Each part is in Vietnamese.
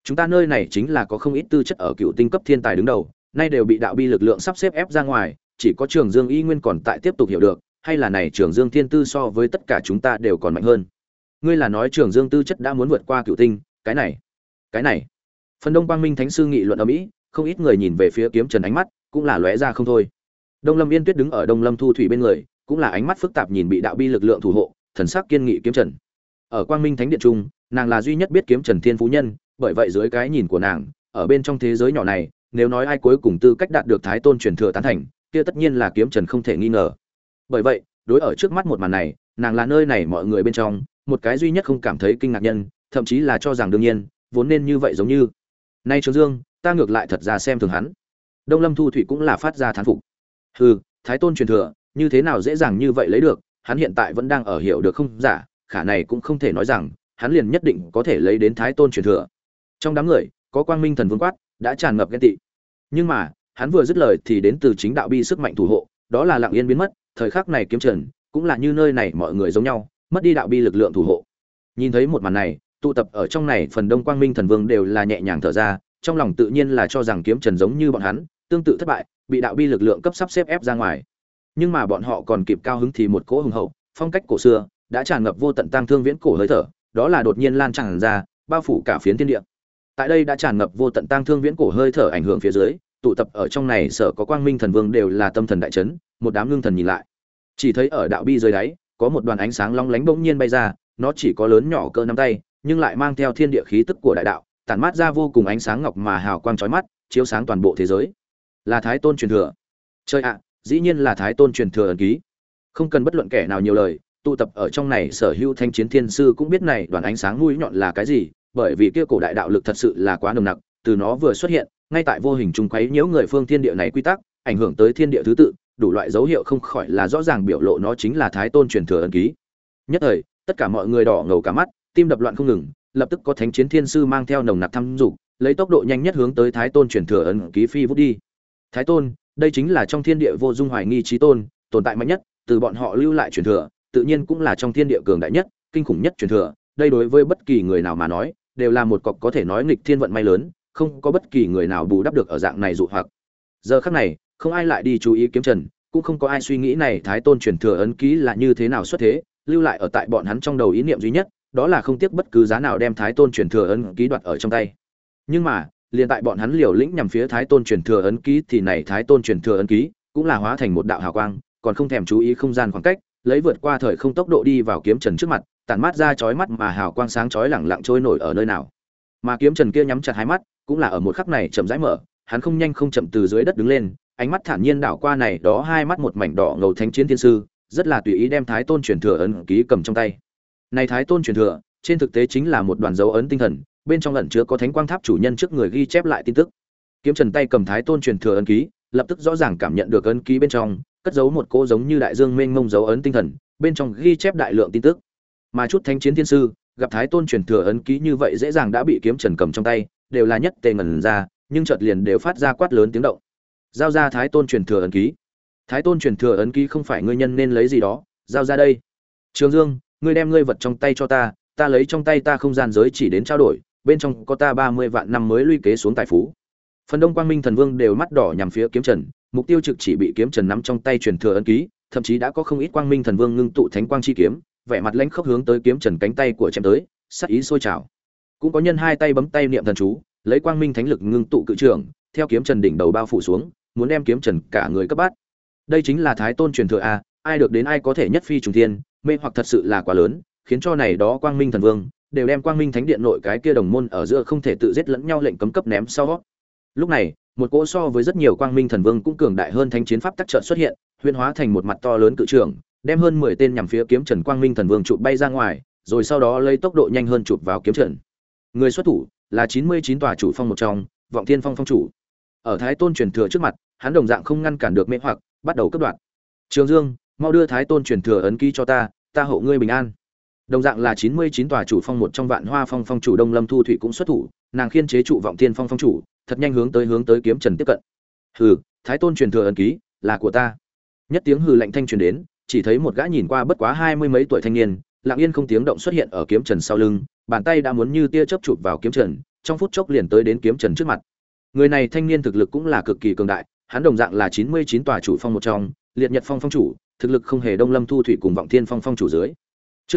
Chúng ta nơi này chính là có không ít tư chất ở cựu tinh cấp thiên tài đứng đầu, nay đều bị đạo bi lực lượng sắp xếp ép ra ngoài, chỉ có Trường Dương y nguyên còn tại tiếp tục hiểu được, hay là này Trường Dương thiên tư so với tất cả chúng ta đều còn mạnh hơn. Ngươi là nói Trường Dương tư chất đã muốn vượt qua cựu tinh, cái này. Phần Đông Quang Minh Thánh sư nghị luận ở mỹ, không ít người nhìn về phía Kiếm Trần ánh mắt cũng là lóe ra không thôi. Đông Lâm Yên Tuyết đứng ở Đông Lâm Thu Thủy bên người, cũng là ánh mắt phức tạp nhìn bị đạo bi lực lượng thủ hộ, thần sắc kiên nghị Kiếm Trần. Ở Quang Minh Thánh điện trung, nàng là duy nhất biết Kiếm Trần thiên phú nhân, bởi vậy dưới cái nhìn của nàng, ở bên trong thế giới nhỏ này, nếu nói ai cuối cùng tư cách đạt được Thái Tôn truyền thừa tán thành, kia tất nhiên là Kiếm Trần không thể nghi ngờ. Bởi vậy, đối ở trước mắt một màn này, nàng là nơi này mọi người bên trong, một cái duy nhất không cảm thấy kinh ngạc nhân, thậm chí là cho rằng đương nhiên, vốn nên như vậy giống như. Nay Trường Dương, ta ngược lại thật ra xem thường hắn. Đông Lâm Thu Thủy cũng là phát ra thán phục. Hừ, Thái Tôn truyền thừa, như thế nào dễ dàng như vậy lấy được, hắn hiện tại vẫn đang ở hiểu được không giả, khả này cũng không thể nói rằng hắn liền nhất định có thể lấy đến Thái Tôn truyền thừa. Trong đám người, có Quang Minh Thần Vương quát, đã tràn ngập ghen tị. Nhưng mà, hắn vừa dứt lời thì đến từ chính đạo bi sức mạnh thủ hộ, đó là lặng yên biến mất, thời khắc này Kiếm Trần cũng là như nơi này mọi người giống nhau, mất đi đạo bi lực lượng thủ hộ. Nhìn thấy một màn này, tụ tập ở trong này phần đông Quang Minh Thần Vương đều là nhẹ nhàng thở ra, trong lòng tự nhiên là cho rằng Kiếm Trần giống như bọn hắn, tương tự thất bại, bị đạo bi lực lượng cấp sắp xếp ép ra ngoài. Nhưng mà bọn họ còn kịp cao hứng thì một cỗ hùng hậu, phong cách cổ xưa, đã tràn ngập vô tận tang thương viễn cổ hơi thở, đó là đột nhiên lan tràn ra, bao phủ cả phiến thiên địa. Tại đây đã tràn ngập vô tận tang thương viễn cổ hơi thở ảnh hưởng phía dưới, tụ tập ở trong này sở có Quang Minh Thần Vương đều là tâm thần đại chấn, một đám ngưng thần nhìn lại. Chỉ thấy ở đạo bi dưới đáy, có một đoàn ánh sáng long lánh bỗng nhiên bay ra, nó chỉ có lớn nhỏ cỡ nắm tay, nhưng lại mang theo thiên địa khí tức của đại đạo, tản mát ra vô cùng ánh sáng ngọc mà hào quang chói mắt, chiếu sáng toàn bộ thế giới. Là Thái Tôn truyền thừa. Chơi ạ, dĩ nhiên là Thái Tôn truyền thừa ấn ký. Không cần bất luận kẻ nào nhiều lời, tụ tập ở trong này sở hữu thanh chiến thiên sư cũng biết này đoàn ánh sáng mũi nhọn là cái gì, bởi vì kia cổ đại đạo lực thật sự là quá nồng nặc, từ nó vừa xuất hiện, ngay tại vô hình trung quấy nhiễu người phương thiên địa này quy tắc, ảnh hưởng tới thiên địa thứ tự, đủ loại dấu hiệu không khỏi là rõ ràng biểu lộ nó chính là Thái Tôn truyền thừa ấn ký. Nhất thời, tất cả mọi người đỏ ngầu cả mắt, tim đập loạn không ngừng, lập tức có thánh chiến thiên sư mang theo nồng nặc thăm dục, lấy tốc độ nhanh nhất hướng tới Thái Tôn truyền thừa ấn ký phi vút đi. Thái Tôn, đây chính là trong thiên địa vô dung hoài nghi chí tôn, tồn tại mạnh nhất, từ bọn họ lưu lại truyền thừa, tự nhiên cũng là trong thiên địa cường đại nhất, kinh khủng nhất truyền thừa, đây đối với bất kỳ người nào mà nói, đều là một cọc có thể nói nghịch thiên vận may lớn, không có bất kỳ người nào bù đắp được ở dạng này dụ hoặc. Giờ khắc này, không ai lại đi chú ý Kiếm Trần, cũng không có ai suy nghĩ này Thái Tôn truyền thừa ấn ký là như thế nào xuất thế, lưu lại ở tại bọn hắn trong đầu ý niệm duy nhất, đó là không tiếc bất cứ giá nào đem Thái Tôn truyền thừa ấn ký đoạt ở trong tay. Nhưng mà, liền tại bọn hắn liều lĩnh nhằm phía Thái Tôn truyền thừa ấn ký thì này Thái Tôn truyền thừa ấn ký cũng là hóa thành một đạo hào quang, còn không thèm chú ý không gian khoảng cách, lấy vượt qua thời không tốc độ đi vào Kiếm Trần trước mặt, tản mát ra chói mắt mà hào quang sáng chói lẳng lặng trôi nổi ở nơi nào. Mà Kiếm Trần kia nhắm chặt hai mắt, cũng là ở một khắc này chậm rãi mở, hắn không nhanh không chậm từ dưới đất đứng lên, ánh mắt thản nhiên đảo qua này đó hai mắt một mảnh đỏ ngầu thánh chiến thiên sư, rất là tùy ý đem Thái Tôn truyền thừa ấn ký cầm trong tay. Này Thái Tôn truyền thừa, trên thực tế chính là một đoàn dấu ấn tinh thần, bên trong ẩn chứa có Thánh Quang Tháp chủ nhân trước người ghi chép lại tin tức. Kiếm Trần tay cầm Thái Tôn truyền thừa ấn ký, lập tức rõ ràng cảm nhận được ấn ký bên trong cất giấu một cỗ giống như đại dương mênh mông dấu ấn tinh thần, bên trong ghi chép đại lượng tin tức. Mà chút thánh chiến thiên sư gặp Thái Tôn truyền thừa ấn ký như vậy dễ dàng đã bị Kiếm Trần cầm trong tay, đều là nhất tề ngẩn ra, nhưng chợt liền đều phát ra quát lớn tiếng động. Giao ra Thái Tôn truyền thừa ấn ký. Thái Tôn truyền thừa ấn ký không phải ngươi nhân nên lấy gì đó, giao ra đây. Trường Dương, ngươi đem ngươi vật trong tay cho ta, ta lấy trong tay ta không gian giới chỉ đến trao đổi, bên trong có ta 30 vạn năm mới lũy kế xuống tài phú. Phần Đông Quang Minh Thần Vương đều mắt đỏ nhằm phía Kiếm Trần, mục tiêu trực chỉ bị Kiếm Trần nắm trong tay truyền thừa ấn ký, thậm chí đã có không ít Quang Minh Thần Vương ngưng tụ thánh quang chi kiếm, vẻ mặt lãnh khốc hướng tới Kiếm Trần cánh tay của chém tới, sát ý sôi trào. Cũng có nhân hai tay bấm tay niệm thần chú, lấy Quang Minh thánh lực ngưng tụ cự trường, theo Kiếm Trần đỉnh đầu bao phủ xuống, muốn đem Kiếm Trần cả người cấp bát. Đây chính là Thái Tôn truyền thừa a, ai được đến ai có thể nhất phi trùng thiên, mê hoặc thật sự là quá lớn, khiến cho này đó Quang Minh Thần Vương đều đem Quang Minh Thánh Điện nội cái kia đồng môn ở giữa không thể tự giết lẫn nhau lệnh cấm cấp ném sau. Lúc này, một cỗ so với rất nhiều Quang Minh Thần Vương cũng cường đại hơn thánh chiến pháp tắc chợt xuất hiện, huyễn hóa thành một mặt to lớn cự trường, đem hơn 10 tên nhằm phía Kiếm Trần Quang Minh Thần Vương chụp bay ra ngoài, rồi sau đó lấy tốc độ nhanh hơn chụp vào Kiếm Trần. Người xuất thủ là 99 tòa chủ phong một trong, Vọng Thiên Phong phong chủ. Ở Thái Tôn truyền thừa trước mặt, hắn đồng dạng không ngăn cản được mê hoặc, bắt đầu cướp đoạt. Trường Dương, mau đưa Thái Tôn truyền thừa ấn ký cho ta, ta hộ ngươi bình an. Đồng dạng là 99 tòa chủ phong một trong Vạn Hoa Phong phong chủ Đông Lâm Thu Thủy cũng xuất thủ, nàng khiên chế trụ Vọng Thiên Phong phong chủ, thật nhanh hướng tới Kiếm Trần tiếp cận. Hừ, Thái Tôn truyền thừa ấn ký là của ta. Nhất tiếng hừ lạnh thanh truyền đến, chỉ thấy một gã nhìn qua bất quá 20 mấy tuổi thanh niên, lặng yên không tiếng động xuất hiện ở Kiếm Trần sau lưng, bàn tay đã muốn như tia chớp chụp vào Kiếm Trần, trong phút chốc liền tới đến kiếm trần trước mặt. Người này thanh niên thực lực cũng là cực kỳ cường đại, hắn đồng dạng là 99 tòa chủ phong một trong, Liệt Nhật Phong phong chủ, thực lực không hề Đông Lâm Thu Thủy cùng Vọng Thiên Phong phong chủ dưới. Chương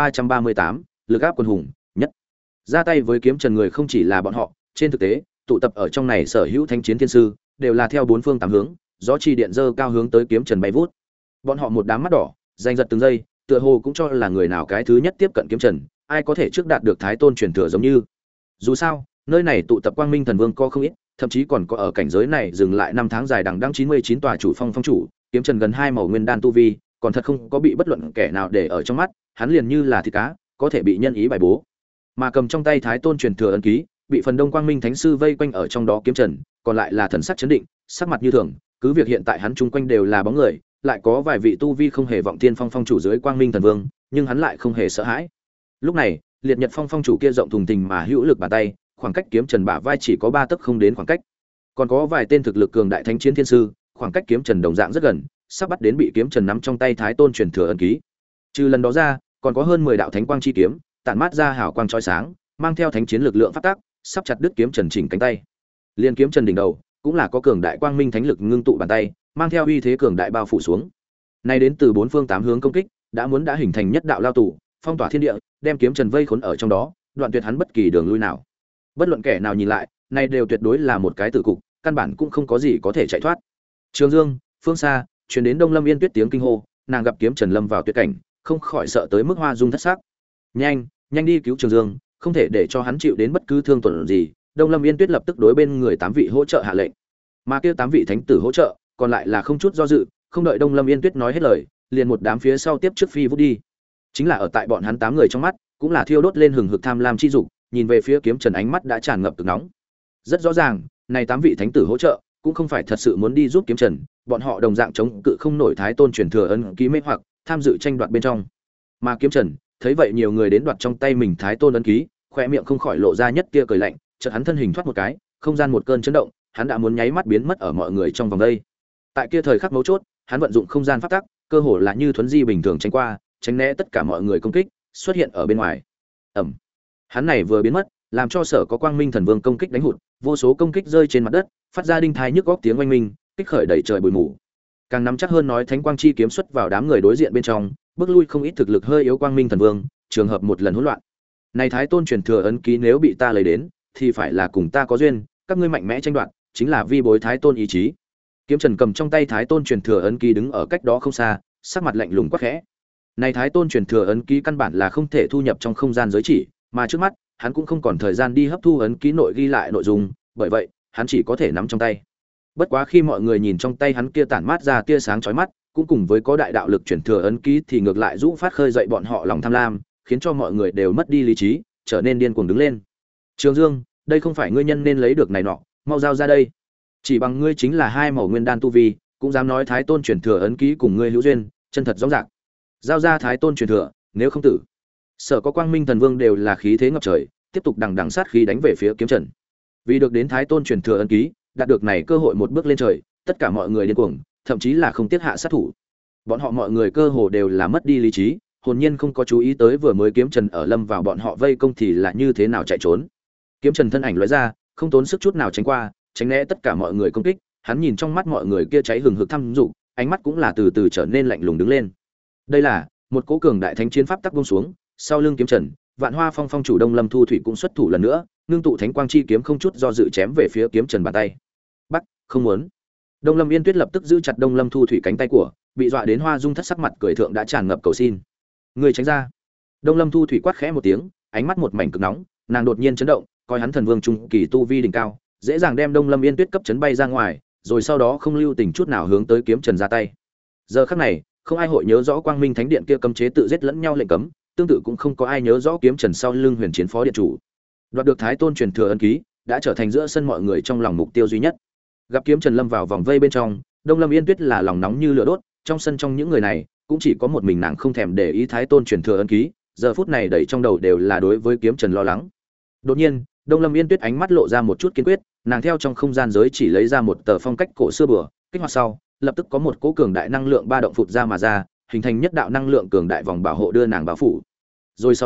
2338, lực áp quân hùng, nhất. Ra tay với kiếm trần người không chỉ là bọn họ, trên thực tế, tụ tập ở trong này sở hữu thanh chiến thiên sư, đều là theo bốn phương tám hướng, gió chi điện dơ cao hướng tới kiếm trần bay vút. Bọn họ một đám mắt đỏ, giành giật từng giây, tựa hồ cũng cho là người nào cái thứ nhất tiếp cận kiếm trần, ai có thể trước đạt được Thái Tôn truyền thừa giống như. Dù sao, nơi này tụ tập Quang Minh Thần Vương có không ít, thậm chí còn có ở cảnh giới này dừng lại năm tháng dài đằng đẵng 99 tòa chủ phong phong chủ, kiếm trần gần 2 màu nguyên đan tu vi, còn thật không có bị bất luận kẻ nào để ở trong mắt, hắn liền như là thịt cá, có thể bị nhân ý bài bố. Mà cầm trong tay Thái Tôn truyền thừa ấn ký, bị phần đông Quang Minh Thánh sư vây quanh ở trong đó kiếm trần, còn lại là thần sắc chấn định, sắc mặt như thường, cứ việc hiện tại hắn chung quanh đều là bóng người, lại có vài vị tu vi không hề Vọng Thiên Phong phong chủ dưới Quang Minh Thần Vương, nhưng hắn lại không hề sợ hãi. Lúc này, Liệt Nhật Phong phong chủ kia rộng thùng thình mà hữu lực bàn tay, khoảng cách kiếm trần bả vai chỉ có 3 tấc không đến khoảng cách. Còn có vài tên thực lực cường đại thánh chiến thiên sư, khoảng cách kiếm trần đồng dạng rất gần, sắp bắt đến bị kiếm trần nắm trong tay Thái Tôn truyền thừa ấn ký. Trừ lần đó ra, còn có hơn 10 đạo thánh quang chi kiếm, tản mát ra hào quang chói sáng, mang theo thánh chiến lực lượng phát tác, sắp chặt đứt kiếm trần chỉnh cánh tay. Liên kiếm trần đỉnh đầu, cũng là có cường đại quang minh thánh lực ngưng tụ bàn tay, mang theo uy thế cường đại bao phủ xuống. Nay đến từ bốn phương tám hướng công kích, đã hình thành nhất đạo lao tù, phong tỏa thiên địa, đem kiếm trần vây khốn ở trong đó, đoạn tuyệt hắn bất kỳ đường lui nào. Bất luận kẻ nào nhìn lại, nay đều tuyệt đối là một cái tử cục, căn bản cũng không có gì có thể chạy thoát. Trường Dương, phương xa, truyền đến Đông Lâm Yên Tuyết tiếng kinh hô, nàng gặp kiếm trần lâm vào tuyệt cảnh, không khỏi sợ tới mức hoa dung thất sắc. Nhanh, nhanh đi cứu Trường Dương, không thể để cho hắn chịu đến bất cứ thương tổn gì. Đông Lâm Yên Tuyết lập tức đối bên người 8 vị hỗ trợ hạ lệnh. Mà kia 8 vị thánh tử hỗ trợ, còn lại là không chút do dự, không đợi Đông Lâm Yên Tuyết nói hết lời, liền một đám phía sau tiếp trước phi vút đi. Chính là ở tại bọn hắn 8 người trong mắt, cũng là thiêu đốt lên hừng hực tham lam chi dục, nhìn về phía kiếm trần ánh mắt đã tràn ngập cực nóng. Rất rõ ràng, này 8 vị thánh tử hỗ trợ, cũng không phải thật sự muốn đi giúp kiếm trần, bọn họ đồng dạng chống cự không nổi Thái Tôn truyền thừa ấn ký mê hoặc, tham dự tranh đoạt bên trong. Mà kiếm trần, thấy vậy nhiều người đến đoạt trong tay mình Thái Tôn ấn ký, khóe miệng không khỏi lộ ra nhất tia cười lạnh, chợt hắn thân hình thoát một cái, không gian một cơn chấn động, hắn đã muốn nháy mắt biến mất ở mọi người trong vòng đây. Tại kia thời khắc mấu chốt, hắn vận dụng không gian pháp tắc, cơ hồ là như thuấn di bình thường tránh qua, tránh né tất cả mọi người công kích, xuất hiện ở bên ngoài. Ầm. Hắn này vừa biến mất, làm cho sở có Quang Minh Thần Vương công kích đánh hụt, vô số công kích rơi trên mặt đất, phát ra đinh thai nhức góc tiếng oanh minh, kích khởi đầy trời bụi mù. Càng nắm chắc hơn nói thánh quang chi kiếm xuất vào đám người đối diện bên trong, bước lui không ít thực lực hơi yếu Quang Minh Thần Vương, trường hợp một lần hỗn loạn. Này Thái Tôn truyền thừa ấn ký nếu bị ta lấy đến, thì phải là cùng ta có duyên, các ngươi mạnh mẽ tranh đoạt, chính là vi bối Thái Tôn ý chí. Kiếm Trần cầm trong tay Thái Tôn truyền thừa ấn ký đứng ở cách đó không xa, sắc mặt lạnh lùng quắc khẽ. Này Thái Tôn truyền thừa ấn ký căn bản là không thể thu nhập trong không gian giới chỉ, mà trước mắt, hắn cũng không còn thời gian đi hấp thu ấn ký nội ghi lại nội dung, bởi vậy, hắn chỉ có thể nắm trong tay. Bất quá khi mọi người nhìn trong tay hắn kia tản mát ra tia sáng chói mắt, cũng cùng với có đại đạo lực truyền thừa ấn ký thì ngược lại rũ phát khơi dậy bọn họ lòng tham lam, khiến cho mọi người đều mất đi lý trí, trở nên điên cuồng đứng lên. Trường Dương, đây không phải ngươi nhân nên lấy được này nọ, mau giao ra đây. Chỉ bằng ngươi chính là 2 màu nguyên đan tu vi, cũng dám nói Thái Tôn truyền thừa ấn ký cùng ngươi hữu duyên, chân thật rõ ràng. Giao ra Thái Tôn truyền thừa, nếu không tử. Sở có Quang Minh Thần Vương đều là khí thế ngập trời, tiếp tục đằng đằng sát khí đánh về phía kiếm trần. Vì được đến Thái Tôn truyền thừa ấn ký, đạt được này cơ hội một bước lên trời, tất cả mọi người điên cuồng, thậm chí là không tiếc hạ sát thủ. Bọn họ mọi người cơ hồ đều là mất đi lý trí, hồn nhiên không có chú ý tới vừa mới kiếm trần ở lâm vào bọn họ vây công thì là như thế nào chạy trốn. Kiếm trần thân ảnh lóe ra, không tốn sức chút nào tránh qua, tránh né tất cả mọi người công kích, hắn nhìn trong mắt mọi người kia cháy hừng hực thăm dụ, ánh mắt cũng là từ từ trở nên lạnh lùng đứng lên. Đây là một cỗ cường đại thánh chiến pháp tắc buông xuống, sau lưng kiếm trần, Vạn Hoa Phong phong chủ Đông Lâm Thu Thủy cũng xuất thủ lần nữa, ngưng tụ thánh quang chi kiếm không chút do dự chém về phía kiếm trần bàn tay. Bắt, không muốn. Đông Lâm Yên Tuyết lập tức giữ chặt Đông Lâm Thu Thủy cánh tay của, bị dọa đến hoa dung thất sắc mặt cười thượng đã tràn ngập cầu xin. Người tránh ra. Đông Lâm Thu Thủy quát khẽ một tiếng, ánh mắt một mảnh cực nóng, nàng đột nhiên chấn động, coi hắn thần vương trung kỳ tu vi đỉnh cao, dễ dàng đem Đông Lâm Yên Tuyết cấp chấn bay ra ngoài, rồi sau đó không lưu tình chút nào hướng tới kiếm trần ra tay. Giờ khắc này, không ai hội nhớ rõ Quang Minh Thánh Điện kia cấm chế tự giết lẫn nhau lệnh cấm, tương tự cũng không có ai nhớ rõ kiếm trần sau lưng Huyền Chiến Phó điện chủ. Đoạt được Thái Tôn truyền thừa ấn ký, đã trở thành giữa sân mọi người trong lòng mục tiêu duy nhất. Gặp kiếm trần lâm vào vòng vây bên trong, Đông Lâm Yên Tuyết là lòng nóng như lửa đốt, trong sân trong những người này, cũng chỉ có một mình nàng không thèm để ý Thái Tôn truyền thừa ấn ký, giờ phút này đầy trong đầu đều là đối với kiếm trần lo lắng. Đột nhiên, Đông Lâm Yên Tuyết ánh mắt lộ ra một chút kiên quyết, nàng theo trong không gian giới chỉ lấy ra một tờ phong cách cổ xưa bừa, kích hoạt sau, lập tức có một cỗ cường đại năng lượng ba động phụt ra mà ra, hình thành nhất đạo năng lượng cường đại vòng bảo hộ đưa nàng bao phủ. Rồi sau đó,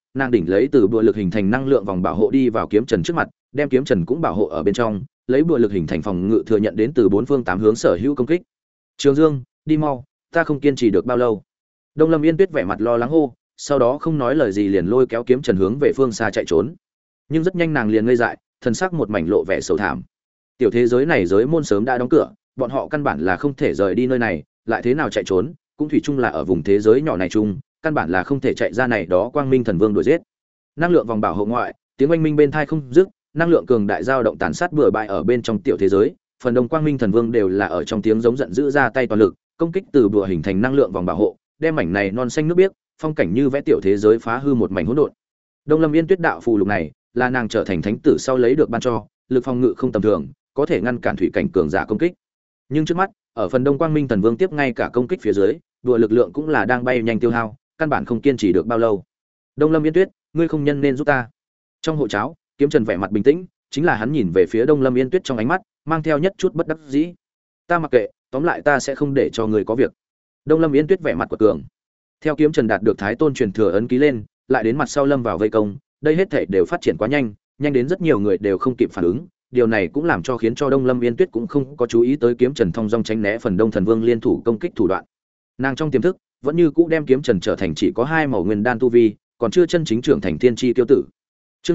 nàng đỉnh lấy từ bùa lực hình thành năng lượng vòng bảo hộ đi vào kiếm trần trước mặt, đem kiếm trần cũng bảo hộ ở bên trong, lấy bùa lực hình thành phòng ngự thừa nhận đến từ bốn phương tám hướng sở hữu công kích. Trường Dương, đi mau, ta không kiên trì được bao lâu. Đông Lâm Yên Tuyết vẻ mặt lo lắng hô, sau đó không nói lời gì liền lôi kéo kiếm trần hướng về phương xa chạy trốn. Nhưng rất nhanh nàng liền ngây dại, thân xác một mảnh lộ vẻ sầu thảm. Tiểu thế giới này giới môn sớm đã đóng cửa, bọn họ căn bản là không thể rời đi nơi này, lại thế nào chạy trốn, cũng thủy chung là ở vùng thế giới nhỏ này chung, căn bản là không thể chạy ra này đó Quang Minh Thần Vương đuổi giết. Năng lượng vòng bảo hộ ngoại, tiếng oanh minh bên tai không dứt, năng lượng cường đại dao động tàn sát bừa bãi ở bên trong tiểu thế giới, phần đông Quang Minh Thần Vương đều là ở trong tiếng giống giận dữ ra tay toàn lực, công kích từ bùa hình thành năng lượng vòng bảo hộ, đem mảnh này non xanh nước biếc, phong cảnh như vẽ tiểu thế giới phá hư một mảnh hỗn độn. Đông Lâm Yên Tuyết đạo phù lục này, là nàng trở thành thánh tử sau lấy được ban cho, lực phòng ngự không tầm thường, có thể ngăn cản thủy cảnh cường giả công kích. Nhưng trước mắt, ở phần đông Quang Minh Thần Vương tiếp ngay cả công kích phía dưới, đùa lực lượng cũng là đang bay nhanh tiêu hao, căn bản không kiên trì được bao lâu. Đông Lâm Yên Tuyết, ngươi không nhân nên giúp ta. Trong hộ cháo, Kiếm Trần vẻ mặt bình tĩnh, chính là hắn nhìn về phía Đông Lâm Yên Tuyết trong ánh mắt mang theo nhất chút bất đắc dĩ. Ta mặc kệ, tóm lại ta sẽ không để cho ngươi có việc. Đông Lâm Yên Tuyết vẻ mặt của cường. Theo Kiếm Trần đạt được Thái Tôn truyền thừa ấn ký lên, lại đến mặt sau lâm vào vây công, đây hết thảy đều phát triển quá nhanh, nhanh đến rất nhiều người đều không kịp phản ứng. Điều này cũng làm cho khiến cho Đông Lâm Yên Tuyết cũng không có chú ý tới Kiếm Trần thông dong tránh né phần Đông Thần Vương liên thủ công kích thủ đoạn. Nàng trong tiềm thức vẫn như cũ đem Kiếm Trần trở thành chỉ có hai màu nguyên đan tu vi, còn chưa chân chính trưởng thành thiên chi tiêu tử. Chương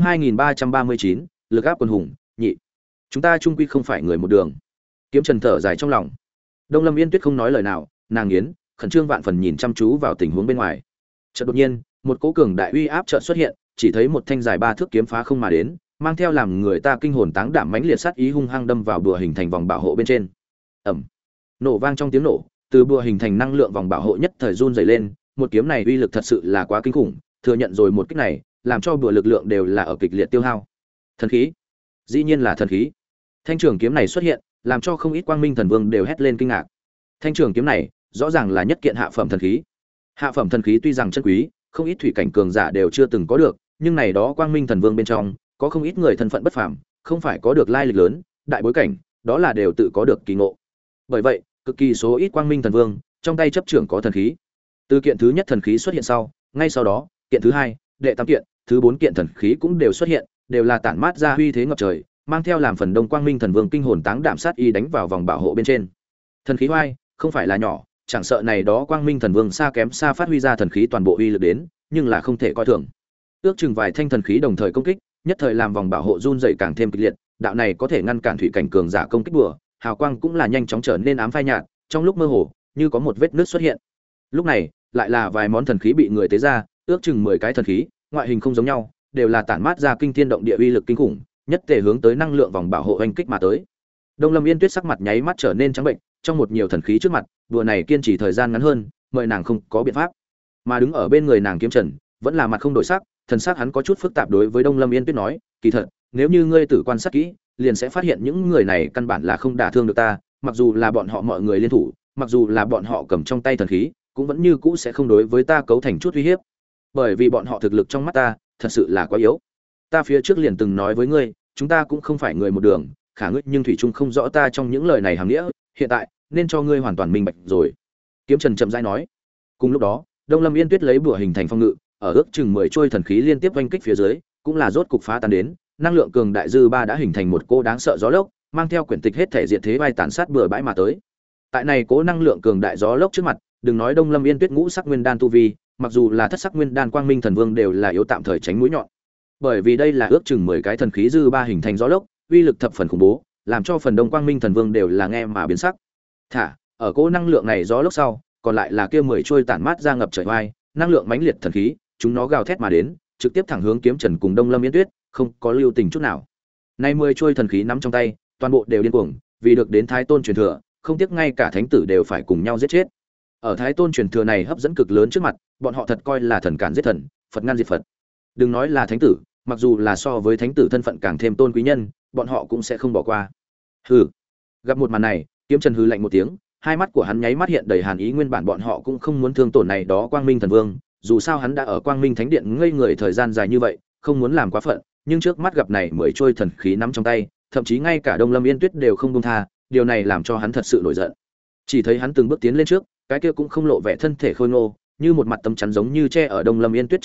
2339, lực áp quân hùng, nhị. Chúng ta chung quy không phải người một đường. Kiếm Trần thở dài trong lòng. Đông Lâm Yên Tuyết không nói lời nào, nàng nghiến, khẩn trương vạn phần nhìn chăm chú vào tình huống bên ngoài. Chợt đột nhiên, một cỗ cường đại uy áp chợt xuất hiện, chỉ thấy một thanh dài 3 thước kiếm phá không mà đến, mang theo làm người ta kinh hồn táng đảm mãnh liệt sát ý hung hăng đâm vào bùa hình thành vòng bảo hộ bên trên. Ầm. Nổ vang trong tiếng nổ, từ bùa hình thành năng lượng vòng bảo hộ nhất thời run rẩy lên, một kiếm này uy lực thật sự là quá kinh khủng, thừa nhận rồi một kích này, làm cho bùa lực lượng đều là ở kịch liệt tiêu hao. Thần khí, dĩ nhiên là thần khí. Thanh trường kiếm này xuất hiện, làm cho không ít Quang Minh Thần Vương đều hét lên kinh ngạc. Thanh trường kiếm này, rõ ràng là nhất kiện hạ phẩm thần khí. Hạ phẩm thần khí tuy rằng chân quý, không ít thủy cảnh cường giả đều chưa từng có được, nhưng này đó Quang Minh Thần Vương bên trong, có không ít người thân phận bất phàm, không phải có được lai lịch lớn, đại bối cảnh, đó là đều tự có được kỳ ngộ. Bởi vậy, cực kỳ số ít Quang Minh Thần Vương trong tay chấp trưởng có thần khí. Từ kiện thứ nhất thần khí xuất hiện sau, ngay sau đó, kiện thứ hai, đệ tam kiện, thứ 4 kiện thần khí cũng đều xuất hiện, đều là tản mát ra uy thế ngập trời, mang theo làm phần đông Quang Minh Thần Vương kinh hồn táng đảm sát y đánh vào vòng bảo hộ bên trên. Thần khí oai, không phải là nhỏ, chẳng sợ này đó Quang Minh Thần Vương xa kém xa phát huy ra thần khí toàn bộ uy lực đến, nhưng là không thể coi thường. Ước chừng vài thanh thần khí đồng thời công kích, nhất thời làm vòng bảo hộ run rẩy càng thêm kịch liệt, đạo này có thể ngăn cản thủy cảnh cường giả công kích bừa, hào quang cũng là nhanh chóng trở nên ám phai nhạt, trong lúc mơ hồ, như có một vết nứt xuất hiện. Lúc này, lại là vài món thần khí bị người tế ra, ước chừng 10 cái thần khí, ngoại hình không giống nhau, đều là tản mát ra kinh thiên động địa uy lực kinh khủng, nhất thể hướng tới năng lượng vòng bảo hộ oanh kích mà tới. Đông Lâm Yên Tuyết sắc mặt nháy mắt trở nên trắng bệnh, trong một nhiều thần khí trước mặt, đùa này kiên trì thời gian ngắn hơn, mời nàng không có biện pháp. Mà đứng ở bên người nàng Kiếm Trần, vẫn là mặt không đổi sắc, thần sắc hắn có chút phức tạp đối với Đông Lâm Yên Tuyết nói, kỳ thật, nếu như ngươi tử quan sát kỹ, liền sẽ phát hiện những người này căn bản là không đả thương được ta, mặc dù là bọn họ mọi người liên thủ, mặc dù là bọn họ cầm trong tay thần khí, cũng vẫn như cũ sẽ không đối với ta cấu thành chút uy hiếp. Bởi vì bọn họ thực lực trong mắt ta, thật sự là quá yếu. Ta phía trước liền từng nói với ngươi, chúng ta cũng không phải người một đường, khả ngươi nhưng thủy chung không rõ ta trong những lời này hàm nghĩa, hiện tại nên cho ngươi hoàn toàn minh bạch rồi. Kiếm Trần chậm rãi nói. Cùng lúc đó, Đông Lâm Yên Tuyết lấy bùa hình thành phong ngự, ở ước chừng 10 trôi thần khí liên tiếp oanh kích phía dưới, cũng là rốt cục phá tan đến, năng lượng cường đại dư ba đã hình thành một cô đáng sợ gió lốc, mang theo quyển tịch hết thể diệt thế vai tàn sát bừa bãi mà tới. Tại này cố năng lượng cường đại gió lốc trước mặt, đừng nói Đông Lâm Yên Tuyết ngũ sắc nguyên đan tu vi, mặc dù là thất sắc nguyên đan Quang Minh Thần Vương đều là yếu tạm thời tránh mũi nhọn. Bởi vì đây là ước chừng 10 cái thần khí dư ba hình thành gió lốc, uy lực thập phần khủng bố, làm cho phần đông Quang Minh Thần Vương đều là nghe mà biến sắc. Thả, ở cố năng lượng này gió lốc sau, còn lại là kia 10 trôi tản mát ra ngập trời vai, năng lượng mãnh liệt thần khí, chúng nó gào thét mà đến, trực tiếp thẳng hướng Kiếm Trần cùng Đông Lâm Yên Tuyết, không có lưu tình chút nào. Nay 10 trôi thần khí nắm trong tay, toàn bộ đều điên cuồng, vì được đến Thái Tôn truyền thừa, không tiếc ngay cả thánh tử đều phải cùng nhau giết chết. Ở Thái Tôn truyền thừa này hấp dẫn cực lớn trước mặt, bọn họ thật coi là thần cản giết thần, Phật ngăn diệt Phật. Đừng nói là thánh tử, mặc dù là so với thánh tử thân phận càng thêm tôn quý nhân, bọn họ cũng sẽ không bỏ qua. Hừ. Gặp một màn này, Kiếm Trần hừ lạnh một tiếng, hai mắt của hắn nháy mắt hiện đầy hàn ý, nguyên bản bọn họ cũng không muốn thương tổn này đó Quang Minh Thần Vương, dù sao hắn đã ở Quang Minh Thánh Điện ngây người thời gian dài như vậy, không muốn làm quá phận, nhưng trước mắt gặp này 10 trôi thần khí nắm trong tay, thậm chí ngay cả Đông Lâm Yên Tuyết đều không buông tha, điều này làm cho hắn thật sự nổi giận. Chỉ thấy hắn từng bước tiến lên trước, cái kia cũng không lộ vẻ thân thể khôi ngô, như một mặt tấm chắn giống như che ở Đông Lâm Yên Tuyết trước mặt,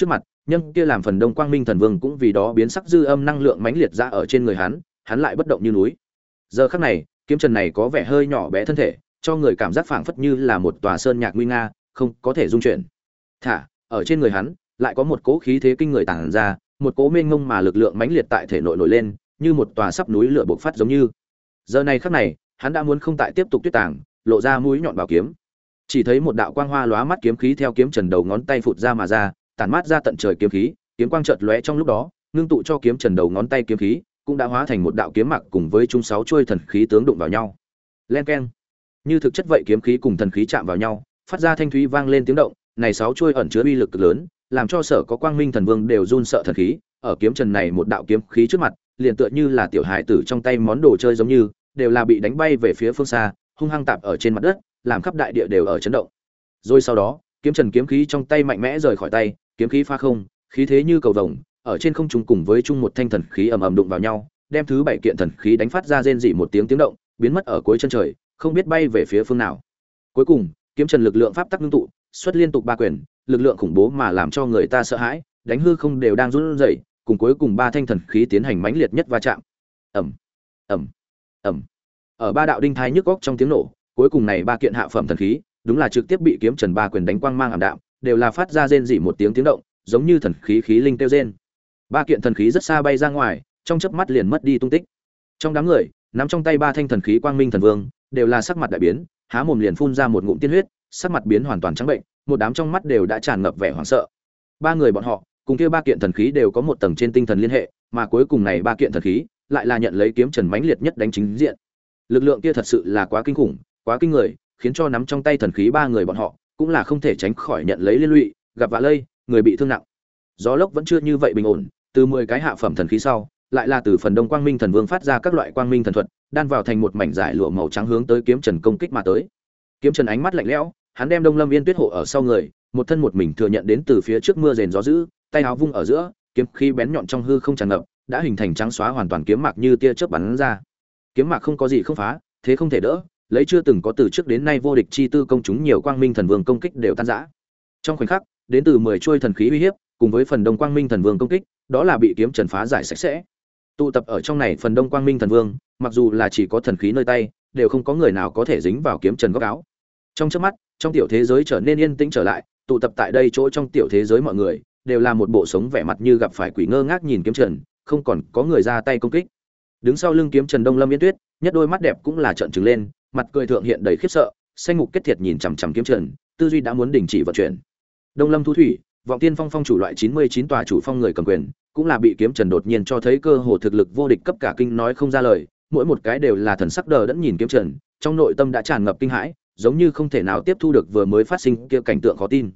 nhưng kia làm phần đông quang minh thần vương cũng vì đó biến sắc, dư âm năng lượng mãnh liệt ra ở trên người hắn lại bất động như núi. Giờ khắc này kiếm trần này có vẻ hơi nhỏ bé thân thể, cho người cảm giác phảng phất như là một tòa sơn nhạc nguy nga, không có thể dung chuyển. Thả ở trên người hắn lại có một cỗ khí thế kinh người tàng ra, một cỗ mênh mông mà lực lượng mãnh liệt tại thể nội nổi lên, như một tòa sắp núi lửa bộc phát giống như. Giờ này khắc này hắn đã muốn không tại tiếp tục tuyết tàng, lộ ra mũi nhọn bảo kiếm. Chỉ thấy một đạo quang hoa lóa mắt kiếm khí theo kiếm trần đầu ngón tay phụt ra mà ra, tản mát ra tận trời kiếm khí, kiếm quang chợt lóe trong lúc đó, ngưng tụ cho kiếm trần đầu ngón tay kiếm khí, cũng đã hóa thành một đạo kiếm mặc cùng với chung 6 chuôi thần khí tướng đụng vào nhau. Len keng. Như thực chất vậy kiếm khí cùng thần khí chạm vào nhau, phát ra thanh thúy vang lên tiếng động, này 6 chuôi ẩn chứa uy lực cực lớn, làm cho sở có quang minh thần vương đều run sợ thần khí, ở kiếm trần này một đạo kiếm khí trước mặt, liền tựa như là tiểu hài tử trong tay món đồ chơi giống như, đều là bị đánh bay về phía phương xa, hung hăng tạp ở trên mặt đất, làm khắp đại địa đều ở chấn động. Rồi sau đó, kiếm trần kiếm khí trong tay mạnh mẽ rời khỏi tay, kiếm khí phá không, khí thế như cầu vồng, ở trên không trung cùng với chung một thanh thần khí ầm ầm đụng vào nhau, đem thứ 7 kiện thần khí đánh phát ra rên rỉ một tiếng tiếng động, biến mất ở cuối chân trời, không biết bay về phía phương nào. Cuối cùng, kiếm trần lực lượng pháp tắc ngưng tụ, xuất liên tục 3 quyền, lực lượng khủng bố mà làm cho người ta sợ hãi, đánh hư không đều đang run rẩy, cùng cuối cùng 3 thanh thần khí tiến hành mãnh liệt nhất va chạm. Ầm, ầm, ầm. Ở 3 đạo đinh thai nhức óc trong tiếng nổ, cuối cùng này 3 kiện hạ phẩm thần khí, đúng là trực tiếp bị kiếm trần 3 quyền đánh quang mang ảm đạm, đều là phát ra rên rỉ một tiếng tiếng động, giống như thần khí khí linh kêu rên. 3 kiện thần khí rất xa bay ra ngoài, trong chớp mắt liền mất đi tung tích. Trong đám người, nắm trong tay 3 thanh thần khí quang minh thần vương, đều là sắc mặt đại biến, há mồm liền phun ra một ngụm tiên huyết, sắc mặt biến hoàn toàn trắng bệnh, một đám trong mắt đều đã tràn ngập vẻ hoảng sợ. 3 người bọn họ, cùng kia 3 kiện thần khí đều có một tầng trên tinh thần liên hệ, mà cuối cùng này 3 kiện thần khí lại là nhận lấy kiếm trần mãnh liệt nhất đánh chính diện. Lực lượng kia thật sự là quá kinh khủng, quá kinh người, khiến cho nắm trong tay thần khí 3 người bọn họ cũng là không thể tránh khỏi nhận lấy liên lụy, gặp vạ lây, người bị thương nặng. Gió lốc vẫn chưa như vậy bình ổn, từ 10 cái hạ phẩm thần khí sau, lại là từ phần đông quang minh thần vương phát ra các loại quang minh thần thuật, đan vào thành một mảnh giải lụa màu trắng hướng tới kiếm trần công kích mà tới. Kiếm trần ánh mắt lạnh lẽo, hắn đem Đông Lâm Yên Tuyết hộ ở sau người, một thân một mình thừa nhận đến từ phía trước mưa rền gió dữ, tay áo vung ở giữa, kiếm khí bén nhọn trong hư không tràn ngập, đã hình thành trắng xóa hoàn toàn kiếm mạc như tia chớp bắn ra. Kiếm mạc không có gì không phá, thế không thể đỡ, lấy chưa từng có từ trước đến nay vô địch chi tư công chúng nhiều quang minh thần vương công kích đều tan rã. Trong khoảnh khắc, đến từ 10 chuôi thần khí uy hiếp, cùng với phần đông quang minh thần vương công kích, đó là bị kiếm trần phá giải sạch sẽ. Tụ tập ở trong này phần đông quang minh thần vương, mặc dù là chỉ có thần khí nơi tay, đều không có người nào có thể dính vào kiếm trần góc áo. Trong chớp mắt, trong tiểu thế giới trở nên yên tĩnh trở lại, tụ tập tại đây chỗ trong tiểu thế giới mọi người đều là một bộ sống vẻ mặt như gặp phải quỷ ngơ ngác nhìn kiếm trần, không còn có người ra tay công kích. Đứng sau lưng kiếm trần Đông Lâm Yên Tuyết, nhất đôi mắt đẹp cũng là trợn trừng lên, mặt cười thượng hiện đầy khiếp sợ, xanh mục kết thiệt nhìn chằm chằm kiếm trần, tư duy đã muốn đình chỉ vận chuyển. Đông Lâm Thu Thủy, Vọng Tiên Phong phong chủ loại 99 tòa chủ phong người cầm quyền, cũng là bị kiếm trần đột nhiên cho thấy cơ hồ thực lực vô địch cấp cả kinh nói không ra lời, mỗi một cái đều là thần sắc đờ đẫn nhìn kiếm trần, trong nội tâm đã tràn ngập kinh hãi, giống như không thể nào tiếp thu được vừa mới phát sinh kia cảnh tượng khó tin.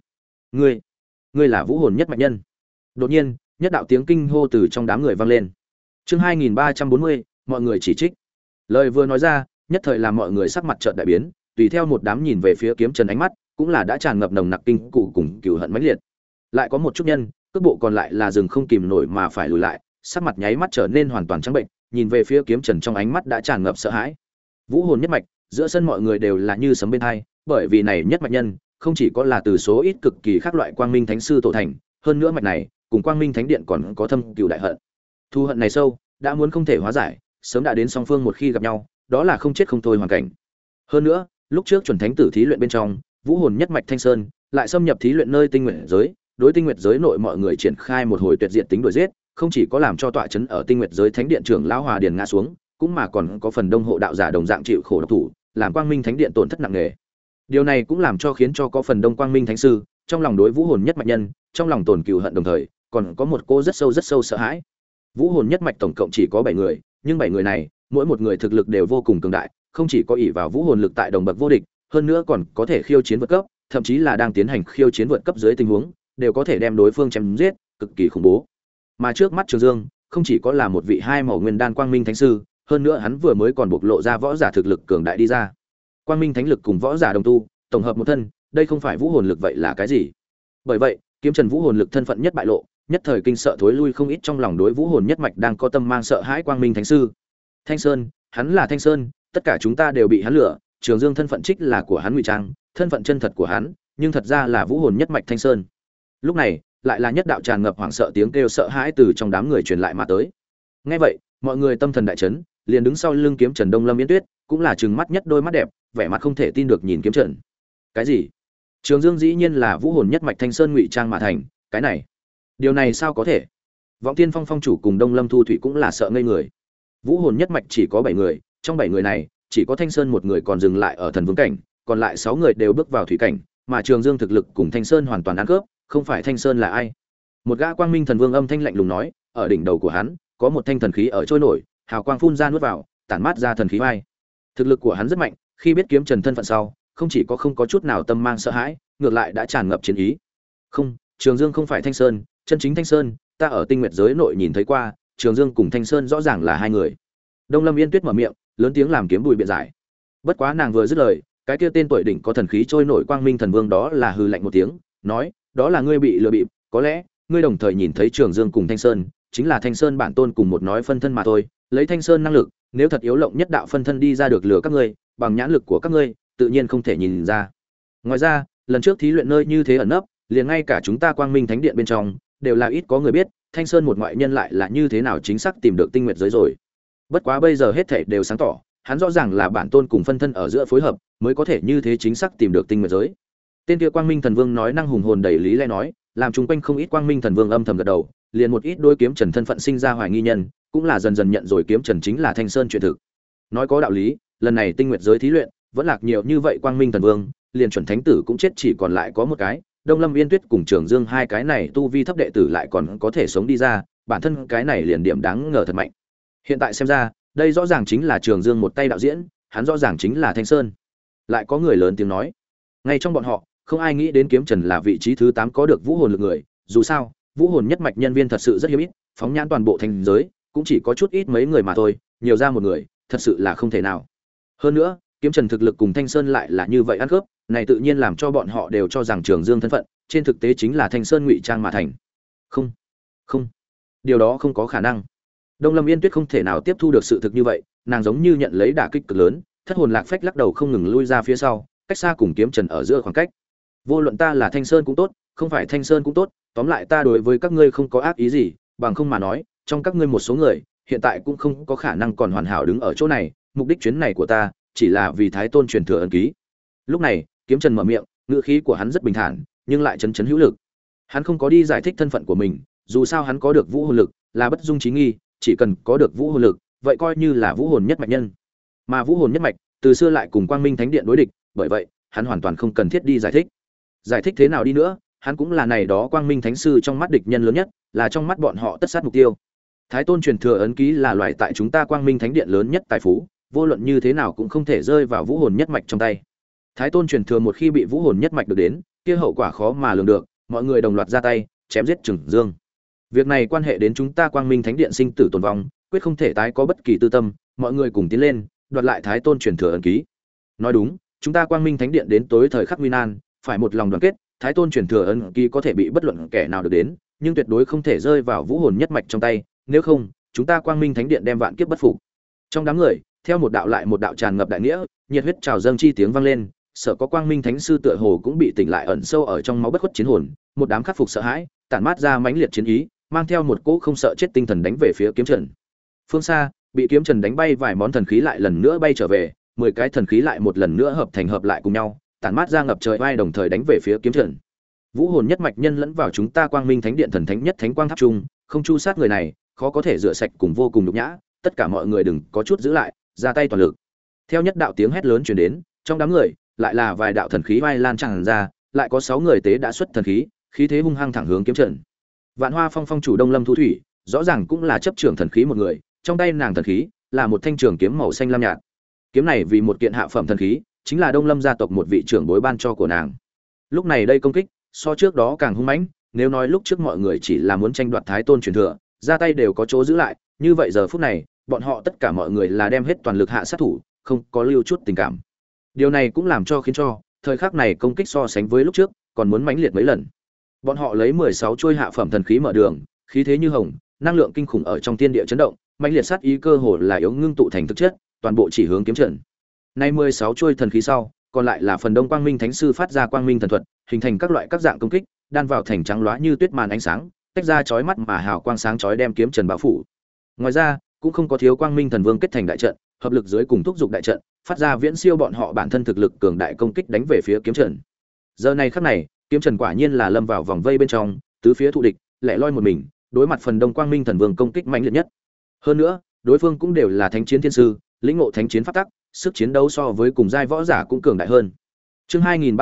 Ngươi là vũ hồn nhất mạch nhân. Đột nhiên, nhất đạo tiếng kinh hô từ trong đám người vang lên. Chương 2340, mọi người chỉ trích. Lời vừa nói ra, nhất thời làm mọi người sắc mặt chợt đại biến, tùy theo một đám nhìn về phía kiếm trần ánh mắt, cũng là đã tràn ngập nồng nặc kinh cụ cùng cừu hận mãnh liệt. Lại có một chút nhân, cước bộ còn lại là dừng không kìm nổi mà phải lùi lại, sắc mặt nháy mắt trở nên hoàn toàn trắng bệnh, nhìn về phía kiếm trần trong ánh mắt đã tràn ngập sợ hãi. Vũ hồn nhất mạch, giữa sân mọi người đều là như sấm bên hai, bởi vì này nhất mạch nhân, không chỉ có là từ số ít cực kỳ khác loại quang minh thánh sư tổ thành, hơn nữa mạch này, cùng quang minh thánh điện còn có thâm cừu đại hận. Thù hận này sâu, đã muốn không thể hóa giải, sớm đã đến song phương một khi gặp nhau, đó là không chết không thôi hoàn cảnh. Hơn nữa, lúc trước chuẩn thánh tử thí luyện bên trong, vũ hồn nhất mạch Thanh Sơn lại xâm nhập thí luyện nơi tinh nguyệt giới, đối tinh nguyệt giới nội mọi người triển khai một hồi tuyệt diệt tính đuổi giết, không chỉ có làm cho tọa trấn ở tinh nguyệt giới thánh điện trưởng lão Hòa Điền ngã xuống, cũng mà còn có phần đông hộ đạo giả đồng dạng chịu khổ độc thủ, làm quang minh thánh điện tổn thất nặng nề. Điều này cũng làm cho khiến cho có phần đông quang minh thánh sư trong lòng đối vũ hồn nhất mạch nhân, trong lòng tổn cừu hận đồng thời, còn có một cô rất sâu sợ hãi. Vũ hồn nhất mạch tổng cộng chỉ có 7 người, nhưng 7 người này, mỗi một người thực lực đều vô cùng cường đại, không chỉ có ỷ vào vũ hồn lực tại đồng bậc vô địch, hơn nữa còn có thể khiêu chiến vượt cấp, thậm chí là đang tiến hành khiêu chiến vượt cấp dưới tình huống, đều có thể đem đối phương chém giết, cực kỳ khủng bố. Mà trước mắt Trường Dương, không chỉ có là một vị 2 màu nguyên đan quang minh thánh sư, hơn nữa hắn vừa mới còn bộc lộ ra võ giả thực lực cường đại đi ra. Quang minh thánh lực cùng võ giả đồng tu, tổng hợp một thân, đây không phải vũ hồn lực vậy là cái gì? Bởi vậy, kiếm trần vũ hồn lực thân phận nhất bại lộ, nhất thời kinh sợ thối lui không ít trong lòng đối vũ hồn nhất mạch đang có tâm mang sợ hãi quang minh thánh sư. Thanh Sơn, hắn là Thanh Sơn, tất cả chúng ta đều bị hắn lừa, Trường Dương thân phận trích là của hắn ngụy trang, thân phận chân thật của hắn, nhưng thật ra là vũ hồn nhất mạch Thanh Sơn. Lúc này, lại là nhất đạo tràn ngập hoảng sợ tiếng kêu sợ hãi từ trong đám người truyền lại mà tới. Nghe vậy, mọi người tâm thần đại chấn, liền đứng sau lưng Kiếm Trần Đông Lâm Yên Tuyết, cũng là trừng mắt nhất đôi mắt đẹp, vẻ mặt không thể tin được nhìn Kiếm Trần. Cái gì? Trường Dương dĩ nhiên là vũ hồn nhất mạch Thanh Sơn ngụy trang mà thành, cái này, điều này sao có thể? Vọng Tiên Phong phong chủ cùng Đông Lâm Thu Thủy cũng là sợ ngây người. Vũ hồn nhất mạch chỉ có 7 người, trong 7 người này, chỉ có Thanh Sơn một người còn dừng lại ở thần vương cảnh, còn lại 6 người đều bước vào thủy cảnh, mà Trường Dương thực lực cùng Thanh Sơn hoàn toàn ăn khớp, không phải Thanh Sơn là ai? Một gã Quang Minh Thần Vương âm thanh lạnh lùng nói, ở đỉnh đầu của hắn có một thanh thần khí ở trôi nổi, hào quang phun ra nuốt vào, tản mát ra thần khí vai. Thực lực của hắn rất mạnh, khi biết Kiếm Trần thân phận sau, không chỉ có không có chút nào tâm mang sợ hãi, ngược lại đã tràn ngập chiến ý. Không, Trường Dương không phải Thanh Sơn, chân chính Thanh Sơn, ta ở Tinh Nguyệt giới nội nhìn thấy qua, Trường Dương cùng Thanh Sơn rõ ràng là hai người. Đông Lâm Yên Tuyết mở miệng, lớn tiếng làm Kiếm Bùi biện giải. Bất quá nàng vừa dứt lời, cái kia tên tuổi đỉnh có thần khí trôi nổi Quang Minh Thần Vương đó là hừ lạnh một tiếng, nói, đó là ngươi bị lừa bịp, có lẽ ngươi đồng thời nhìn thấy Trường Dương cùng Thanh Sơn, chính là Thanh Sơn bản tôn cùng một nói phân thân mà thôi, lấy Thanh Sơn năng lực, nếu thật yếu lộng nhất đạo phân thân đi ra được lừa các ngươi, bằng nhãn lực của các ngươi, tự nhiên không thể nhìn ra. Ngoài ra, lần trước thí luyện nơi như thế ẩn nấp, liền ngay cả chúng ta Quang Minh Thánh Điện bên trong, đều là ít có người biết, Thanh Sơn một ngoại nhân lại là như thế nào chính xác tìm được Tinh Nguyệt giới rồi. Bất quá bây giờ hết thảy đều sáng tỏ, hắn rõ ràng là bản tôn cùng phân thân ở giữa phối hợp, mới có thể như thế chính xác tìm được Tinh Nguyệt giới. Tên kia Quang Minh Thần Vương nói năng hùng hồn đầy lý lẽ nói, làm chung quanh không ít Quang Minh Thần Vương âm thầm gật đầu, liền một ít đôi Kiếm Trần thân phận sinh ra hoài nghi nhân, cũng là dần dần nhận rồi Kiếm Trần chính là Thanh Sơn chuyện thực. Nói có đạo lý, lần này Tinh Nguyệt giới thí luyện, vẫn lạc nhiều như vậy Quang Minh Thần Vương, liền chuẩn thánh tử cũng chết chỉ còn lại có một cái, Đông Lâm Yên Tuyết cùng Trường Dương hai cái này tu vi thấp đệ tử lại còn có thể sống đi ra, bản thân cái này liền điểm đáng ngờ thật mạnh. Hiện tại xem ra, đây rõ ràng chính là Trường Dương một tay đạo diễn, hắn rõ ràng chính là Thanh Sơn. Lại có người lớn tiếng nói, ngay trong bọn họ, không ai nghĩ đến Kiếm Trần là vị trí thứ 8 có được vũ hồn lực người, dù sao, vũ hồn nhất mạch nhân viên thật sự rất hiếm ít, phóng nhãn toàn bộ thành giới, cũng chỉ có chút ít mấy người mà thôi, nhiều ra một người, thật sự là không thể nào. Hơn nữa, Kiếm Trần thực lực cùng Thanh Sơn lại là như vậy ăn khớp, này tự nhiên làm cho bọn họ đều cho rằng Trường Dương thân phận, trên thực tế chính là Thanh Sơn ngụy trang mà thành. Không, không, điều đó không có khả năng. Đông Lâm Yên Tuyết không thể nào tiếp thu được sự thực như vậy, nàng giống như nhận lấy đả kích cực lớn, thất hồn lạc phách lắc đầu không ngừng lui ra phía sau, cách xa cùng Kiếm Trần ở giữa khoảng cách. Vô luận ta là Thanh Sơn cũng tốt, không phải Thanh Sơn cũng tốt, tóm lại ta đối với các ngươi không có ác ý gì, bằng không mà nói, trong các ngươi một số người, hiện tại cũng không có khả năng còn hoàn hảo đứng ở chỗ này, mục đích chuyến này của ta, chỉ là vì Thái Tôn truyền thừa ân ký. Lúc này, Kiếm Trần mở miệng, ngữ khí của hắn rất bình thản, nhưng lại chấn chấn hữu lực. Hắn không có đi giải thích thân phận của mình, dù sao hắn có được vũ hồn lực, là bất dung chí nghi, chỉ cần có được vũ hồn lực, vậy coi như là vũ hồn nhất mạch nhân. Mà vũ hồn nhất mạch, từ xưa lại cùng Quang Minh Thánh Điện đối địch, bởi vậy, hắn hoàn toàn không cần thiết đi giải thích. Giải thích thế nào đi nữa, hắn cũng là này đó Quang Minh Thánh sư trong mắt địch nhân lớn nhất, là trong mắt bọn họ tất sát mục tiêu. Thái Tôn truyền thừa ấn ký là loại tại chúng ta Quang Minh Thánh Điện lớn nhất tài phú, vô luận như thế nào cũng không thể rơi vào vũ hồn nhất mạch trong tay. Thái Tôn truyền thừa một khi bị vũ hồn nhất mạch được đến, kia hậu quả khó mà lường được, mọi người đồng loạt ra tay, chém giết Trường Dương. Việc này quan hệ đến chúng ta Quang Minh Thánh Điện sinh tử tồn vong, quyết không thể tái có bất kỳ tư tâm, mọi người cùng tiến lên, đoạt lại Thái Tôn truyền thừa ấn ký. Nói đúng, chúng ta Quang Minh Thánh Điện đến tối thời khắc nguy nan, phải một lòng đoàn kết, Thái Tôn truyền thừa ấn ký có thể bị bất luận kẻ nào được đến, nhưng tuyệt đối không thể rơi vào vũ hồn nhất mạch trong tay, nếu không, chúng ta Quang Minh Thánh Điện đem vạn kiếp bất phục. Trong đám người, theo một đạo lại một đạo tràn ngập đại nghĩa, nhiệt huyết trào dâng chi tiếng vang lên, sợ có Quang Minh Thánh sư tựa hồ cũng bị tỉnh lại ẩn sâu ở trong máu bất khuất chiến hồn, một đám khắc phục sợ hãi, tản mát ra mãnh liệt chiến ý, mang theo một cỗ không sợ chết tinh thần đánh về phía Kiếm Trần. Phương xa, bị Kiếm Trần đánh bay vài món thần khí lại lần nữa bay trở về, 10 cái thần khí lại một lần nữa hợp thành hợp lại cùng nhau, tản mát ra ngập trời vai đồng thời đánh về phía Kiếm Trần. Vũ hồn nhất mạch nhân lẫn vào chúng ta Quang Minh Thánh Điện thần thánh nhất thánh quang tháp trung, không chu sát người này, khó có thể rửa sạch cùng vô cùng nhục nhã, tất cả mọi người đừng có chút giữ lại, ra tay toàn lực. Theo nhất đạo tiếng hét lớn truyền đến, trong đám người lại là vài đạo thần khí vai lan tràn ra, lại có 6 người tế đã xuất thần khí, khí thế hung hăng thẳng hướng Kiếm Trần. Vạn Hoa Phong phong chủ Đông Lâm Thu Thủy, rõ ràng cũng là chấp trưởng thần khí một người, trong tay nàng thần khí là một thanh trường kiếm màu xanh lam nhạt. Kiếm này vì một kiện hạ phẩm thần khí, chính là Đông Lâm gia tộc một vị trưởng bối ban cho của nàng. Lúc này đây công kích, so trước đó càng hung mãnh, nếu nói lúc trước mọi người chỉ là muốn tranh đoạt Thái Tôn truyền thừa, ra tay đều có chỗ giữ lại, như vậy giờ phút này, bọn họ tất cả mọi người là đem hết toàn lực hạ sát thủ, không có lưu chút tình cảm. Điều này cũng làm cho khiến cho thời khắc này công kích so sánh với lúc trước, còn muốn mãnh liệt mấy lần. Bọn họ lấy 16 chuôi hạ phẩm thần khí mở đường, khí thế như hồng, năng lượng kinh khủng ở trong thiên địa chấn động, mãnh liệt sát ý cơ hồ là yếu ngưng tụ thành thực chất, toàn bộ chỉ hướng Kiếm Trần. Nay 16 chuôi thần khí sau, còn lại là phần đông Quang Minh Thánh sư phát ra Quang Minh thần thuật, hình thành các loại các dạng công kích, đan vào thành trắng loá như tuyết màn ánh sáng, tách ra chói mắt mà hào quang sáng chói đem kiếm trần bao phủ. Ngoài ra, cũng không có thiếu Quang Minh Thần Vương kết thành đại trận, hợp lực dưới cùng thúc dục đại trận, phát ra viễn siêu bọn họ bản thân thực lực cường đại công kích đánh về phía kiếm trần. Giờ này khắc này, kiếm trần quả nhiên là lâm vào vòng vây bên trong, tứ phía thụ địch, lẻ loi một mình, đối mặt phần đông Quang Minh Thần Vương công kích mạnh liệt nhất. Hơn nữa, đối phương cũng đều là thánh chiến thiên sư, lĩnh ngộ thánh chiến pháp tắc, sức chiến đấu so với cùng giai võ giả cũng cường đại hơn. Chương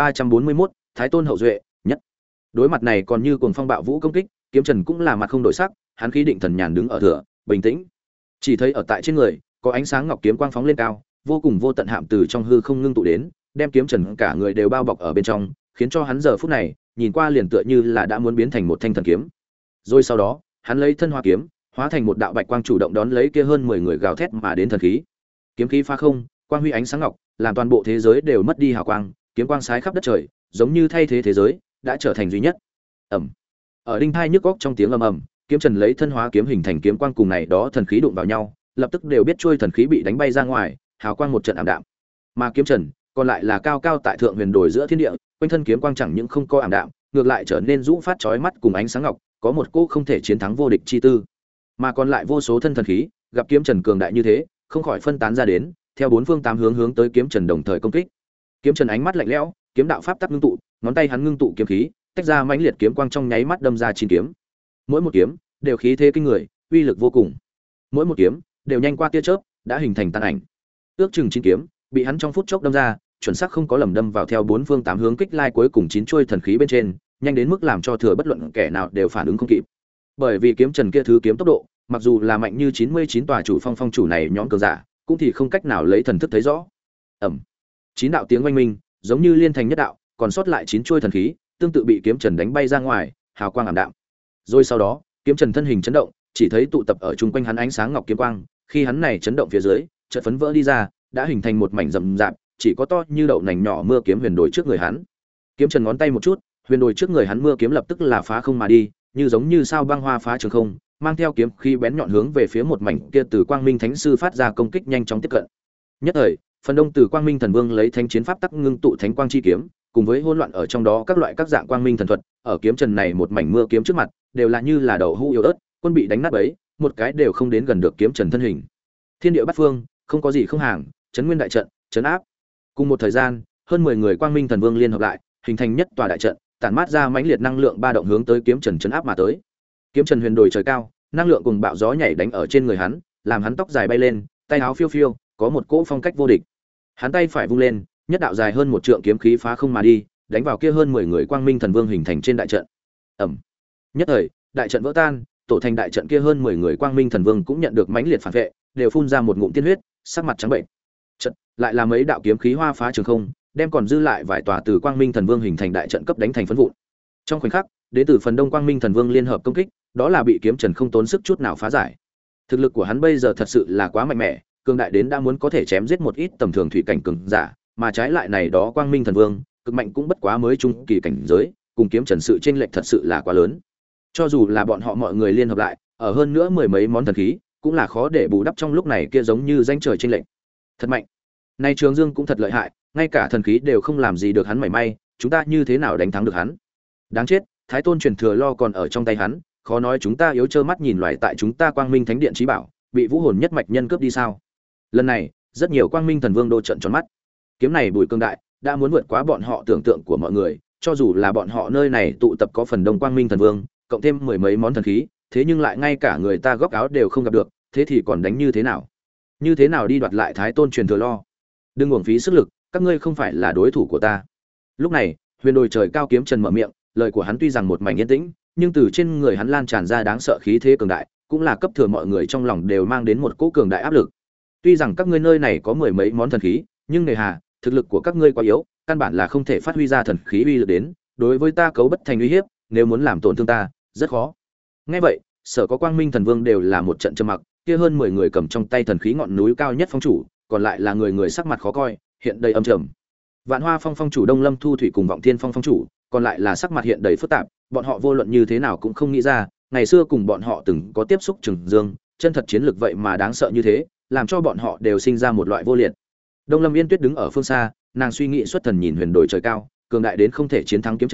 2341, Thái Tôn hậu duệ, nhất. Đối mặt này còn như cuồng phong bạo vũ công kích, kiếm trần cũng là mặt không đổi sắc, hắn khí định thần nhàn đứng ở thừa, bình tĩnh. Chỉ thấy ở tại trên người, có ánh sáng ngọc kiếm quang phóng lên cao, vô cùng vô tận hạm từ trong hư không ngưng tụ đến, đem kiếm trần cả người đều bao bọc ở bên trong, khiến cho hắn giờ phút này, nhìn qua liền tựa như là đã muốn biến thành một thanh thần kiếm. Rồi sau đó, hắn lấy thân hoa kiếm, hóa thành một đạo bạch quang chủ động đón lấy kia hơn 10 người gào thét mà đến thần khí. Kiếm khí phá không, quang huy ánh sáng ngọc, làm toàn bộ thế giới đều mất đi hào quang, kiếm quang sái khắp đất trời, giống như thay thế thế giới đã trở thành duy nhất. Ầm. Ở đinh thai nhức óc trong tiếng ầm ầm, kiếm trần lấy thân hóa kiếm hình thành kiếm quang cùng này đó thần khí đụng vào nhau, lập tức đều biết trôi thần khí bị đánh bay ra ngoài, hào quang một trận ảm đạm. Mà kiếm trần còn lại là cao cao tại thượng huyền đồi giữa thiên địa, quanh thân kiếm quang chẳng những không có ảm đạm, ngược lại trở nên rũ phát chói mắt cùng ánh sáng ngọc, có một cô không thể chiến thắng vô địch chi tư. Mà còn lại vô số thân thần khí, gặp kiếm trần cường đại như thế, không khỏi phân tán ra đến, theo bốn phương tám hướng hướng tới kiếm trần đồng thời công kích. Kiếm trần ánh mắt lạnh lẽo, kiếm đạo pháp tắc ngưng tụ, ngón tay hắn ngưng tụ kiếm khí, tách ra mãnh liệt kiếm quang trong nháy mắt đâm ra chín kiếm. Mỗi một kiếm đều khí thế kinh người, uy lực vô cùng. Mỗi một kiếm đều nhanh qua tia chớp, đã hình thành tàn ảnh. Ước chừng chín kiếm, bị hắn trong phút chốc đâm ra, chuẩn xác không có lầm đâm vào theo bốn phương tám hướng kích lai cuối cùng chín chuôi thần khí bên trên, nhanh đến mức làm cho thừa bất luận kẻ nào đều phản ứng không kịp. Bởi vì kiếm trần kia thứ kiếm tốc độ, mặc dù là mạnh như 99 tòa chủ phong chủ này nhóm cường giả, cũng thì không cách nào lấy thần thức thấy rõ. Ầm. Chín đạo tiếng oanh minh, giống như liên thành nhất đạo, còn sót lại chín chuôi thần khí, tương tự bị kiếm trần đánh bay ra ngoài, hào quang ảm đạm. Rồi sau đó, kiếm trần thân hình chấn động, chỉ thấy tụ tập ở chung quanh hắn ánh sáng ngọc kiếm quang, khi hắn này chấn động phía dưới, chợt phấn vỡ đi ra, đã hình thành một mảnh rậm rạp, chỉ có to như đậu nành nhỏ mưa kiếm huyền đồi trước người hắn. Kiếm trần ngón tay một chút, huyền đồi trước người hắn mưa kiếm lập tức là phá không mà đi, như giống như sao băng hoa phá trường không, mang theo kiếm khí bén nhọn hướng về phía một mảnh kia từ Quang Minh Thánh sư phát ra công kích nhanh chóng tiếp cận. Nhất thời, phần đông từ Quang Minh Thần Vương lấy thánh chiến pháp tắc ngưng tụ thánh quang chi kiếm, cùng với hỗn loạn ở trong đó các loại các dạng quang minh thần thuật, ở kiếm trần này một mảnh mưa kiếm trước mặt, đều là như là đậu hũ yếu ớt, quân bị đánh nát bấy, một cái đều không đến gần được kiếm trần thân hình. Thiên địa bát phương, không có gì không hàng, trấn nguyên đại trận, trấn áp. Cùng một thời gian, hơn 10 người Quang Minh Thần Vương liên hợp lại, hình thành nhất tòa đại trận, tản mát ra mãnh liệt năng lượng ba động hướng tới kiếm trần trấn áp mà tới. Kiếm trần huyền đồi trời cao, năng lượng cùng bạo gió nhảy đánh ở trên người hắn, làm hắn tóc dài bay lên, tay áo phiêu phiêu, có một cỗ phong cách vô địch. Hắn tay phải vung lên, nhất đạo dài hơn một trượng kiếm khí phá không mà đi, đánh vào kia hơn 10 người Quang Minh Thần Vương hình thành trên đại trận. Ầm. Nhất thời, đại trận vỡ tan, tổ thành đại trận kia hơn 10 người Quang Minh Thần Vương cũng nhận được mãnh liệt phản vệ, đều phun ra một ngụm tiên huyết, sắc mặt trắng bệnh. Trận lại là mấy đạo kiếm khí hoa phá trường không, đem còn dư lại vài tòa từ Quang Minh Thần Vương hình thành đại trận cấp đánh thành phấn vụn. Trong khoảnh khắc, đến từ phần đông Quang Minh Thần Vương liên hợp công kích, đó là bị kiếm trần không tốn sức chút nào phá giải. Thực lực của hắn bây giờ thật sự là quá mạnh mẽ, cường đại đến đã muốn có thể chém giết một ít tầm thường thủy cảnh cường giả, mà trái lại này đó Quang Minh Thần Vương, cực mạnh cũng bất quá mới trung kỳ cảnh giới, cùng kiếm trần sự chênh lệch thật sự là quá lớn. Cho dù là bọn họ mọi người liên hợp lại, ở hơn nữa mười mấy món thần khí, cũng là khó để bù đắp trong lúc này kia giống như danh trời chênh lệch. Thật mạnh. Nay Trường Dương cũng thật lợi hại, ngay cả thần khí đều không làm gì được hắn mảy may, chúng ta như thế nào đánh thắng được hắn? Đáng chết, Thái Tôn truyền thừa lo còn ở trong tay hắn, khó nói chúng ta yếu trơ mắt nhìn loại tại chúng ta Quang Minh Thánh Điện trí bảo, bị Vũ Hồn Nhất Mạch nhân cướp đi sao? Lần này, rất nhiều Quang Minh Thần Vương đô trận tròn mắt. Kiếm này bùi cương đại, đã muốn vượt quá bọn họ tưởng tượng của mọi người, cho dù là bọn họ nơi này tụ tập có phần đông Quang Minh Thần Vương, cộng thêm mười mấy món thần khí, thế nhưng lại ngay cả người ta góc áo đều không gặp được, thế thì còn đánh như thế nào? Như thế nào đi đoạt lại Thái Tôn truyền thừa lo? Đừng uổng phí sức lực, các ngươi không phải là đối thủ của ta. Lúc này, huyền đồi trời cao kiếm trần mở miệng, lời của hắn tuy rằng một mảnh yên tĩnh, nhưng từ trên người hắn lan tràn ra đáng sợ khí thế cường đại, cũng là cấp thừa mọi người trong lòng đều mang đến một cỗ cường đại áp lực. Tuy rằng các ngươi nơi này có mười mấy món thần khí, nhưng nề hà, thực lực của các ngươi quá yếu, căn bản là không thể phát huy ra thần khí uy lực đến, đối với ta cấu bất thành uy hiếp, nếu muốn làm tổn thương ta, rất khó. Nghe vậy, sở có Quang Minh Thần Vương đều là một trận trầm mặc, kia hơn 10 người cầm trong tay thần khí ngọn núi cao nhất phong chủ, còn lại là người người sắc mặt khó coi, hiện đầy âm trầm. Vạn Hoa Phong phong chủ Đông Lâm Thu Thủy cùng Vọng Thiên Phong phong chủ, còn lại là sắc mặt hiện đầy phức tạp, bọn họ vô luận như thế nào cũng không nghĩ ra, ngày xưa cùng bọn họ từng có tiếp xúc Trường Dương, chân thật chiến lược vậy mà đáng sợ như thế, làm cho bọn họ đều sinh ra một loại vô liệt. Đông Lâm Yên Tuyết đứng ở phương xa, nàng suy nghĩ xuất thần nhìn huyền đồi trời cao, cường đại đến không thể chiến thắng kiếm trần,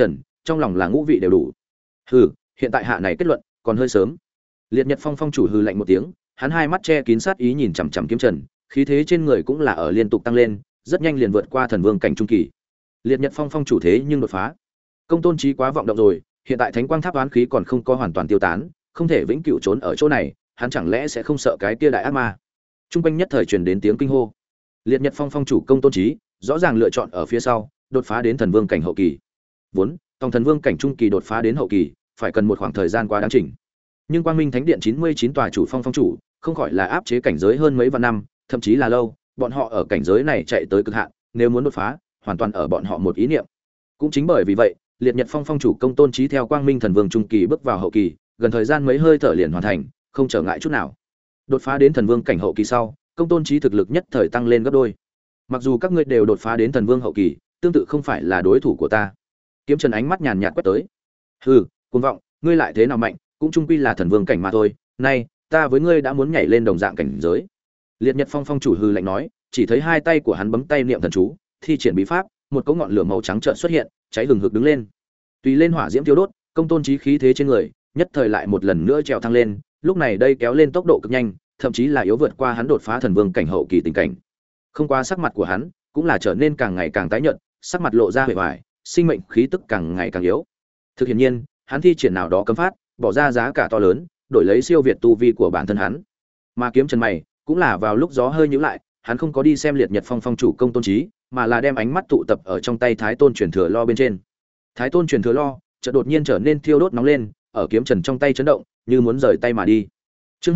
trong lòng là ngũ vị đều đủ. Hừ, hiện tại hạ này kết luận còn hơi sớm. Liệt Nhật Phong phong chủ hừ lạnh một tiếng, hắn hai mắt che kín sát ý nhìn chằm chằm Kiếm Trần, khí thế trên người cũng là ở liên tục tăng lên, rất nhanh liền vượt qua thần vương cảnh trung kỳ. Liệt Nhật Phong phong chủ thế nhưng đột phá. Công tôn trí quá vọng động rồi, hiện tại Thánh Quang Tháp oán khí còn không có hoàn toàn tiêu tán, không thể vĩnh cửu trốn ở chỗ này, hắn chẳng lẽ sẽ không sợ cái kia đại ác ma? Trung quanh nhất thời truyền đến tiếng kinh hô. Liệt Nhật Phong phong chủ Công tôn trí, rõ ràng lựa chọn ở phía sau, đột phá đến thần vương cảnh hậu kỳ. Vốn, tòng thần vương cảnh trung kỳ đột phá đến hậu kỳ, phải cần một khoảng thời gian quá đáng chỉnh. Nhưng Quang Minh Thánh Điện 99 tòa chủ phong phong chủ, không khỏi là áp chế cảnh giới hơn mấy vạn năm, thậm chí là lâu, bọn họ ở cảnh giới này chạy tới cực hạn, nếu muốn đột phá, hoàn toàn ở bọn họ một ý niệm. Cũng chính bởi vì vậy, Liệt Nhật Phong phong chủ Công tôn trí theo Quang Minh thần vương trung kỳ bước vào hậu kỳ, gần thời gian mấy hơi thở liền hoàn thành, không trở ngại chút nào. Đột phá đến thần vương cảnh hậu kỳ sau, Công tôn trí thực lực nhất thời tăng lên gấp đôi. Mặc dù các ngươi đều đột phá đến thần vương hậu kỳ, tương tự không phải là đối thủ của ta. Kiếm Trần ánh mắt nhàn nhạt quét tới. Hừ, cuồng vọng, ngươi lại thế nào mạnh, cũng chung quy là thần vương cảnh mà thôi. Nay, ta với ngươi đã muốn nhảy lên đồng dạng cảnh giới. Liệt Nhật Phong phong chủ hừ lạnh nói, chỉ thấy hai tay của hắn bấm tay niệm thần chú, thi triển bí pháp, một cỗ ngọn lửa màu trắng chợt xuất hiện, cháy hừng hực đứng lên. Tùy lên hỏa diễm thiêu đốt, Công tôn trí khí thế trên người, nhất thời lại một lần nữa trèo thăng lên, lúc này đây kéo lên tốc độ cực nhanh, thậm chí là yếu vượt qua hắn đột phá thần vương cảnh hậu kỳ tình cảnh. Không qua sắc mặt của hắn, cũng là trở nên càng ngày càng tái nhợt, sắc mặt lộ ra vẻ vải, sinh mệnh khí tức càng ngày càng yếu. Thực hiện nhiên, hắn thi triển nào đó cấm phát, bỏ ra giá cả to lớn, đổi lấy siêu việt tu vi của bản thân hắn. Mà Kiếm Trần mày, cũng là vào lúc gió hơi nhíu lại, hắn không có đi xem Liệt Nhật Phong phong chủ Công tôn trí, mà là đem ánh mắt tụ tập ở trong tay Thái Tôn truyền thừa lo bên trên. Thái Tôn truyền thừa lo, chợt đột nhiên trở nên thiêu đốt nóng lên, ở Kiếm Trần trong tay chấn động, như muốn rời tay mà đi. Chương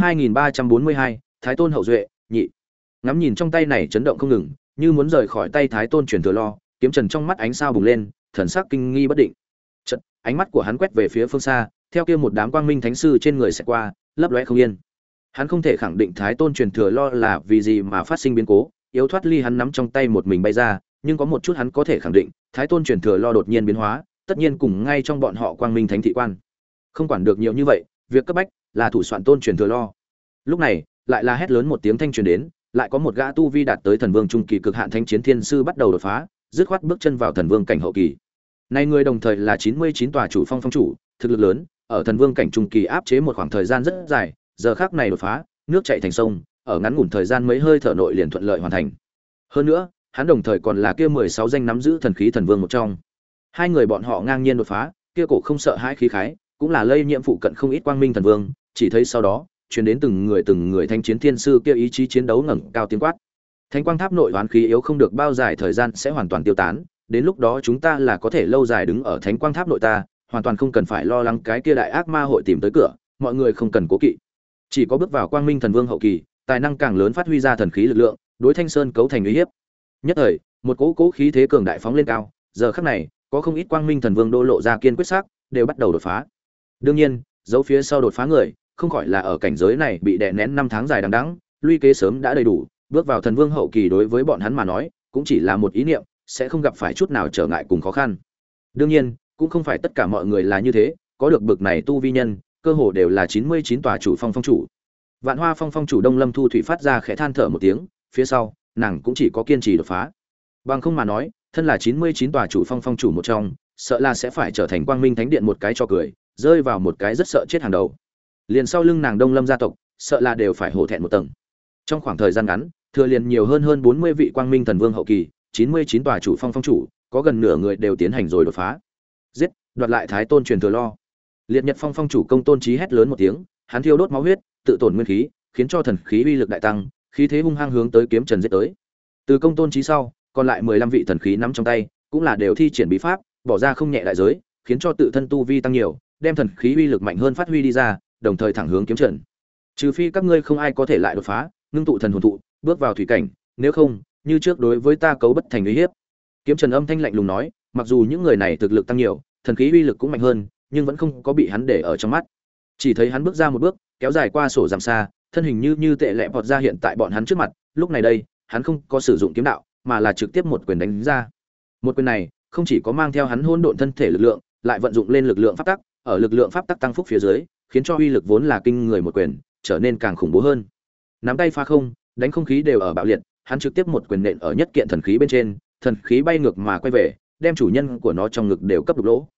2342, Thái Tôn hậu duệ, nhị. Ngắm nhìn trong tay này chấn động không ngừng, như muốn rời khỏi tay Thái Tôn truyền thừa lo, Kiếm Trần trong mắt ánh sao bùng lên, thần sắc kinh nghi bất định. Chợt, ánh mắt của hắn quét về phía phương xa, theo kia một đám quang minh thánh sư trên người sẽ qua, lấp lóe không yên. Hắn không thể khẳng định Thái Tôn truyền thừa lo là vì gì mà phát sinh biến cố, yếu thoát ly hắn nắm trong tay một mình bay ra, nhưng có một chút hắn có thể khẳng định, Thái Tôn truyền thừa lo đột nhiên biến hóa, tất nhiên cùng ngay trong bọn họ quang minh thánh thị quan. Không quản được nhiều như vậy, việc cấp bách là thủ soạn Tôn truyền thừa lo. Lúc này, lại là hét lớn một tiếng thanh truyền đến, lại có một gã tu vi đạt tới thần vương trung kỳ cực hạn thánh chiến thiên sư bắt đầu đột phá, dứt khoát bước chân vào thần vương cảnh hậu kỳ. Này người đồng thời là 99 tòa chủ phong phong chủ, thực lực lớn, ở thần vương cảnh trung kỳ áp chế một khoảng thời gian rất dài, giờ khắc này đột phá, nước chảy thành sông, ở ngắn ngủn thời gian mấy hơi thở nội liền thuận lợi hoàn thành. Hơn nữa, hắn đồng thời còn là kia 16 danh nắm giữ thần khí thần vương một trong. Hai người bọn họ ngang nhiên đột phá, kia cổ không sợ hãi khí khái, cũng là lây nhiễm phụ cận không ít quang minh thần vương, chỉ thấy sau đó, truyền đến từng người thanh chiến thiên sư kia ý chí chiến đấu ngẩng cao tiếng quát. Thánh quang tháp nội oán khí yếu không được bao dài thời gian sẽ hoàn toàn tiêu tán, đến lúc đó chúng ta là có thể lâu dài đứng ở thánh quang tháp nội ta, hoàn toàn không cần phải lo lắng cái kia đại ác ma hội tìm tới cửa, mọi người không cần cố kỵ. Chỉ có bước vào quang minh thần vương hậu kỳ, tài năng càng lớn phát huy ra thần khí lực lượng, đối Thanh Sơn cấu thành uy hiếp. Nhất thời, một cỗ khí thế cường đại phóng lên cao, giờ khắc này, có không ít quang minh thần vương đô lộ ra kiên quyết sắc, đều bắt đầu đột phá. Đương nhiên, dấu phía sau đột phá người, không khỏi là ở cảnh giới này bị đè nén 5 tháng dài đằng đẵng, luy kế sớm đã đầy đủ, bước vào thần vương hậu kỳ đối với bọn hắn mà nói, cũng chỉ là một ý niệm, sẽ không gặp phải chút nào trở ngại cùng khó khăn. Đương nhiên, cũng không phải tất cả mọi người là như thế, có được bực này tu vi nhân, cơ hồ đều là 99 tòa chủ phong phong chủ. Vạn Hoa Phong phong chủ Đông Lâm Thu Thủy phát ra khẽ than thở một tiếng, phía sau, nàng cũng chỉ có kiên trì đột phá. Bằng không mà nói, thân là 99 tòa chủ phong phong chủ một trong, sợ là sẽ phải trở thành Quang Minh Thánh Điện một cái cho cười, rơi vào một cái rất sợ chết hàng đầu. Liền sau lưng nàng Đông Lâm gia tộc, sợ là đều phải hổ thẹn một tầng. Trong khoảng thời gian ngắn, thừa liền nhiều hơn 40 vị Quang Minh Thần Vương hậu kỳ, 99 tòa chủ phong phong chủ, có gần nửa người đều tiến hành rồi đột phá. Giết, đoạt lại Thái Tôn truyền thừa lo. Liệt Nhật Phong phong chủ Công tôn trí hét lớn một tiếng, hắn thiêu đốt máu huyết, tự tổn nguyên khí, khiến cho thần khí uy lực đại tăng, khí thế hung hăng hướng tới Kiếm Trần giết tới. Từ Công tôn trí sau, còn lại 15 vị thần khí nắm trong tay, cũng là đều thi triển bí pháp, bỏ ra không nhẹ đại giới, khiến cho tự thân tu vi tăng nhiều, đem thần khí uy lực mạnh hơn phát huy đi ra, đồng thời thẳng hướng Kiếm Trần. Trừ phi các ngươi không ai có thể lại đột phá, ngưng tụ thần hồn thụ, bước vào thủy cảnh, nếu không, như trước đối với ta cấu bất thành uy hiếp. Kiếm Trần âm thanh lạnh lùng nói, mặc dù những người này thực lực tăng nhiều, thần khí uy lực cũng mạnh hơn, nhưng vẫn không có bị hắn để ở trong mắt. Chỉ thấy hắn bước ra một bước, kéo dài qua sổ giảm xa, thân hình như tệ lẹ vọt ra hiện tại bọn hắn trước mặt, lúc này đây, hắn không có sử dụng kiếm đạo, mà là trực tiếp một quyền đánh ra. Một quyền này, không chỉ có mang theo hắn hỗn độn thân thể lực lượng, lại vận dụng lên lực lượng pháp tắc, ở lực lượng pháp tắc tăng phúc phía dưới, khiến cho uy lực vốn là kinh người một quyền, trở nên càng khủng bố hơn. Nắm tay phá không, đánh không khí đều ở bạo liệt, hắn trực tiếp một quyền nện ở nhất kiện thần khí bên trên, thần khí bay ngược mà quay về, đem chủ nhân của nó trong ngực đều cấp đục lỗ.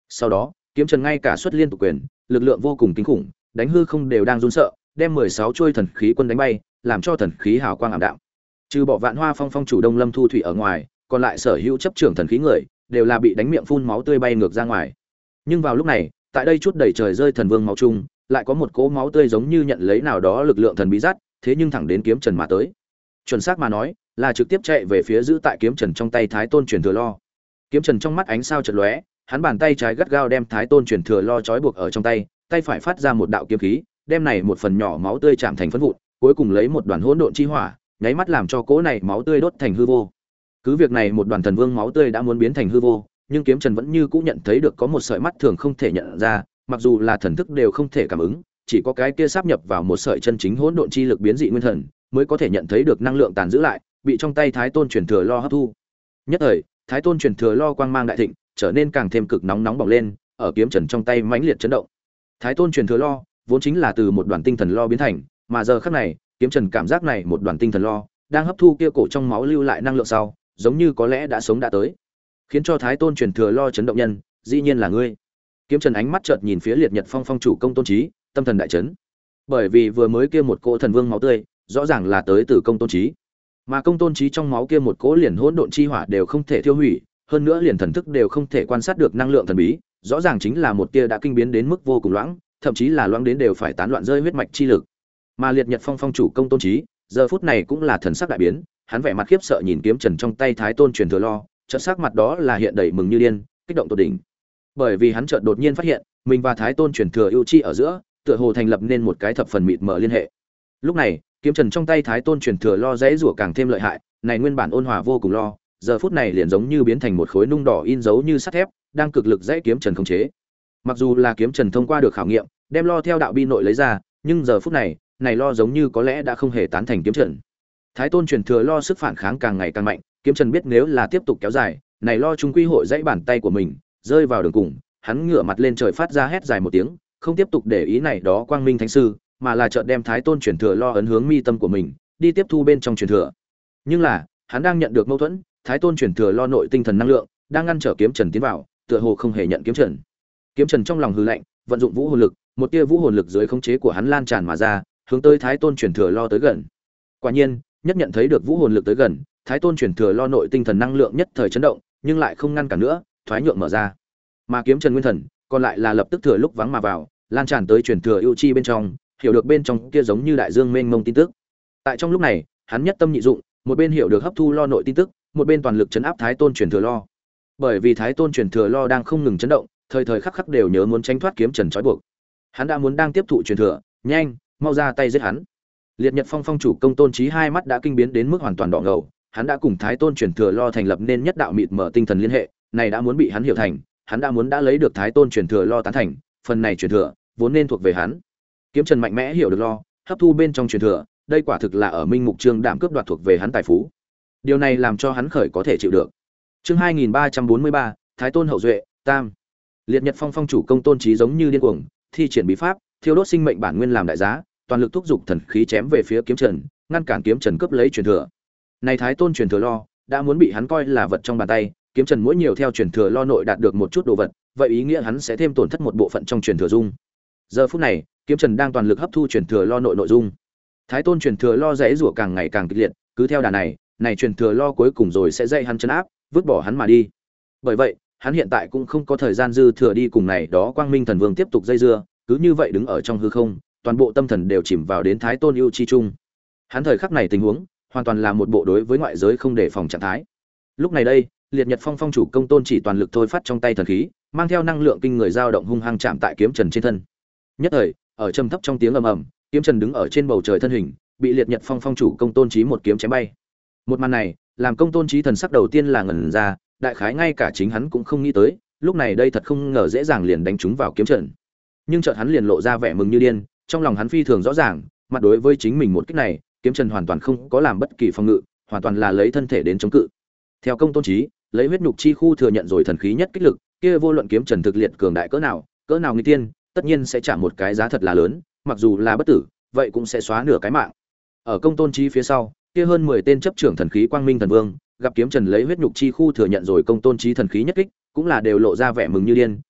Sau đó, kiếm trần ngay cả xuất liên tục quyền, lực lượng vô cùng kinh khủng, đánh hư không đều đang run sợ, đem 16 chuôi thần khí quân đánh bay, làm cho thần khí hào quang ảm đạm. Trừ bỏ Vạn Hoa Phong phong chủ Đông Lâm Thu Thủy ở ngoài, còn lại sở hữu chấp trưởng thần khí người, đều là bị đánh miệng phun máu tươi bay ngược ra ngoài. Nhưng vào lúc này, tại đây chút đầy trời rơi thần vương máu chung, lại có một cỗ máu tươi giống như nhận lấy nào đó lực lượng thần bí dắt, thế nhưng thẳng đến kiếm trần mà tới. Chuẩn xác mà nói, là trực tiếp chạy về phía giữ tại kiếm trần trong tay Thái Tôn truyền thừa lo. Kiếm trần trong mắt ánh sao chợt lóe, hắn bàn tay trái gắt gao đem Thái Tôn truyền thừa lo trói buộc ở trong tay, tay phải phát ra một đạo kiếm khí, đem này một phần nhỏ máu tươi chạm thành phấn vụn, cuối cùng lấy một đoàn hỗn độn chi hỏa, nháy mắt làm cho cỗ này máu tươi đốt thành hư vô. Cứ việc này một đoàn thần vương máu tươi đã muốn biến thành hư vô, nhưng kiếm trần vẫn như cũ nhận thấy được có một sợi mắt thường không thể nhận ra, mặc dù là thần thức đều không thể cảm ứng, chỉ có cái kia sáp nhập vào một sợi chân chính hỗn độn chi lực biến dị nguyên thần, mới có thể nhận thấy được năng lượng tàn giữ lại, bị trong tay Thái Tôn truyền thừa lo hấp thu. Nhất thời, Thái Tôn truyền thừa lo quang mang đại thịnh, trở nên càng thêm cực nóng nóng bỏng lên, ở kiếm trần trong tay mãnh liệt chấn động. Thái Tôn truyền thừa lo vốn chính là từ một đoàn tinh thần lo biến thành, mà giờ khắc này, kiếm trần cảm giác này một đoàn tinh thần lo đang hấp thu kia cổ trong máu lưu lại năng lượng sau, giống như có lẽ đã sống đã tới. Khiến cho Thái Tôn truyền thừa lo chấn động nhân, dĩ nhiên là ngươi. Kiếm trần ánh mắt chợt nhìn phía Liệt Nhật Phong phong chủ Công Tôn Chí, tâm thần đại chấn. Bởi vì vừa mới kia một cỗ thần vương máu tươi, rõ ràng là tới từ Công Tôn Chí. Mà Công Tôn Chí trong máu kia một cỗ liền hỗn độn chi hỏa đều không thể tiêu hủy, hơn nữa liền thần thức đều không thể quan sát được năng lượng thần bí, rõ ràng chính là một tia đã kinh biến đến mức vô cùng loãng, thậm chí là loãng đến đều phải tán loạn rơi huyết mạch chi lực. Mà Liệt Nhật Phong phong chủ Công Tôn Chí, giờ phút này cũng là thần sắc đại biến, hắn vẻ mặt khiếp sợ nhìn kiếm trần trong tay Thái Tôn truyền thừa lo, chợt sắc mặt đó là hiện đầy mừng như điên, kích động tột đỉnh. Bởi vì hắn chợt đột nhiên phát hiện, mình và Thái Tôn truyền thừa ưu chi ở giữa, tựa hồ thành lập nên một cái thập phần mịt mờ liên hệ. Lúc này, kiếm trần trong tay Thái Tôn truyền thừa lo dễ rủa càng thêm lợi hại, này nguyên bản ôn hòa vô cùng lo, giờ phút này liền giống như biến thành một khối nung đỏ in dấu như sắt thép, đang cực lực dễ kiếm trần khống chế. Mặc dù là kiếm trần thông qua được khảo nghiệm, đem lo theo đạo bi nội lấy ra, nhưng giờ phút này, này lo giống như có lẽ đã không hề tán thành kiếm trần. Thái Tôn truyền thừa lo sức phản kháng càng ngày càng mạnh, kiếm trần biết nếu là tiếp tục kéo dài, này lo trung quy hội dãy bàn tay của mình, rơi vào đường cùng, hắn ngửa mặt lên trời phát ra hét dài một tiếng, không tiếp tục để ý này đó quang minh thánh sư, mà là chợt đem Thái Tôn truyền thừa lo ấn hướng mi tâm của mình, đi tiếp thu bên trong truyền thừa. Nhưng là, hắn đang nhận được mâu thuẫn, Thái Tôn truyền thừa lo nội tinh thần năng lượng đang ngăn trở kiếm trần tiến vào, tựa hồ không hề nhận kiếm trần. Kiếm trần trong lòng hừ lạnh, vận dụng vũ hồn lực, một tia vũ hồn lực dưới khống chế của hắn lan tràn mà ra, hướng tới Thái Tôn truyền thừa lo tới gần. Quả nhiên, nhất nhận thấy được vũ hồn lực tới gần, Thái Tôn truyền thừa lo nội tinh thần năng lượng nhất thời chấn động, nhưng lại không ngăn cản nữa, thoái nhượng mở ra. Mà kiếm trần nguyên thần, còn lại là lập tức thừa lúc vắng mà vào, lan tràn tới truyền thừa ưu chi bên trong, hiểu được bên trong kia giống như đại dương mênh mông tin tức. Tại trong lúc này, hắn nhất tâm nhị dụng, một bên hiểu được hấp thu lo nội tin tức, một bên toàn lực chấn áp Thái Tôn truyền thừa lo. Bởi vì Thái Tôn truyền thừa lo đang không ngừng chấn động, thời thời khắc khắc đều nhớ muốn tránh thoát kiếm trần trói buộc. Hắn đã muốn đang tiếp thụ truyền thừa, nhanh, mau ra tay giết hắn. Liệt Nhật Phong phong chủ Công Tôn Chí hai mắt đã kinh biến đến mức hoàn toàn đỏ ngầu, hắn đã cùng Thái Tôn truyền thừa lo thành lập nên nhất đạo mịt mở tinh thần liên hệ, này đã muốn bị hắn hiểu thành, hắn đã muốn đã lấy được Thái Tôn truyền thừa lo tán thành, phần này truyền thừa vốn nên thuộc về hắn. Kiếm Trần mạnh mẽ hiểu được lo, hấp thu bên trong truyền thừa, đây quả thực là ở Minh Mục Trương đảm cướp đoạt thuộc về hắn tài phú. Điều này làm cho hắn khởi có thể chịu được. Chương 2343, Thái Tôn hậu duệ, tam. Liệt Nhật Phong phong chủ Công Tôn Chí giống như điên cuồng, thi triển bí pháp, thiêu đốt sinh mệnh bản nguyên làm đại giá, toàn lực thúc giục thần khí chém về phía kiếm Trần, ngăn cản kiếm Trần cướp lấy truyền thừa. Này Thái Tôn truyền thừa lo, đã muốn bị hắn coi là vật trong bàn tay, kiếm Trần mỗi nhiều theo truyền thừa lo nội đạt được một chút đồ vật, vậy ý nghĩa hắn sẽ thêm tổn thất một bộ phận trong truyền thừa dung. Giờ phút này, kiếm Trần đang toàn lực hấp thu truyền thừa lo nội dung. Thái Tôn truyền thừa lo rẽ rủa càng ngày càng kịch liệt, cứ theo đà này, này truyền thừa lo cuối cùng rồi sẽ dây hắn chân áp, vứt bỏ hắn mà đi. Bởi vậy, hắn hiện tại cũng không có thời gian dư thừa đi cùng này đó Quang Minh Thần Vương tiếp tục dây dưa, cứ như vậy đứng ở trong hư không, toàn bộ tâm thần đều chìm vào đến Thái Tôn ưu chi chung. Hắn thời khắc này tình huống, hoàn toàn là một bộ đối với ngoại giới không đề phòng trạng thái. Lúc này đây, Liệt Nhật Phong phong chủ Công Tôn chỉ toàn lực thôi phát trong tay thần khí, mang theo năng lượng kinh người dao động hung hăng chạm tại kiếm Trần trên thân. Nhất thời, ở trầm thấp trong tiếng ầm ầm, kiếm Trần đứng ở trên bầu trời thân hình, bị Liệt Nhật Phong phong chủ Công Tôn Chí một kiếm chém bay. Một màn này, làm Công Tôn Chí thần sắc đầu tiên là ngẩn ra, đại khái ngay cả chính hắn cũng không nghĩ tới, lúc này đây thật không ngờ dễ dàng liền đánh trúng vào kiếm Trần. Nhưng chợt hắn liền lộ ra vẻ mừng như điên, trong lòng hắn phi thường rõ ràng, mặt đối với chính mình một kích này, kiếm Trần hoàn toàn không có làm bất kỳ phòng ngự, hoàn toàn là lấy thân thể đến chống cự. Theo Công Tôn Chí, lấy huyết nhục chi khu thừa nhận rồi thần khí nhất kích lực, kia vô luận kiếm Trần thực liệt cường đại cỡ nào nguy tiên, tất nhiên sẽ trả một cái giá thật là lớn, mặc dù là bất tử, vậy cũng sẽ xóa nửa cái mạng. Ở Công Tôn Chí phía sau, kia hơn 10 tên chấp trưởng thần khí Quang Minh Thần Vương, gặp kiếm Trần lấy huyết nhục chi khu thừa nhận rồi Công Tôn Chí thần khí nhất kích, cũng là đều lộ ra vẻ mừng như điên,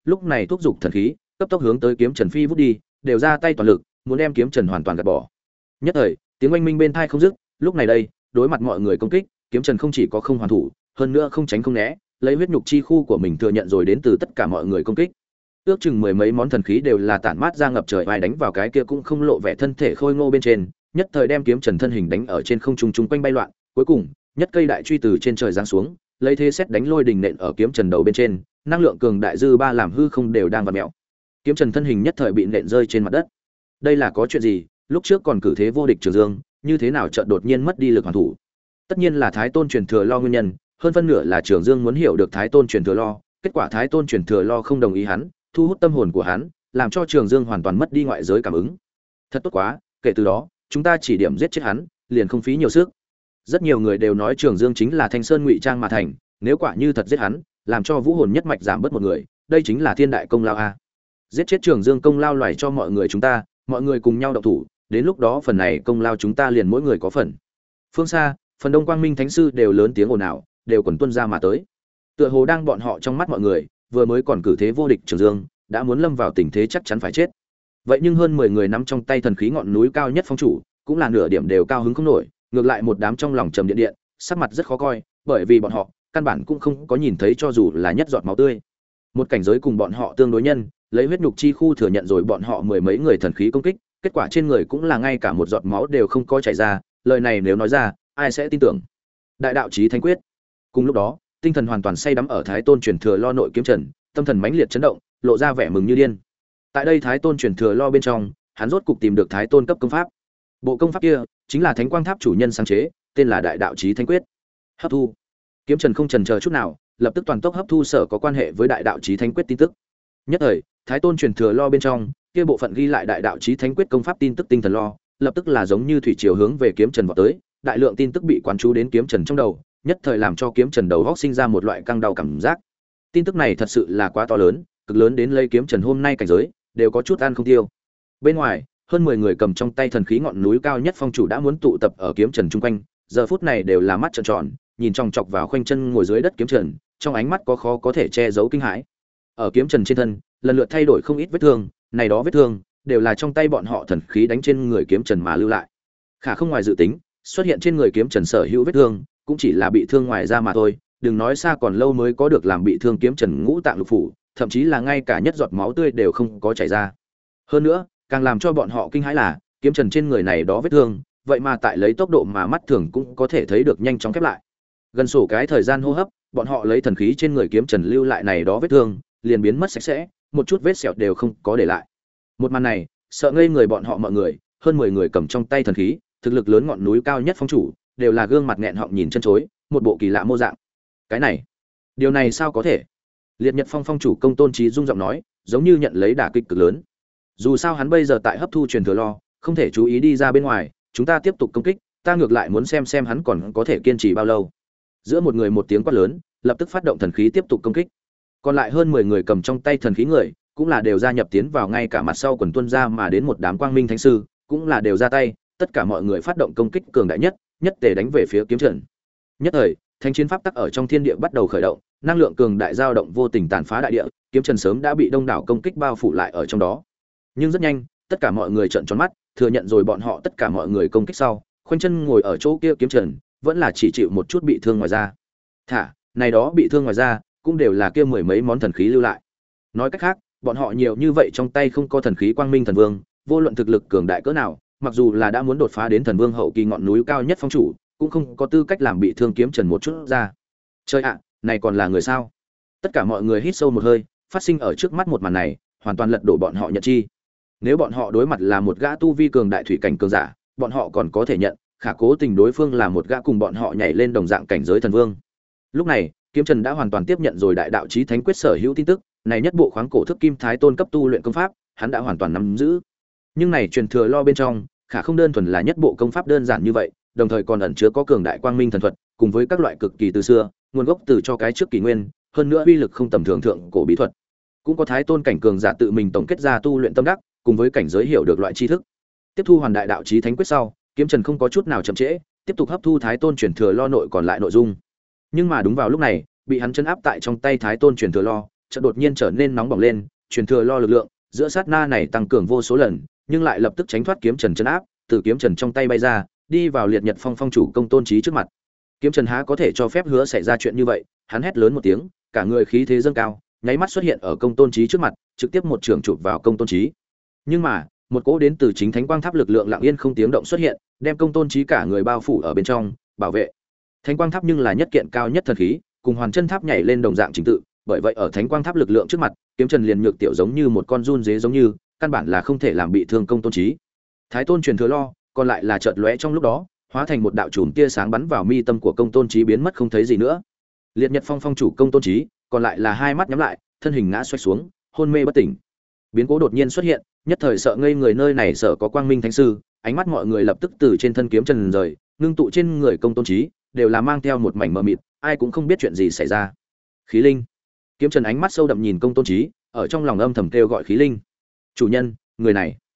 lúc này thúc giục thần khí cấp tốc hướng tới kiếm trần phi vút đi, đều ra tay toàn lực muốn đem kiếm trần hoàn toàn gạt bỏ. Nhất thời tiếng oanh minh bên thai không dứt. Lúc này đây, đối mặt mọi người công kích, kiếm trần không chỉ có không hoàn thủ, hơn nữa không tránh không né, lấy huyết nhục chi khu của mình thừa nhận rồi đến từ tất cả mọi người công kích. Ước chừng mười mấy món thần khí đều là tản mát ra ngập trời vai đánh vào cái kia cũng không lộ vẻ thân thể khôi ngô bên trên, nhất thời đem kiếm trần thân hình đánh ở trên không trung trung quanh bay loạn. Cuối cùng, nhất cây đại truy từ trên trời giáng xuống, lấy thế xét đánh lôi đình nện ở kiếm trần đầu bên trên, năng lượng cường đại dư ba làm hư không đều đang vặn mèo. Kiếm trần thân hình nhất thời bị nện rơi trên mặt đất. Đây là có chuyện gì? Lúc trước còn cử thế vô địch Trường Dương, như thế nào chợt đột nhiên mất đi lực hoàn thủ? Tất nhiên là Thái Tôn truyền thừa lo nguyên nhân, hơn phân nửa là Trường Dương muốn hiểu được Thái Tôn truyền thừa lo, kết quả Thái Tôn truyền thừa lo không đồng ý hắn, thu hút tâm hồn của hắn, làm cho Trường Dương hoàn toàn mất đi ngoại giới cảm ứng. Thật tốt quá, kể từ đó, chúng ta chỉ điểm giết chết hắn, liền không phí nhiều sức. Rất nhiều người đều nói Trường Dương chính là Thanh Sơn ngụy trang mà thành, nếu quả như thật giết hắn, làm cho vũ hồn nhất mạch giảm bớt một người, đây chính là thiên đại công lao a. Giết chết Trường Dương công lao loài cho mọi người chúng ta, mọi người cùng nhau động thủ, đến lúc đó phần này công lao chúng ta liền mỗi người có phần. Phương xa, phần đông quang minh thánh sư đều lớn tiếng ồn ào, đều quần tuân ra mà tới. Tựa hồ đang bọn họ trong mắt mọi người, vừa mới còn cử thế vô địch Trường Dương, đã muốn lâm vào tình thế chắc chắn phải chết. Vậy nhưng hơn 10 người nắm trong tay thần khí ngọn núi cao nhất phong chủ, cũng là nửa điểm đều cao hứng không nổi, ngược lại một đám trong lòng trầm điện điện, sắc mặt rất khó coi, bởi vì bọn họ căn bản cũng không có nhìn thấy cho dù là nhất giọt máu tươi. Một cảnh giới cùng bọn họ tương đối nhân, lấy huyết nhục chi khu thừa nhận rồi bọn họ mười mấy người thần khí công kích, kết quả trên người cũng là ngay cả một giọt máu đều không có chảy ra, lời này nếu nói ra, ai sẽ tin tưởng. Đại đạo chí thánh quyết. Cùng lúc đó, tinh thần hoàn toàn say đắm ở Thái Tôn truyền thừa lo nội kiếm trần, tâm thần mãnh liệt chấn động, lộ ra vẻ mừng như điên. Tại đây Thái Tôn truyền thừa lo bên trong, hắn rốt cục tìm được Thái Tôn cấp công pháp. Bộ công pháp kia chính là Thánh Quang Tháp chủ nhân sáng chế, tên là Đại đạo chí thánh quyết. Hấp thu. Kiếm trần không chần chờ chút nào, lập tức toàn tốc hấp thu sở có quan hệ với Đại đạo chí thánh quyết tin tức. Nhất thời, Thái Tôn truyền thừa lo bên trong, kia bộ phận ghi lại Đại đạo chí thánh quyết công pháp tin tức tinh thần lo, lập tức là giống như thủy triều hướng về kiếm trần vọt tới, đại lượng tin tức bị quán chú đến kiếm trần trong đầu, nhất thời làm cho kiếm trần đầu óc sinh ra một loại căng đau cảm giác. Tin tức này thật sự là quá to lớn, cực lớn đến lấy kiếm trần hôm nay cảnh giới đều có chút ăn không tiêu. Bên ngoài, hơn 10 người cầm trong tay thần khí ngọn núi cao nhất phong chủ đã muốn tụ tập ở kiếm trần chung quanh, giờ phút này đều là mắt trợn tròn, nhìn chòng chọc vào khoanh chân ngồi dưới đất kiếm trần, trong ánh mắt có khó có thể che giấu kinh hãi. Ở kiếm trần trên thân, lần lượt thay đổi không ít vết thương, này đó vết thương đều là trong tay bọn họ thần khí đánh trên người kiếm trần mà lưu lại. Khả không ngoài dự tính, xuất hiện trên người kiếm trần sở hữu vết thương, cũng chỉ là bị thương ngoài da mà thôi, đừng nói xa còn lâu mới có được làm bị thương kiếm trần ngũ tạng lục phủ, thậm chí là ngay cả nhất giọt máu tươi đều không có chảy ra. Hơn nữa, càng làm cho bọn họ kinh hãi là, kiếm trần trên người này đó vết thương, vậy mà tại lấy tốc độ mà mắt thường cũng có thể thấy được nhanh chóng khép lại. Gần sổ cái thời gian hô hấp, bọn họ lấy thần khí trên người kiếm trần lưu lại này đó vết thương, liền biến mất sạch sẽ, một chút vết sẹo đều không có để lại. Một màn này, sợ ngây người bọn họ mọi người, hơn 10 người cầm trong tay thần khí, thực lực lớn ngọn núi cao nhất phong chủ, đều là gương mặt nghẹn họng nhìn chân chối, một bộ kỳ lạ mô dạng. Cái này, điều này sao có thể? Liệt Nhật Phong phong chủ Công Tôn Chí rung giọng nói, giống như nhận lấy đả kích cực lớn. Dù sao hắn bây giờ tại hấp thu truyền thừa lo, không thể chú ý đi ra bên ngoài, chúng ta tiếp tục công kích, ta ngược lại muốn xem hắn còn có thể kiên trì bao lâu. Giữa một người một tiếng quát lớn, lập tức phát động thần khí tiếp tục công kích. Còn lại hơn 10 người cầm trong tay thần khí người, cũng là đều gia nhập tiến vào, ngay cả mặt sau quần tuân ra mà đến một đám quang minh thánh sư, cũng là đều ra tay, tất cả mọi người phát động công kích cường đại nhất, nhất tề đánh về phía kiếm trần. Nhất thời, thanh chiến pháp tắc ở trong thiên địa bắt đầu khởi động, năng lượng cường đại dao động vô tình tàn phá đại địa, kiếm trần sớm đã bị đông đảo công kích bao phủ lại ở trong đó. Nhưng rất nhanh, tất cả mọi người trợn tròn mắt, thừa nhận rồi bọn họ tất cả mọi người công kích sau, khoanh chân ngồi ở chỗ kia kiếm trần, vẫn là chỉ chịu một chút bị thương ngoài da. Thả, này đó bị thương ngoài da, cũng đều là kia mười mấy món thần khí lưu lại. Nói cách khác, bọn họ nhiều như vậy trong tay không có thần khí quang minh thần vương, vô luận thực lực cường đại cỡ nào, mặc dù là đã muốn đột phá đến thần vương hậu kỳ ngọn núi cao nhất phong chủ, cũng không có tư cách làm bị thương kiếm trần một chút ra. Chơi ạ, này còn là người sao? Tất cả mọi người hít sâu một hơi, phát sinh ở trước mắt một màn này, hoàn toàn lật đổ bọn họ nhận chi. Nếu bọn họ đối mặt là một gã tu vi cường đại thủy cảnh cường giả, bọn họ còn có thể nhận, khả cố tình đối phương là một gã cùng bọn họ nhảy lên đồng dạng cảnh giới thần vương. Lúc này, kiếm trần đã hoàn toàn tiếp nhận rồi đại đạo chí thánh quyết sở hữu tin tức, này nhất bộ khoáng cổ thức kim thái tôn cấp tu luyện công pháp, hắn đã hoàn toàn nắm giữ. Nhưng này truyền thừa lo bên trong, khả không đơn thuần là nhất bộ công pháp đơn giản như vậy, đồng thời còn ẩn chứa có cường đại quang minh thần thuật, cùng với các loại cực kỳ từ xưa, nguồn gốc từ cho cái trước kỷ nguyên, hơn nữa uy lực không tầm thường thượng cổ bí thuật. Cũng có thái tôn cảnh cường giả tự mình tổng kết ra tu luyện tâm đắc, cùng với cảnh giới hiểu được loại tri thức. Tiếp thu hoàn đại đạo chí thánh quyết sau, kiếm trần không có chút nào chậm trễ, tiếp tục hấp thu thái tôn truyền thừa lo nội còn lại nội dung. Nhưng mà đúng vào lúc này, bị hắn chấn áp tại trong tay thái tôn truyền thừa lo, chợt đột nhiên trở nên nóng bỏng lên, truyền thừa lo lực lượng, giữa sát na này tăng cường vô số lần, nhưng lại lập tức tránh thoát kiếm trần chấn áp, từ kiếm trần trong tay bay ra, đi vào liệt nhật phong phong chủ công tôn trí trước mặt. Kiếm trần há có thể cho phép hứa xảy ra chuyện như vậy, hắn hét lớn một tiếng, cả người khí thế dâng cao, nháy mắt xuất hiện ở công tôn trí trước mặt, trực tiếp một trường chụp vào công tôn trí. Nhưng mà một cỗ đến từ chính thánh quang tháp lực lượng lặng yên không tiếng động xuất hiện, đem công tôn trí cả người bao phủ ở bên trong, bảo vệ. Thánh quang tháp nhưng là nhất kiện cao nhất thần khí, cùng hoàn chân tháp nhảy lên đồng dạng trình tự, bởi vậy ở thánh quang tháp lực lượng trước mặt, kiếm trần liền nhược tiểu giống như một con run dế giống như, căn bản là không thể làm bị thương công tôn trí. Thái tôn truyền thừa lo, còn lại là chợt lóe trong lúc đó, hóa thành một đạo chùm tia sáng bắn vào mi tâm của công tôn trí biến mất không thấy gì nữa. Liệt nhật phong phong chủ công tôn trí, còn lại là hai mắt nhắm lại, thân hình ngã xoay xuống, hôn mê bất tỉnh. Biến cố đột nhiên xuất hiện, nhất thời sợ ngây người, nơi này sợ có quang minh thánh sư, ánh mắt mọi người lập tức từ trên thân kiếm trần rời, ngưng tụ trên người công tôn trí, đều là mang theo một mảnh mờ mịt, ai cũng không biết chuyện gì xảy ra. Khí linh. Kiếm trần ánh mắt sâu đậm nhìn công tôn trí, ở trong lòng âm thầm kêu gọi khí linh. Chủ nhân, người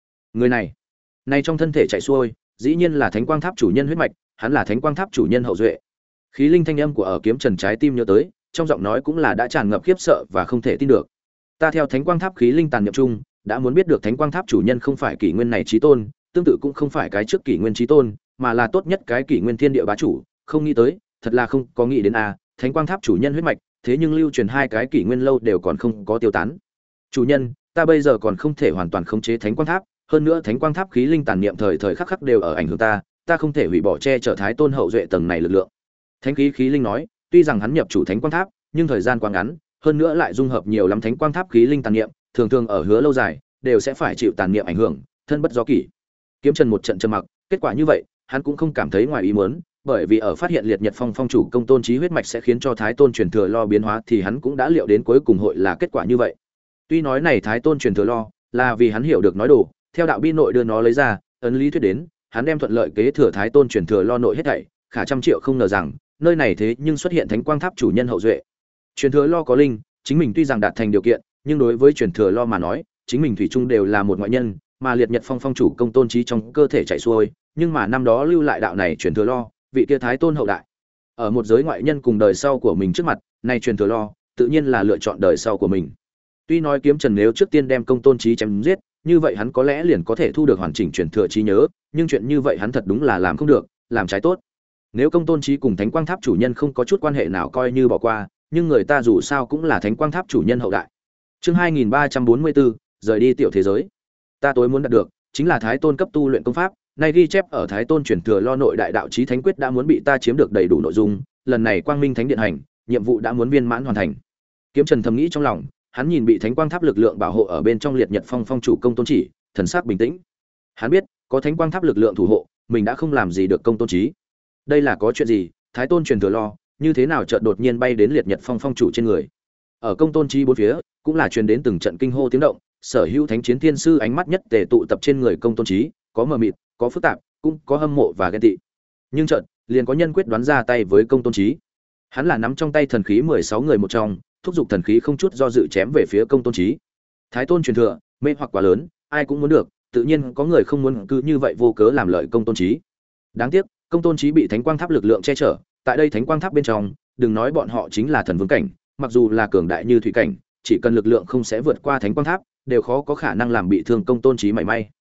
này trong thân thể chạy xuôi, dĩ nhiên là thánh quang tháp chủ nhân huyết mạch, hắn là thánh quang tháp chủ nhân hậu duệ. Khí linh thanh âm của ở kiếm trần trái tim nhớ tới, trong giọng nói cũng là đã tràn ngập khiếp sợ và không thể tin được. Ta theo thánh quang tháp khí linh tàn nhập chung, đã muốn biết được thánh quang tháp chủ nhân không phải kỷ nguyên này chí tôn, tương tự cũng không phải cái trước kỷ nguyên chí tôn, mà là tốt nhất cái kỷ nguyên thiên địa bá chủ, không nghĩ tới, thật là không có nghĩ đến a, thánh quang tháp chủ nhân huyết mạch, thế nhưng lưu truyền hai cái kỷ nguyên lâu đều còn không có tiêu tán. Chủ nhân, ta bây giờ còn không thể hoàn toàn khống chế thánh quang tháp, hơn nữa thánh quang tháp khí linh tàn niệm thời thời khắc khắc đều ở ảnh hưởng ta không thể hủy bỏ che chở thái tôn hậu duệ tầng này lực lượng. Thánh khí khí linh nói, tuy rằng hắn nhập chủ thánh quang tháp, nhưng thời gian quá ngắn, hơn nữa lại dung hợp nhiều lắm thánh quang tháp khí linh tàn niệm, thường thường ở hứa lâu dài đều sẽ phải chịu tàn niệm ảnh hưởng, thân bất do kỷ. Kiếm Trần một trận trầm mặc, kết quả như vậy, hắn cũng không cảm thấy ngoài ý muốn, bởi vì ở phát hiện liệt nhật phong phong chủ công tôn trí huyết mạch sẽ khiến cho thái tôn truyền thừa lo biến hóa thì hắn cũng đã liệu đến cuối cùng hội là kết quả như vậy. Tuy nói này thái tôn truyền thừa lo là vì hắn hiểu được nói đồ, theo đạo bi nội đưa nó lấy ra, ấn lý thuyết đến, hắn đem thuận lợi kế thừa thái tôn truyền thừa lo nội hết thảy, khả trăm triệu không ngờ rằng, nơi này thế nhưng xuất hiện thánh quang tháp chủ nhân hậu duệ. Truyền thừa lo có linh, chính mình tuy rằng đạt thành điều kiện, nhưng đối với truyền thừa lo mà nói, chính mình thủy chung đều là một ngoại nhân, mà liệt nhật phong phong chủ công tôn trí trong cơ thể chạy xuôi, nhưng mà năm đó lưu lại đạo này truyền thừa lo, vị kia thái tôn hậu đại. Ở một giới ngoại nhân cùng đời sau của mình trước mặt, này truyền thừa lo, tự nhiên là lựa chọn đời sau của mình. Tuy nói Kiếm Trần nếu trước tiên đem công tôn trí chém giết, như vậy hắn có lẽ liền có thể thu được hoàn chỉnh truyền thừa trí nhớ, nhưng chuyện như vậy hắn thật đúng là làm không được, làm trái tốt. Nếu công tôn trí cùng thánh quang tháp chủ nhân không có chút quan hệ nào coi như bỏ qua, nhưng người ta dù sao cũng là thánh quang tháp chủ nhân hậu đại. Chương 2344, rời đi tiểu thế giới. Ta tối muốn đạt được chính là thái tôn cấp tu luyện công pháp, nay ghi chép ở thái tôn truyền thừa lo nội đại đạo chí thánh quyết đã muốn bị ta chiếm được đầy đủ nội dung, lần này quang minh thánh điện hành, nhiệm vụ đã muốn viên mãn hoàn thành. Kiếm Trần thầm nghĩ trong lòng, hắn nhìn bị thánh quang tháp lực lượng bảo hộ ở bên trong liệt nhật phong phong chủ công tôn chỉ, thần sắc bình tĩnh. Hắn biết, có thánh quang tháp lực lượng thủ hộ, mình đã không làm gì được công tôn chí. Đây là có chuyện gì? Thái tôn truyền thừa lo, như thế nào chợt đột nhiên bay đến liệt nhật phong phong chủ trên người? Ở công tôn chí bốn phía, cũng là truyền đến từng trận kinh hô tiếng động, sở hữu thánh chiến thiên sư ánh mắt nhất tề tụ tập trên người công tôn chí, có mờ mịt, có phức tạp, cũng có hâm mộ và ghen tị. Nhưng chợt, liền có nhân quyết đoán ra tay với công tôn chí. Hắn là nắm trong tay thần khí 16 người một trong, thúc giục thần khí không chút do dự chém về phía công tôn chí. Thái tôn truyền thừa, mê hoặc quá lớn, ai cũng muốn được, tự nhiên có người không muốn cứ như vậy vô cớ làm lợi công tôn chí. Đáng tiếc, công tôn chí bị thánh quang tháp lực lượng che chở, tại đây thánh quang tháp bên trong, đừng nói bọn họ chính là thần vương cảnh, mặc dù là cường đại như thủy cảnh, chỉ cần lực lượng không sẽ vượt qua thánh quang tháp, đều khó có khả năng làm bị thương công tôn chí mảy may.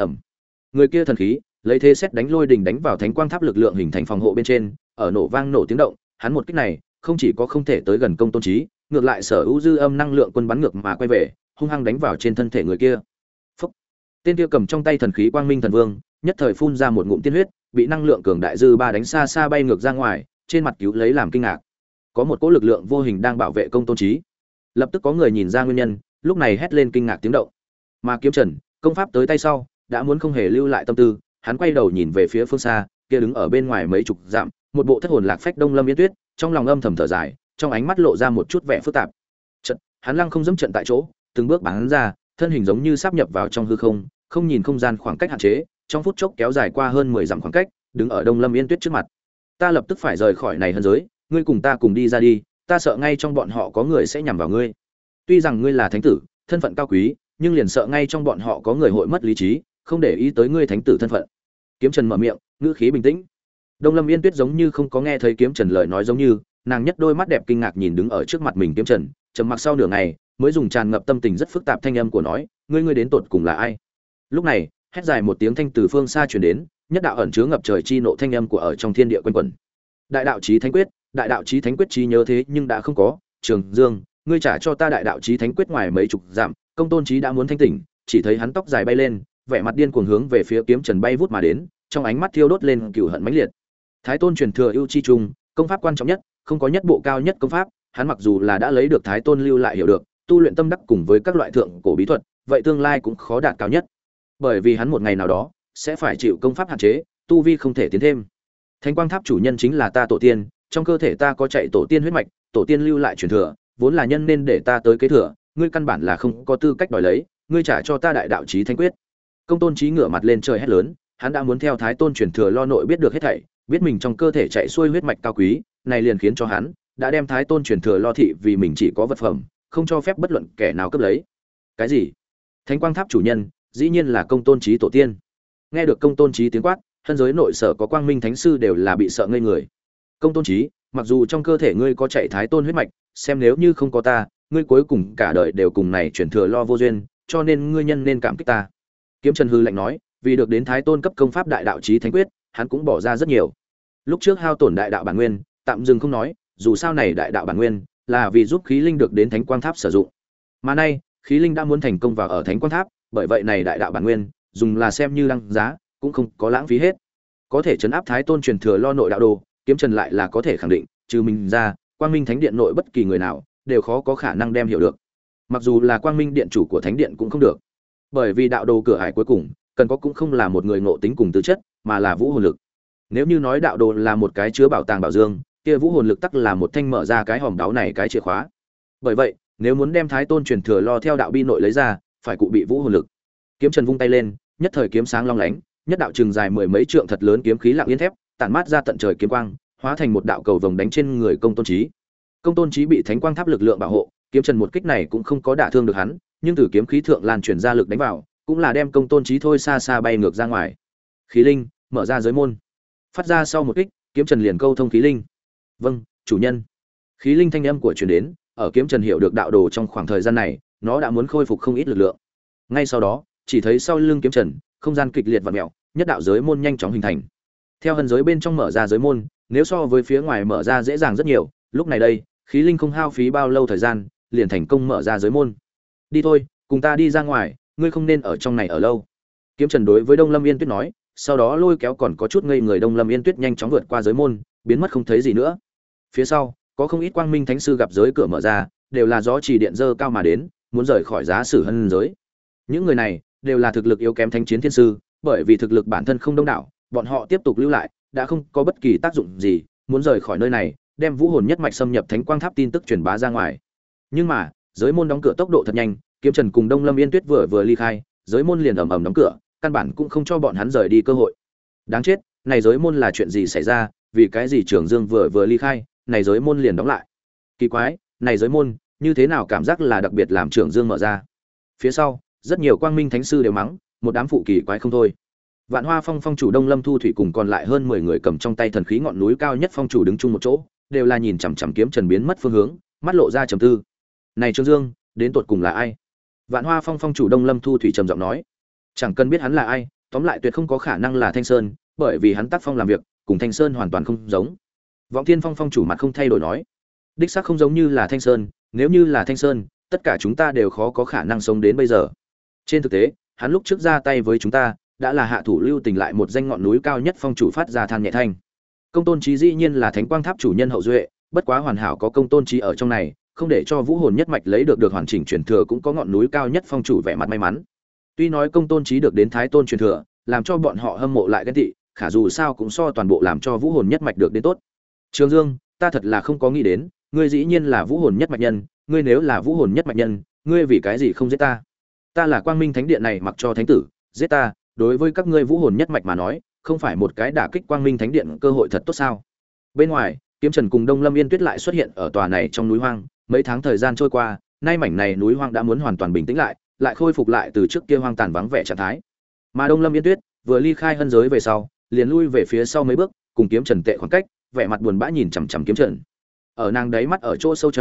Người kia thần khí, lấy thế xét đánh lôi đình đánh vào thánh quang tháp lực lượng hình thành phòng hộ bên trên, ở nổ vang nổ tiếng động, hắn một kích này, không chỉ có không thể tới gần công tôn chí, ngược lại sở hữu dư âm năng lượng quân bắn ngược mà quay về, hung hăng đánh vào trên thân thể người kia. Phốc. Tên kia cầm trong tay thần khí Quang Minh Thần Vương, nhất thời phun ra một ngụm tiên huyết, bị năng lượng cường đại dư ba đánh xa xa bay ngược ra ngoài, trên mặt cứu lấy làm kinh ngạc. Có một cỗ lực lượng vô hình đang bảo vệ công tôn chí. Lập tức có người nhìn ra nguyên nhân, lúc này hét lên kinh ngạc tiếng động. Mà Kiếm Trần, công pháp tới tay sau, đã muốn không hề lưu lại tâm tư, hắn quay đầu nhìn về phía phương xa, kia đứng ở bên ngoài mấy chục dặm, một bộ thất hồn lạc phách Đông Lâm Yên Tuyết, trong lòng âm thầm thở dài, trong ánh mắt lộ ra một chút vẻ phức tạp. Trận, hắn lăng không dẫm trận tại chỗ, từng bước bắn ra, thân hình giống như sáp nhập vào trong hư không, không nhìn không gian khoảng cách hạn chế, trong phút chốc kéo dài qua hơn 10 dặm khoảng cách, đứng ở Đông Lâm Yên Tuyết trước mặt. Ta lập tức phải rời khỏi này hân giới, ngươi cùng ta cùng đi ra đi, ta sợ ngay trong bọn họ có người sẽ nhằm vào ngươi. Tuy rằng ngươi là thánh tử, thân phận cao quý, nhưng liền sợ ngay trong bọn họ có người hội mất lý trí, không để ý tới ngươi thánh tử thân phận. Kiếm Trần mở miệng, ngữ khí bình tĩnh. Đông Lâm Yên Tuyết giống như không có nghe thấy Kiếm Trần lời nói giống như, nàng nhất đôi mắt đẹp kinh ngạc nhìn đứng ở trước mặt mình Kiếm Trần, trầm mặc sau nửa ngày mới dùng tràn ngập tâm tình rất phức tạp thanh âm của nói, ngươi đến tột cùng là ai? Lúc này hét dài một tiếng thanh từ phương xa truyền đến, nhất đạo ẩn chứa ngập trời chi nộ thanh âm của ở trong thiên địa quanh quẩn. Đại đạo chí thánh quyết, đại đạo chí thánh quyết trí nhớ thế nhưng đã không có. Trường Dương, ngươi trả cho ta đại đạo chí thánh quyết ngoài mấy chục dặm. Công tôn chí đã muốn thanh tỉnh, chỉ thấy hắn tóc dài bay lên, vẻ mặt điên cuồng hướng về phía kiếm trần bay vút mà đến, trong ánh mắt thiêu đốt lên cừu hận mãnh liệt. Thái tôn truyền thừa ưu chi trung, công pháp quan trọng nhất, không có nhất bộ cao nhất công pháp, hắn mặc dù là đã lấy được Thái tôn lưu lại hiểu được, tu luyện tâm đắc cùng với các loại thượng cổ bí thuật, vậy tương lai cũng khó đạt cao nhất. Bởi vì hắn một ngày nào đó sẽ phải chịu công pháp hạn chế, tu vi không thể tiến thêm. Thánh quang tháp chủ nhân chính là ta tổ tiên, trong cơ thể ta có chạy tổ tiên huyết mạch, tổ tiên lưu lại truyền thừa, vốn là nhân nên để ta tới kế thừa, ngươi căn bản là không có tư cách đòi lấy, ngươi trả cho ta đại đạo chí thánh quyết. Công tôn chí ngửa mặt lên trời hét lớn, hắn đã muốn theo Thái tôn truyền thừa lo nội biết được hết thảy, biết mình trong cơ thể chạy xuôi huyết mạch cao quý, này liền khiến cho hắn đã đem Thái tôn truyền thừa lo thị vì mình chỉ có vật phẩm, không cho phép bất luận kẻ nào cướp lấy. Cái gì? Thánh quang tháp chủ nhân, dĩ nhiên là công tôn chí tổ tiên. Nghe được công tôn chí tiếng quát, thân giới nội sở có quang minh thánh sư đều là bị sợ ngây người. Công tôn chí, mặc dù trong cơ thể ngươi có chạy Thái tôn huyết mạch, xem nếu như không có ta, ngươi cuối cùng cả đời đều cùng này truyền thừa lo vô duyên, cho nên ngươi nhân nên cảm kích ta. Kiếm Trần hư lạnh nói, vì được đến Thái tôn cấp công pháp đại đạo chí thánh quyết, hắn cũng bỏ ra rất nhiều. Lúc trước hao tổn đại đạo bản nguyên, tạm dừng không nói, dù sao này đại đạo bản nguyên là vì giúp khí linh được đến thánh quang tháp sử dụng. Mà nay, khí linh đã muốn thành công vào ở thánh quang tháp, bởi vậy này đại đạo bản nguyên dùng là xem như đăng giá, cũng không có lãng phí hết. Có thể trấn áp Thái tôn truyền thừa lo nội đạo đồ, Kiếm Trần lại là có thể khẳng định, trừ mình ra, Quang Minh Thánh Điện nội bất kỳ người nào đều khó có khả năng đem hiểu được. Mặc dù là Quang Minh Điện chủ của Thánh Điện cũng không được. Bởi vì đạo đồ cửa ải cuối cùng, cần có cũng không là một người ngộ tính cùng tư chất, mà là vũ hồn lực. Nếu như nói đạo đồ là một cái chứa bảo tàng bảo dương, kia vũ hồn lực tắc là một thanh mở ra cái hòm đáo này cái chìa khóa. Bởi vậy, nếu muốn đem Thái tôn truyền thừa lo theo đạo bi nội lấy ra, phải cụ bị vũ hồn lực. Kiếm Trần vung tay lên, nhất thời kiếm sáng long lánh, nhất đạo trường dài mười mấy trượng thật lớn kiếm khí lặng yên thép, tản mát ra tận trời kiếm quang, hóa thành một đạo cầu vồng đánh trên người công tôn chí. Công tôn chí bị thánh quang tháp lực lượng bảo hộ, Kiếm Trần một kích này cũng không có đả thương được hắn, nhưng từ kiếm khí thượng lan truyền ra lực đánh vào, cũng là đem công tôn chí thôi xa xa bay ngược ra ngoài. Khí linh, mở ra giới môn. Phát ra sau một kích, Kiếm Trần liền câu thông khí linh. Vâng, chủ nhân. Khí linh thanh âm của truyền đến, ở Kiếm Trần hiểu được đạo đồ trong khoảng thời gian này, nó đã muốn khôi phục không ít lực lượng. Ngay sau đó, chỉ thấy sau lưng Kiếm Trần, không gian kịch liệt vặn mèo, nhất đạo giới môn nhanh chóng hình thành. Theo hân giới bên trong mở ra giới môn, nếu so với phía ngoài mở ra dễ dàng rất nhiều, lúc này đây, khí linh không hao phí bao lâu thời gian, liền thành công mở ra giới môn. Đi thôi, cùng ta đi ra ngoài, ngươi không nên ở trong này ở lâu. Kiếm Trần đối với Đông Lâm Yên Tuyết nói, sau đó lôi kéo còn có chút ngây người Đông Lâm Yên Tuyết nhanh chóng vượt qua giới môn, biến mất không thấy gì nữa. Phía sau, có không ít quang minh thánh sư gặp giới cửa mở ra, đều là gió chỉ điện dơ cao mà đến, muốn rời khỏi giá sử hân giới. Những người này đều là thực lực yếu kém thánh chiến thiên sư, bởi vì thực lực bản thân không đông đảo, bọn họ tiếp tục lưu lại đã không có bất kỳ tác dụng gì, muốn rời khỏi nơi này, đem vũ hồn nhất mạch xâm nhập thánh quang tháp tin tức truyền bá ra ngoài. Nhưng mà, giới môn đóng cửa tốc độ thật nhanh, Kiếm Trần cùng Đông Lâm Yên Tuyết vừa ly khai, giới môn liền ầm ầm đóng cửa, căn bản cũng không cho bọn hắn rời đi cơ hội. Đáng chết, này giới môn là chuyện gì xảy ra, vì cái gì Trường Dương vừa ly khai, này giới môn liền đóng lại. Kỳ quái, này giới môn, như thế nào cảm giác là đặc biệt làm Trường Dương mở ra. Phía sau, rất nhiều quang minh thánh sư đều mắng, một đám phụ kỳ quái không thôi. Vạn Hoa Phong phong chủ Đông Lâm Thu Thủy cùng còn lại hơn 10 người cầm trong tay thần khí ngọn núi cao nhất phong chủ đứng chung một chỗ, đều là nhìn chằm chằm Kiếm Trần biến mất phương hướng, mắt lộ ra trầm tư. Này Trường Dương, đến tột cùng là ai? Vạn Hoa Phong phong chủ Đông Lâm Thu Thủy trầm giọng nói, chẳng cần biết hắn là ai, tóm lại tuyệt không có khả năng là Thanh Sơn, bởi vì hắn tác phong làm việc cùng Thanh Sơn hoàn toàn không giống. Vọng Thiên Phong phong chủ mặt không thay đổi nói, đích xác không giống như là Thanh Sơn, nếu như là Thanh Sơn, tất cả chúng ta đều khó có khả năng sống đến bây giờ. Trên thực tế, hắn lúc trước ra tay với chúng ta, đã là hạ thủ lưu tình lại một danh ngọn núi cao nhất phong chủ phát ra than nhẹ thanh. Công tôn chí dĩ nhiên là thánh quang tháp chủ nhân hậu duệ, bất quá hoàn hảo có công tôn chí ở trong này, không để cho vũ hồn nhất mạch lấy được hoàn chỉnh truyền thừa, cũng có ngọn núi cao nhất phong chủ vẻ mặt may mắn. Tuy nói công tôn chí được đến thái tôn truyền thừa, làm cho bọn họ hâm mộ lại ghen tị, khả dù sao cũng so toàn bộ làm cho vũ hồn nhất mạch được đến tốt. Trường Dương, ta thật là không có nghĩ đến, ngươi dĩ nhiên là vũ hồn nhất mạch nhân, ngươi nếu là vũ hồn nhất mạch nhân, ngươi vì cái gì không giết ta? Ta là Quang Minh Thánh Điện này mặc cho thánh tử, giết ta, đối với các ngươi vũ hồn nhất mạch mà nói, không phải một cái đả kích Quang Minh Thánh Điện cơ hội thật tốt sao? Bên ngoài, Kiếm Trần cùng Đông Lâm Yên Tuyết lại xuất hiện ở tòa này trong núi hoang, mấy tháng thời gian trôi qua, nay mảnh này núi hoang đã muốn hoàn toàn bình tĩnh lại khôi phục lại từ trước kia hoang tàn vắng vẻ trạng thái. Mà Đông Lâm Yên Tuyết vừa ly khai hân giới về sau, liền lui về phía sau mấy bước, cùng Kiếm Trần tệ khoảng cách, vẻ mặt buồn bã nhìn chằm chằm Kiếm Trần. Ở nàng đáy mắt ở chỗ sâu trong,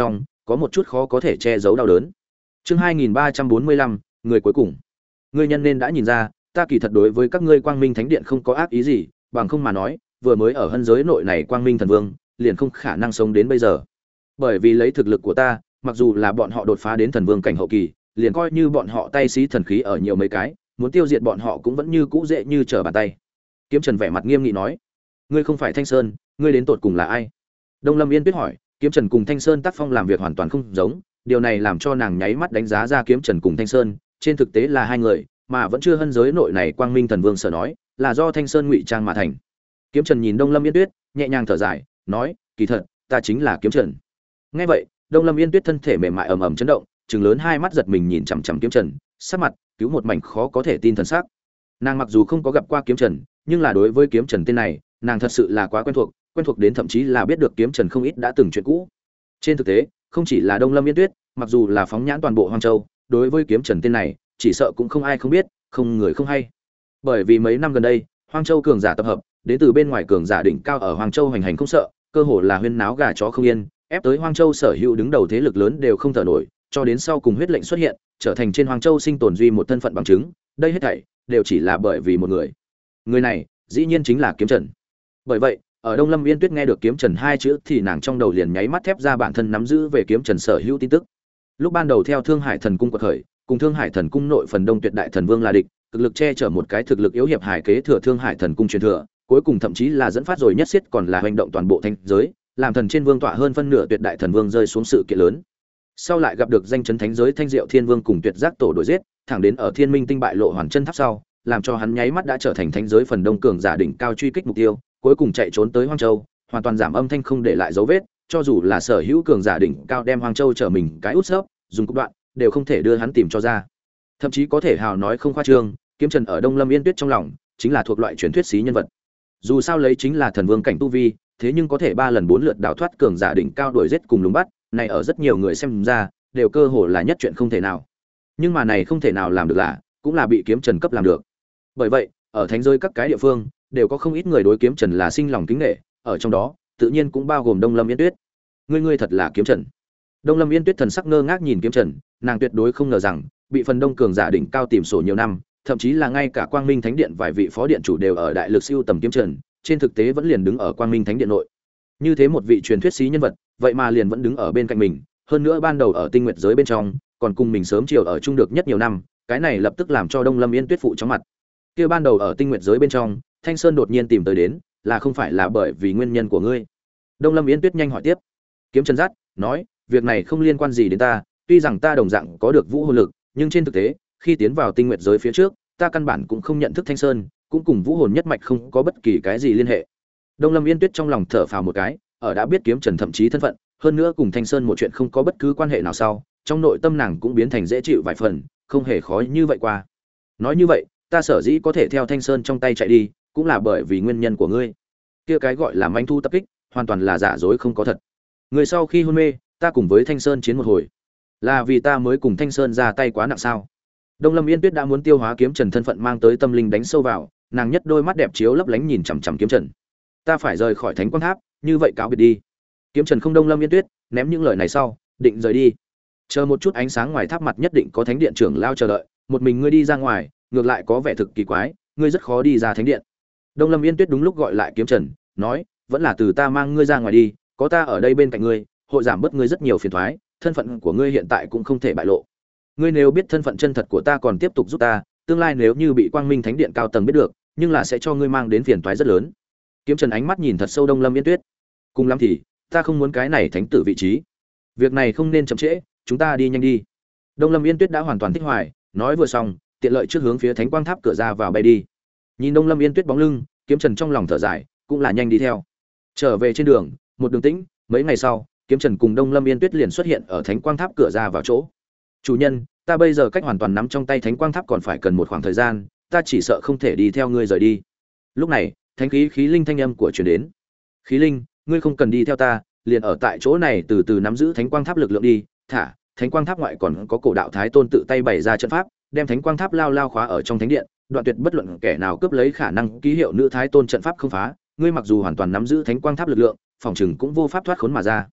có một chút khó có thể che giấu đau đớn. Chương 2345, người cuối cùng. Ngươi nhân nên đã nhìn ra, ta kỳ thật đối với các ngươi Quang Minh Thánh Điện không có ác ý gì, bằng không mà nói, vừa mới ở hân giới nội này Quang Minh Thần Vương, liền không khả năng sống đến bây giờ. Bởi vì lấy thực lực của ta, mặc dù là bọn họ đột phá đến thần vương cảnh hậu kỳ, liền coi như bọn họ tay xí thần khí ở nhiều mấy cái, muốn tiêu diệt bọn họ cũng vẫn như cũ dễ như trở bàn tay. Kiếm Trần vẻ mặt nghiêm nghị nói: "Ngươi không phải Thanh Sơn, ngươi đến tột cùng là ai?" Đông Lâm Yên Tuyết hỏi. Kiếm Trần cùng Thanh Sơn tác phong làm việc hoàn toàn không giống, điều này làm cho nàng nháy mắt đánh giá ra Kiếm Trần cùng Thanh Sơn, trên thực tế là hai người, mà vẫn chưa hân giới nội này Quang Minh Thần Vương sở nói, là do Thanh Sơn ngụy trang mà thành. Kiếm Trần nhìn Đông Lâm Yên Tuyết, nhẹ nhàng thở dài, nói: "Kỳ thật, ta chính là Kiếm Trần." Nghe vậy, Đông Lâm Yên Tuyết thân thể mềm mại ầm ầm chấn động, trừng lớn hai mắt giật mình nhìn chằm chằm Kiếm Trần, sắc mặt cứu một mảnh khó có thể tin thần sắc. Nàng mặc dù không có gặp qua Kiếm Trần, nhưng là đối với Kiếm Trần tên này, nàng thật sự là quá quen thuộc đến thậm chí là biết được Kiếm Trần không ít đã từng chuyện cũ. Trên thực tế, không chỉ là Đông Lâm Yên Tuyết, mặc dù là phóng nhãn toàn bộ Hoang Châu, đối với Kiếm Trần tên này, chỉ sợ cũng không ai không biết, không người không hay. Bởi vì mấy năm gần đây, Hoang Châu cường giả tập hợp, đến từ bên ngoài cường giả đỉnh cao ở Hoang Châu hành hành không sợ, cơ hồ là huyên náo gà chó không yên, ép tới Hoang Châu sở hữu đứng đầu thế lực lớn đều không thở nổi, cho đến sau cùng huyết lệnh xuất hiện, trở thành trên Hoang Châu sinh tồn duy một thân phận bằng chứng, đây hết thảy đều chỉ là bởi vì một người. Người này, dĩ nhiên chính là Kiếm Trần. Bởi vậy, ở Đông Lâm Yên Tuyết nghe được Kiếm Trần hai chữ thì nàng trong đầu liền nháy mắt thép ra bản thân nắm giữ về Kiếm Trần sở hữu tin tức. Lúc ban đầu theo Thương Hải Thần Cung quật khởi, cùng Thương Hải Thần Cung nội phần đông tuyệt đại thần vương là địch, cực lực che chở một cái thực lực yếu hiệp hải kế thừa Thương Hải Thần Cung truyền thừa, cuối cùng thậm chí là dẫn phát rồi nhất xiết còn là hành động toàn bộ thanh giới, làm thần trên vương tọa hơn phân nửa tuyệt đại thần vương rơi xuống sự kiện lớn. Sau lại gặp được danh chấn thánh giới Thanh Diệu Thiên Vương cùng Tuyệt Giác Tổ đuổi giết, thẳng đến ở Thiên Minh Tinh bại lộ hoàn chân tháp sau, làm cho hắn nháy mắt đã trở thành thánh giới phần đông cường giả đỉnh cao truy kích mục tiêu, cuối cùng chạy trốn tới Hoang Châu, hoàn toàn giảm âm thanh không để lại dấu vết, cho dù là sở hữu cường giả đỉnh cao đem Hoang Châu trở mình cái út xớp, dùng cục đoạn, đều không thể đưa hắn tìm cho ra. Thậm chí có thể hào nói không khoa trương, Kiếm Trần ở Đông Lâm Yên Tuyết trong lòng, chính là thuộc loại truyền thuyết xí nhân vật. Dù sao lấy chính là thần vương cảnh tu vi, thế nhưng có thể 3 lần 4 lượt đào thoát cường giả đỉnh cao đuổi giết cùng lùng bắt, này ở rất nhiều người xem ra, đều cơ hồ là nhất chuyện không thể nào. Nhưng mà này không thể nào làm được là, cũng là bị Kiếm Trần cấp làm được. Bởi vậy, ở thánh giới các cái địa phương, đều có không ít người đối Kiếm Trần là sinh lòng kính nể, ở trong đó, tự nhiên cũng bao gồm Đông Lâm Yên Tuyết. Ngươi thật là Kiếm Trần. Đông Lâm Yên Tuyết thần sắc ngơ ngác nhìn Kiếm Trần, nàng tuyệt đối không ngờ rằng, bị phần đông cường giả đỉnh cao tìm sổ nhiều năm, thậm chí là ngay cả Quang Minh Thánh Điện vài vị phó điện chủ đều ở đại lực siêu tầm Kiếm Trần, trên thực tế vẫn liền đứng ở Quang Minh Thánh Điện nội. Như thế một vị truyền thuyết sĩ nhân vật, vậy mà liền vẫn đứng ở bên cạnh mình, hơn nữa ban đầu ở Tinh Nguyệt giới bên trong, còn cùng mình sớm chiều ở chung được nhất nhiều năm, cái này lập tức làm cho Đông Lâm Yên Tuyết phụ chóng mặt. Kia ban đầu ở Tinh Nguyệt giới bên trong, Thanh Sơn đột nhiên tìm tới đến, là không phải là bởi vì nguyên nhân của ngươi? Đông Lâm Yên Tuyết nhanh hỏi tiếp. Kiếm Trần dắt, nói, việc này không liên quan gì đến ta, tuy rằng ta đồng dạng có được vũ hồn lực, nhưng trên thực tế, khi tiến vào Tinh Nguyệt giới phía trước, ta căn bản cũng không nhận thức Thanh Sơn, cũng cùng vũ hồn nhất mạch không có bất kỳ cái gì liên hệ. Đông Lâm Yên Tuyết trong lòng thở phào một cái, ở đã biết Kiếm Trần thậm chí thân phận, hơn nữa cùng Thanh Sơn một chuyện không có bất cứ quan hệ nào sau, trong nội tâm nàng cũng biến thành dễ chịu vài phần, không hề khó như vậy qua. Nói như vậy, ta sở dĩ có thể theo Thanh Sơn trong tay chạy đi, cũng là bởi vì nguyên nhân của ngươi. Kia cái gọi là manh thu tập kích, hoàn toàn là giả dối không có thật. Người sau khi hôn mê, ta cùng với Thanh Sơn chiến một hồi, là vì ta mới cùng Thanh Sơn ra tay quá nặng sao? Đông Lâm Yên Tuyết đã muốn tiêu hóa Kiếm Trần thân phận mang tới tâm linh đánh sâu vào, nàng nhất đôi mắt đẹp chiếu lấp lánh nhìn chằm chằm Kiếm Trần. Ta phải rời khỏi Thánh Quang Tháp, như vậy cáo biệt đi. Kiếm Trần không Đông Lâm Yên Tuyết, ném những lời này sau, định rời đi. Chờ một chút ánh sáng ngoài tháp mặt nhất định có thánh điện trưởng lao chờ đợi, một mình ngươi đi ra ngoài, ngược lại có vẻ thực kỳ quái, ngươi rất khó đi ra thánh điện. Đông Lâm Yên Tuyết đúng lúc gọi lại Kiếm Trần, nói, vẫn là từ ta mang ngươi ra ngoài đi, có ta ở đây bên cạnh ngươi, hội giảm bớt ngươi rất nhiều phiền toái, thân phận của ngươi hiện tại cũng không thể bại lộ. Ngươi nếu biết thân phận chân thật của ta còn tiếp tục giúp ta, tương lai nếu như bị Quang Minh Thánh Điện cao tầng biết được, nhưng là sẽ cho ngươi mang đến phiền toái rất lớn. Kiếm Trần ánh mắt nhìn thật sâu Đông Lâm Yên Tuyết. Cùng lắm thì, ta không muốn cái này thánh tử vị trí. Việc này không nên chậm trễ, chúng ta đi nhanh đi. Đông Lâm Yên Tuyết đã hoàn toàn thích hoài, nói vừa xong, tiện lợi trước hướng phía Thánh Quang Tháp cửa ra vào bay đi. Nhìn Đông Lâm Yên Tuyết bóng lưng, Kiếm Trần trong lòng thở dài, cũng là nhanh đi theo. Trở về trên đường, một đường tĩnh, mấy ngày sau, Kiếm Trần cùng Đông Lâm Yên Tuyết liền xuất hiện ở Thánh Quang Tháp cửa ra vào chỗ. Chủ nhân, ta bây giờ cách hoàn toàn nắm trong tay Thánh Quang Tháp còn phải cần một khoảng thời gian, ta chỉ sợ không thể đi theo ngươi rời đi. Lúc này, thánh khí linh thanh âm của truyền đến. Khí linh, ngươi không cần đi theo ta, liền ở tại chỗ này từ từ nắm giữ Thánh Quang Tháp lực lượng đi. Thả, Thánh Quang Tháp ngoại còn có cổ đạo Thái Tôn tự tay bày ra trận pháp, đem Thánh Quang Tháp lao lao khóa ở trong thánh điện, đoạn tuyệt bất luận kẻ nào cướp lấy khả năng ký hiệu nữ Thái Tôn trận pháp không phá. Ngươi mặc dù hoàn toàn nắm giữ Thánh Quang Tháp lực lượng, phòng chừng cũng vô pháp thoát khốn mà ra.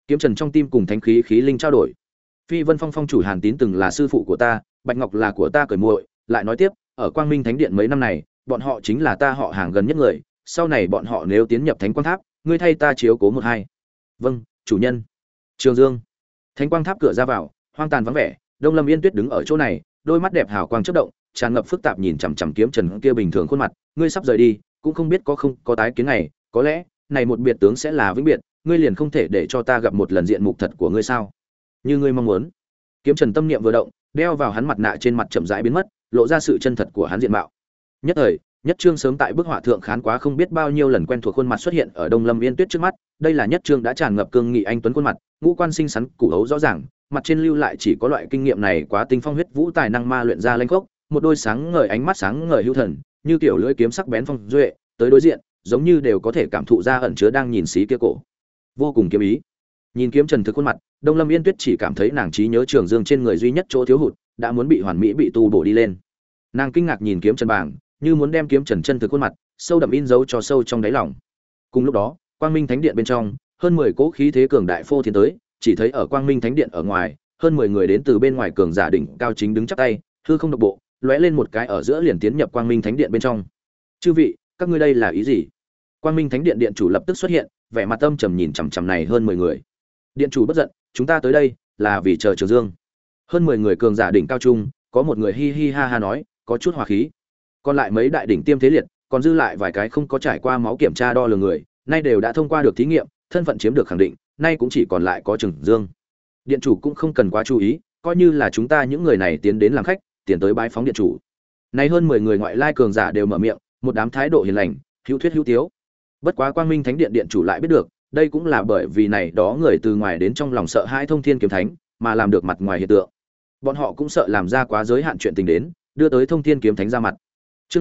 Kiếm Trần trong tim cùng thánh khí khí linh trao đổi. Phi Vân Phong phong chủ Hàn Tín từng là sư phụ của ta, Bạch Ngọc là của ta cởi muội, lại nói tiếp, ở Quang Minh Thánh Điện mấy năm này, bọn họ chính là ta họ hàng gần nhất người, sau này bọn họ nếu tiến nhập Thánh Quang Tháp, ngươi thay ta chiếu cố một hai. Vâng, chủ nhân. Trường Dương. Thánh Quang Tháp cửa ra vào, hoang tàn vắng vẻ, Đông Lâm Yên Tuyết đứng ở chỗ này, đôi mắt đẹp hào quang chớp động, tràn ngập phức tạp nhìn chằm chằm Kiếm Trần kia bình thường khuôn mặt, ngươi sắp rời đi, cũng không biết có không có tái kiến ngày, có lẽ này một biệt tướng sẽ là vĩnh biệt, ngươi liền không thể để cho ta gặp một lần diện mục thật của ngươi sao? Như ngươi mong muốn. Kiếm Trần tâm niệm vừa động, đeo vào hắn mặt nạ trên mặt chậm rãi biến mất, lộ ra sự chân thật của hắn diện mạo. Nhất thời, Nhất Trương sớm tại bức họa thượng khán quá không biết bao nhiêu lần quen thuộc khuôn mặt xuất hiện ở Đông Lâm Yên Tuyết trước mắt, đây là Nhất Trương đã tràn ngập cương nghị anh tuấn khuôn mặt, ngũ quan xinh xắn, củ hấu rõ ràng, mặt trên lưu lại chỉ có loại kinh nghiệm này quá tinh phong huyết vũ tài năng ma luyện ra lanh khốc, một đôi sáng ngời ánh mắt sáng ngời hữu thần, như kiểu lưỡi kiếm sắc bén phong duệ, tới đối diện, giống như đều có thể cảm thụ ra ẩn chứa đang nhìn xí kia cổ. Vô cùng kiếm ý. Nhìn Kiếm Trần thực khuôn mặt, Đông Lâm Yên Tuyết chỉ cảm thấy nàng trí nhớ Trường Dương trên người duy nhất chỗ thiếu hụt, đã muốn bị hoàn mỹ bị tu bổ đi lên. Nàng kinh ngạc nhìn Kiếm Trần bảng, như muốn đem Kiếm Trần chân thực khuôn mặt sâu đậm in dấu cho sâu trong đáy lòng. Cùng lúc đó, Quang Minh Thánh Điện bên trong, hơn 10 cỗ khí thế cường đại phô thiên tới, chỉ thấy ở Quang Minh Thánh Điện ở ngoài, hơn 10 người đến từ bên ngoài cường giả đỉnh cao chính đứng chắp tay, hư không độc bộ, lóe lên một cái ở giữa liền tiến nhập Quang Minh Thánh Điện bên trong. Chư vị, các ngươi đây là ý gì? Quang Minh Thánh Điện điện chủ lập tức xuất hiện, vẻ mặt âm trầm nhìn chằm chằm này hơn 10 người. Điện chủ bất giận, chúng ta tới đây là vì chờ Trường Dương. Hơn 10 người cường giả đỉnh cao trung, có một người hi hi ha ha nói, có chút hòa khí. Còn lại mấy đại đỉnh tiêm thế liệt, còn dư lại vài cái không có trải qua máu kiểm tra đo lường người, nay đều đã thông qua được thí nghiệm, thân phận chiếm được khẳng định, nay cũng chỉ còn lại có Trường Dương. Điện chủ cũng không cần quá chú ý, coi như là chúng ta những người này tiến đến làm khách, tiến tới bái phóng điện chủ. Nay hơn 10 người ngoại lai cường giả đều mở miệng, một đám thái độ hiền lành, hữu thuyết hữu tiếu. Bất quá Quang Minh Thánh Điện điện chủ lại biết được, đây cũng là bởi vì này đó người từ ngoài đến trong lòng sợ hãi Thông Thiên Kiếm Thánh, mà làm được mặt ngoài hiện tượng. Bọn họ cũng sợ làm ra quá giới hạn chuyện tình đến, đưa tới Thông Thiên Kiếm Thánh ra mặt. Chương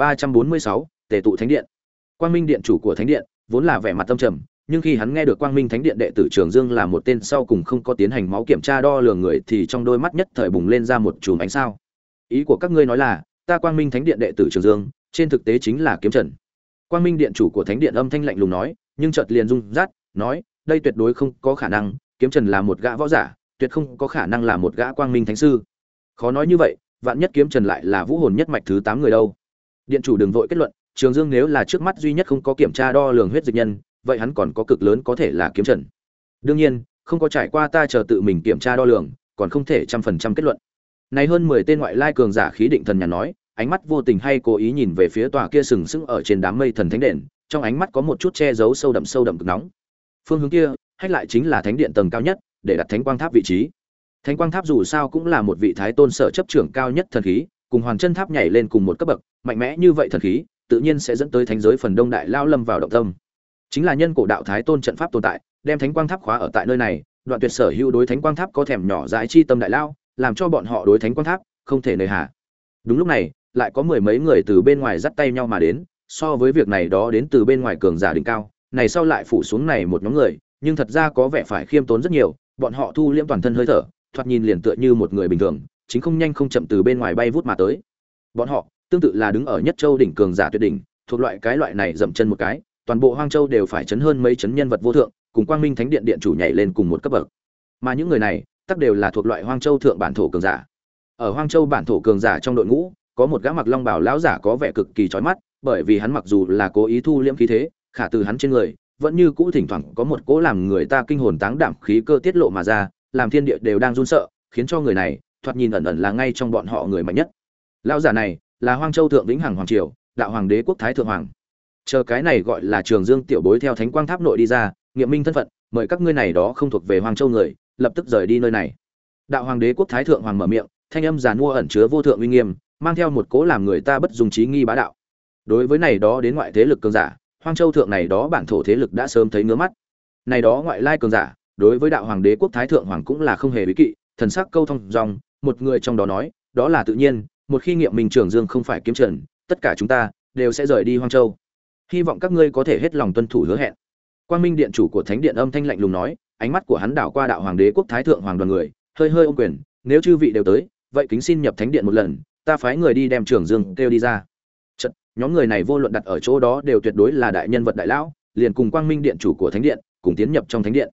2346, Tề tụ Thánh Điện. Quang Minh điện chủ của Thánh Điện, vốn là vẻ mặt tâm trầm, nhưng khi hắn nghe được Quang Minh Thánh Điện đệ tử Trường Dương là một tên sau cùng không có tiến hành máu kiểm tra đo lường người thì trong đôi mắt nhất thời bùng lên ra một chùm ánh sao. Ý của các ngươi nói là, ta Quang Minh Thánh Điện đệ tử Trường Dương, trên thực tế chính là Kiếm Trần. Quang Minh điện chủ của Thánh Điện âm thanh lạnh lùng nói, nhưng chợt liền rung rát, nói, đây tuyệt đối không có khả năng, Kiếm Trần là một gã võ giả, tuyệt không có khả năng là một gã Quang Minh thánh sư. Khó nói như vậy, vạn nhất Kiếm Trần lại là vũ hồn nhất mạch thứ 8 người đâu. Điện chủ đừng vội kết luận, Trường Dương nếu là trước mắt duy nhất không có kiểm tra đo lường huyết dịch nhân, vậy hắn còn có cực lớn có thể là Kiếm Trần. Đương nhiên, không có trải qua ta chờ tự mình kiểm tra đo lường, còn không thể 100% kết luận. Này hơn 10 tên ngoại lai cường giả khí định thần nhàn nói, ánh mắt vô tình hay cố ý nhìn về phía tòa kia sừng sững ở trên đám mây thần thánh điện, trong ánh mắt có một chút che giấu sâu đậm cực nóng. Phương hướng kia, hách lại chính là thánh điện tầng cao nhất, để đặt Thánh Quang Tháp vị trí. Thánh Quang Tháp dù sao cũng là một vị thái tôn sở chấp trưởng cao nhất thần khí, cùng Hoàn Chân Tháp nhảy lên cùng một cấp bậc, mạnh mẽ như vậy thần khí, tự nhiên sẽ dẫn tới thánh giới phần đông đại lao lâm vào động tâm. Chính là nhân cổ đạo thái tôn trận pháp tồn tại, đem Thánh Quang Tháp khóa ở tại nơi này, đoạn tuyệt sở hữu đối Thánh Quang Tháp có thèm nhỏ dãi chi tâm đại lao, làm cho bọn họ đối Thánh Quang Tháp không thể nề hà. Đúng lúc này, lại có mười mấy người từ bên ngoài dắt tay nhau mà đến, so với việc này đó đến từ bên ngoài cường giả đỉnh cao, này sau lại phủ xuống này một nhóm người, nhưng thật ra có vẻ phải khiêm tốn rất nhiều, bọn họ thu liễm toàn thân hơi thở, thoạt nhìn liền tựa như một người bình thường, chính không nhanh không chậm từ bên ngoài bay vút mà tới. Bọn họ tương tự là đứng ở Nhất Châu đỉnh cường giả tuyệt đỉnh, thuộc cái loại này dậm chân một cái, toàn bộ Hoang Châu đều phải chấn hơn mấy chấn nhân vật vô thượng, cùng Quang Minh Thánh Điện điện chủ nhảy lên cùng một cấp bậc. Mà những người này, tất đều là thuộc loại Hoang Châu thượng bản thổ cường giả. Ở Hoang Châu bản thổ cường giả trong đội ngũ, có một gã mặc long bào lão giả có vẻ cực kỳ chói mắt, bởi vì hắn mặc dù là cố ý thu liễm khí thế, khả từ hắn trên người vẫn như cũ thỉnh thoảng có một cỗ làm người ta kinh hồn táng đảm khí cơ tiết lộ mà ra, làm thiên địa đều đang run sợ, khiến cho người này thoạt nhìn ẩn ẩn là ngay trong bọn họ người mạnh nhất. Lão giả này là Hoang Châu thượng vĩnh hằng hoàng triều, đạo hoàng đế quốc thái thượng hoàng. Chờ cái này gọi là Trường Dương tiểu bối theo Thánh Quang Tháp nội đi ra, nghiệm minh thân phận, mời các ngươi này đó không thuộc về Hoang Châu người, lập tức rời đi nơi này. Đạo hoàng đế quốc thái thượng hoàng mở miệng, thanh âm giàn mua ẩn chứa vô thượng uy nghiêm, mang theo một cố làm người ta bất dùng trí nghi bá đạo. Đối với này đó đến ngoại thế lực cường giả, Hoang Châu thượng này đó bản thổ thế lực đã sớm thấy ngứa mắt. Này đó ngoại lai cường giả, đối với đạo hoàng đế quốc thái thượng hoàng cũng là không hề bí kỵ, thần sắc câu thông dòng, một người trong đó nói, đó là tự nhiên, một khi nghiệm minh Trường Dương không phải Kiếm Trần, tất cả chúng ta đều sẽ rời đi Hoang Châu. Hy vọng các ngươi có thể hết lòng tuân thủ hứa hẹn. Quang Minh điện chủ của Thánh Điện âm thanh lạnh lùng nói, ánh mắt của hắn đảo qua đạo hoàng đế quốc thái thượng hoàng đoàn người, hơi hơi ôm quyền, nếu chư vị đều tới, vậy kính xin nhập Thánh Điện một lần, ta phái người đi đem Trường Dương kêu đi ra. Chợt, nhóm người này vô luận đặt ở chỗ đó đều tuyệt đối là đại nhân vật đại lão, liền cùng Quang Minh điện chủ của Thánh Điện cùng tiến nhập trong Thánh Điện.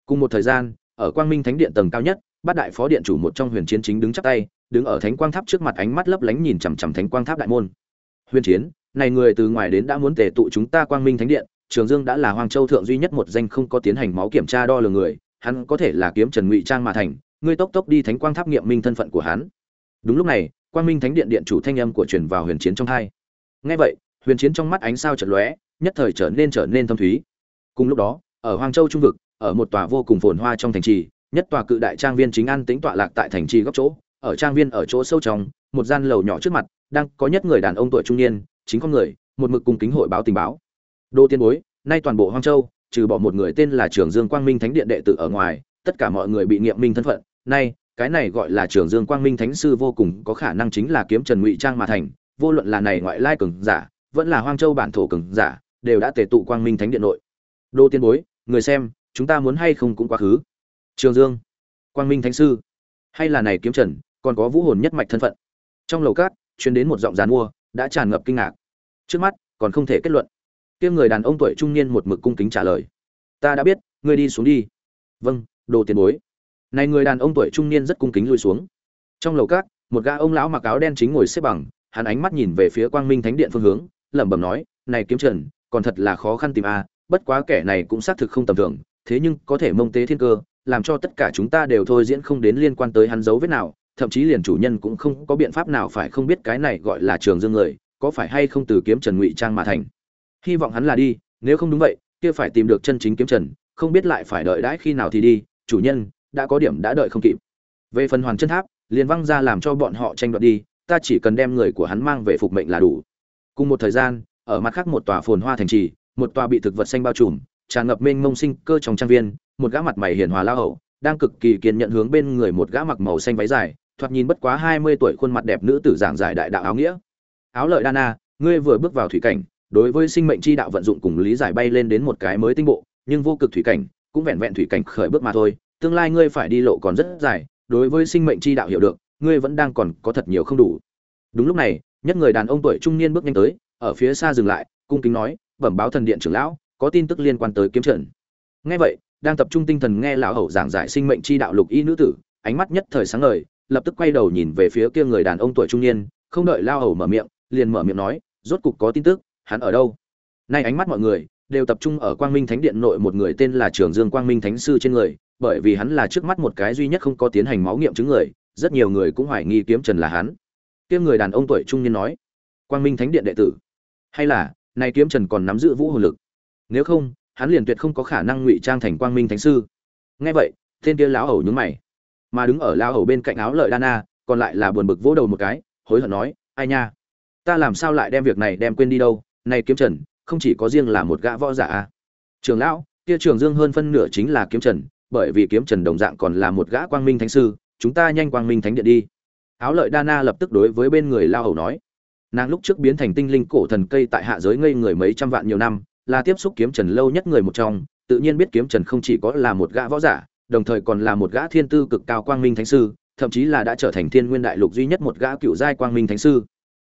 Cùng một thời gian, ở Quang Minh Thánh Điện tầng cao nhất, bát đại phó điện chủ một trong Huyền Chiến chính đứng chắp tay, đứng ở Thánh Quang Tháp trước mặt, ánh mắt lấp lánh nhìn chằm chằm Thánh Quang Tháp đại môn. Huyền Chiến, này người từ ngoài đến đã muốn tề tụ chúng ta Quang Minh Thánh Điện, Trường Dương đã là Hoàng Châu thượng duy nhất một danh không có tiến hành máu kiểm tra đo lường người, hắn có thể là kiếm Trần ngụy trang mà thành, ngươi tốc tốc đi Thánh Quang Tháp nghiệm minh thân phận của hắn. Đúng lúc này, Quang Minh Thánh Điện điện chủ thanh âm của truyền vào Huyền Chiến trong tai. Nghe vậy, Huyền Chiến trong mắt ánh sao chợt lóe, nhất thời trở nên thâm thúy. Cùng lúc đó, ở Hoàng Châu trung vực, ở một tòa vô cùng phồn hoa trong thành trì, nhất tòa cự đại trang viên chính an tĩnh tọa lạc tại thành trì góc chỗ, ở trang viên ở chỗ sâu trong, một gian lầu nhỏ trước mặt, đang có nhất người đàn ông tuổi trung niên, chính con người, một mực cung kính hội báo tình báo. Đô tiên bối, nay toàn bộ Hoàng Châu, trừ bỏ một người tên là Trường Dương Quang Minh Thánh Điện đệ tử ở ngoài, tất cả mọi người bị nghiệm minh thân phận, nay, cái này gọi là Trường Dương Quang Minh Thánh sư vô cùng có khả năng chính là kiếm Trần ngụy trang mà thành, vô luận là này ngoại lai cường giả, vẫn là Hoang Châu bản thổ cường giả, đều đã tề tụ Quang Minh Thánh Điện nội. Đô tiên bối, người xem, chúng ta muốn hay không cũng quá khứ. Trường Dương, Quang Minh Thánh sư, hay là này kiếm Trần, còn có vũ hồn nhất mạch thân phận. Trong lầu cát, truyền đến một giọng giàn mua, đã tràn ngập kinh ngạc. Trước mắt, còn không thể kết luận. Kia người đàn ông tuổi trung niên một mực cung kính trả lời: "Ta đã biết, ngươi đi xuống đi." "Vâng, đồ tiền bối." Này người đàn ông tuổi trung niên rất cung kính lui xuống. Trong lầu cát, một gã ông lão mặc áo đen chính ngồi xếp bằng, hắn ánh mắt nhìn về phía Quang Minh Thánh Điện phương hướng, lẩm bẩm nói: "Này kiếm Trần, còn thật là khó khăn tìm a, bất quá kẻ này cũng xác thực không tầm thường, thế nhưng có thể mông tế thiên cơ, làm cho tất cả chúng ta đều thôi diễn không đến liên quan tới hắn dấu vết nào, thậm chí liền chủ nhân cũng không có biện pháp nào phải không biết cái này gọi là Trường Dương người, có phải hay không từ kiếm Trần ngụy trang mà thành. Hy vọng hắn là đi, nếu không đúng vậy, kia phải tìm được chân chính kiếm Trần, không biết lại phải đợi đãi khi nào thì đi, chủ nhân, đã có điểm đã đợi không kịp." Về phần Hoàn Chân Tháp, liền văng ra làm cho bọn họ tranh đoạt đi, ta chỉ cần đem người của hắn mang về phục mệnh là đủ. Cùng một thời gian, ở mặt khác một tòa phồn hoa thành trì, một tòa bị thực vật xanh bao trùm, tràn ngập mênh mông sinh cơ trong trang viên, một gã mặt mày hiền hòa lao hậu, đang cực kỳ kiên nhận hướng bên người một gã mặc màu xanh váy dài, thoạt nhìn bất quá 20 tuổi khuôn mặt đẹp nữ tử giảng giải đại đạo áo nghĩa. Áo lợi Đana, ngươi vừa bước vào thủy cảnh, đối với sinh mệnh chi đạo vận dụng cùng lý giải bay lên đến một cái mới tinh bộ, nhưng vô cực thủy cảnh, cũng vẹn vẹn thủy cảnh khởi bước mà thôi, tương lai ngươi phải đi lộ còn rất dài, đối với sinh mệnh chi đạo hiểu được, ngươi vẫn đang còn có thật nhiều không đủ. Đúng lúc này, nhất người đàn ông tuổi trung niên bước nhanh tới, ở phía xa dừng lại, cung kính nói: "Bẩm báo thần điện trưởng lão, có tin tức liên quan tới kiếm trận." Nghe vậy, đang tập trung tinh thần nghe lão hầu giảng giải sinh mệnh chi đạo lục y nữ tử, ánh mắt nhất thời sáng ngời, lập tức quay đầu nhìn về phía kia người đàn ông tuổi trung niên, không đợi lão hầu mở miệng, liền mở miệng nói: "Rốt cục có tin tức, hắn ở đâu?" Nay ánh mắt mọi người đều tập trung ở Quang Minh Thánh Điện nội một người tên là Trường Dương Quang Minh Thánh sư trên người, bởi vì hắn là trước mắt một cái duy nhất không có tiến hành máu nghiệm chứng người, rất nhiều người cũng hoài nghi kiếm Trần là hắn. Kia người đàn ông tuổi trung niên nói: "Quang Minh Thánh Điện đệ tử, hay là này kiếm Trần còn nắm giữ vũ hồn lực? Nếu không, hắn liền tuyệt không có khả năng ngụy trang thành Quang Minh Thánh sư." Nghe vậy, tên kia lão hầu nhướng mày, mà đứng ở lão hầu bên cạnh áo lợi Đana, còn lại là buồn bực vỗ đầu một cái, hối hận nói: "Ai nha, ta làm sao lại đem việc này đem quên đi đâu? Này kiếm Trần, không chỉ có riêng là một gã võ giả a." Trường lão, kia Trường Dương hơn phân nửa chính là kiếm Trần, bởi vì kiếm Trần đồng dạng còn là một gã Quang Minh Thánh sư, chúng ta nhanh Quang Minh Thánh Điện đi. Áo lợi Đana lập tức đối với bên người lao hầu nói. Nàng lúc trước biến thành tinh linh cổ thần cây tại hạ giới ngây người mấy trăm vạn nhiều năm, là tiếp xúc kiếm Trần lâu nhất người một trong, tự nhiên biết kiếm Trần không chỉ có là một gã võ giả, đồng thời còn là một gã thiên tư cực cao Quang Minh Thánh sư, thậm chí là đã trở thành Thiên Nguyên Đại Lục duy nhất một gã cựu giai Quang Minh Thánh sư.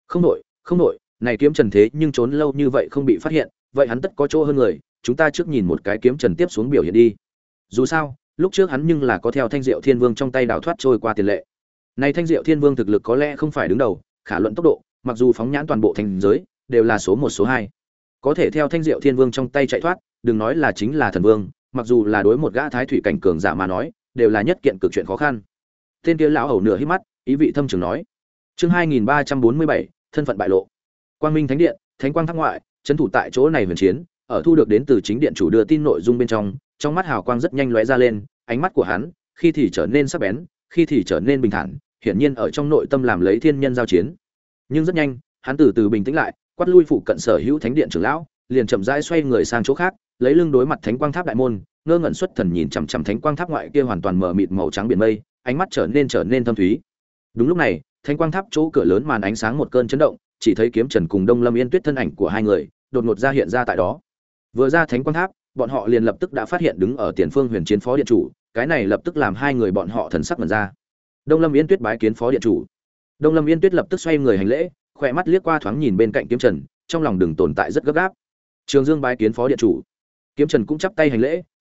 Không đổi, này kiếm Trần thế nhưng trốn lâu như vậy không bị phát hiện, vậy hắn tất có chỗ hơn người, chúng ta trước nhìn một cái kiếm Trần tiếp xuống biểu hiện đi. Dù sao, lúc trước hắn nhưng là có theo Thanh Diệu Thiên Vương trong tay đào thoát trôi qua tiền lệ. Này Thanh Diệu Thiên Vương thực lực có lẽ không phải đứng đầu, khả luận tốc độ, mặc dù phóng nhãn toàn bộ thành giới, đều là số 1 số 2. Có thể theo Thanh Diệu Thiên Vương trong tay chạy thoát, đừng nói là chính là thần vương, mặc dù là đối một gã thái thủy cảnh cường giả mà nói, đều là nhất kiện cực chuyện khó khăn. Tên kia lão hầu nửa hít mắt, ý vị thâm trường nói. Chương 2347, thân phận bại lộ. Quang Minh Thánh Điện, Thánh Quang Tháp ngoại, trấn thủ tại chỗ này huyền chiến, ở thu được đến từ chính điện chủ đưa tin nội dung bên trong mắt hào quang rất nhanh lóe ra lên, ánh mắt của hắn khi thì trở nên sắc bén, khi thì trở nên bình thản, hiển nhiên ở trong nội tâm làm lấy thiên nhân giao chiến. Nhưng rất nhanh, hắn từ từ bình tĩnh lại, quát lui phụ cận sở hữu thánh điện trưởng lão, liền chậm rãi xoay người sang chỗ khác, lấy lưng đối mặt Thánh Quang Tháp đại môn, ngơ ngẩn xuất thần nhìn chằm chằm Thánh Quang Tháp ngoại kia hoàn toàn mờ mịt màu trắng biển mây, ánh mắt trở nên thâm thúy. Đúng lúc này, Thánh Quang Tháp chỗ cửa lớn màn ánh sáng một cơn chấn động, chỉ thấy Kiếm Trần cùng Đông Lâm Yên Tuyết thân ảnh của hai người đột ngột ra hiện ra tại đó. Vừa ra Thánh Quang Tháp, bọn họ liền lập tức đã phát hiện đứng ở tiền phương huyền chiến phó điện chủ, cái này lập tức làm hai người bọn họ thần sắc ngẩn ra. Đông Lâm Yên Tuyết bái kiến phó điện chủ. Đông Lâm Yên Tuyết lập tức xoay người hành lễ, khỏe mắt liếc qua thoáng nhìn bên cạnh Kiếm Trần, trong lòng đừng tồn tại rất gấp gáp. Trường Dương bái kiến phó điện chủ. Kiếm Trần cũng chắp tay hành lễ,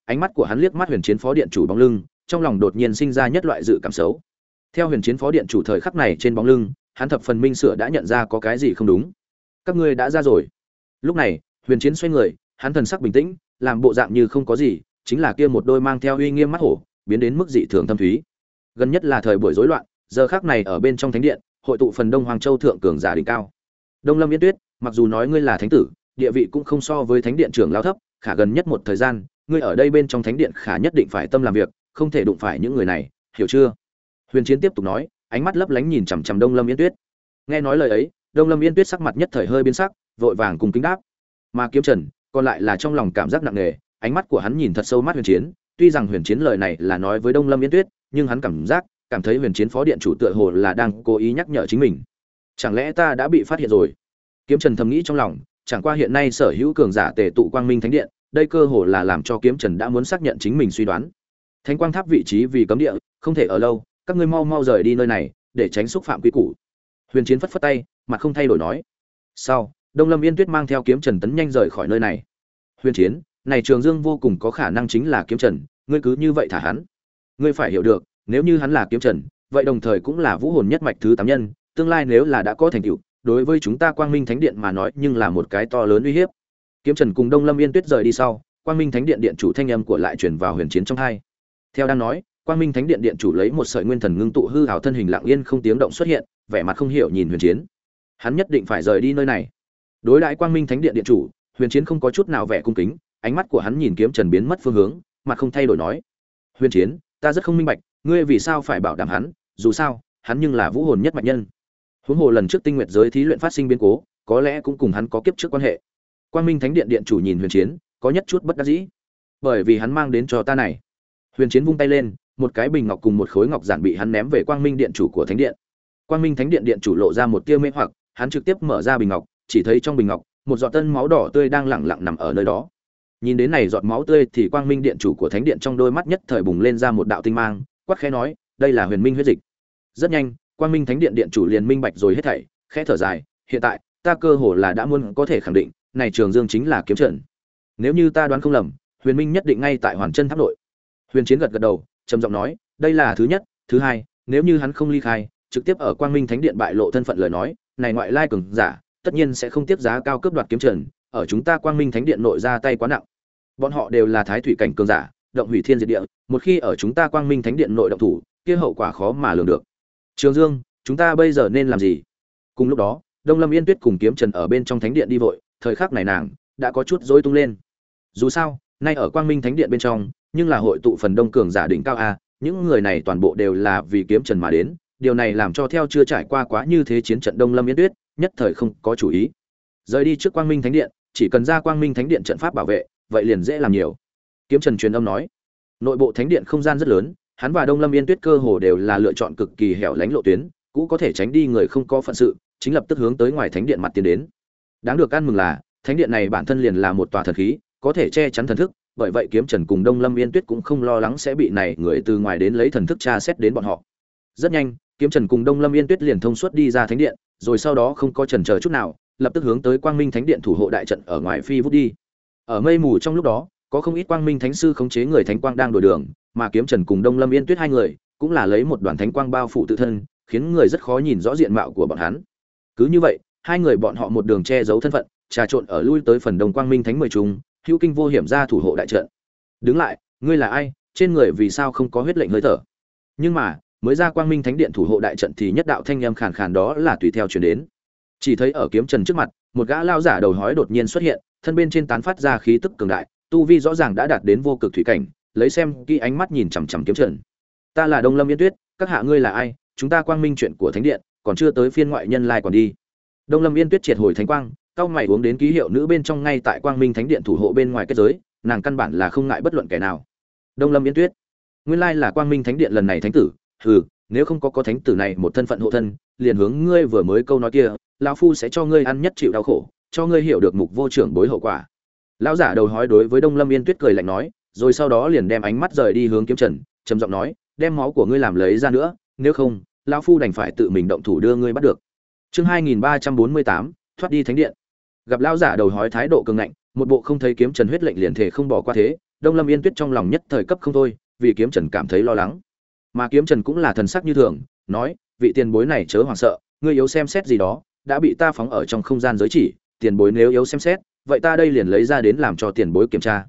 ánh mắt của hắn liếc mắt Huyền Chiến phó điện chủ bóng lưng, trong lòng đột nhiên sinh ra nhất loại dự cảm xấu. Theo Huyền Chiến phó điện chủ thời khắc này trên bóng lưng, hắn thập phần minh sửa đã nhận ra có cái gì không đúng. Các ngươi đã ra rồi. Lúc này, Huyền Chiến xoay người, hắn thần sắc bình tĩnh, làm bộ dạng như không có gì, chính là kia một đôi mang theo uy nghiêm mắt hổ, biến đến mức dị thường thâm thúy. Gần nhất là thời buổi rối loạn, giờ khắc này ở bên trong thánh điện, hội tụ phần Đông Hoàng Châu thượng cường giả đỉnh cao. Đông Lâm Yên Tuyết, mặc dù nói ngươi là thánh tử, địa vị cũng không so với thánh điện trưởng lão thấp, khả gần nhất một thời gian, ngươi ở đây bên trong thánh điện khả nhất định phải tâm làm việc, không thể đụng phải những người này, hiểu chưa? Huyền Chiến tiếp tục nói, ánh mắt lấp lánh nhìn chằm chằm Đông Lâm Yên Tuyết. Nghe nói lời ấy, Đông Lâm Yên Tuyết sắc mặt nhất thời hơi biến sắc, vội vàng cùng kính đáp. Mà Kiếm Trần, còn lại là trong lòng cảm giác nặng nề, ánh mắt của hắn nhìn thật sâu mắt Huyền Chiến, tuy rằng Huyền Chiến lời này là nói với Đông Lâm Yên Tuyết, nhưng hắn cảm thấy Huyền Chiến phó điện chủ tựa hồ là đang cố ý nhắc nhở chính mình. Chẳng lẽ ta đã bị phát hiện rồi? Kiếm Trần thầm nghĩ trong lòng, chẳng qua hiện nay sở hữu cường giả tề tụ Quang Minh Thánh Điện, đây cơ hồ là làm cho Kiếm Trần đã muốn xác nhận chính mình suy đoán. Thánh Quang Tháp vị trí vì cấm địa, không thể ở lâu, các ngươi mau rời đi nơi này, để tránh xúc phạm quy củ. Huyền Chiến phất phất tay, mặt không thay đổi nói. Sau, Đông Lâm Yên Tuyết mang theo Kiếm Trần tấn nhanh rời khỏi nơi này. Huyền Chiến, này Trường Dương vô cùng có khả năng chính là Kiếm Trần, ngươi cứ như vậy thả hắn. Ngươi phải hiểu được, nếu như hắn là Kiếm Trần, vậy đồng thời cũng là vũ hồn nhất mạch thứ 8 nhân, tương lai nếu là đã có thành tựu, đối với chúng ta Quang Minh Thánh Điện mà nói, nhưng là một cái to lớn uy hiếp. Kiếm Trần cùng Đông Lâm Yên Tuyết rời đi sau, Quang Minh Thánh Điện điện chủ thanh âm của lại truyền vào Huyền Chiến trong tai. Theo đang nói, Quang Minh Thánh Điện điện chủ lấy một sợi nguyên thần ngưng tụ hư ảo thân hình lặng yên không tiếng động xuất hiện, vẻ mặt không hiểu nhìn Huyền Chiến. Hắn nhất định phải rời đi nơi này. Đối đãi Quang Minh Thánh Điện điện chủ, Huyền Chiến không có chút nào vẻ cung kính, ánh mắt của hắn nhìn Kiếm Trần biến mất phương hướng, mặt không thay đổi nói: "Huyền Chiến, ta rất không minh bạch, ngươi vì sao phải bảo đảm hắn, dù sao, hắn nhưng là vũ hồn nhất mạch nhân. Huống hồ lần trước Tinh Nguyệt giới thí luyện phát sinh biến cố, có lẽ cũng cùng hắn có kiếp trước quan hệ." Quang Minh Thánh Điện điện chủ nhìn Huyền Chiến, có nhất chút bất đắc dĩ. Bởi vì hắn mang đến cho ta này. Huyền Chiến vung tay lên, một cái bình ngọc cùng một khối ngọc giản bị hắn ném về Quang Minh điện chủ của Thánh Điện. Quang Minh Thánh Điện điện chủ lộ ra một tia mê hoặc, hắn trực tiếp mở ra bình ngọc, chỉ thấy trong bình ngọc, một giọt tân máu đỏ tươi đang lẳng lặng nằm ở nơi đó. Nhìn đến này giọt máu tươi thì Quang Minh điện chủ của Thánh Điện trong đôi mắt nhất thời bùng lên ra một đạo tinh mang, quát khẽ nói, đây là Huyền Minh huyết dịch. Rất nhanh, Quang Minh Thánh Điện điện chủ liền minh bạch rồi hết thảy, khẽ thở dài, hiện tại, ta cơ hồ là đã muốn có thể khẳng định, này Trường Dương chính là Kiếm Trần. Nếu như ta đoán không lầm, Huyền Minh nhất định ngay tại Hoàn Chân Tháp nội. Huyền Chiến gật gật đầu, trầm giọng nói, đây là thứ nhất, thứ hai, nếu như hắn không ly khai, trực tiếp ở Quang Minh Thánh Điện bại lộ thân phận lời nói, này ngoại lai cường giả, tất nhiên sẽ không tiếp giá cao cướp đoạt Kiếm Trần, ở chúng ta Quang Minh Thánh Điện nội ra tay quá nặng. Bọn họ đều là thái thủy cảnh cường giả, động hủy thiên diệt địa, một khi ở chúng ta Quang Minh Thánh Điện nội động thủ, kia hậu quả khó mà lường được. Trường Dương, chúng ta bây giờ nên làm gì? Cùng lúc đó, Đông Lâm Yên Tuyết cùng Kiếm Trần ở bên trong thánh điện đi vội, thời khắc này nàng đã có chút rối tung lên. Dù sao, nay ở Quang Minh Thánh Điện bên trong, nhưng là hội tụ phần đông cường giả đỉnh cao a, những người này toàn bộ đều là vì Kiếm Trần mà đến, điều này làm cho theo chưa trải qua quá như thế chiến trận Đông Lâm Yên Tuyết, nhất thời không có chủ ý. Rời đi trước Quang Minh Thánh Điện, chỉ cần ra Quang Minh Thánh Điện trận pháp bảo vệ, vậy liền dễ làm nhiều. Kiếm Trần truyền âm nói, nội bộ thánh điện không gian rất lớn, hắn và Đông Lâm Yên Tuyết cơ hồ đều là lựa chọn cực kỳ hẻo lánh lộ tuyến, cũ có thể tránh đi người không có phận sự, chính lập tức hướng tới ngoài thánh điện mặt tiến đến. Đáng được ăn mừng là, thánh điện này bản thân liền là một tòa thần khí, có thể che chắn thần thức, bởi vậy Kiếm Trần cùng Đông Lâm Yên Tuyết cũng không lo lắng sẽ bị này người từ ngoài đến lấy thần thức tra xét đến bọn họ. Rất nhanh, Kiếm Trần cùng Đông Lâm Yên Tuyết liền thông suốt đi ra thánh điện, rồi sau đó không có chần chờ chút nào, lập tức hướng tới Quang Minh Thánh Điện thủ hộ đại trận ở ngoài phi vút đi. Ở mây mù trong lúc đó, có không ít Quang Minh Thánh sư khống chế người thánh quang đang đổi đường, mà Kiếm Trần cùng Đông Lâm Yên Tuyết hai người cũng là lấy một đoàn thánh quang bao phủ tự thân, khiến người rất khó nhìn rõ diện mạo của bọn hắn. Cứ như vậy, hai người bọn họ một đường che giấu thân phận, trà trộn ở lui tới phần Đông Quang Minh Thánh 10 trùng, hữu kinh vô hiểm ra thủ hộ đại trận. Đứng lại, ngươi là ai? Trên người vì sao không có huyết lệnh hơi thở? Nhưng mà, mới ra Quang Minh Thánh Điện thủ hộ đại trận thì nhất đạo thanh âm khàn khàn đó là tùy theo truyền đến. Chỉ thấy ở Kiếm Trần trước mặt, một gã lao giả đầu hói đột nhiên xuất hiện, thân bên trên tán phát ra khí tức cường đại, tu vi rõ ràng đã đạt đến vô cực thủy cảnh, lấy xem kỹ ánh mắt nhìn chằm chằm Kiếm Trần. Ta là Đông Lâm Yên Tuyết, các hạ ngươi là ai? Chúng ta Quang Minh chuyện của thánh điện, còn chưa tới phiên ngoại nhân lai còn đi. Đông Lâm Yên Tuyết triệt hồi thánh quang, cao mày uống đến ký hiệu nữ bên trong ngay tại Quang Minh Thánh Điện thủ hộ bên ngoài kết giới, nàng căn bản là không ngại bất luận kẻ nào. Đông Lâm Yên Tuyết, nguyên lai là Quang Minh Thánh Điện lần này thánh tử, hừ, nếu không có thánh tử này một thân phận hộ thân, liền hướng ngươi vừa mới câu nói kia, lão phu sẽ cho ngươi ăn nhất chịu đau khổ, cho ngươi hiểu được mục vô trưởng bối hậu quả. Lão giả đầu hói đối với Đông Lâm Yên Tuyết cười lạnh nói, rồi sau đó liền đem ánh mắt rời đi hướng Kiếm Trần, trầm giọng nói, đem máu của ngươi làm lấy ra nữa, nếu không, lão phu đành phải tự mình động thủ đưa ngươi bắt được. Chương 2348, thoát đi thánh điện. Gặp lão giả đầu hói thái độ cường ngạnh, một bộ không thấy Kiếm Trần huyết lệnh liền thể không bỏ qua thế, Đông Lâm Yên Tuyết trong lòng nhất thời cấp không thôi, vì Kiếm Trần cảm thấy lo lắng. Mà Kiếm Trần cũng là thần sắc như thường, nói: "Vị tiền bối này chớ hoảng sợ, ngươi yếu xem xét gì đó, đã bị ta phóng ở trong không gian giới chỉ, tiền bối nếu yếu xem xét, vậy ta đây liền lấy ra đến làm cho tiền bối kiểm tra."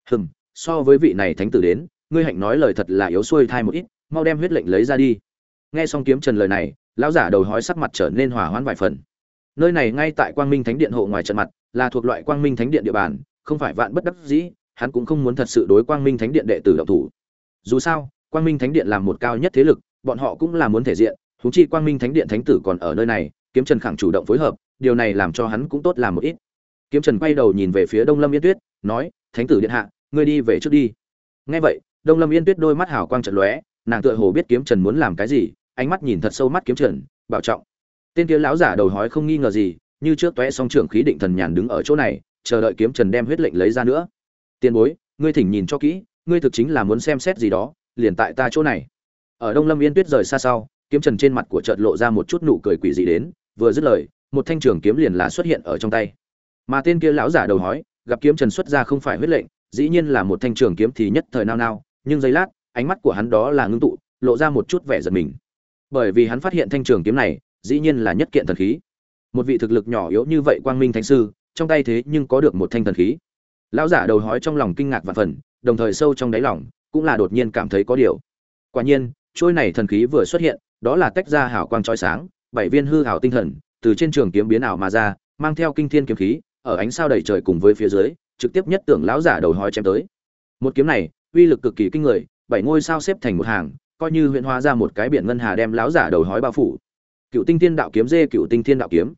So với vị này thánh tử đến, ngươi hạnh nói lời thật là yếu xuôi thai một ít, mau đem huyết lệnh lấy ra đi. Nghe xong Kiếm Trần lời này, lão giả đầu hói sắc mặt trở nên hòa hoãn vài phần. Nơi này ngay tại Quang Minh Thánh Điện hộ ngoài trận mặt, là thuộc loại Quang Minh Thánh Điện địa bàn, không phải vạn bất đắc dĩ, hắn cũng không muốn thật sự đối Quang Minh Thánh Điện đệ tử động thủ. Dù sao, Quang Minh Thánh Điện làm một cao nhất thế lực, bọn họ cũng là muốn thể diện, huống chi Quang Minh Thánh Điện thánh tử còn ở nơi này, Kiếm Trần khẳng chủ động phối hợp, điều này làm cho hắn cũng tốt làm một ít. Kiếm Trần quay đầu nhìn về phía Đông Lâm Yên Tuyết, nói: "Thánh tử điện hạ, ngươi đi về trước đi." Nghe vậy, Đông Lâm Yên Tuyết đôi mắt hào quang chợt lóe, nàng tựa hồ biết Kiếm Trần muốn làm cái gì, ánh mắt nhìn thật sâu mắt Kiếm Trần, bảo trọng. Tên kia lão giả đầu hói không nghi ngờ gì, như trước tóe song trưởng khí định thần nhàn đứng ở chỗ này, chờ đợi Kiếm Trần đem huyết lệnh lấy ra nữa. "Tiền bối, ngươi thỉnh nhìn cho kỹ, ngươi thực chính là muốn xem xét gì đó, liền tại ta chỗ này." Ở Đông Lâm Yên Tuyết rời xa sau, Kiếm Trần trên mặt của chợt lộ ra một chút nụ cười quỷ dị đến, vừa dứt lời, một thanh trường kiếm liền là xuất hiện ở trong tay. Mà tên kia lão giả đầu hói, gặp Kiếm Trần xuất ra không phải huyết lệnh, dĩ nhiên là một thanh trường kiếm thì nhất thời nao nao, nhưng giây lát, ánh mắt của hắn đó là ngưng tụ, lộ ra một chút vẻ giật mình. Bởi vì hắn phát hiện thanh trường kiếm này, dĩ nhiên là nhất kiện thần khí. Một vị thực lực nhỏ yếu như vậy Quang Minh Thánh sư, trong tay thế nhưng có được một thanh thần khí. Lão giả đầu hói trong lòng kinh ngạc vạn phần, đồng thời sâu trong đáy lòng cũng là đột nhiên cảm thấy có điều. Quả nhiên, trôi này thần khí vừa xuất hiện, đó là tách ra hào quang chói sáng, bảy viên hư hào tinh thần từ trên trường kiếm biến ảo mà ra, mang theo kinh thiên kiếm khí, ở ánh sao đầy trời cùng với phía dưới, trực tiếp nhất tưởng lão giả đầu hói chém tới. Một kiếm này, uy lực cực kỳ kinh người, bảy ngôi sao xếp thành một hàng, coi như huyễn hóa ra một cái biển ngân hà đem lão giả đầu hói bao phủ. Cựu Tinh Thiên Đạo kiếm dê, Cựu Tinh Thiên Đạo kiếm.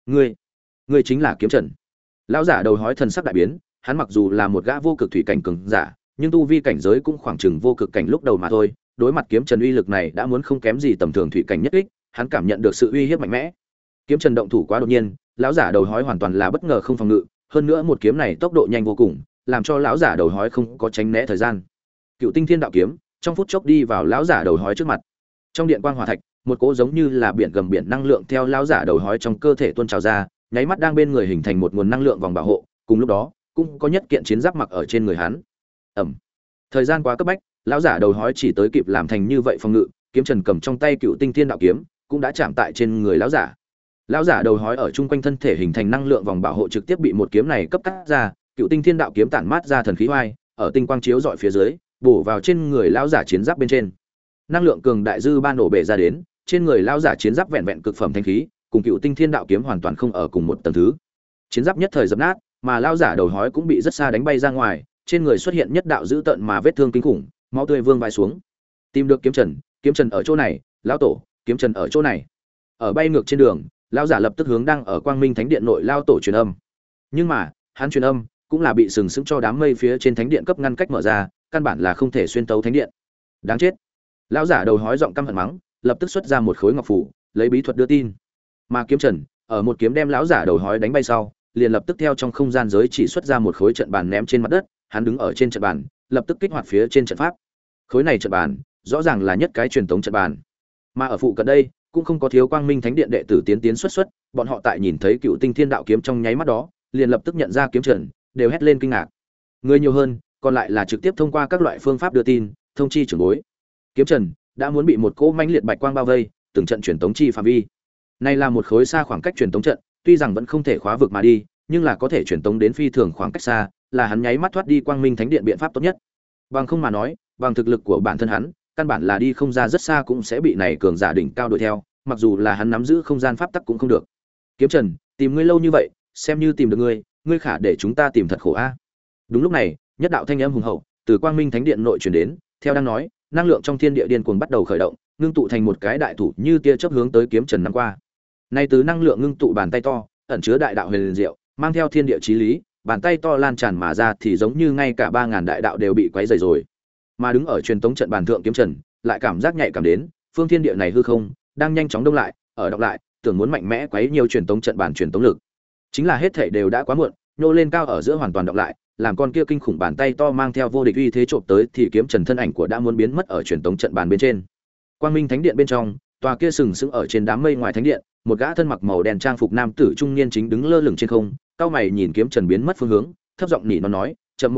Ngươi chính là Kiếm Trần. Lão giả đầu hói thần sắc đại biến, hắn mặc dù là một gã vô cực thủy cảnh cường giả, nhưng tu vi cảnh giới cũng khoảng chừng vô cực cảnh lúc đầu mà thôi, đối mặt Kiếm Trần uy lực này đã muốn không kém gì tầm thường thủy cảnh nhất kích, hắn cảm nhận được sự uy hiếp mạnh mẽ. Kiếm Trần động thủ quá đột nhiên, lão giả đầu hói hoàn toàn là bất ngờ không phòng ngự, hơn nữa một kiếm này tốc độ nhanh vô cùng, làm cho lão giả đầu hói không có tránh né thời gian. Cựu Tinh Thiên Đạo kiếm trong phút chốc đi vào lão giả đầu hói trước mặt. Trong điện quang hỏa thạch, một cỗ giống như là biển gầm biển năng lượng theo lão giả đầu hói trong cơ thể tuôn trào ra, nháy mắt đang bên người hình thành một nguồn năng lượng vòng bảo hộ, cùng lúc đó, cũng có nhất kiện chiến giáp mặc ở trên người hắn. Ầm. Thời gian quá cấp bách, lão giả đầu hói chỉ tới kịp làm thành như vậy phòng ngự, Kiếm Trần cầm trong tay Cựu Tinh Thiên Đạo kiếm, cũng đã chạm tại trên người lão giả. Lão giả đầu hói ở chung quanh thân thể hình thành năng lượng vòng bảo hộ trực tiếp bị một kiếm này cấp cắt ra, Cựu Tinh Thiên Đạo kiếm tản mát ra thần khí oai, ở tinh quang chiếu dọi phía dưới, bổ vào trên người lão giả chiến giáp bên trên. Năng lượng cường đại dư ban nổ bể ra đến, trên người lão giả chiến giáp vẹn vẹn cực phẩm thanh khí, cùng Cựu Tinh Thiên Đạo kiếm hoàn toàn không ở cùng một tầng thứ. Chiến giáp nhất thời dập nát, mà lão giả đầu hói cũng bị rất xa đánh bay ra ngoài, trên người xuất hiện nhất đạo dữ tợn mà vết thương kinh khủng, máu tươi vương vãi xuống. Tìm được Kiếm Trần ở chỗ này, lão tổ, Kiếm Trần ở chỗ này. Ở bay ngược trên đường, lão giả lập tức hướng đang ở Quang Minh Thánh Điện nội lao tổ truyền âm. Nhưng mà, hắn truyền âm cũng là bị sừng sững cho đám mây phía trên thánh điện cấp ngăn cách mở ra, căn bản là không thể xuyên tấu thánh điện. Đáng chết. Lão giả đầu hói giọng căm hận mắng, lập tức xuất ra một khối ngọc phủ, lấy bí thuật đưa tin. Mà Kiếm Trần, ở một kiếm đem lão giả đầu hói đánh bay sau, liền lập tức theo trong không gian giới chỉ xuất ra một khối trận bàn ném trên mặt đất, hắn đứng ở trên trận bàn, lập tức kích hoạt phía trên trận pháp. Khối này trận bàn, rõ ràng là nhất cái truyền tống trận bàn. Mà ở phụ cận đây, cũng không có thiếu Quang Minh Thánh Điện đệ tử tiến xuất, bọn họ tại nhìn thấy Cựu Tinh Thiên Đạo kiếm trong nháy mắt đó, liền lập tức nhận ra Kiếm Trần, đều hét lên kinh ngạc. Người nhiều hơn, còn lại là trực tiếp thông qua các loại phương pháp đưa tin, thông chi trưởng bối. Kiếm Trần đã muốn bị một cỗ mãnh liệt bạch quang bao vây, từng trận truyền tống chi phạm vi. Này là một khối xa khoảng cách truyền tống trận, tuy rằng vẫn không thể khóa vực mà đi, nhưng là có thể truyền tống đến phi thường khoảng cách xa, là hắn nháy mắt thoát đi Quang Minh Thánh Điện biện pháp tốt nhất. Bằng không mà nói, bằng thực lực của bản thân hắn, căn bản là đi không ra rất xa cũng sẽ bị này cường giả đỉnh cao đuổi theo, mặc dù là hắn nắm giữ không gian pháp tắc cũng không được. Kiếm Trần, tìm ngươi lâu như vậy, xem như tìm được ngươi khả để chúng ta tìm thật khổ a. Đúng lúc này, nhất đạo thanh âm hùng hậu từ Quang Minh Thánh Điện nội truyền đến, theo đang nói, năng lượng trong thiên địa điên cuồng bắt đầu khởi động, ngưng tụ thành một cái đại thủ như tia chớp hướng tới Kiếm Trần năm qua. Nay từ năng lượng ngưng tụ bàn tay to, ẩn chứa đại đạo huyền diệu, mang theo thiên địa chí lý, bàn tay to lan tràn mà ra thì giống như ngay cả 3000 đại đạo đều bị quấy rầy rồi. Mà đứng ở truyền tống trận bàn thượng Kiếm Trần, lại cảm giác nhạy cảm đến, phương thiên địa này hư không đang nhanh chóng đông lại, ở đọc lại, tưởng muốn mạnh mẽ quấy nhiều truyền tống trận bàn truyền tống lực. Chính là hết thảy đều đã quá muộn, nhô lên cao ở giữa hoàn toàn đọc lại, làm con kia kinh khủng bàn tay to mang theo vô địch uy thế chộp tới thì Kiếm Trần thân ảnh của đã muốn biến mất ở truyền tống trận bàn bên trên. Quang Minh Thánh Điện bên trong, tòa kia sừng sững ở trên đám mây ngoài thánh điện, một gã thân mặc màu đen trang phục nam tử trung niên chính đứng lơ lửng trên không, cau mày nhìn Kiếm Trần biến mất phương hướng, thấp giọng nỉ nó nói, chậm một bước,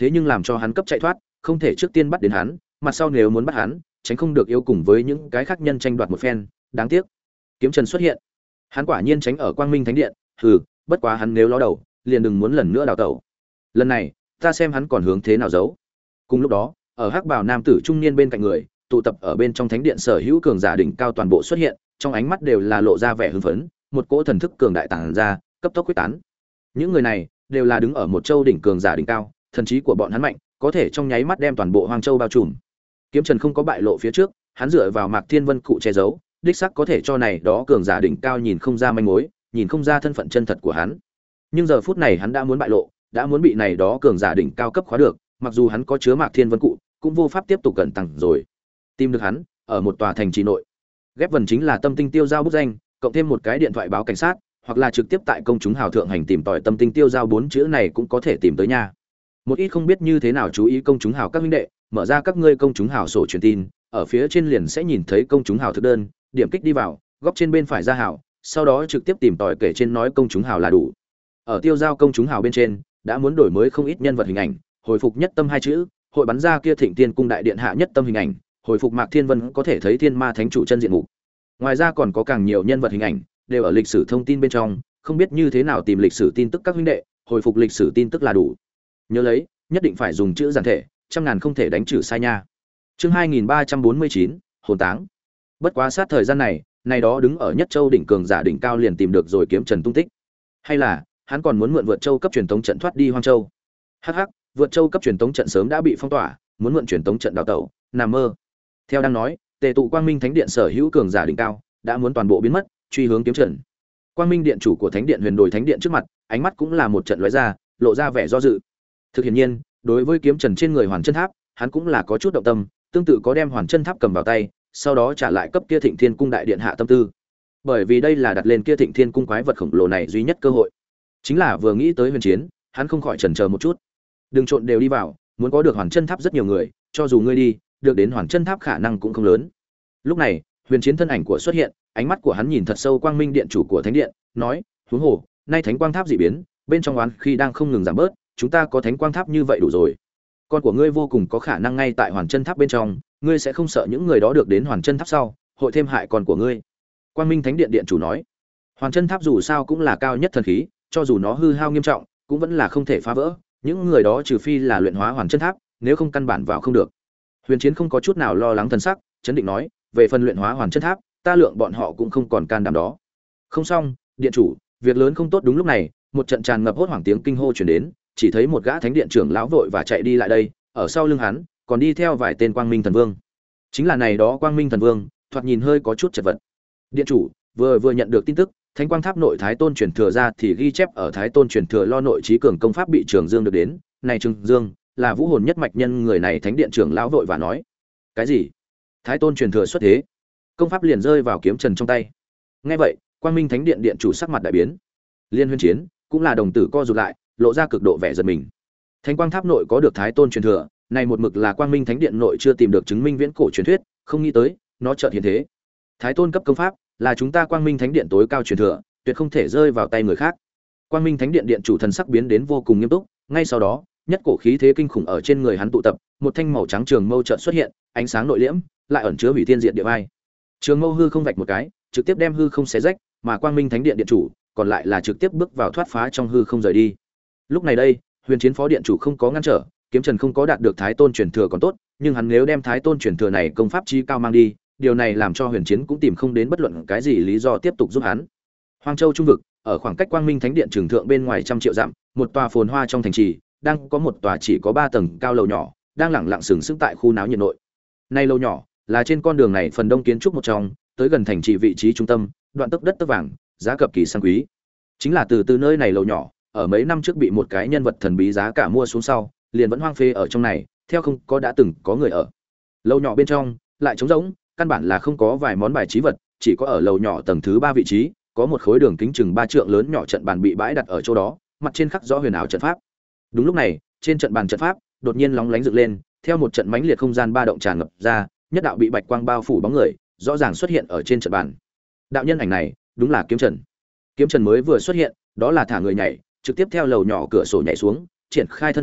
thế nhưng làm cho hắn cấp chạy thoát, không thể trước tiên bắt đến hắn, mặt sau nếu muốn bắt hắn, tránh không được yêu cùng với những cái khác nhân tranh đoạt một phen, đáng tiếc. Kiếm Trần xuất hiện. Hắn quả nhiên tránh ở Quang Minh Thánh Điện, bất quá hắn nếu ló đầu, liền đừng muốn lần nữa đào tẩu. Lần này, ta xem hắn còn hướng thế nào giấu. Cùng lúc đó, ở hắc bào nam tử trung niên bên cạnh người, tụ tập ở bên trong thánh điện sở hữu cường giả đỉnh cao toàn bộ xuất hiện, trong ánh mắt đều là lộ ra vẻ hưng phấn, một cỗ thần thức cường đại tàng ra, cấp tốc quyết tán. Những người này đều là đứng ở một châu đỉnh cường giả đỉnh cao, thần trí của bọn hắn mạnh, có thể trong nháy mắt đem toàn bộ Hoang Châu bao trùm. Kiếm Trần không có bại lộ phía trước, hắn dựa vào Mạc Thiên Vân cụ che giấu, đích xác có thể cho này đó cường giả đỉnh cao nhìn không ra manh mối, nhìn không ra thân phận chân thật của hắn. Nhưng giờ phút này hắn đã muốn bại lộ, đã muốn bị này đó cường giả đỉnh cao cấp khóa được, mặc dù hắn có chứa Mạc Thiên Vân cụ, cũng vô pháp tiếp tục cẩn tàng rồi. Tìm được hắn, ở một tòa thành trì nội. Ghép vần chính là Tâm Tinh Tiêu Giao bút danh, cộng thêm một cái điện thoại báo cảnh sát, hoặc là trực tiếp tại công chúng hào thượng hành tìm tòi Tâm Tinh Tiêu Giao 4 chữ này cũng có thể tìm tới nha. Một ít không biết như thế nào chú ý công chúng hào các huynh đệ, mở ra các ngươi công chúng hào sổ truyền tin, ở phía trên liền sẽ nhìn thấy công chúng hào thực đơn, điểm kích đi vào, góc trên bên phải ra hào, sau đó trực tiếp tìm tòi kể trên nói công chúng hào là đủ. Ở Tiêu Giao công chúng hào bên trên, đã muốn đổi mới không ít nhân vật hình ảnh, hồi phục nhất tâm 2 chữ, hội bắn ra kia Thịnh Tiên cung đại điện hạ nhất tâm hình ảnh, hồi phục Mạc Thiên Vân có thể thấy Thiên Ma Thánh chủ chân diện mục. Ngoài ra còn có càng nhiều nhân vật hình ảnh, đều ở lịch sử thông tin bên trong, không biết như thế nào tìm lịch sử tin tức các huynh đệ, hồi phục lịch sử tin tức là đủ. Nhớ lấy, nhất định phải dùng chữ giản thể, trăm ngàn không thể đánh trừ sai nha. Chương 2349, hồn táng. Bất quá sát thời gian này, này đó đứng ở Nhất Châu đỉnh cường giả đỉnh cao liền tìm được rồi Kiếm Trần tung tích. Hay là, hắn còn muốn mượn Vượt Châu cấp truyền tống trận thoát đi Hoang Châu. Hắc hắc, Vượt Châu cấp truyền tống trận sớm đã bị phong tỏa, muốn mượn truyền tống trận đào tẩu, nằm mơ. Theo đang nói, Tề tụ Quang Minh Thánh Điện sở hữu cường giả đỉnh cao, đã muốn toàn bộ biến mất, truy hướng Kiếm Trần. Quang Minh Điện chủ của Thánh Điện Huyền Đồi Thánh Điện trước mặt, ánh mắt cũng là một trận lóe ra, lộ ra vẻ do dự. Thực hiện nhiên, đối với Kiếm Trần trên người Hoàn Chân Tháp, hắn cũng là có chút động tâm, tương tự có đem Hoàn Chân Tháp cầm vào tay, sau đó trả lại cấp kia Thịnh Thiên cung đại điện hạ tâm tư. Bởi vì đây là đặt lên kia Thịnh Thiên cung quái vật khổng lồ này duy nhất cơ hội. Chính là vừa nghĩ tới huyền chiến, hắn không khỏi chần chờ một chút. Đừng trộn đều đi vào, muốn có được Hoàn Chân Tháp rất nhiều người, cho dù ngươi đi, được đến Hoàn Chân Tháp khả năng cũng không lớn. Lúc này, huyền chiến thân ảnh của xuất hiện, ánh mắt của hắn nhìn thật sâu Quang Minh Điện chủ của Thánh Điện, nói: "Huống hồ, nay Thánh Quang Tháp dị biến, bên trong oán khi đang không ngừng giảm bớt, chúng ta có Thánh Quang Tháp như vậy đủ rồi. Con của ngươi vô cùng có khả năng ngay tại Hoàn Chân Tháp bên trong, ngươi sẽ không sợ những người đó được đến Hoàn Chân Tháp sau, hội thêm hại con của ngươi." Quang Minh Thánh Điện điện chủ nói: "Hoàn Chân Tháp dù sao cũng là cao nhất thần khí, cho dù nó hư hao nghiêm trọng, cũng vẫn là không thể phá vỡ, những người đó trừ phi là luyện hóa Hoàn Chân Tháp, nếu không căn bản vào không được." Huyền Chiến không có chút nào lo lắng thần sắc, chấn định nói: "Về phần luyện hóa Hoàn Chân Tháp, ta lượng bọn họ cũng không còn can đảm đó." Không xong, điện chủ, việc lớn không tốt. Đúng lúc này, một trận tràn ngập hốt hoảng tiếng kinh hô truyền đến, chỉ thấy một gã thánh điện trưởng lão vội và chạy đi lại đây, ở sau lưng hắn còn đi theo vài tên Quang Minh thần vương. Chính là này đó Quang Minh thần vương, thoạt nhìn hơi có chút chật vật. Điện chủ, vừa nhận được tin tức, Thánh Quang Tháp nội Thái Tôn truyền thừa ra thì ghi chép ở Thái Tôn truyền thừa lo nội trí cường công pháp bị Trường Dương được đến, này Trường Dương là vũ hồn nhất mạch nhân người này thánh điện trưởng lão vội và nói. Cái gì? Thái Tôn truyền thừa xuất thế? Công pháp liền rơi vào Kiếm Trần trong tay. Nghe vậy, Quang Minh Thánh Điện điện chủ sắc mặt đại biến. Liên Huyên Chiến cũng là đồng tử co rụt lại, lộ ra cực độ vẻ giật mình. Thánh Quang Tháp nội có được Thái Tôn truyền thừa, này một mực là Quang Minh Thánh Điện nội chưa tìm được chứng minh viễn cổ truyền thuyết, không nghĩ tới, nó chợt hiện thế. Thái Tôn cấp công pháp, là chúng ta Quang Minh Thánh Điện tối cao truyền thừa, tuyệt không thể rơi vào tay người khác. Quang Minh Thánh Điện điện chủ thần sắc biến đến vô cùng nghiêm túc, ngay sau đó, nhất cổ khí thế kinh khủng ở trên người hắn tụ tập, một thanh màu trắng trường mâu chợt xuất hiện, ánh sáng nội liễm, lại ẩn chứa hủy thiên diệt địa vai. Trường mâu hư không vạch một cái, trực tiếp đem hư không xé rách, mà Quang Minh Thánh Điện điện chủ, còn lại là trực tiếp bước vào thoát phá trong hư không rời đi. Lúc này đây, Huyền Chiến phó điện chủ không có ngăn trở, Kiếm Trần không có đạt được Thái Tôn truyền thừa còn tốt, nhưng hắn nếu đem Thái Tôn truyền thừa này công pháp chi cao mang đi, điều này làm cho Huyền Chiến cũng tìm không đến bất luận cái gì lý do tiếp tục giúp hắn. Hoang Châu trung vực, ở khoảng cách Quang Minh Thánh Điện trường thượng bên ngoài trăm triệu dặm, một tòa phồn hoa trong thành trì, đang có một tòa chỉ có 3 tầng cao lầu nhỏ, đang lẳng lặng sừng sững tại khu náo nhiệt nội. Nay lầu nhỏ là trên con đường này phần đông kiến trúc một trong, tới gần thành trì vị trí trung tâm, đoạn tấc đất tấc vàng, giá cực kỳ sang quý. Chính là từ nơi này lầu nhỏ, ở mấy năm trước bị một cái nhân vật thần bí giá cả mua xuống sau, liền vẫn hoang phế ở trong này, theo không có đã từng có người ở. Lầu nhỏ bên trong lại trống rỗng, căn bản là không có vài món bài trí vật, chỉ có ở lầu nhỏ tầng thứ 3 vị trí, có một khối đường kính chừng 3 trượng lớn nhỏ trận bàn bị bãi đặt ở chỗ đó, mặt trên khắc rõ huyền ảo trận pháp. Đúng lúc này, trên trận bàn trận pháp đột nhiên lóng lánh dựng lên, theo một trận mãnh liệt không gian ba động tràn ngập ra, nhất đạo bị bạch quang bao phủ bóng người, rõ ràng xuất hiện ở trên trận bàn. Đạo nhân ảnh này, đúng là Kiếm Trần. Kiếm Trần mới vừa xuất hiện, đó là thả người nhảy, trực tiếp theo lầu nhỏ cửa sổ nhảy xuống, triển khai thân hình,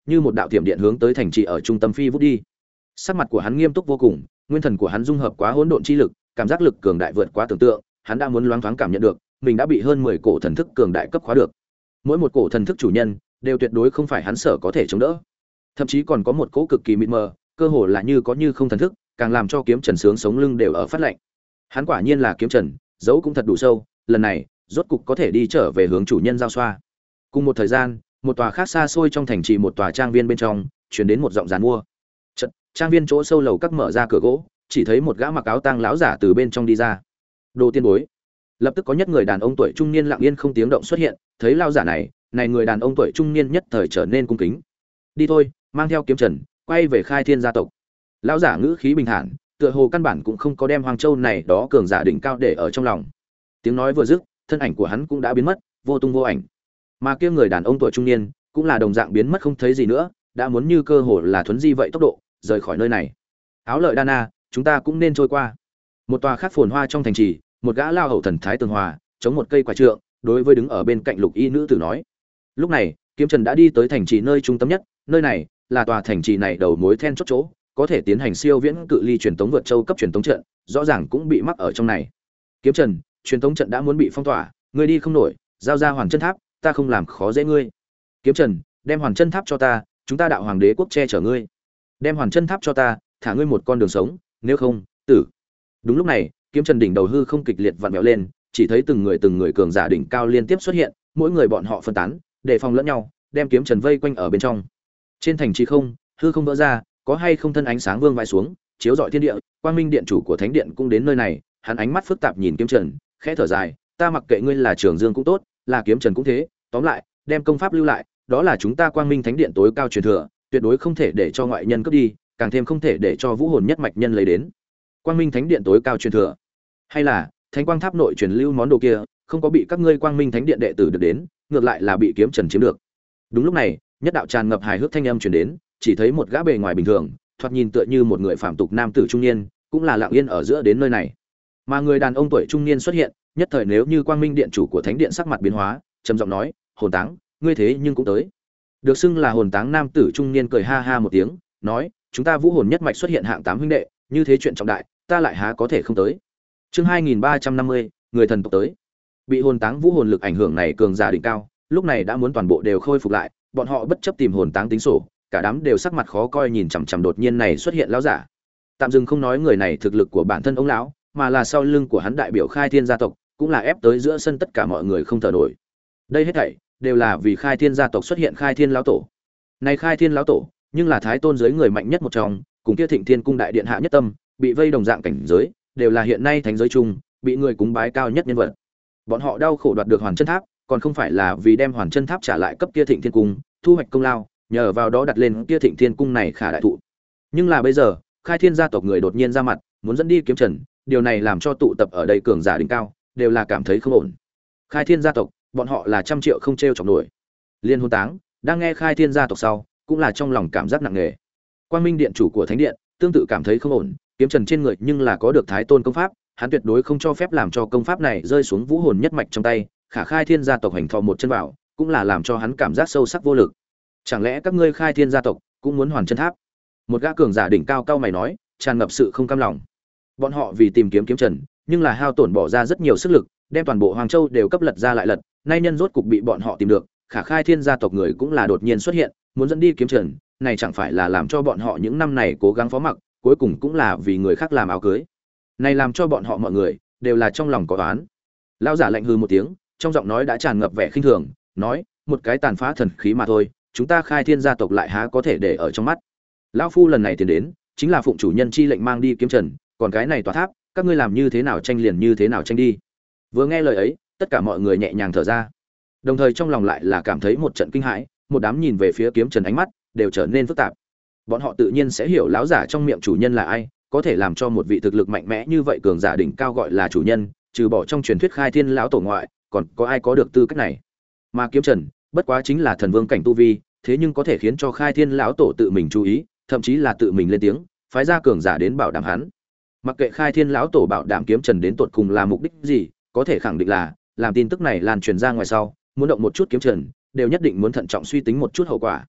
như một đạo tiềm điện hướng tới thành trì ở trung tâm phi vút đi. Sắc mặt của hắn nghiêm túc vô cùng, nguyên thần của hắn dung hợp quá hỗn độn chi lực, cảm giác lực cường đại vượt quá tưởng tượng, hắn đã muốn loáng thoáng cảm nhận được, mình đã bị hơn 10 cổ thần thức cường đại cấp khóa được. Mỗi một cổ thần thức chủ nhân đều tuyệt đối không phải hắn sở có thể chống đỡ. Thậm chí còn có một cỗ cực kỳ mịt mờ, cơ hồ là như có như không thần thức, càng làm cho Kiếm Trần sướng sống lưng đều ở phát lạnh. Hắn quả nhiên là Kiếm Trần, dấu cũng thật đủ sâu, lần này, rốt cục có thể đi trở về hướng chủ nhân giao xoa. Cùng một thời gian, một tòa khác xa xôi trong thành trì một tòa trang viên bên trong, truyền đến một giọng giàn mua. Chợt, trang viên chỗ sâu lầu các mở ra cửa gỗ, chỉ thấy một gã mặc áo tang lão giả từ bên trong đi ra. Đồ tiên bối. Lập tức có nhất người đàn ông tuổi trung niên lặng yên không tiếng động xuất hiện, thấy lão giả này, người đàn ông tuổi trung niên nhất thời trở nên cung kính. Đi thôi, mang theo Kiếm Trần, quay về Khai Thiên gia tộc. Lão giả ngữ khí bình thản, tựa hồ căn bản cũng không có đem Hoàng Châu này đó cường giả đỉnh cao để ở trong lòng. Tiếng nói vừa dứt, thân ảnh của hắn cũng đã biến mất, vô tung vô ảnh. Mà kia người đàn ông tuổi trung niên cũng là đồng dạng biến mất không thấy gì nữa, đã muốn như cơ hồ là thuấn di vậy tốc độ rời khỏi nơi này. Áo lợi Đana, chúng ta cũng nên trôi qua. Một tòa khác phồn hoa trong thành trì, một gã lao hậu thần thái tường hòa, chống một cây quả trượng, đối với đứng ở bên cạnh lục y nữ tử nói. Lúc này, Kiếm Trần đã đi tới thành trì nơi trung tâm nhất, nơi này là tòa thành trì này đầu mối then chốt chỗ, có thể tiến hành siêu viễn cự ly truyền tống vượt châu cấp truyền tống trận, rõ ràng cũng bị mắc ở trong này. Kiếm Trần, truyền tống trận đã muốn bị phong tỏa, ngươi đi không nổi, giao ra Hoàn Chân Tháp, ta không làm khó dễ ngươi. Kiếm Trần, đem Hoàn Chân Tháp cho ta, chúng ta đạo hoàng đế quốc che chở ngươi. Đem Hoàn Chân Tháp cho ta, thả ngươi một con đường sống, nếu không, tử. Đúng lúc này, Kiếm Trần đỉnh đầu hư không kịch liệt vặn vẹo lên, chỉ thấy từng người cường giả đỉnh cao liên tiếp xuất hiện, mỗi người bọn họ phân tán, đề phòng lẫn nhau, đem Kiếm Trần vây quanh ở bên trong. Trên thành trì không, hư không vỡ ra, có hay không thân ánh sáng vương vãi xuống, chiếu rọi thiên địa, Quang Minh điện chủ của Thánh điện cũng đến nơi này, hắn ánh mắt phức tạp nhìn Kiếm Trần, khẽ thở dài, ta mặc kệ ngươi là Trường Dương cũng tốt, là Kiếm Trần cũng thế, tóm lại, đem công pháp lưu lại, đó là chúng ta Quang Minh Thánh điện tối cao truyền thừa, tuyệt đối không thể để cho ngoại nhân cướp đi, càng thêm không thể để cho vũ hồn nhất mạch nhân lấy đến. Quang Minh Thánh điện tối cao truyền thừa, hay là Thánh Quang Tháp nội truyền lưu món đồ kia, không có bị các ngươi Quang Minh Thánh điện đệ tử được đến, ngược lại là bị Kiếm Trần chiếm được. Đúng lúc này, nhất đạo tràn ngập hài hước thanh âm truyền đến, chỉ thấy một gã bề ngoài bình thường, thoạt nhìn tựa như một người phàm tục nam tử trung niên, cũng là lặng yên ở giữa đến nơi này. Mà người đàn ông tuổi trung niên xuất hiện, nhất thời nếu như Quang Minh điện chủ của Thánh điện sắc mặt biến hóa, trầm giọng nói, "Hồn Táng, ngươi thế nhưng cũng tới." Được xưng là Hồn Táng nam tử trung niên cười ha ha một tiếng, nói, "Chúng ta Vũ Hồn nhất mạch xuất hiện hạng 8 huynh đệ, như thế chuyện trọng đại, ta lại há có thể không tới." Chương 2350, người thần tộc tới. Bị Hồn Táng Vũ hồn lực ảnh hưởng này cường giả đỉnh cao, lúc này đã muốn toàn bộ đều khôi phục lại, bọn họ bất chấp tìm Hồn Táng tính sổ, cả đám đều sắc mặt khó coi nhìn chằm chằm đột nhiên này xuất hiện lão giả. Tạm dừng không nói người này thực lực của bản thân ông lão, mà là sau lưng của hắn đại biểu Khai Thiên gia tộc, cũng là ép tới giữa sân tất cả mọi người không thở nổi. Đây hết thảy đều là vì Khai Thiên gia tộc xuất hiện Khai Thiên lão tổ. Này Khai Thiên lão tổ, nhưng là thái tôn giới người mạnh nhất một trong, cùng kia Thịnh Thiên cung đại điện hạ nhất tâm, bị vây đồng dạng cảnh giới, đều là hiện nay thánh giới chung, bị người cúng bái cao nhất nhân vật. Bọn họ đau khổ đoạt được Hoàn Chân Tháp, còn không phải là vì đem Hoàn Chân Tháp trả lại cấp kia Thịnh Thiên cung, thu hoạch công lao, nhờ vào đó đặt lên kia Thịnh Thiên cung này khả đại thụ. Nhưng là bây giờ, Khai Thiên gia tộc người đột nhiên ra mặt, muốn dẫn đi Kiếm Trần, điều này làm cho tụ tập ở đây cường giả đỉnh cao đều là cảm thấy không ổn. Khai Thiên gia tộc, bọn họ là trăm triệu không treo chọc nổi. Liên Hồn Táng đang nghe Khai Thiên gia tộc sau, cũng là trong lòng cảm giác nặng nề. Quang Minh điện chủ của Thánh điện tương tự cảm thấy không ổn, Kiếm Trần trên người nhưng là có được Thái Tôn công pháp, hắn tuyệt đối không cho phép làm cho công pháp này rơi xuống vũ hồn nhất mạch trong tay, khả Khai Thiên gia tộc hành thò một chân vào, cũng là làm cho hắn cảm giác sâu sắc vô lực. Chẳng lẽ các ngươi Khai Thiên gia tộc cũng muốn Hoàn Chân Tháp? Một gã cường giả đỉnh cao cao mày nói, tràn ngập sự không cam lòng. Bọn họ vì tìm kiếm Kiếm Trần, nhưng là hao tổn bỏ ra rất nhiều sức lực, đem toàn bộ Hoàng Châu đều cấp lật ra lại lật, nay nhân rốt cục bị bọn họ tìm được, khả Khai Thiên gia tộc người cũng là đột nhiên xuất hiện, muốn dẫn đi Kiếm Trần, này chẳng phải là làm cho bọn họ những năm này cố gắng phó mặc, cuối cùng cũng là vì người khác làm áo cưới. Này làm cho bọn họ mọi người đều là trong lòng có oán. Lão giả lạnh hừ một tiếng, trong giọng nói đã tràn ngập vẻ khinh thường, nói, một cái tàn phá thần khí mà thôi, chúng ta Khai Thiên gia tộc lại há có thể để ở trong mắt. Lão phu lần này tiến đến, chính là phụng chủ nhân chi lệnh mang đi Kiếm Trần, còn cái này tòa tháp, các ngươi làm như thế nào tranh liền như thế nào tranh đi. Vừa nghe lời ấy, tất cả mọi người nhẹ nhàng thở ra, đồng thời trong lòng lại là cảm thấy một trận kinh hãi, một đám nhìn về phía Kiếm Trần ánh mắt đều trở nên phức tạp. Bọn họ tự nhiên sẽ hiểu lão giả trong miệng chủ nhân là ai, có thể làm cho một vị thực lực mạnh mẽ như vậy cường giả đỉnh cao gọi là chủ nhân, trừ bỏ trong truyền thuyết Khai Thiên lão tổ ngoại, còn có ai có được tư cách này. Mà Kiếm Trần bất quá chính là thần vương cảnh tu vi, thế nhưng có thể khiến cho Khai Thiên lão tổ tự mình chú ý, thậm chí là tự mình lên tiếng phái ra cường giả đến bảo đảm hắn. Mặc kệ Khai Thiên lão tổ bảo đảm Kiếm Trần đến tột cùng là mục đích gì, có thể khẳng định là làm tin tức này lan truyền ra ngoài sau, muốn động một chút Kiếm Trần, đều nhất định muốn thận trọng suy tính một chút hậu quả.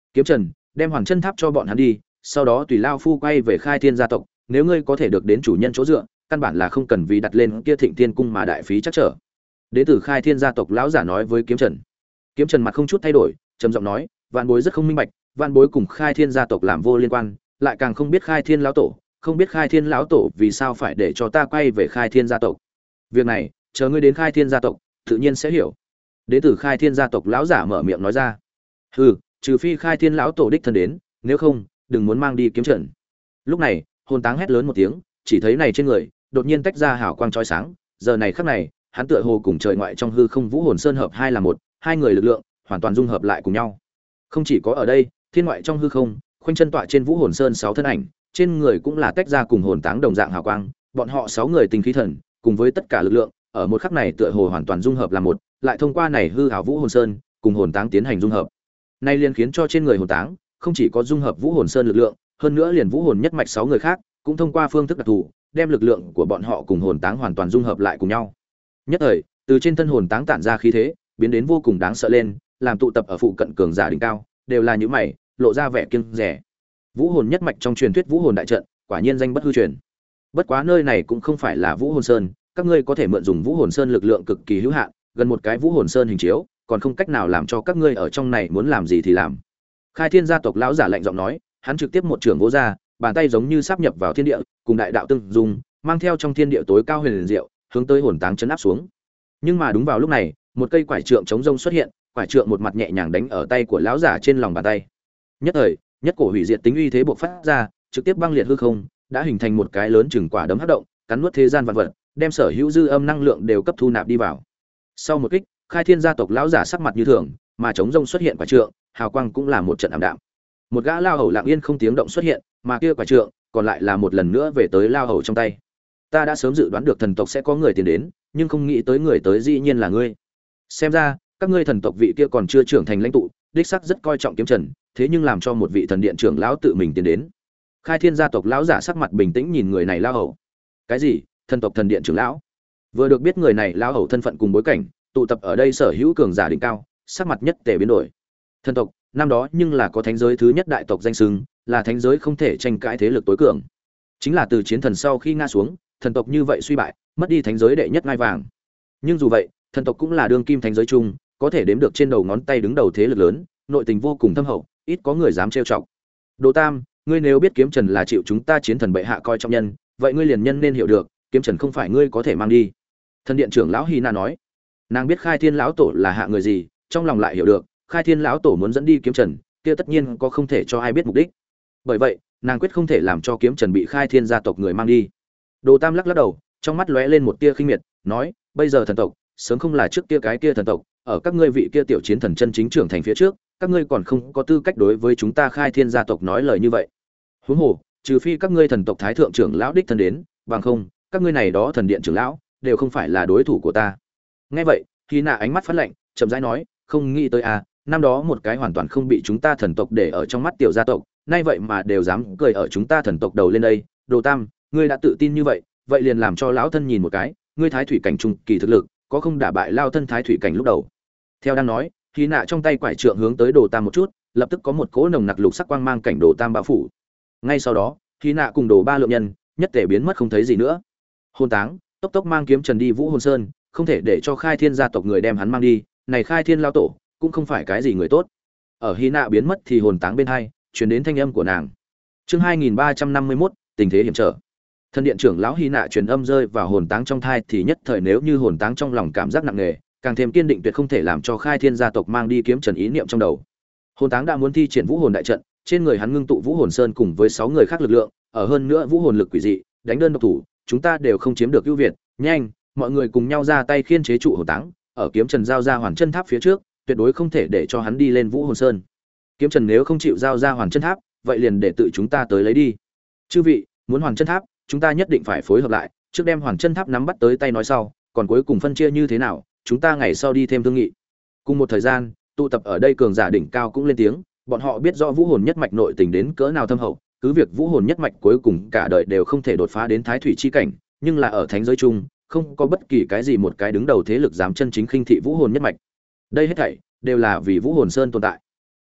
Kiếm Trần, đem Hoàn Chân Tháp cho bọn hắn đi, sau đó tùy lao phu quay về Khai Thiên gia tộc, nếu ngươi có thể được đến chủ nhân chỗ dựa, căn bản là không cần vì đặt lên kia Thịnh Thiên cung mà đại phí chắc trở. Đệ tử Khai Thiên gia tộc lão giả nói với Kiếm Trần. Kiếm Trần mặt không chút thay đổi, trầm giọng nói, vạn bối rất không minh bạch, vạn bối cùng Khai Thiên gia tộc làm vô liên quan, lại càng không biết Khai Thiên lão tổ, không biết Khai Thiên lão tổ vì sao phải để cho ta quay về Khai Thiên gia tộc. Việc này, chờ ngươi đến Khai Thiên gia tộc, tự nhiên sẽ hiểu. Đệ tử Khai Thiên gia tộc lão giả mở miệng nói ra. Hừ, trừ phi Khai Thiên lão tổ đích thân đến, nếu không, đừng muốn mang đi Kiếm Trần. Lúc này, Hồn Táng hét lớn một tiếng, chỉ thấy này trên người đột nhiên tách ra hào quang chói sáng, giờ này khắc này, hắn tựa hồ cùng trời ngoại trong hư không Vũ Hồn Sơn hợp hai là một, hai người lực lượng hoàn toàn dung hợp lại cùng nhau. Không chỉ có ở đây, thiên ngoại trong hư không, khoanh chân tọa trên Vũ Hồn Sơn 6 thân ảnh, trên người cũng là tách ra cùng Hồn Táng đồng dạng hào quang, bọn họ 6 người tinh khí thần, cùng với tất cả lực lượng, ở một khắc này tựa hồ hoàn toàn dung hợp là một, lại thông qua này hư ảo Vũ Hồn Sơn, cùng Hồn Táng tiến hành dung hợp. Nay liền khiến cho trên người Hồn Táng, không chỉ có dung hợp Vũ Hồn Sơn lực lượng, hơn nữa liền Vũ Hồn nhất mạch 6 người khác, cũng thông qua phương thức đặc thù, đem lực lượng của bọn họ cùng Hồn Táng hoàn toàn dung hợp lại cùng nhau. Nhất thời, từ trên thân Hồn Táng tản ra khí thế, biến đến vô cùng đáng sợ lên, làm tụ tập ở phụ cận cường giả đỉnh cao, đều là những mày, lộ ra vẻ kiêng dè. Vũ Hồn nhất mạch trong truyền thuyết Vũ Hồn đại trận, quả nhiên danh bất hư truyền. Bất quá nơi này cũng không phải là Vũ Hồn Sơn, các ngươi có thể mượn dùng Vũ Hồn Sơn lực lượng cực kỳ hữu hạn, gần một cái Vũ Hồn Sơn hình chiếu, còn không cách nào làm cho các ngươi ở trong này muốn làm gì thì làm. Khai Thiên gia tộc lão giả lạnh giọng nói, hắn trực tiếp một trường vỗ ra, bàn tay giống như sáp nhập vào thiên địa, cùng đại đạo tương dung, mang theo trong thiên địa tối cao huyền diệu, hướng tới Hồn Táng chấn áp xuống. Nhưng mà đúng vào lúc này, một cây quải trượng chống rông xuất hiện, quải trượng một mặt nhẹ nhàng đánh ở tay của lão giả trên lòng bàn tay. Nhất thời, nhất cổ hủy diệt tính uy thế bộc phát ra, trực tiếp băng liệt hư không, đã hình thành một cái lớn chừng quả đấm hắc động, cắn nuốt thế gian vạn vật, đem sở hữu dư âm năng lượng đều cấp thu nạp đi vào. Sau một kích, Khai Thiên gia tộc lão giả sắc mặt như thường, mà chống rông xuất hiện quải trượng, hào quang cũng là một trận ảm đạm. Một gã lao hầu lặng yên không tiếng động xuất hiện, mà kia quải trượng còn lại là một lần nữa về tới lao hầu trong tay. Ta đã sớm dự đoán được thần tộc sẽ có người tiến đến, nhưng không nghĩ tới người tới dĩ nhiên là ngươi. Xem ra, các ngươi thần tộc vị kia còn chưa trưởng thành lãnh tụ, đích sắc rất coi trọng Kiếm Trần, thế nhưng làm cho một vị thần điện trưởng lão tự mình tiến đến. Khai Thiên gia tộc lão giả sắc mặt bình tĩnh nhìn người này lao hầu. Cái gì? Thần tộc thần điện trưởng lão? Vừa được biết người này lao hầu thân phận cùng bối cảnh, tụ tập ở đây sở hữu cường giả đỉnh cao, sắc mặt nhất tề biến đổi. Thần tộc, năm đó nhưng là có thánh giới thứ nhất đại tộc danh xưng, là thánh giới không thể tranh cãi thế lực tối cường. Chính là từ chiến thần sau khi ngã xuống, thần tộc như vậy suy bại, mất đi thánh giới đệ nhất ngai vàng. Nhưng dù vậy, thần tộc cũng là đương kim thánh giới chung, có thể đếm được trên đầu ngón tay đứng đầu thế lực lớn, nội tình vô cùng thâm hậu, ít có người dám trêu chọc. Đồ Tam, ngươi nếu biết Kiếm Trần là chịu chúng ta chiến thần bệ hạ coi trọng nhân, vậy ngươi liền nhân nên hiểu được, Kiếm Trần không phải ngươi có thể mang đi. Thần điện trưởng lão Hy Na nói. Nàng biết Khai Thiên lão tổ là hạ người gì, trong lòng lại hiểu được, Khai Thiên lão tổ muốn dẫn đi Kiếm Trần, kia tất nhiên có không thể cho ai biết mục đích. Bởi vậy, nàng quyết không thể làm cho Kiếm Trần bị Khai Thiên gia tộc người mang đi. Đồ Tam lắc lắc đầu, trong mắt lóe lên một tia khinh miệt, nói, bây giờ thần tộc, sớm không là trước kia cái kia thần tộc, ở các ngươi vị kia tiểu chiến thần chân chính trưởng thành phía trước, các ngươi còn không có tư cách đối với chúng ta Khai Thiên gia tộc nói lời như vậy. Huống hồ, trừ phi các ngươi thần tộc thái thượng trưởng lão đích thân đến, bằng không, các ngươi này đó thần điện trưởng lão đều không phải là đối thủ của ta. Nghe vậy, Hy Na ánh mắt phát lạnh, chậm rãi nói, không nghĩ tới à, năm đó một cái hoàn toàn không bị chúng ta thần tộc để ở trong mắt tiểu gia tộc, nay vậy mà đều dám cười ở chúng ta thần tộc đầu lên đây. Đồ Tam, ngươi đã tự tin như vậy, vậy liền làm cho lão thân nhìn một cái, ngươi thái thủy cảnh trung kỳ thực lực, có không đả bại lao thân thái thủy cảnh lúc đầu. Theo đang nói, Hy Na trong tay quải trượng hướng tới Đồ Tam một chút, lập tức có một cỗ nồng nặc lục sắc quang mang cảnh Đồ Tam bao phủ. Ngay sau đó, Hy Na cùng Đồ Ba lượng nhân, nhất thể biến mất không thấy gì nữa. Hồn Táng, tốc tốc mang Kiếm Trần đi Vũ Hồn Sơn, không thể để cho Khai Thiên gia tộc người đem hắn mang đi, này Khai Thiên lão tổ cũng không phải cái gì người tốt. Ở Hy Na biến mất thì Hồn Táng bên hai truyền đến thanh âm của nàng. Chương 2351, tình thế hiểm trở. Thần điện trưởng lão Hy Na truyền âm rơi vào Hồn Táng trong thai thì nhất thời nếu như Hồn Táng trong lòng cảm giác nặng nề, càng thêm kiên định tuyệt không thể làm cho Khai Thiên gia tộc mang đi Kiếm Trần ý niệm trong đầu. Hồn Táng đã muốn thi triển Vũ Hồn đại trận, trên người hắn ngưng tụ Vũ Hồn Sơn cùng với 6 người khác lực lượng, ở hơn nữa Vũ Hồn lực quỷ dị, đánh đơn độc thủ, chúng ta đều không chiếm được ưu việt, nhanh, mọi người cùng nhau ra tay khiên chế trụ Hồn Táng, ở Kiếm Trần giao ra Hoàn Chân Tháp phía trước, tuyệt đối không thể để cho hắn đi lên Vũ Hồn Sơn. Kiếm Trần nếu không chịu giao ra Hoàn Chân Tháp, vậy liền để tự chúng ta tới lấy đi. Chư vị, muốn Hoàn Chân Tháp, chúng ta nhất định phải phối hợp lại, trước đem Hoàn Chân Tháp nắm bắt tới tay nói sau, còn cuối cùng phân chia như thế nào, chúng ta ngày sau đi thêm thương nghị. Cùng một thời gian, tụ tập ở đây cường giả đỉnh cao cũng lên tiếng, bọn họ biết rõ Vũ Hồn nhất mạch nội tình đến cỡ nào thâm hậu, cứ việc Vũ Hồn nhất mạch cuối cùng cả đời đều không thể đột phá đến Thái thủy chi cảnh, nhưng là ở thánh giới chung, không có bất kỳ cái gì một cái đứng đầu thế lực dám chân chính khinh thị Vũ Hồn nhất mạch. Đây hết thảy đều là vì Vũ Hồn Sơn tồn tại.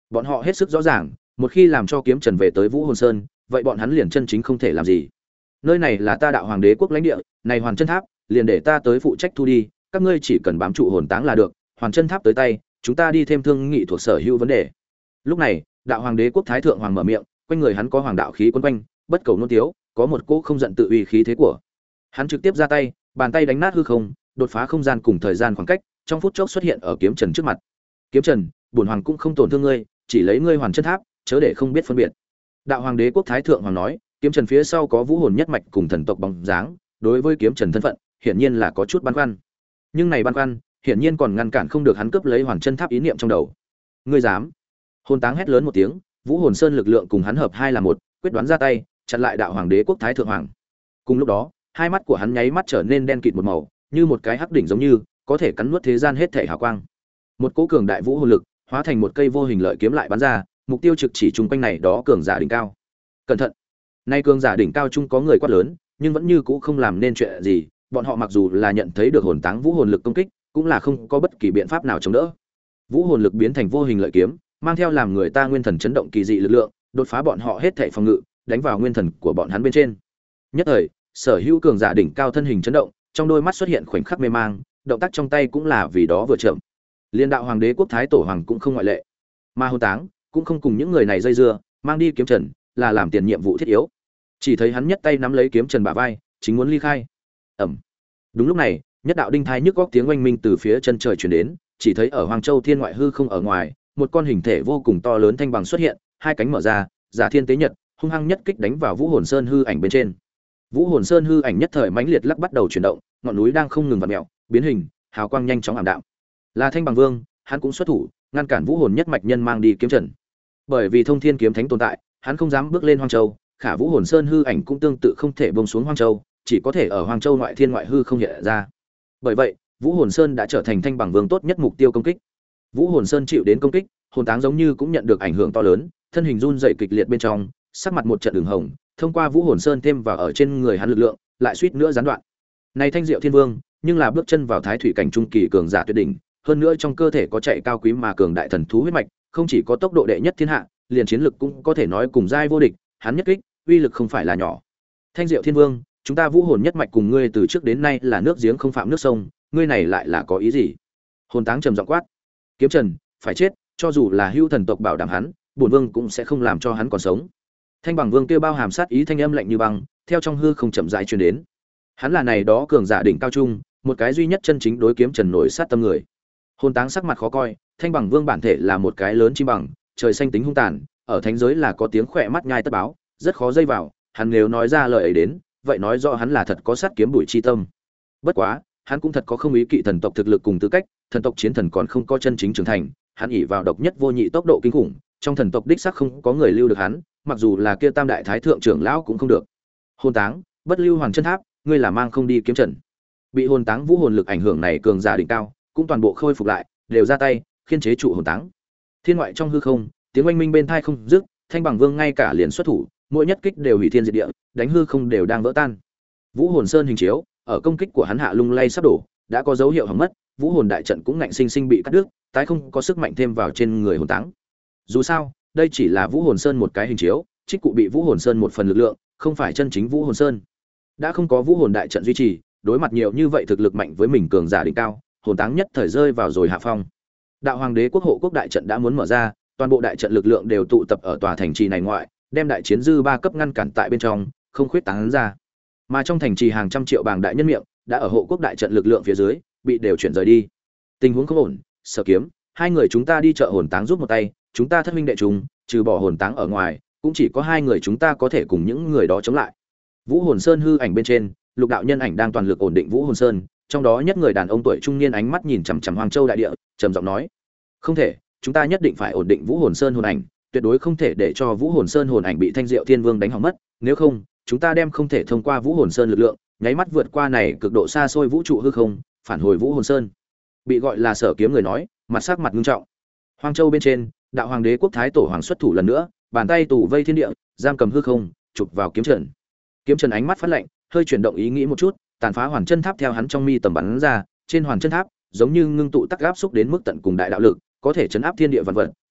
Bọn họ hết sức rõ ràng, một khi làm cho kiếm trần về tới Vũ Hồn Sơn, vậy bọn hắn liền chân chính không thể làm gì. Nơi này là ta Đạo Hoàng Đế quốc lãnh địa, này Hoàn Chân Tháp, liền để ta tới phụ trách thu đi, các ngươi chỉ cần bám trụ hồn táng là được, Hoàn Chân Tháp tới tay, chúng ta đi thêm thương nghị thuộc sở hữu vấn đề. Lúc này, Đạo Hoàng Đế quốc Thái thượng hoàng mở miệng, quanh người hắn có hoàng đạo khí quấn quanh, bất cầu nôn tiếu, có một cỗ không giận tự uy khí thế của. Hắn trực tiếp ra tay, bàn tay đánh nát hư không, đột phá không gian cùng thời gian khoảng cách, trong phút chốc xuất hiện ở kiếm trần trước mặt. Kiếm trần, bổn hoàng cũng không tổn thương ngươi, chỉ lấy ngươi Hoàn Chân Tháp, chớ để không biết phân biệt. Đạo Hoàng Đế quốc Thái thượng hoàng nói, kiếm trần phía sau có vũ hồn nhất mạch cùng thần tộc bóng dáng, đối với kiếm trần thân phận, hiển nhiên là có chút băn khoăn. Nhưng này băn khoăn, hiển nhiên còn ngăn cản không được hắn cướp lấy Hoàn Chân Tháp ý niệm trong đầu. Ngươi dám? Hồn Táng hét lớn một tiếng, Vũ Hồn Sơn lực lượng cùng hắn hợp hai là một, quyết đoán ra tay, chặn lại Đạo Hoàng Đế quốc Thái thượng hoàng. Cùng lúc đó, hai mắt của hắn nháy mắt trở nên đen kịt một màu, như một cái hắc đỉnh giống như có thể cắn nuốt thế gian hết thảy hào quang. Một cỗ cường đại vũ hồn lực hóa thành một cây vô hình lợi kiếm lại bắn ra, mục tiêu trực chỉ chung quanh này đó cường giả đỉnh cao. Cẩn thận! Nay cường giả đỉnh cao chung có người quát lớn, nhưng vẫn như cũ không làm nên chuyện gì, bọn họ mặc dù là nhận thấy được hồn táng vũ hồn lực công kích, cũng là không có bất kỳ biện pháp nào chống đỡ. Vũ hồn lực biến thành vô hình lợi kiếm, mang theo làm người ta nguyên thần chấn động kỳ dị lực lượng, đột phá bọn họ hết thảy phòng ngự, đánh vào nguyên thần của bọn hắn bên trên. Nhất thời, sở hữu cường giả đỉnh cao thân hình chấn động, trong đôi mắt xuất hiện khoảnh khắc mê mang, động tác trong tay cũng là vì đó vừa chậm. Liên Đạo Hoàng Đế quốc Thái tổ hoàng cũng không ngoại lệ. Mà Hồn Táng cũng không cùng những người này dây dưa, mang đi kiếm trần, là làm tiền nhiệm vụ thiết yếu. Chỉ thấy hắn nhất tay nắm lấy kiếm trần bả vai, chính muốn ly khai. Ầm. Đúng lúc này, nhất đạo đinh thai nhức góc tiếng oanh minh từ phía chân trời truyền đến, chỉ thấy ở Hoàng Châu Thiên ngoại hư không ở ngoài, một con hình thể vô cùng to lớn thanh bằng xuất hiện, hai cánh mở ra, giả thiên tế nhật, hung hăng nhất kích đánh vào Vũ Hồn Sơn hư ảnh bên trên. Vũ Hồn Sơn hư ảnh nhất thời mãnh liệt lắc bắt đầu chuyển động, ngọn núi đang không ngừng vặn mèo, biến hình, hào quang nhanh chóng ảm đạm. Là Thanh Bằng Vương, hắn cũng xuất thủ, ngăn cản Vũ Hồn nhất mạch nhân mang đi kiếm trần. Bởi vì Thông Thiên kiếm thánh tồn tại, hắn không dám bước lên Hoang Châu, khả Vũ Hồn Sơn hư ảnh cũng tương tự không thể buông xuống Hoang Châu, chỉ có thể ở Hoang Châu ngoại thiên ngoại hư không hiện ra. Bởi vậy, Vũ Hồn Sơn đã trở thành Thanh Bằng Vương tốt nhất mục tiêu công kích. Vũ Hồn Sơn chịu đến công kích, hồn táng giống như cũng nhận được ảnh hưởng to lớn, thân hình run rẩy kịch liệt bên trong, sắc mặt một trận ửng hồng, thông qua Vũ Hồn Sơn thêm vào ở trên người hắn lực lượng, lại suýt nữa gián đoạn. Này Thanh Diệu Thiên Vương, nhưng là bước chân vào thái thủy cảnh trung kỳ cường giả tuyệt đỉnh, hơn nữa trong cơ thể có chạy cao quý mà cường đại thần thú huyết mạch, không chỉ có tốc độ đệ nhất thiên hạ, liền chiến lực cũng có thể nói cùng giai vô địch, hắn nhất kích, uy lực không phải là nhỏ. Thanh Diệu Thiên Vương, chúng ta Vũ Hồn nhất mạch cùng ngươi từ trước đến nay là nước giếng không phạm nước sông, ngươi này lại là có ý gì? Hồn táng trầm giọng quát. Kiếm Trần, phải chết, cho dù là hưu thần tộc bảo đảm hắn, bổn vương cũng sẽ không làm cho hắn còn sống. Thanh Bằng Vương kêu bao hàm sát ý thanh âm lạnh như băng, theo trong hư không chậm rãi truyền đến. Hắn là này đó cường giả đỉnh cao trung, một cái duy nhất chân chính đối kiếm Trần nổi sát tâm người. Hồn táng sắc mặt khó coi, Thanh Bằng Vương bản thể là một cái lớn chim bằng, trời xanh tính hung tàn, ở thánh giới là có tiếng khỏe mắt nhai tất báo, rất khó dây vào, hắn nếu nói ra lời ấy đến, vậy nói rõ hắn là thật có sát kiếm bụi chi tâm. Bất quá, hắn cũng thật có không ý kỵ thần tộc thực lực cùng tư cách, thần tộc chiến thần còn không có chân chính trưởng thành, hắn ỷ vào độc nhất vô nhị tốc độ kinh khủng, trong thần tộc đích xác không có người lưu được hắn, mặc dù là kia tam đại thái thượng trưởng lão cũng không được. Hồn táng, bất lưu Hoàn Chân Tháp, ngươi là mang không đi kiếm Trần. Bị hồn táng vũ hồn lực ảnh hưởng này cường giả đỉnh cao, cũng toàn bộ khôi phục lại, đều ra tay, khiên chế trụ hồn táng. Thiên ngoại trong hư không, tiếng oanh minh bên tai không dứt, Thanh Bằng Vương ngay cả liền xuất thủ, mỗi nhất kích đều hủy thiên diệt địa, đánh hư không đều đang vỡ tan. Vũ Hồn Sơn hình chiếu, ở công kích của hắn hạ lung lay sắp đổ, đã có dấu hiệu hỏng mất, Vũ Hồn đại trận cũng ngạnh sinh sinh bị cắt đứt, tái không có sức mạnh thêm vào trên người hồn táng. Dù sao, đây chỉ là Vũ Hồn Sơn một cái hình chiếu, trích cụ bị Vũ Hồn Sơn một phần lực lượng, không phải chân chính Vũ Hồn Sơn. Đã không có Vũ Hồn đại trận duy trì, đối mặt nhiều như vậy thực lực mạnh với mình cường giả đỉnh cao, hồn táng nhất thời rơi vào rồi hạ phong. Đạo Hoàng Đế quốc hộ quốc đại trận đã muốn mở ra, toàn bộ đại trận lực lượng đều tụ tập ở tòa thành trì này ngoại, đem đại chiến dư ba cấp ngăn cản tại bên trong, không khuyết tán ra. Mà trong thành trì hàng trăm triệu bảng đại nhân miệng, đã ở hộ quốc đại trận lực lượng phía dưới, bị đều chuyển rời đi. Tình huống không ổn, Sở Kiếm, hai người chúng ta đi chợ hồn táng giúp một tay, chúng ta thất minh đệ chúng, trừ bỏ hồn táng ở ngoài, cũng chỉ có hai người chúng ta có thể cùng những người đó chống lại. Vũ Hồn Sơn hư ảnh bên trên, lục đạo nhân ảnh đang toàn lực ổn định Vũ Hồn Sơn, trong đó nhất người đàn ông tuổi trung niên ánh mắt nhìn chằm chằm Hoàng Châu đại địa, trầm giọng nói: "Không thể, chúng ta nhất định phải ổn định Vũ Hồn Sơn hồn ảnh, tuyệt đối không thể để cho Vũ Hồn Sơn hồn ảnh bị Thanh Diệu Thiên Vương đánh hỏng mất, nếu không, chúng ta đem không thể thông qua Vũ Hồn Sơn lực lượng, nháy mắt vượt qua này cực độ xa xôi vũ trụ hư không, phản hồi Vũ Hồn Sơn." Bị gọi là Sở Kiếm người nói, mặt sắc mặt nghiêm trọng. Hoang Châu bên trên, Đạo Hoàng Đế quốc Thái tổ hoàng xuất thủ lần nữa, bàn tay tù vây thiên địa, giam cầm hư không, chụp vào kiếm Trần. Kiếm Trần ánh mắt phát lạnh, hơi chuyển động ý nghĩ một chút, tàn phá Hoàn Chân Tháp theo hắn trong mi tầm bắn ra, trên Hoàn Chân Tháp, giống như ngưng tụ tắc áp xúc đến mức tận cùng đại đạo lực, có thể chấn áp thiên địa vạn vật,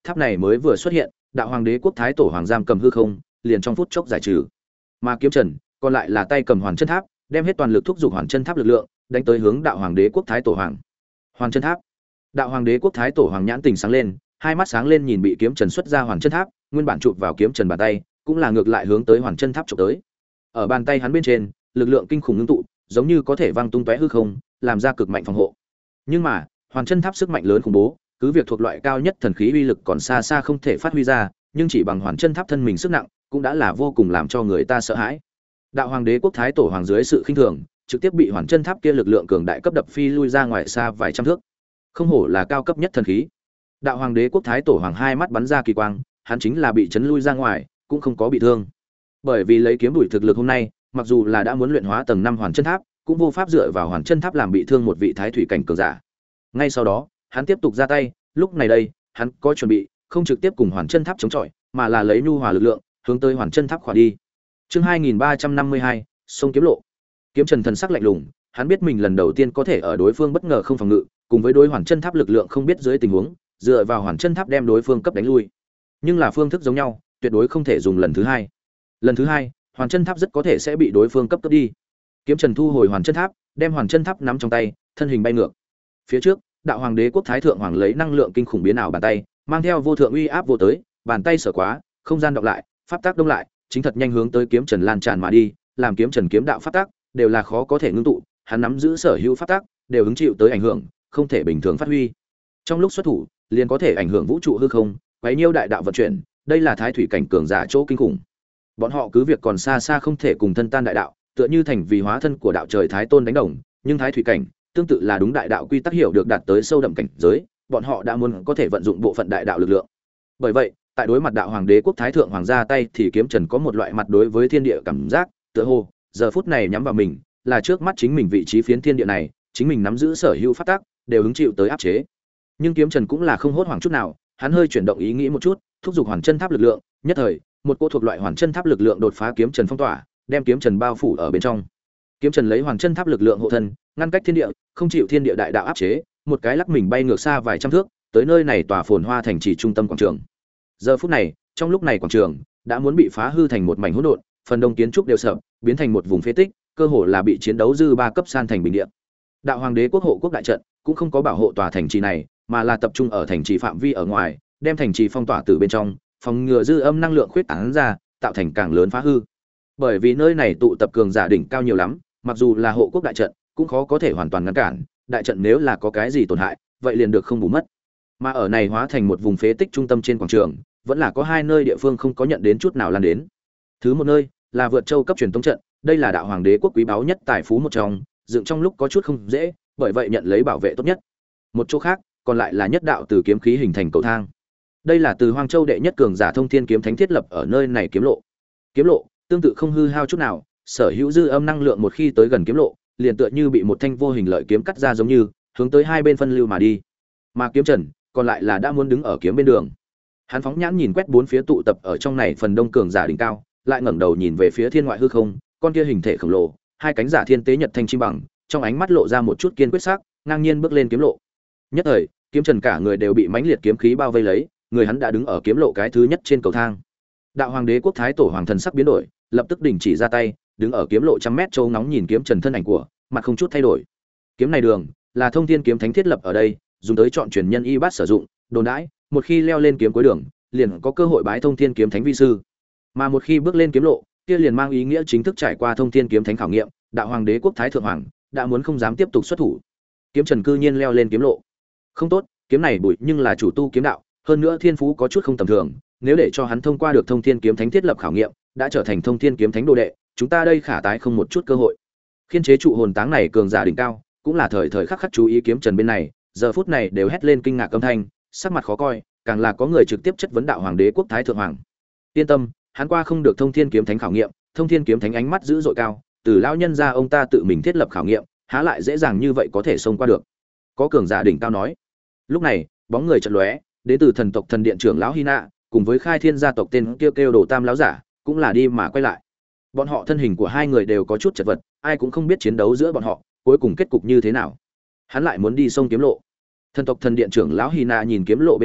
tháp này mới vừa xuất hiện, đạo hoàng đế quốc thái tổ hoàng giam cầm hư không, liền trong phút chốc giải trừ. Mà kiếm trần còn lại là tay cầm hoàn chân tháp, đem hết toàn lực thúc giục hoàn chân tháp lực lượng, đánh tới hướng đạo hoàng đế quốc thái tổ hoàng. Hoàn chân tháp. Đạo hoàng đế quốc thái tổ hoàng nhãn tình sáng lên, hai mắt sáng lên nhìn bị kiếm trần xuất ra hoàn chân tháp, nguyên bản chụp vào kiếm trần bàn tay, cũng là ngược lại hướng tới hoàn chân tháp chụp tới. Ở bàn tay hắn bên trên, lực lượng kinh khủng ngưng tụ, giống như có thể văng tung tóe hư không, làm ra cực mạnh phòng hộ. Nhưng mà, hoàn chân tháp sức mạnh lớn khủng bố, cứ việc thuộc loại cao nhất thần khí uy lực còn xa xa không thể phát huy ra, nhưng chỉ bằng hoàn chân tháp thân mình sức nặng, cũng đã là vô cùng làm cho người ta sợ hãi. Đạo hoàng đế quốc thái tổ hoàng dưới sự khinh thường, trực tiếp bị hoàn chân tháp kia lực lượng cường đại cấp đập phi lui ra ngoài xa vài trăm thước. Không hổ là cao cấp nhất thần khí. Đạo hoàng đế quốc thái tổ hoàng hai mắt bắn ra kỳ quang, hắn chính là bị chấn lui ra ngoài, cũng không có bị thương. Bởi vì lấy kiếm đuổi thực lực hôm nay, mặc dù là đã muốn luyện hóa tầng 5 hoàn chân tháp, cũng vô pháp dựa vào hoàn chân tháp làm bị thương một vị thái thủy cảnh cường giả. Ngay sau đó, hắn tiếp tục ra tay, lúc này đây, hắn có chuẩn bị, không trực tiếp cùng hoàn chân tháp chống chọi, mà là lấy nhu hòa lực lượng, hướng tới hoàn chân tháp khỏa đi. Chương 2352, sông kiếm lộ. Kiếm Trần thần sắc lạnh lùng, hắn biết mình lần đầu tiên có thể ở đối phương bất ngờ không phòng ngự, cùng với đối hoàn chân tháp lực lượng không biết dưới tình huống, dựa vào hoàn chân tháp đem đối phương cấp đánh lui. Nhưng là phương thức giống nhau, tuyệt đối không thể dùng lần thứ hai. Lần thứ hai, hoàn chân tháp rất có thể sẽ bị đối phương cấp đi. Kiếm Trần thu hồi hoàn chân tháp, đem hoàn chân tháp nắm trong tay, thân hình bay ngược. Phía trước, đạo hoàng đế quốc thái thượng hoàng lấy năng lượng kinh khủng biến ảo bàn tay, mang theo vô thượng uy áp vô tới, bàn tay sở quá, không gian đọc lại, pháp tác đông lại, chính thật nhanh hướng tới kiếm Trần lan tràn mà đi, làm kiếm Trần kiếm đạo pháp tác đều là khó có thể ngưng tụ, hắn nắm giữ sở hữu pháp tác, đều hứng chịu tới ảnh hưởng, không thể bình thường phát huy. Trong lúc xuất thủ, liền có thể ảnh hưởng vũ trụ hư không, quấy nhiêu đại đạo vận chuyển, đây là thái thủy cảnh cường giả chỗ kinh khủng. Bọn họ cứ việc còn xa xa không thể cùng thân tan đại đạo, tựa như thành vì hóa thân của đạo trời thái tôn đánh đồng, nhưng thái thủy cảnh tương tự là đúng đại đạo quy tắc hiểu được đạt tới sâu đậm cảnh giới, bọn họ đã muốn có thể vận dụng bộ phận đại đạo lực lượng. Bởi vậy, tại đối mặt đạo hoàng đế quốc thái thượng hoàng ra tay thì kiếm Trần có một loại mặt đối với thiên địa cảm giác, tựa hồ giờ phút này nhắm vào mình, là trước mắt chính mình vị trí phiến thiên địa này, chính mình nắm giữ sở hữu pháp tắc, đều hứng chịu tới áp chế. Nhưng kiếm Trần cũng là không hốt hoảng chút nào, hắn hơi chuyển động ý nghĩ một chút, thúc giục hoàn chân tháp lực lượng, nhất thời, một cô thuộc loại hoàn chân tháp lực lượng đột phá kiếm Trần phong tỏa, đem kiếm Trần bao phủ ở bên trong. Kiếm Trần lấy hoàn chân tháp lực lượng hộ thân, ngăn cách thiên địa, không chịu thiên địa đại đạo áp chế, một cái lắc mình bay ngược xa vài trăm thước, tới nơi này tòa phồn hoa thành trì trung tâm quảng trường. Giờ phút này, trong lúc này quảng trường đã muốn bị phá hư thành một mảnh hỗn độn, phần đông kiến trúc đều sập, biến thành một vùng phế tích, cơ hồ là bị chiến đấu dư ba cấp san thành bình địa. Đạo hoàng đế quốc hộ quốc đại trận cũng không có bảo hộ tòa thành trì này, mà là tập trung ở thành trì phạm vi ở ngoài, đem thành trì phong tỏa từ bên trong, phòng ngừa dư âm năng lượng khuyết tán ra, tạo thành càng lớn phá hư. Bởi vì nơi này tụ tập cường giả đỉnh cao nhiều lắm, mặc dù là hộ quốc đại trận, cũng khó có thể hoàn toàn ngăn cản, đại trận nếu là có cái gì tổn hại, vậy liền được không bù mất. Mà ở này hóa thành một vùng phế tích trung tâm trên quảng trường, vẫn là có hai nơi địa phương không có nhận đến chút nào lan đến. Thứ một nơi là vượt châu cấp truyền tống trận, đây là đạo hoàng đế quốc quý báu nhất tài phú một trong, dựng trong lúc có chút không dễ, bởi vậy nhận lấy bảo vệ tốt nhất. Một chỗ khác, còn lại là nhất đạo từ kiếm khí hình thành cầu thang. Đây là từ Hoang Châu đệ nhất cường giả Thông Thiên kiếm thánh thiết lập ở nơi này kiếm lộ. Kiếm lộ tương tự không hư hao chút nào, sở hữu dư âm năng lượng một khi tới gần kiếm lộ, liền tựa như bị một thanh vô hình lợi kiếm cắt ra giống như, hướng tới hai bên phân lưu mà đi. Mà kiếm Trần, còn lại là đã muốn đứng ở kiếm bên đường. Hắn phóng nhãn nhìn quét bốn phía tụ tập ở trong này phần đông cường giả đỉnh cao, lại ngẩng đầu nhìn về phía thiên ngoại hư không, con kia hình thể khổng lồ, hai cánh giả thiên tế nhật thanh chim bằng, trong ánh mắt lộ ra một chút kiên quyết sắc, ngang nhiên bước lên kiếm lộ. Nhất thời, kiếm Trần cả người đều bị mãnh liệt kiếm khí bao vây lấy, người hắn đã đứng ở kiếm lộ cái thứ nhất trên cầu thang. Đạo hoàng đế quốc thái tổ hoàng thần sắc biến đổi, lập tức đình chỉ ra tay, đứng ở kiếm lộ trăm mét châu nóng nhìn kiếm Trần thân ảnh của, mặt không chút thay đổi. Kiếm này đường là Thông Thiên kiếm thánh thiết lập ở đây, dùng tới chọn truyền nhân y bát sử dụng, đồn đãi, một khi leo lên kiếm cuối đường, liền có cơ hội bái Thông Thiên kiếm thánh vi sư. Mà một khi bước lên kiếm lộ, kia liền mang ý nghĩa chính thức trải qua Thông Thiên kiếm thánh khảo nghiệm, đạo hoàng đế quốc thái thượng hoàng đã muốn không dám tiếp tục xuất thủ. Kiếm Trần cư nhiên leo lên kiếm lộ. Không tốt, kiếm này bụi nhưng là chủ tu kiếm đạo, hơn nữa thiên phú có chút không tầm thường, nếu để cho hắn thông qua được Thông Thiên kiếm thánh thiết lập khảo nghiệm, đã trở thành Thông Thiên kiếm thánh đồ đệ, chúng ta đây khả tái không một chút cơ hội. Khiên chế trụ hồn táng này cường giả đỉnh cao, cũng là thời thời khắc khắc chú ý kiếm Trần bên này, giờ phút này đều hét lên kinh ngạc âm thanh, sắc mặt khó coi, càng là có người trực tiếp chất vấn đạo hoàng đế quốc thái thượng hoàng. Yên tâm, hắn qua không được Thông Thiên kiếm thánh khảo nghiệm, Thông Thiên kiếm thánh ánh mắt dữ dội cao, từ lão nhân gia ông ta tự mình thiết lập khảo nghiệm, há lại dễ dàng như vậy có thể xông qua được. Có cường giả đỉnh cao nói. Lúc này, bóng người chợt lóe, đến từ thần tộc thần điện trưởng lão Hina, cùng với khai thiên gia tộc tên kêu đồ tam lão giả, cũng là đi mà quay lại. Bọn họ thân hình của hai người đều có chút chật vật, ai cũng không biết chiến đấu giữa bọn họ cuối cùng kết cục như thế nào. Hắn lại muốn đi sông kiếm lộ. Thần tộc thần điện trưởng lão Hina nhìn kiếm lộ bên trên,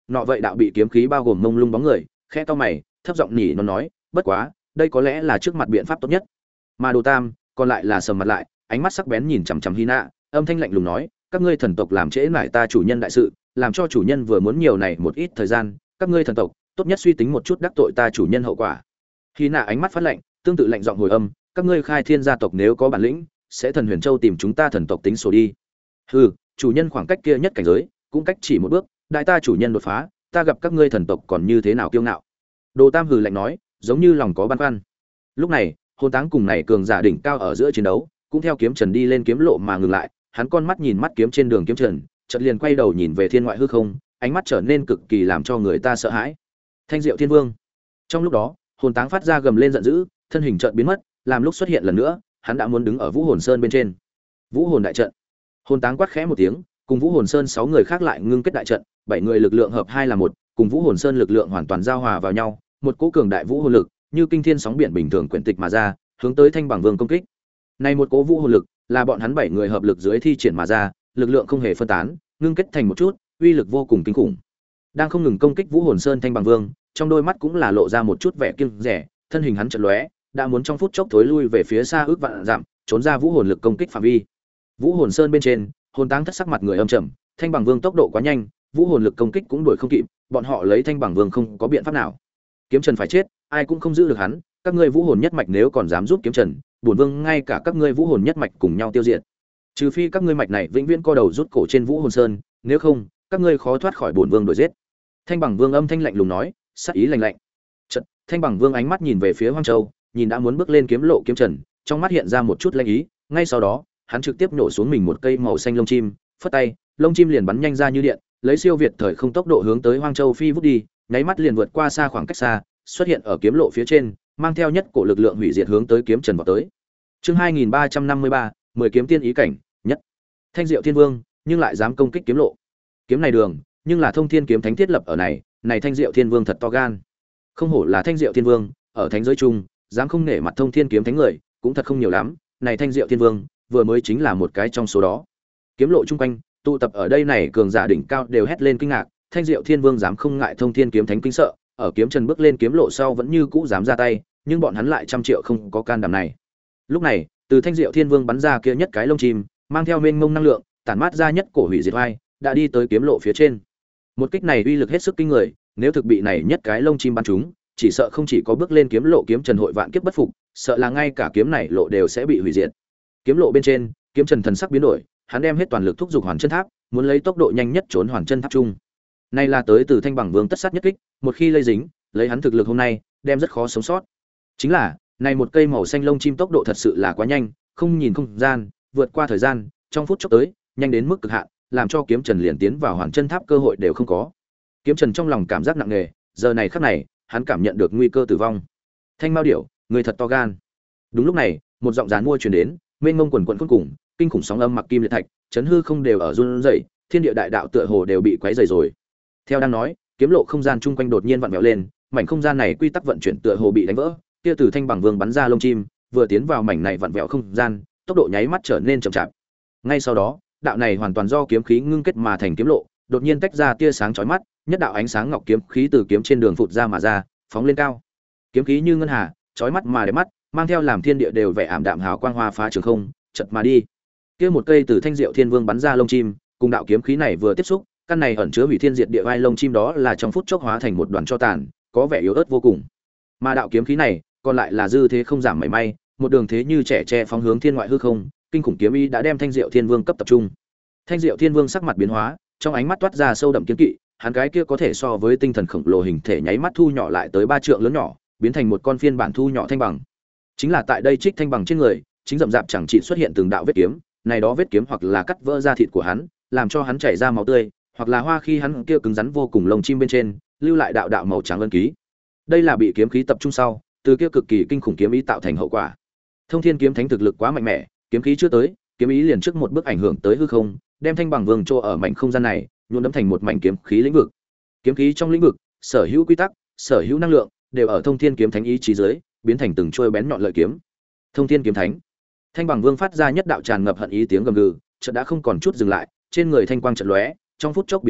nọ vậy đạo bị kiếm khí bao gồm mông lung bóng người, khẽ cau mày, thấp giọng nỉ nó nói, bất quá, đây có lẽ là trước mặt biện pháp tốt nhất. Mà Đồ Tam, còn lại là sầm mặt lại, ánh mắt sắc bén nhìn chằm chằm Hina, âm thanh lạnh lùng nói, các ngươi thần tộc làm trễ nải ta chủ nhân đại sự, làm cho chủ nhân vừa muốn nhiều này một ít thời gian, các ngươi thần tộc, tốt nhất suy tính một chút đắc tội ta chủ nhân hậu quả. Hina ánh mắt phát lạnh, tương tự lạnh giọng hồi âm, các ngươi Khai Thiên gia tộc nếu có bản lĩnh, sẽ thần Huyền Châu tìm chúng ta thần tộc tính sổ đi. Hừ, chủ nhân khoảng cách kia nhất cảnh giới, cũng cách chỉ một bước, đại ta chủ nhân đột phá, ta gặp các ngươi thần tộc còn như thế nào kiêu ngạo. Đồ Tam hừ lạnh nói, giống như lòng có băn khoăn. Lúc này, Hồn Táng cùng này cường giả đỉnh cao ở giữa chiến đấu, cũng theo kiếm trần đi lên kiếm lộ mà ngừng lại, hắn con mắt nhìn mắt kiếm trên đường kiếm trần, chợt liền quay đầu nhìn về thiên ngoại hư không, ánh mắt trở nên cực kỳ làm cho người ta sợ hãi. Thanh Diệu Thiên Vương. Trong lúc đó, Hồn Táng phát ra gầm lên giận dữ, thân hình chợt biến mất, làm lúc xuất hiện lần nữa, hắn đã muốn đứng ở Vũ Hồn Sơn bên trên. Vũ Hồn đại trận. Hồn Táng quát khẽ một tiếng, cùng Vũ Hồn Sơn 6 người khác lại ngưng kết đại trận, 7 người lực lượng hợp hai là một, cùng Vũ Hồn Sơn lực lượng hoàn toàn giao hòa vào nhau, một cỗ cường đại vũ hồn lực, như kinh thiên sóng biển bình thường quyển tịch mà ra, hướng tới Thanh Bằng Vương công kích. Này một cỗ vũ hồn lực, là bọn hắn 7 người hợp lực dưới thi triển mà ra, lực lượng không hề phân tán, ngưng kết thành một chút, uy lực vô cùng kinh khủng. Đang không ngừng công kích Vũ Hồn Sơn Thanh Bằng Vương, trong đôi mắt cũng là lộ ra một chút vẻ kiêng dè, thân hình hắn chợt lóe, đã muốn trong phút chốc thối lui về phía xa ước vạn dặm, trốn ra vũ hồn lực công kích phạm vi. Vũ Hồn Sơn bên trên, Hồn Táng thất sắc mặt người âm trầm, Thanh Bằng Vương tốc độ quá nhanh, vũ hồn lực công kích cũng đuổi không kịp, bọn họ lấy Thanh Bằng Vương không có biện pháp nào. Kiếm Trần phải chết, ai cũng không giữ được hắn, các ngươi vũ hồn nhất mạch nếu còn dám giúp Kiếm Trần, bổn vương ngay cả các ngươi vũ hồn nhất mạch cùng nhau tiêu diệt. Trừ phi các ngươi mạch này vĩnh viễn co đầu rút cổ trên Vũ Hồn Sơn, nếu không, các ngươi khó thoát khỏi bổn vương đuổi giết. Thanh Bằng Vương âm thanh lạnh lùng nói, sát ý lạnh lạnh. Chợt, Thanh Bằng Vương ánh mắt nhìn về phía Hoang Châu, nhìn đã muốn bước lên kiếm lộ Kiếm Trần, trong mắt hiện ra một chút lanh ý, ngay sau đó, hắn trực tiếp nổ xuống mình một cây màu xanh lông chim, phất tay, lông chim liền bắn nhanh ra như điện, lấy siêu việt thời không tốc độ hướng tới Hoang Châu phi vút đi, nháy mắt liền vượt qua xa khoảng cách xa, xuất hiện ở kiếm lộ phía trên, mang theo nhất cổ lực lượng hủy diệt hướng tới Kiếm Trần vào tới. Chương 2353, 10 kiếm tiên ý cảnh, nhất. Thanh Diệu Thiên Vương, nhưng lại dám công kích kiếm lộ. Kiếm này đường, nhưng là Thông Thiên kiếm thánh thiết lập ở này, này Thanh Diệu Thiên Vương thật to gan. Không hổ là Thanh Diệu Thiên Vương, ở thánh giới chung, dám không nể mặt Thông Thiên kiếm thánh người, cũng thật không nhiều lắm, này Thanh Diệu Thiên Vương, vừa mới chính là một cái trong số đó. Kiếm lộ chung quanh, tụ tập ở đây này cường giả đỉnh cao đều hét lên kinh ngạc, Thanh Diệu Thiên Vương dám không ngại Thông Thiên kiếm thánh kinh sợ, ở Kiếm Trần bước lên kiếm lộ sau vẫn như cũ dám ra tay, nhưng bọn hắn lại trăm triệu không có can đảm này. Lúc này, từ Thanh Diệu Thiên Vương bắn ra kia nhất cái lông chim, mang theo mênh mông năng lượng, tản mát ra nhất cổ hủy diệt oai, đã đi tới kiếm lộ phía trên. Một kích này uy lực hết sức kinh người, nếu thực bị này nhất cái lông chim bắn trúng, chỉ sợ không chỉ có bước lên kiếm lộ Kiếm Trần hội vạn kiếp bất phục, sợ là ngay cả kiếm này lộ đều sẽ bị hủy diệt. Kiếm lộ bên trên, Kiếm Trần thần sắc biến đổi, hắn đem hết toàn lực thúc giục Hoàn Chân Tháp, muốn lấy tốc độ nhanh nhất trốn Hoàn Chân Tháp chung. Nay là tới từ Thanh Bằng Vương tất sát nhất kích, một khi lây dính, lấy hắn thực lực hôm nay, đem rất khó sống sót. Chính là, này một cây màu xanh lông chim tốc độ thật sự là quá nhanh, không nhìn không gian, vượt qua thời gian, trong phút chốc tới, nhanh đến mức cực hạn, làm cho Kiếm Trần liền tiến vào Hoàn Chân Tháp cơ hội đều không có. Kiếm Trần trong lòng cảm giác nặng nề, giờ này khắc này, hắn cảm nhận được nguy cơ tử vong. Thanh Mao Điểu, người thật to gan. Đúng lúc này, một giọng giàn mua truyền đến, mênh mông quần quần cuồn cùng, kinh khủng sóng âm mặc kim liệt thạch, chấn hư không đều ở run rẩy, thiên địa đại đạo tựa hồ đều bị quấy rầy rồi. Theo đang nói, kiếm lộ không gian chung quanh đột nhiên vặn vẹo lên, mảnh không gian này quy tắc vận chuyển tựa hồ bị đánh vỡ, kia từ Thanh Bằng Vương bắn ra lông chim, vừa tiến vào mảnh này vặn vẹo không gian, tốc độ nháy mắt trở nên chậm chạp. Ngay sau đó, đạo này hoàn toàn do kiếm khí ngưng kết mà thành kiếm lộ, đột nhiên tách ra tia sáng chói mắt, nhất đạo ánh sáng ngọc kiếm khí từ kiếm trên đường phụt ra mà ra, phóng lên cao. Kiếm khí như ngân hà, chói mắt mà đẹp mắt, mang theo làm thiên địa đều vẻ ảm đạm hào quang hoa phá trường không, chợt mà đi. Kia một cây từ Thanh Diệu Thiên Vương bắn ra lông chim, cùng đạo kiếm khí này vừa tiếp xúc, căn này ẩn chứa hủy thiên diệt địa vai lông chim đó là trong phút chốc hóa thành một đoàn tro tàn, có vẻ yếu ớt vô cùng. Mà đạo kiếm khí này, còn lại là dư thế không giảm mảy may, một đường thế như trẻ tre phóng hướng thiên ngoại hư không, kinh khủng kiếm ý đã đem Thanh Diệu Thiên Vương cấp tập trung. Thanh Diệu Thiên Vương sắc mặt biến hóa, trong ánh mắt toát ra sâu đậm kiên kỵ, hắn cái kia có thể so với tinh thần khổng lồ hình thể nháy mắt thu nhỏ lại tới 3 trượng lớn nhỏ, biến thành một con phiên bản thu nhỏ Thanh Bằng. Chính là tại đây Trích Thanh Bằng trên người, chính rậm rạp chẳng chỉ xuất hiện từng đạo vết kiếm, này đó vết kiếm hoặc là cắt vỡ da thịt của hắn, làm cho hắn chảy ra máu tươi, hoặc là hoa khi hắn kia cứng rắn vô cùng lông chim bên trên, lưu lại đạo đạo màu trắng ấn ký. Đây là bị kiếm khí tập trung sau, từ kia cực kỳ kinh khủng kiếm ý tạo thành hậu quả. Thông Thiên kiếm thánh thực lực quá mạnh mẽ, kiếm khí chưa tới, kiếm ý liền trước một bước ảnh hưởng tới hư không, đem Thanh Bằng Vương trô ở mảnh không gian này, nhuộm đẫm thành một mảnh kiếm khí lĩnh vực. Kiếm khí trong lĩnh vực, sở hữu quy tắc, sở hữu năng lượng, đều ở Thông Thiên kiếm thánh ý chí dưới, biến thành từng chuôi bén nhọn lợi kiếm. Thông Thiên kiếm thánh. Thanh Bằng Vương phát ra nhất đạo tràn ngập hận ý tiếng gầm gừ, chợt đã không còn chút dừng lại, trên người thanh quang chợt lóe, trong phút chốc biến mất,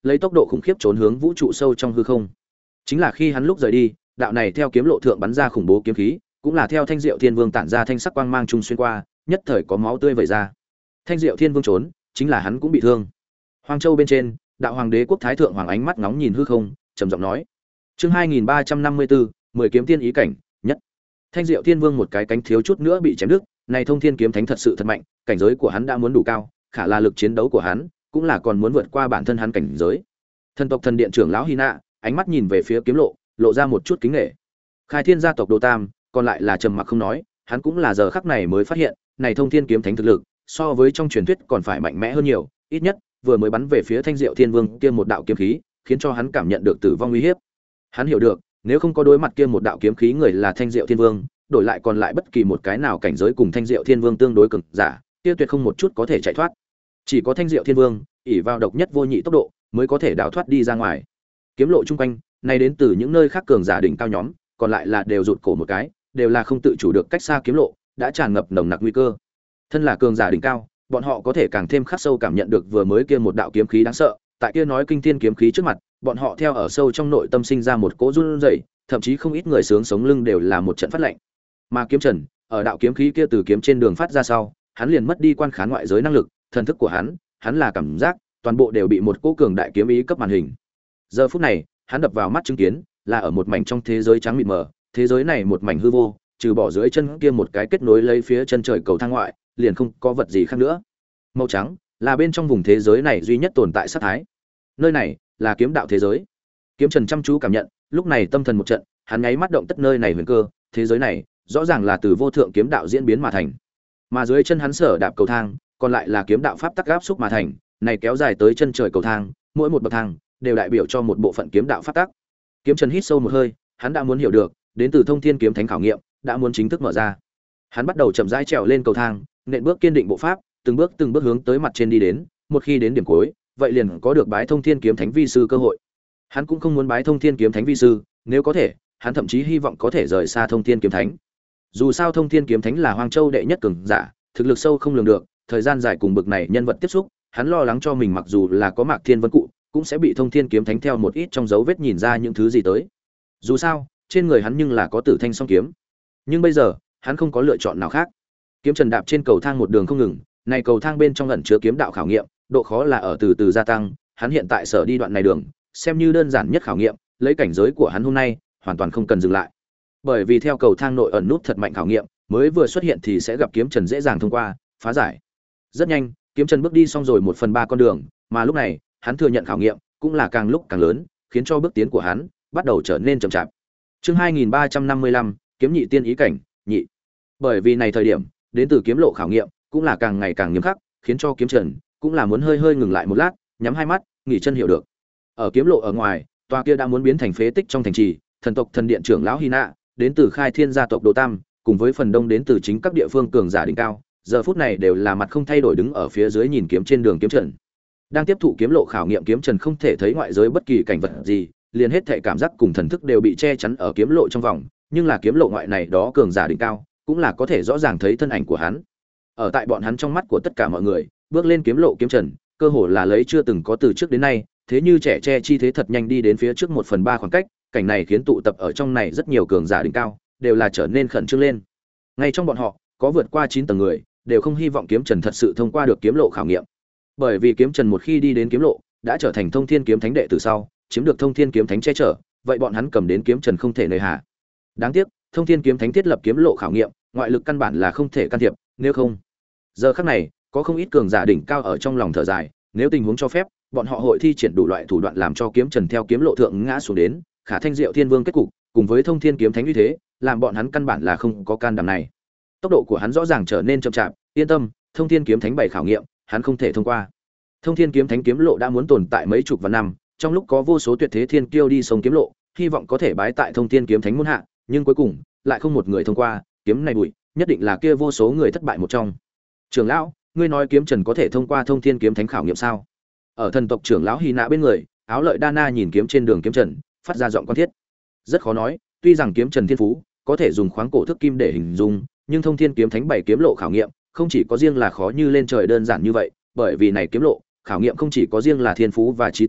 lấy tốc độ khủng khiếp trốn hướng vũ trụ sâu trong hư không. Chính là khi hắn lúc rời đi, đạo này theo kiếm lộ thượng bắn ra khủng bố kiếm khí, cũng là theo Thanh Diệu Thiên Vương tản ra thanh sắc quang mang trung xuyên qua, nhất thời có máu tươi vẩy ra. Thanh Diệu Thiên Vương trốn, chính là hắn cũng bị thương. Hoang Châu bên trên, đạo hoàng đế quốc thái thượng hoàng ánh mắt ngóng nhìn hư không, trầm giọng nói: "Chương 2354, 10 kiếm tiên ý cảnh, nhất." Thanh Diệu Thiên Vương một cái cánh thiếu chút nữa bị chém đứt, này Thông Thiên kiếm thánh thật sự thật mạnh, cảnh giới của hắn đã muốn đủ cao, khả là lực chiến đấu của hắn, cũng là còn muốn vượt qua bản thân hắn cảnh giới. Thần tộc thần điện trưởng lão Hina, ánh mắt nhìn về phía kiếm lộ, lộ ra một chút kính nể. Khai Thiên gia tộc Đồ Tam, còn lại là trầm mặc không nói, hắn cũng là giờ khắc này mới phát hiện, này Thông Thiên kiếm thánh thực lực, so với trong truyền thuyết còn phải mạnh mẽ hơn nhiều, ít nhất vừa mới bắn về phía Thanh Diệu Thiên Vương kia một đạo kiếm khí, khiến cho hắn cảm nhận được tử vong uy hiếp. Hắn hiểu được, nếu không có đối mặt kia một đạo kiếm khí người là Thanh Diệu Thiên Vương, đổi lại còn lại bất kỳ một cái nào cảnh giới cùng Thanh Diệu Thiên Vương tương đối cường giả, kia tuyệt không một chút có thể chạy thoát. Chỉ có Thanh Diệu Thiên Vương, ỷ vào độc nhất vô nhị tốc độ, mới có thể đào thoát đi ra ngoài. Kiếm lộ chung quanh, này đến từ những nơi khác cường giả đỉnh cao nhóm, còn lại là đều rụt cổ một cái, đều là không tự chủ được cách xa kiếm lộ, đã tràn ngập nồng nặc nguy cơ. Thân là cường giả đỉnh cao, bọn họ có thể càng thêm khắc sâu cảm nhận được vừa mới kia một đạo kiếm khí đáng sợ, tại kia nói kinh thiên kiếm khí trước mặt, bọn họ theo ở sâu trong nội tâm sinh ra một cỗ run rẩy, thậm chí không ít người sướng sống lưng đều là một trận phát lạnh. Mà Kiếm Trần, ở đạo kiếm khí kia từ kiếm trên đường phát ra sau, hắn liền mất đi quan khán ngoại giới năng lực, thần thức của hắn là cảm giác, toàn bộ đều bị một cỗ cường đại kiếm ý cấp màn hình. Giờ phút này, hắn đập vào mắt chứng kiến, là ở một mảnh trong thế giới trắng mịt mờ, thế giới này một mảnh hư vô, trừ bỏ dưới chân kia một cái kết nối lấy phía chân trời cầu thang ngoại, liền không có vật gì khác nữa. Màu trắng là bên trong vùng thế giới này duy nhất tồn tại sát thái. Nơi này là kiếm đạo thế giới. Kiếm Trần chăm chú cảm nhận, lúc này tâm thần một trận, hắn nháy mắt động tất nơi này huyền cơ, thế giới này rõ ràng là từ vô thượng kiếm đạo diễn biến mà thành. Mà dưới chân hắn sở đạp cầu thang, còn lại là kiếm đạo pháp tắc áp xúc mà thành, này kéo dài tới chân trời cầu thang, mỗi một bậc thang đều đại biểu cho một bộ phận kiếm đạo pháp tắc. Kiếm Trần hít sâu một hơi, hắn đã muốn hiểu được, đến từ Thông Thiên kiếm thánh khảo nghiệm, đã muốn chính thức mở ra. Hắn bắt đầu chậm rãi trèo lên cầu thang, nện bước kiên định bộ pháp, từng bước hướng tới mặt trên đi đến, một khi đến điểm cuối, vậy liền có được bái Thông Thiên kiếm thánh vi sư cơ hội. Hắn cũng không muốn bái Thông Thiên kiếm thánh vi sư, nếu có thể, hắn thậm chí hy vọng có thể rời xa Thông Thiên kiếm thánh. Dù sao Thông Thiên kiếm thánh là Hoang Châu đệ nhất cường giả, thực lực sâu không lường được, thời gian dài cùng bực này nhân vật tiếp xúc, hắn lo lắng cho mình mặc dù là có Mạc Thiên Vân cụ, cũng sẽ bị Thông Thiên kiếm thánh theo một ít trong dấu vết nhìn ra những thứ gì tới. Dù sao, trên người hắn nhưng là có Tử Thanh song kiếm. Nhưng bây giờ, hắn không có lựa chọn nào khác. Kiếm Trần đạp trên cầu thang một đường không ngừng, này cầu thang bên trong ẩn chứa kiếm đạo khảo nghiệm, độ khó là ở từ từ gia tăng, hắn hiện tại sở đi đoạn này đường, xem như đơn giản nhất khảo nghiệm, lấy cảnh giới của hắn hôm nay, hoàn toàn không cần dừng lại. Bởi vì theo cầu thang nội ẩn nút thật mạnh khảo nghiệm, mới vừa xuất hiện thì sẽ gặp Kiếm Trần dễ dàng thông qua, phá giải. Rất nhanh, Kiếm Trần bước đi xong rồi 1/3 con đường, mà lúc này, hắn thừa nhận khảo nghiệm, cũng là càng lúc càng lớn, khiến cho bước tiến của hắn bắt đầu trở nên chậm chạp. Chương 2355, kiếm nhị tiên ý cảnh, nhị. Bởi vì này thời điểm, đến từ kiếm lộ khảo nghiệm, cũng là càng ngày càng nghiêm khắc, khiến cho Kiếm Trần cũng là muốn hơi ngừng lại một lát, nhắm hai mắt, nghỉ chân hiểu được. Ở kiếm lộ ở ngoài, tòa kia đã muốn biến thành phế tích trong thành trì, thần tộc thần điện trưởng lão Hina, đến từ Khai Thiên gia tộc Đồ Tam, cùng với phần đông đến từ chính các địa phương cường giả đỉnh cao, giờ phút này đều là mặt không thay đổi đứng ở phía dưới nhìn kiếm trên đường Kiếm Trần. Đang tiếp thụ kiếm lộ khảo nghiệm, Kiếm Trần không thể thấy ngoại giới bất kỳ cảnh vật gì, liền hết thảy cảm giác cùng thần thức đều bị che chắn ở kiếm lộ trong vòng, nhưng là kiếm lộ ngoại này đó cường giả đỉnh cao, cũng là có thể rõ ràng thấy thân ảnh của hắn. Ở tại bọn hắn trong mắt của tất cả mọi người, bước lên kiếm lộ Kiếm Trần, cơ hồ là lấy chưa từng có từ trước đến nay, thế như trẻ tre chi thế thật nhanh đi đến phía trước 1/3 khoảng cách, cảnh này khiến tụ tập ở trong này rất nhiều cường giả đỉnh cao, đều là trở nên khẩn trương lên. Ngay trong bọn họ, có vượt qua 9 tầng người, đều không hy vọng Kiếm Trần thật sự thông qua được kiếm lộ khảo nghiệm. Bởi vì Kiếm Trần một khi đi đến kiếm lộ, đã trở thành Thông Thiên kiếm thánh đệ từ sau, chiếm được Thông Thiên kiếm thánh che chở, vậy bọn hắn cầm đến Kiếm Trần không thể nơi hà. Đáng tiếc, Thông Thiên kiếm thánh thiết lập kiếm lộ khảo nghiệm, ngoại lực căn bản là không thể can thiệp, nếu không. Giờ khắc này, có không ít cường giả đỉnh cao ở trong lòng thở dài, nếu tình huống cho phép, bọn họ hội thi triển đủ loại thủ đoạn làm cho Kiếm Trần theo kiếm lộ thượng ngã xuống đến, khả Thanh Diệu Thiên Vương kết cục, cùng với Thông Thiên kiếm thánh như thế, làm bọn hắn căn bản là không có can đảm này. Tốc độ của hắn rõ ràng trở nên chậm chạp, yên tâm, Thông Thiên kiếm thánh 7 khảo nghiệm, hắn không thể thông qua. Thông Thiên kiếm thánh kiếm lộ đã muốn tồn tại mấy chục vạn năm, trong lúc có vô số tuyệt thế thiên kiêu đi sông kiếm lộ, hy vọng có thể bái tại Thông Thiên kiếm thánh môn hạ, nhưng cuối cùng lại không một người thông qua, kiếm này bụi, nhất định là kia vô số người thất bại một trong. Trưởng lão, ngươi nói Kiếm Trần có thể thông qua Thông Thiên kiếm thánh khảo nghiệm sao? Ở thần tộc trưởng lão Hy Nã bên người, áo lợi Đana nhìn kiếm trên đường Kiếm Trần, phát ra giọng quan thiết. Rất khó nói, tuy rằng Kiếm Trần thiên phú có thể dùng khoáng cổ thức kim để hình dung, nhưng Thông Thiên kiếm thánh 7 kiếm lộ khảo nghiệm, không chỉ có riêng là khó như lên trời đơn giản như vậy, bởi vì này kiếm lộ, khảo nghiệm không chỉ có riêng là thiên phú và trí tuệ,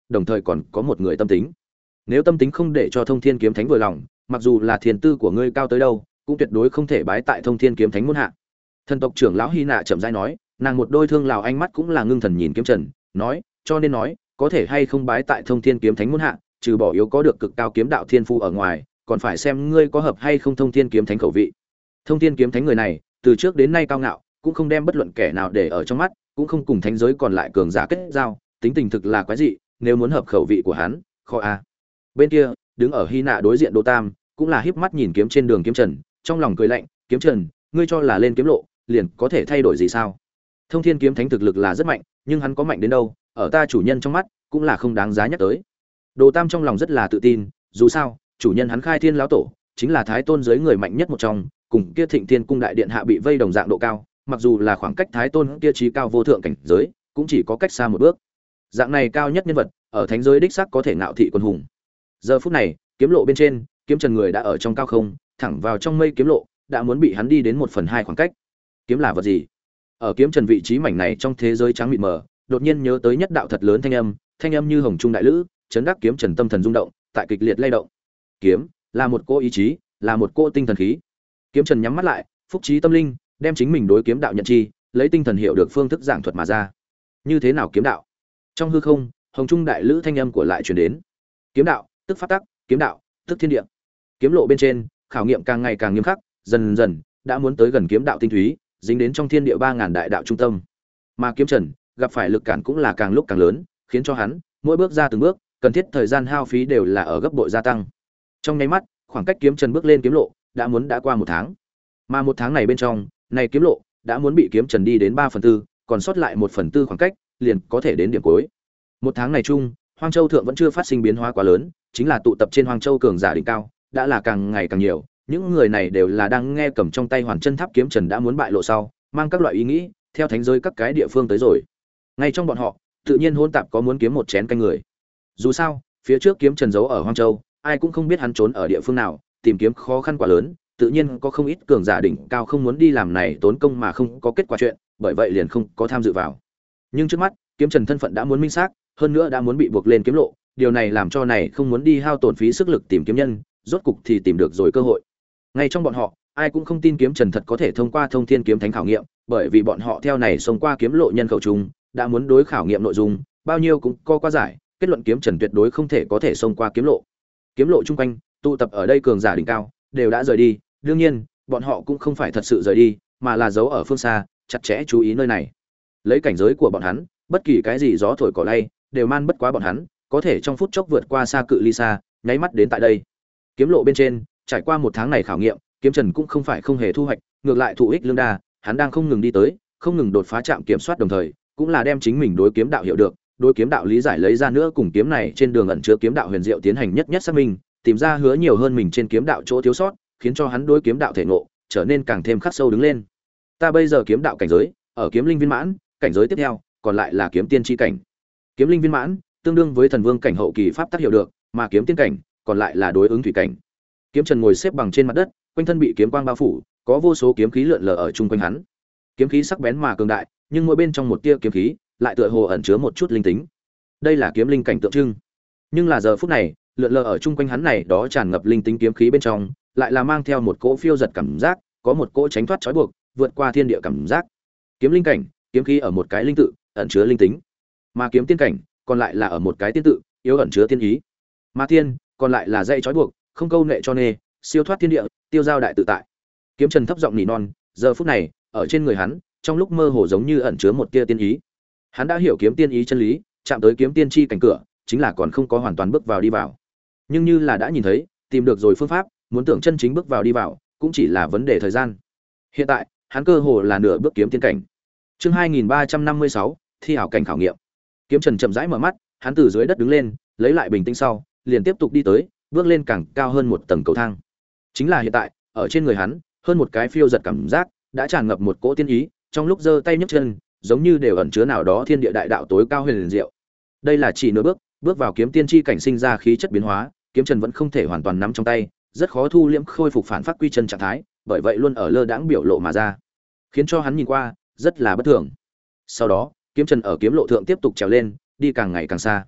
đồng thời còn có một người tâm tính. Nếu tâm tính không để cho Thông Thiên Kiếm Thánh vừa lòng, mặc dù là thiền tư của ngươi cao tới đâu, cũng tuyệt đối không thể bái tại Thông Thiên Kiếm Thánh môn hạ. Thần tộc trưởng lão Hy Nạ chậm rãi nói, nàng một đôi thương lào ánh mắt cũng là ngưng thần nhìn Kiếm Trần, nói, cho nên nói, có thể hay không bái tại Thông Thiên Kiếm Thánh môn hạ, trừ bỏ yếu có được cực cao kiếm đạo thiên phu ở ngoài, còn phải xem ngươi có hợp hay không Thông Thiên Kiếm Thánh khẩu vị. Thông Thiên Kiếm Thánh người này, từ trước đến nay cao ngạo, cũng không đem bất luận kẻ nào để ở trong mắt, cũng không cùng thánh giới còn lại cường giả kết giao, tính tình thực là quái dị, nếu muốn hợp khẩu vị của hắn, khó a. Bên kia, đứng ở Hy Nạ đối diện Đỗ Tam, cũng là híp mắt nhìn kiếm trên đường Kiếm Trần, trong lòng cười lạnh, Kiếm Trần, ngươi cho là lên kiếm lộ, liền có thể thay đổi gì sao? Thông Thiên Kiếm Thánh thực lực là rất mạnh, nhưng hắn có mạnh đến đâu, ở ta chủ nhân trong mắt, cũng là không đáng giá nhắc tới. Đồ Tam trong lòng rất là tự tin, dù sao, chủ nhân hắn Khai Thiên lão tổ, chính là Thái Tôn giới người mạnh nhất một trong, cùng kia Thịnh Thiên cung đại điện hạ bị vây đồng dạng độ cao, mặc dù là khoảng cách Thái Tôn kia trí cao vô thượng cảnh giới, cũng chỉ có cách xa một bước. Dạng này cao nhất nhân vật, ở thánh giới đích xác có thể ngạo thị quân hùng. Giờ phút này, kiếm lộ bên trên, Kiếm Trần người đã ở trong cao không, thẳng vào trong mây kiếm lộ, đã muốn bị hắn đi đến 1/2 khoảng cách. Kiếm là vật gì? Ở Kiếm Trần vị trí mảnh này trong thế giới trắng mịt mờ, đột nhiên nhớ tới nhất đạo thật lớn thanh âm như hồng trung đại lữ, chấn đắc Kiếm Trần tâm thần rung động, tại kịch liệt lay động. Kiếm là một cỗ ý chí, là một cỗ tinh thần khí. Kiếm Trần nhắm mắt lại, phúc trí tâm linh, đem chính mình đối kiếm đạo nhận chi, lấy tinh thần hiểu được phương thức giảng thuật mà ra. Như thế nào kiếm đạo? Trong hư không, hồng trung đại lữ thanh âm của lại truyền đến. Kiếm đạo, tức pháp tắc, kiếm đạo, tức thiên địa. Kiếm lộ bên trên, khảo nghiệm càng ngày càng nghiêm khắc, dần dần đã muốn tới gần kiếm đạo tinh túy, dính đến trong thiên địa 3000 đại đạo trung tâm. Mà Kiếm Trần gặp phải lực cản cũng là càng lúc càng lớn, khiến cho hắn mỗi bước ra từng bước, cần thiết thời gian hao phí đều là ở gấp bội gia tăng. Trong nháy mắt, khoảng cách Kiếm Trần bước lên kiếm lộ đã qua 1 tháng. Mà 1 tháng này bên trong, này kiếm lộ đã muốn bị Kiếm Trần đi đến 3/4, còn sót lại 1/4 khoảng cách, liền có thể đến điểm cuối. 1 tháng này chung, Hoang Châu thượng vẫn chưa phát sinh biến hóa quá lớn, chính là tụ tập trên Hoang Châu cường giả đỉnh cao, đã là càng ngày càng nhiều, những người này đều là đang nghe cầm trong tay Hoàn Chân Tháp Kiếm Trần đã muốn bại lộ sau, mang các loại ý nghĩ, theo thánh giới các cái địa phương tới rồi. Ngay trong bọn họ, tự nhiên hỗn tạp có muốn kiếm một chén canh người. Dù sao, phía trước Kiếm Trần giấu ở Hoang Châu, ai cũng không biết hắn trốn ở địa phương nào, tìm kiếm khó khăn quá lớn, tự nhiên có không ít cường giả đỉnh cao không muốn đi làm này tốn công mà không có kết quả chuyện, bởi vậy liền không có tham dự vào. Nhưng trước mắt, Kiếm Trần thân phận đã muốn minh xác, hơn nữa đã muốn bị buộc lên kiếm lộ, điều này làm cho này không muốn đi hao tổn phí sức lực tìm kiếm nhân, rốt cục thì tìm được rồi cơ hội. Ngay trong bọn họ, ai cũng không tin Kiếm Trần thật có thể thông qua Thông Thiên Kiếm Thánh khảo nghiệm, bởi vì bọn họ theo này xông qua kiếm lộ nhân khẩu chung, đã muốn đối khảo nghiệm nội dung, bao nhiêu cũng có qua giải, kết luận Kiếm Trần tuyệt đối không thể có thể xông qua kiếm lộ. Kiếm lộ chung quanh, tụ tập ở đây cường giả đỉnh cao, đều đã rời đi, đương nhiên, bọn họ cũng không phải thật sự rời đi, mà là giấu ở phương xa, chặt chẽ chú ý nơi này. Lấy cảnh giới của bọn hắn, bất kỳ cái gì gió thổi cỏ lay, đều man bất quá bọn hắn, có thể trong phút chốc vượt qua xa cự ly xa, nháy mắt đến tại đây. Kiếm lộ bên trên, trải qua 1 tháng này khảo nghiệm, Kiếm Trần cũng không phải không hề thu hoạch, ngược lại thụ ích lương đa, hắn đang không ngừng đi tới, không ngừng đột phá trạm kiểm soát đồng thời, cũng là đem chính mình đối kiếm đạo hiểu được, đối kiếm đạo lý giải lấy ra nữa cùng kiếm này trên đường ẩn chứa kiếm đạo huyền diệu tiến hành nhất nhất xác minh, tìm ra hứa nhiều hơn mình trên kiếm đạo chỗ thiếu sót, khiến cho hắn đối kiếm đạo thể ngộ trở nên càng thêm khắc sâu đứng lên. Ta bây giờ kiếm đạo cảnh giới, ở kiếm linh viên mãn, cảnh giới tiếp theo, còn lại là kiếm tiên chi cảnh. Kiếm linh viên mãn, tương đương với thần vương cảnh hậu kỳ pháp tác hiểu được, mà kiếm tiên cảnh, còn lại là đối ứng thủy cảnh. Kiếm Trần ngồi xếp bằng trên mặt đất, quanh thân bị kiếm quang bao phủ, có vô số kiếm khí lượn lờ ở chung quanh hắn. Kiếm khí sắc bén mà cường đại, nhưng mỗi bên trong một tia kiếm khí, lại tựa hồ ẩn chứa một chút linh tính. Đây là kiếm linh cảnh tượng trưng. Nhưng là giờ phút này, lượn lờ ở chung quanh hắn này đó tràn ngập linh tính kiếm khí bên trong, lại là mang theo một cỗ phiêu giật cảm giác, có một cỗ tránh thoát trói buộc, vượt qua thiên địa cảm giác. Kiếm linh cảnh, kiếm khí ở một cái linh tự, ẩn chứa linh tính. Mà kiếm tiên cảnh, còn lại là ở một cái tiên tự, yếu ẩn chứa tiên ý. Mà tiên, còn lại là dây trói buộc, không câu nệ cho nê, siêu thoát thiên địa, tiêu giao đại tự tại. Kiếm Trần thấp giọng nỉ non, giờ phút này, ở trên người hắn, trong lúc mơ hồ giống như ẩn chứa một tia tiên ý. Hắn đã hiểu kiếm tiên ý chân lý, chạm tới kiếm tiên chi cảnh cửa, chính là còn không có hoàn toàn bước vào đi vào. Nhưng như là đã nhìn thấy, tìm được rồi phương pháp, muốn tưởng chân chính bước vào đi vào, cũng chỉ là vấn đề thời gian. Hiện tại, hắn cơ hồ là nửa bước kiếm tiên cảnh. Chương 2356, thi ảo cảnh khảo nghiệm. Kiếm Trần chậm rãi mở mắt, hắn từ dưới đất đứng lên, lấy lại bình tĩnh sau, liền tiếp tục đi tới, bước lên càng cao hơn một tầng cầu thang. Chính là hiện tại, ở trên người hắn, hơn một cái phiêu giật cảm giác, đã tràn ngập một cỗ tiên ý, trong lúc giơ tay nhấc chân, giống như đều ẩn chứa nào đó thiên địa đại đạo tối cao huyền liền diệu. Đây là chỉ nửa bước, bước vào kiếm tiên chi cảnh sinh ra khí chất biến hóa, Kiếm Trần vẫn không thể hoàn toàn nắm trong tay, rất khó thu liễm khôi phục phản phát quy chân trạng thái, bởi vậy luôn ở lơ đãng biểu lộ mà ra, khiến cho hắn nhìn qua rất là bất thường. Sau đó, Kiếm Trần ở kiếm lộ thượng tiếp tục trèo lên, đi càng ngày càng xa.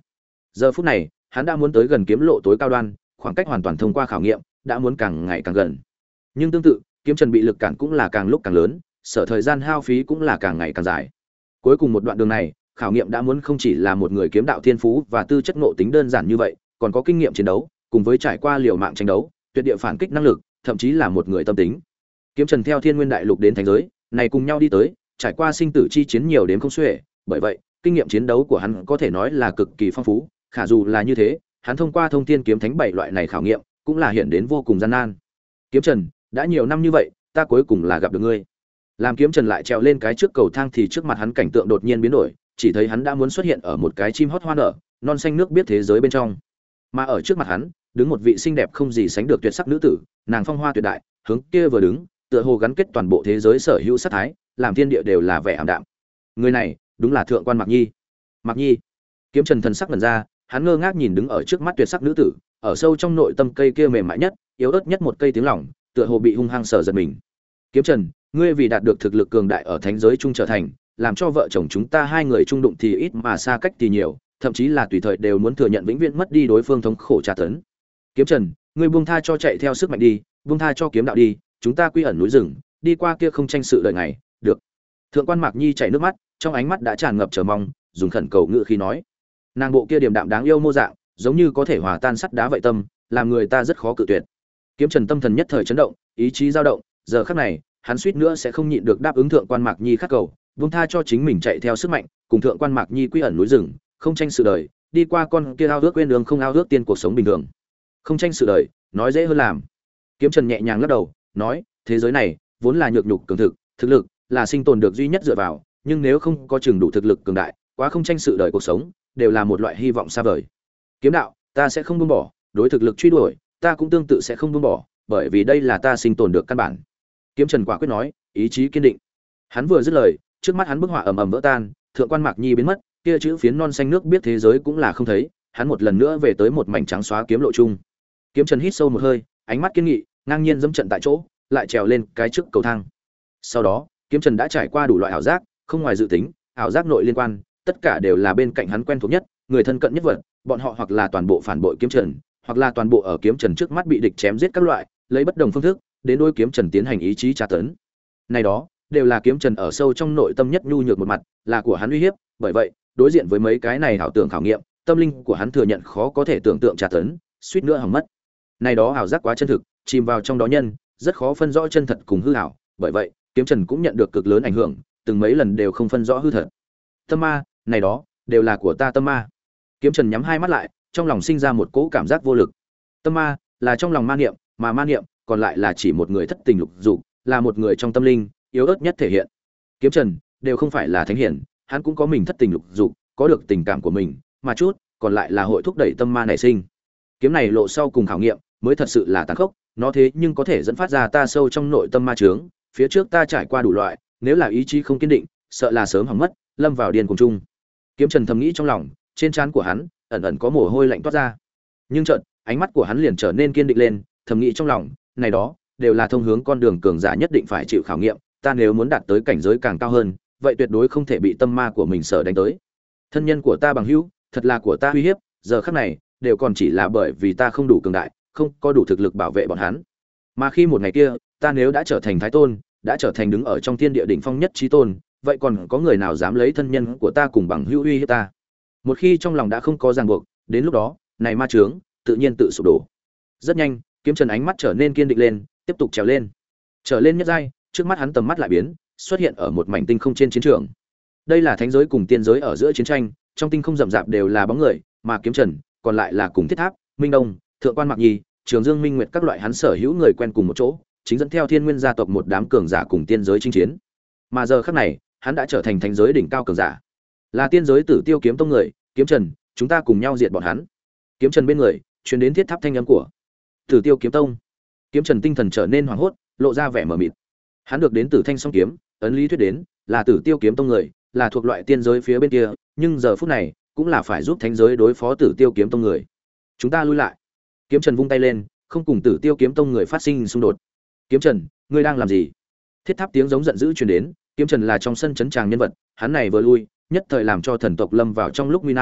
Giờ phút này, hắn đã muốn tới gần kiếm lộ tối cao đoan, khoảng cách hoàn toàn thông qua khảo nghiệm, đã muốn càng ngày càng gần. Nhưng tương tự, kiếm trần bị lực cản cũng là càng lúc càng lớn, sở thời gian hao phí cũng là càng ngày càng dài. Cuối cùng một đoạn đường này, khảo nghiệm đã muốn không chỉ là một người kiếm đạo thiên phú và tư chất ngộ tính đơn giản như vậy, còn có kinh nghiệm chiến đấu, cùng với trải qua liều mạng tranh đấu, tuyệt địa phản kích năng lực, thậm chí là một người tâm tính. Kiếm Trần theo Thiên Nguyên Đại Lục đến thành giới, này cùng nhau đi tới, trải qua sinh tử chi chiến nhiều đến không xuể, bởi vậy, kinh nghiệm chiến đấu của hắn có thể nói là cực kỳ phong phú, khả dù là như thế, hắn thông qua Thông Thiên kiếm thánh 7 loại này khảo nghiệm, cũng là hiện đến vô cùng gian nan. Kiếm Trần, đã nhiều năm như vậy, ta cuối cùng là gặp được ngươi. Làm Kiếm Trần lại trèo lên cái trước cầu thang thì trước mặt hắn cảnh tượng đột nhiên biến đổi, chỉ thấy hắn đã muốn xuất hiện ở một cái chim hót hoa nở, non xanh nước biết thế giới bên trong. Mà ở trước mặt hắn, đứng một vị xinh đẹp không gì sánh được tuyệt sắc nữ tử, nàng phong hoa tuyệt đại, hướng kia vừa đứng, tựa hồ gắn kết toàn bộ thế giới sở hữu sát thái, làm thiên địa đều là vẻ ảm đạm. Người này, đúng là thượng quan Mạc Nhi. Mạc Nhi. Kiếm Trần thần sắc lần ra, hắn ngơ ngác nhìn đứng ở trước mắt tuyệt sắc nữ tử, ở sâu trong nội tâm cây kia mềm mại nhất, yếu ớt nhất một cây tiếng lòng, tựa hồ bị hung hăng sở giật mình. Kiếm Trần, ngươi vì đạt được thực lực cường đại ở thánh giới trung trở thành, làm cho vợ chồng chúng ta hai người chung đụng thì ít mà xa cách thì nhiều, thậm chí là tùy thời đều muốn thừa nhận vĩnh viễn mất đi đối phương thống khổ tra tấn. Kiếm Trần, ngươi buông tha cho chạy theo sức mạnh đi, buông tha cho kiếm đạo đi, chúng ta quy ẩn núi rừng, đi qua kia không tranh sự đời ngày, được. Thượng quan Mạc Nhi chảy nước mắt, trong ánh mắt đã tràn ngập chờ mong, dùng khẩn cầu ngữ khí nói. Nàng bộ kia điềm đạm đáng yêu mô dạng, giống như có thể hòa tan sắt đá vậy tâm, làm người ta rất khó cự tuyệt. Kiếm Trần tâm thần nhất thời chấn động, ý chí dao động, giờ khắc này, hắn suýt nữa sẽ không nhịn được đáp ứng thượng quan Mạc Nhi khát cầu, buông tha cho chính mình chạy theo sức mạnh, cùng thượng quan Mạc Nhi quy ẩn núi rừng, không tranh sự đời, đi qua con kia ao ước quên đường không ao ước tiên cuộc sống bình thường. Không tranh sự đời, nói dễ hơn làm. Kiếm Trần nhẹ nhàng lắc đầu, nói, thế giới này vốn là nhược nhục cường thực, thực lực là sinh tồn được duy nhất dựa vào, nhưng nếu không có chừng đủ thực lực cường đại, quá không tranh sự đời cuộc sống, đều là một loại hy vọng xa vời. Kiếm đạo, ta sẽ không buông bỏ, đối thực lực truy đuổi, ta cũng tương tự sẽ không buông bỏ, bởi vì đây là ta sinh tồn được căn bản. Kiếm Trần quả quyết nói, ý chí kiên định. Hắn vừa dứt lời, trước mắt hắn bức họa ầm ầm vỡ tan, thượng quan Mạc Nhi biến mất, kia chữ phiến non xanh nước biết thế giới cũng là không thấy, hắn một lần nữa về tới một mảnh trắng xóa kiếm lộ chung. Kiếm Trần hít sâu một hơi, ánh mắt kiên nghị, ngang nhiên dẫm trận tại chỗ, lại trèo lên cái trước cầu thang. Sau đó, Kiếm Trần đã trải qua đủ loại ảo giác, không ngoài dự tính, ảo giác nội liên quan, tất cả đều là bên cạnh hắn quen thuộc nhất, người thân cận nhất vật, bọn họ hoặc là toàn bộ phản bội Kiếm Trần, hoặc là toàn bộ ở Kiếm Trần trước mắt bị địch chém giết các loại, lấy bất đồng phương thức, đến đối Kiếm Trần tiến hành ý chí tra tấn. Này đó, đều là Kiếm Trần ở sâu trong nội tâm nhất nhu nhược một mặt, là của hắn uy hiếp, bởi vậy, đối diện với mấy cái này ảo tưởng khảo nghiệm, tâm linh của hắn thừa nhận khó có thể tưởng tượng tra tấn, suýt nữa hỏng mất. Này đó ảo giác quá chân thực, chìm vào trong đó nhân, rất khó phân rõ chân thật cùng hư ảo, bởi vậy, Kiếm Trần cũng nhận được cực lớn ảnh hưởng, từng mấy lần đều không phân rõ hư thật. Tâm ma, này đó, đều là của ta tâm ma. Kiếm Trần nhắm hai mắt lại, trong lòng sinh ra một cỗ cảm giác vô lực. Tâm ma là trong lòng ma niệm, mà ma niệm còn lại là chỉ một người thất tình lục dục, là một người trong tâm linh yếu ớt nhất thể hiện. Kiếm Trần đều không phải là thánh hiển, hắn cũng có mình thất tình lục dục, có được tình cảm của mình, mà chút còn lại là hội thúc đẩy tâm ma nảy sinh. Kiếm này lộ sau cùng khảo nghiệm, mới thật sự là tàn khốc, nó thế nhưng có thể dẫn phát ra ta sâu trong nội tâm ma chướng, phía trước ta trải qua đủ loại, nếu là ý chí không kiên định, sợ là sớm hỏng mất, lâm vào điên cuồng chung. Kiếm Trần thầm nghĩ trong lòng, trên trán của hắn ẩn ẩn có mồ hôi lạnh toát ra. Nhưng chợt, ánh mắt của hắn liền trở nên kiên định lên, thầm nghĩ trong lòng, này đó đều là thông hướng con đường cường giả nhất định phải chịu khảo nghiệm, ta nếu muốn đạt tới cảnh giới càng cao hơn, vậy tuyệt đối không thể bị tâm ma của mình sợ đánh tới. Thân nhân của ta bằng hữu, thật là của ta uy hiếp, giờ khắc này đều còn chỉ là bởi vì ta không đủ cường đại, không có đủ thực lực bảo vệ bọn hắn. Mà khi một ngày kia, ta nếu đã trở thành thái tôn, đã trở thành đứng ở trong thiên địa đỉnh phong nhất chí tôn, vậy còn có người nào dám lấy thân nhân của ta cùng bằng hữu uy hiếp ta? Một khi trong lòng đã không có ràng buộc, đến lúc đó, này ma chướng tự nhiên tự sụp đổ. Rất nhanh, Kiếm Trần ánh mắt trở nên kiên định lên, tiếp tục trèo lên. Trở lên nhất giai, trước mắt hắn tầm mắt lại biến, xuất hiện ở một mảnh tinh không trên chiến trường. Đây là thánh giới cùng tiên giới ở giữa chiến tranh, trong tinh không rậm rạp đều là bóng người, mà Kiếm Trần còn lại là cùng Thiết Tháp, Minh Đông, Thượng quan Mạc Nhi, Trường Dương Minh Nguyệt các loại hắn sở hữu người quen cùng một chỗ, chính dẫn theo Thiên Nguyên gia tộc một đám cường giả cùng tiên giới chinh chiến. Mà giờ khắc này, hắn đã trở thành thánh giới đỉnh cao cường giả. Là tiên giới Tử Tiêu kiếm tông người, Kiếm Trần, chúng ta cùng nhau diệt bọn hắn. Kiếm Trần bên người, truyền đến Thiết Tháp thanh âm của Tử Tiêu kiếm tông. Kiếm Trần tinh thần trở nên hoảng hốt, lộ ra vẻ mờ mịt. Hắn được đến Tử Thanh Song kiếm, ấn lý thuyết đến, là Tử Tiêu kiếm tông người, là thuộc loại tiên giới phía bên kia, nhưng giờ phút này, cũng là phải giúp thánh giới đối phó Tử Tiêu kiếm tông người. Chúng ta lui lại. Kiếm Trần vung tay lên, không cùng Tử Tiêu kiếm tông người phát sinh xung đột. Kiếm Trần, ngươi đang làm gì? Thiết Tháp tiếng giống giận dữ truyền đến, Kiếm Trần là trong sân chấn tràng nhân vật, hắn này vừa lui, nhất thời làm cho thần tộc lâm vào trong lúc nguy nan,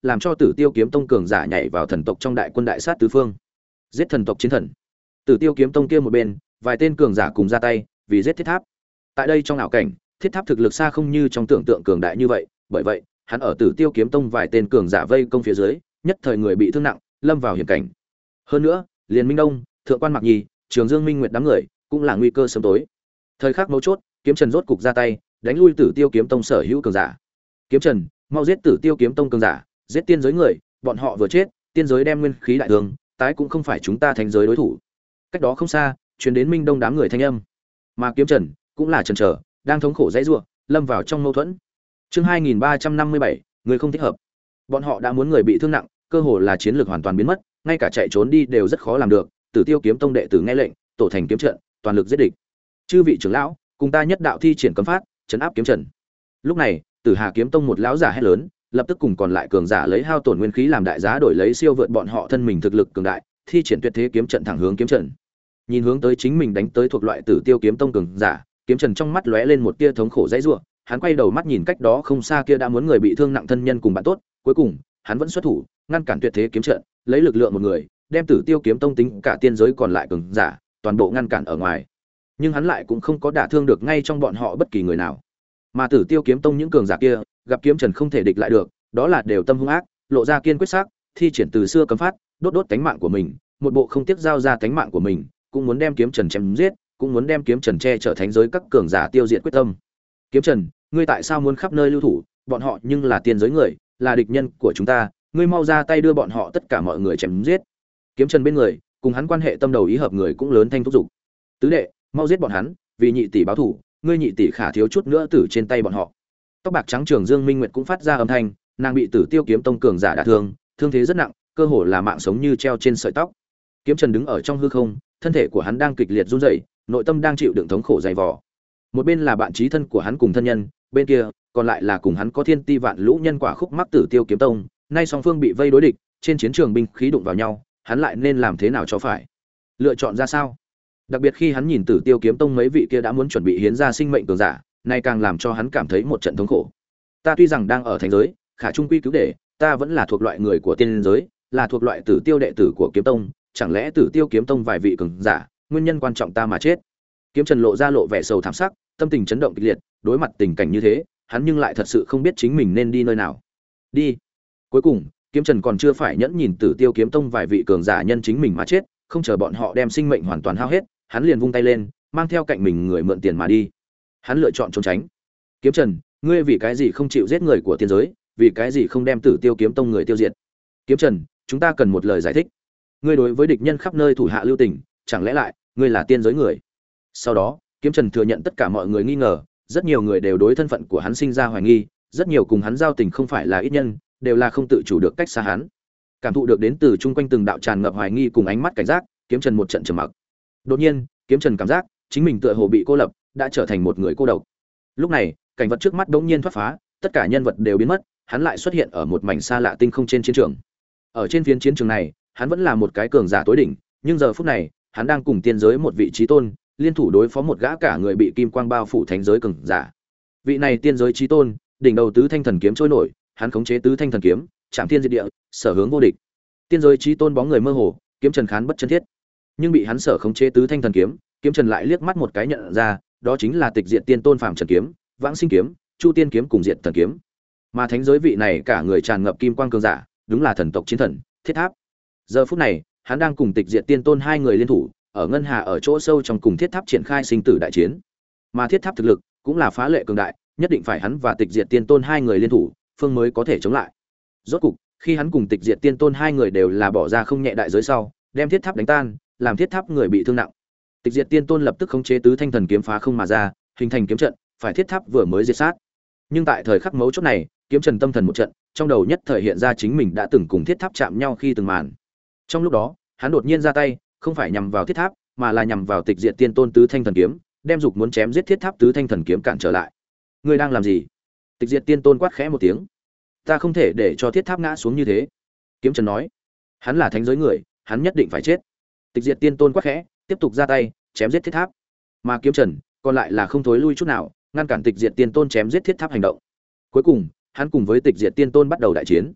làm cho Tử Tiêu Kiếm Tông cường giả nhảy vào thần tộc trong đại quân đại sát tứ phương, giết thần tộc chiến thần. Tử Tiêu Kiếm Tông kia một bên, vài tên cường giả cùng ra tay, vì giết Thiết Tháp. Tại đây trong ảo cảnh, Thiết Tháp thực lực xa không như trong tưởng tượng cường đại như vậy, bởi vậy, hắn ở Tử Tiêu Kiếm Tông vài tên cường giả vây công phía dưới, nhất thời người bị thương nặng, lâm vào hiểm cảnh. Hơn nữa, liền Minh Đông, Thượng quan Mạc Nhi, Trường Dương Minh Nguyệt đám người, cũng là nguy cơ sớm tối. Thời khắc mấu chốt, Kiếm Trần rốt cục ra tay, đánh lui Tử Tiêu Kiếm Tông sở hữu cường giả. Kiếm Trần, mau giết Tử Tiêu Kiếm Tông cường giả, giết tiên giới người, bọn họ vừa chết, tiên giới đem nguyên khí đại thương, tái cũng không phải chúng ta thành giới đối thủ. Cách đó không xa, truyền đến Minh Đông đám người thanh âm. Mà Kiếm Trần cũng là chần chờ, đang thống khổ dãy rủa, lâm vào trong mâu thuẫn. Chương 2357, người không thích hợp. Bọn họ đã muốn người bị thương nặng, cơ hồ là chiến lược hoàn toàn biến mất, ngay cả chạy trốn đi đều rất khó làm được. Tử Tiêu Kiếm Tông đệ tử nghe lệnh, tổ thành kiếm trận, toàn lực giết địch. Chư vị trưởng lão, cùng ta nhất đạo thi triển cấm pháp, trấn áp Kiếm Trần. Lúc này, Tử Hà Kiếm Tông một lão giả hét lớn, lập tức cùng còn lại cường giả lấy hao tổn nguyên khí làm đại giá đổi lấy siêu vượt bọn họ thân mình thực lực cường đại, thi triển tuyệt thế kiếm trận thẳng hướng Kiếm Trần. Nhìn hướng tới chính mình đánh tới thuộc loại Tử Tiêu Kiếm Tông cường giả, Kiếm Trần trong mắt lóe lên một tia thống khổ dãy rủa, hắn quay đầu mắt nhìn cách đó không xa kia đã muốn người bị thương nặng thân nhân cùng bạn tốt, cuối cùng, hắn vẫn xuất thủ, ngăn cản tuyệt thế kiếm trận, lấy lực lượng một người, đem Tử Tiêu Kiếm Tông tính cả tiên giới còn lại cường giả, toàn bộ ngăn cản ở ngoài. Nhưng hắn lại cũng không có đả thương được ngay trong bọn họ bất kỳ người nào. Mà Tử Tiêu Kiếm Tông những cường giả kia, gặp Kiếm Trần không thể địch lại được, đó là đều tâm hung ác, lộ ra kiên quyết sắc, thi triển từ xưa cấm pháp, đốt cánh mạng của mình, một bộ không tiếc giao ra cánh mạng của mình, cũng muốn đem Kiếm Trần chém giết, cũng muốn đem Kiếm Trần che chở thánh giới các cường giả tiêu diệt quyết tâm. Kiếm Trần, ngươi tại sao muốn khắp nơi lưu thủ, bọn họ nhưng là tiên giới người, là địch nhân của chúng ta, ngươi mau ra tay đưa bọn họ tất cả mọi người chém giết. Kiếm Trần bên người, cùng hắn quan hệ tâm đầu ý hợp người cũng lớn thanh thúc giục. Tứ đệ, mau giết bọn hắn, vì nhị tỷ báo thù, ngươi nhị tỷ khả thiếu chút nữa tử trên tay bọn họ. Tóc bạc trắng Trường Dương Minh Nguyệt cũng phát ra âm thanh, nàng bị Tử Tiêu Kiếm Tông cường giả đả thương, thương thế rất nặng, cơ hồ là mạng sống như treo trên sợi tóc. Kiếm Trần đứng ở trong hư không, thân thể của hắn đang kịch liệt run rẩy, nội tâm đang chịu đựng thống khổ dày vò. Một bên là bạn chí thân của hắn cùng thân nhân, bên kia còn lại là cùng hắn có thiên ti vạn lũ nhân quả khúc mắc Tử Tiêu Kiếm Tông, nay song phương bị vây đối địch, trên chiến trường binh khí đụng vào nhau, hắn lại nên làm thế nào cho phải? Lựa chọn ra sao? Đặc biệt khi hắn nhìn Tử Tiêu Kiếm Tông mấy vị kia đã muốn chuẩn bị hiến ra sinh mệnh cường giả, nay càng làm cho hắn cảm thấy một trận thống khổ. Ta tuy rằng đang ở thành giới, khả trung quy cứu để, ta vẫn là thuộc loại người của tiên giới, là thuộc loại Tử Tiêu đệ tử của Kiếm Tông, chẳng lẽ Tử Tiêu Kiếm Tông vài vị cường giả, nguyên nhân quan trọng ta mà chết? Kiếm Trần lộ ra lộ vẻ sầu thảm sắc, tâm tình chấn động kịch liệt, đối mặt tình cảnh như thế, hắn nhưng lại thật sự không biết chính mình nên đi nơi nào. Đi. Cuối cùng, Kiếm Trần còn chưa phải nhẫn nhìn Tử Tiêu Kiếm Tông vài vị cường giả nhân chính mình mà chết, không chờ bọn họ đem sinh mệnh hoàn toàn hao hết, hắn liền vung tay lên, mang theo cạnh mình người mượn tiền mà đi. Hắn lựa chọn trốn tránh. Kiếm Trần, ngươi vì cái gì không chịu giết người của tiên giới, vì cái gì không đem Tử Tiêu Kiếm Tông người tiêu diệt? Kiếm Trần, chúng ta cần một lời giải thích. Ngươi đối với địch nhân khắp nơi thủ hạ lưu tình, chẳng lẽ lại ngươi là tiên giới người? Sau đó, Kiếm Trần thừa nhận tất cả mọi người nghi ngờ, rất nhiều người đều đối thân phận của hắn sinh ra hoài nghi, rất nhiều cùng hắn giao tình không phải là ít nhân, đều là không tự chủ được cách xa hắn. Cảm thụ được đến từ chung quanh từng đạo tràn ngập hoài nghi cùng ánh mắt cảnh giác, Kiếm Trần một trận trầm mặc. Đột nhiên, Kiếm Trần cảm giác chính mình tựa hồ bị cô lập, đã trở thành một người cô độc. Lúc này, cảnh vật trước mắt bỗng nhiên thoát phá, tất cả nhân vật đều biến mất, hắn lại xuất hiện ở một mảnh xa lạ tinh không trên chiến trường. Ở trên phiến chiến trường này, hắn vẫn là một cái cường giả tối đỉnh, nhưng giờ phút này, hắn đang cùng tiên giới một vị chí tôn, liên thủ đối phó một gã cả người bị kim quang bao phủ thánh giới cường giả. Vị này tiên giới chí tôn, đỉnh đầu tứ thanh thần kiếm trôi nổi, hắn khống chế tứ thanh thần kiếm, chạm thiên diệt địa, sở hướng vô địch. Tiên giới chí tôn bóng người mơ hồ, Kiếm Trần khán bất chân thiết. Nhưng bị hắn sở khống chế tứ thanh thần kiếm, Kiếm Trần lại liếc mắt một cái nhận ra, đó chính là Tịch Diệt Tiên Tôn Phàm Trần kiếm, Vãng Sinh kiếm, Chu Tiên kiếm cùng Diệt Thần kiếm. Mà thánh giới vị này cả người tràn ngập kim quang cường giả, đúng là thần tộc chiến thần, Thiết Tháp. Giờ phút này, hắn đang cùng Tịch Diệt Tiên Tôn hai người liên thủ, ở ngân hà ở chỗ sâu trong cùng Thiết Tháp triển khai sinh tử đại chiến. Mà Thiết Tháp thực lực cũng là phá lệ cường đại, nhất định phải hắn và Tịch Diệt Tiên Tôn hai người liên thủ, phương mới có thể chống lại. Rốt cục, khi hắn cùng Tịch Diệt Tiên Tôn hai người đều là bỏ ra không nhẹ đại giới sau, đem Thiết Tháp đánh tan, làm Thiết Tháp người bị thương nặng. Tịch Diệt Tiên Tôn lập tức khống chế tứ thanh thần kiếm phá không mà ra, hình thành kiếm trận, phải Thiết Tháp vừa mới diệt sát. Nhưng tại thời khắc mấu chốt này, Kiếm Trần tâm thần một trận, trong đầu nhất thời hiện ra chính mình đã từng cùng Thiết Tháp chạm nhau khi từng màn. Trong lúc đó, hắn đột nhiên ra tay, không phải nhằm vào Thiết Tháp, mà là nhằm vào Tịch Diệt Tiên Tôn tứ thanh thần kiếm, đem dục muốn chém giết Thiết Tháp tứ thanh thần kiếm cản trở lại. Ngươi đang làm gì? Tịch Diệt Tiên Tôn quát khẽ một tiếng. Ta không thể để cho Thiết Tháp ngã xuống như thế. Kiếm Trần nói. Hắn là thánh giới người, hắn nhất định phải chết. Tịch Diệt Tiên Tôn quát khẽ, tiếp tục ra tay, chém giết Thiết Tháp. Mà Kiếm Trần còn lại là không thối lui chút nào, ngăn cản Tịch Diệt Tiên Tôn chém giết Thiết Tháp hành động. Cuối cùng, hắn cùng với Tịch Diệt Tiên Tôn bắt đầu đại chiến.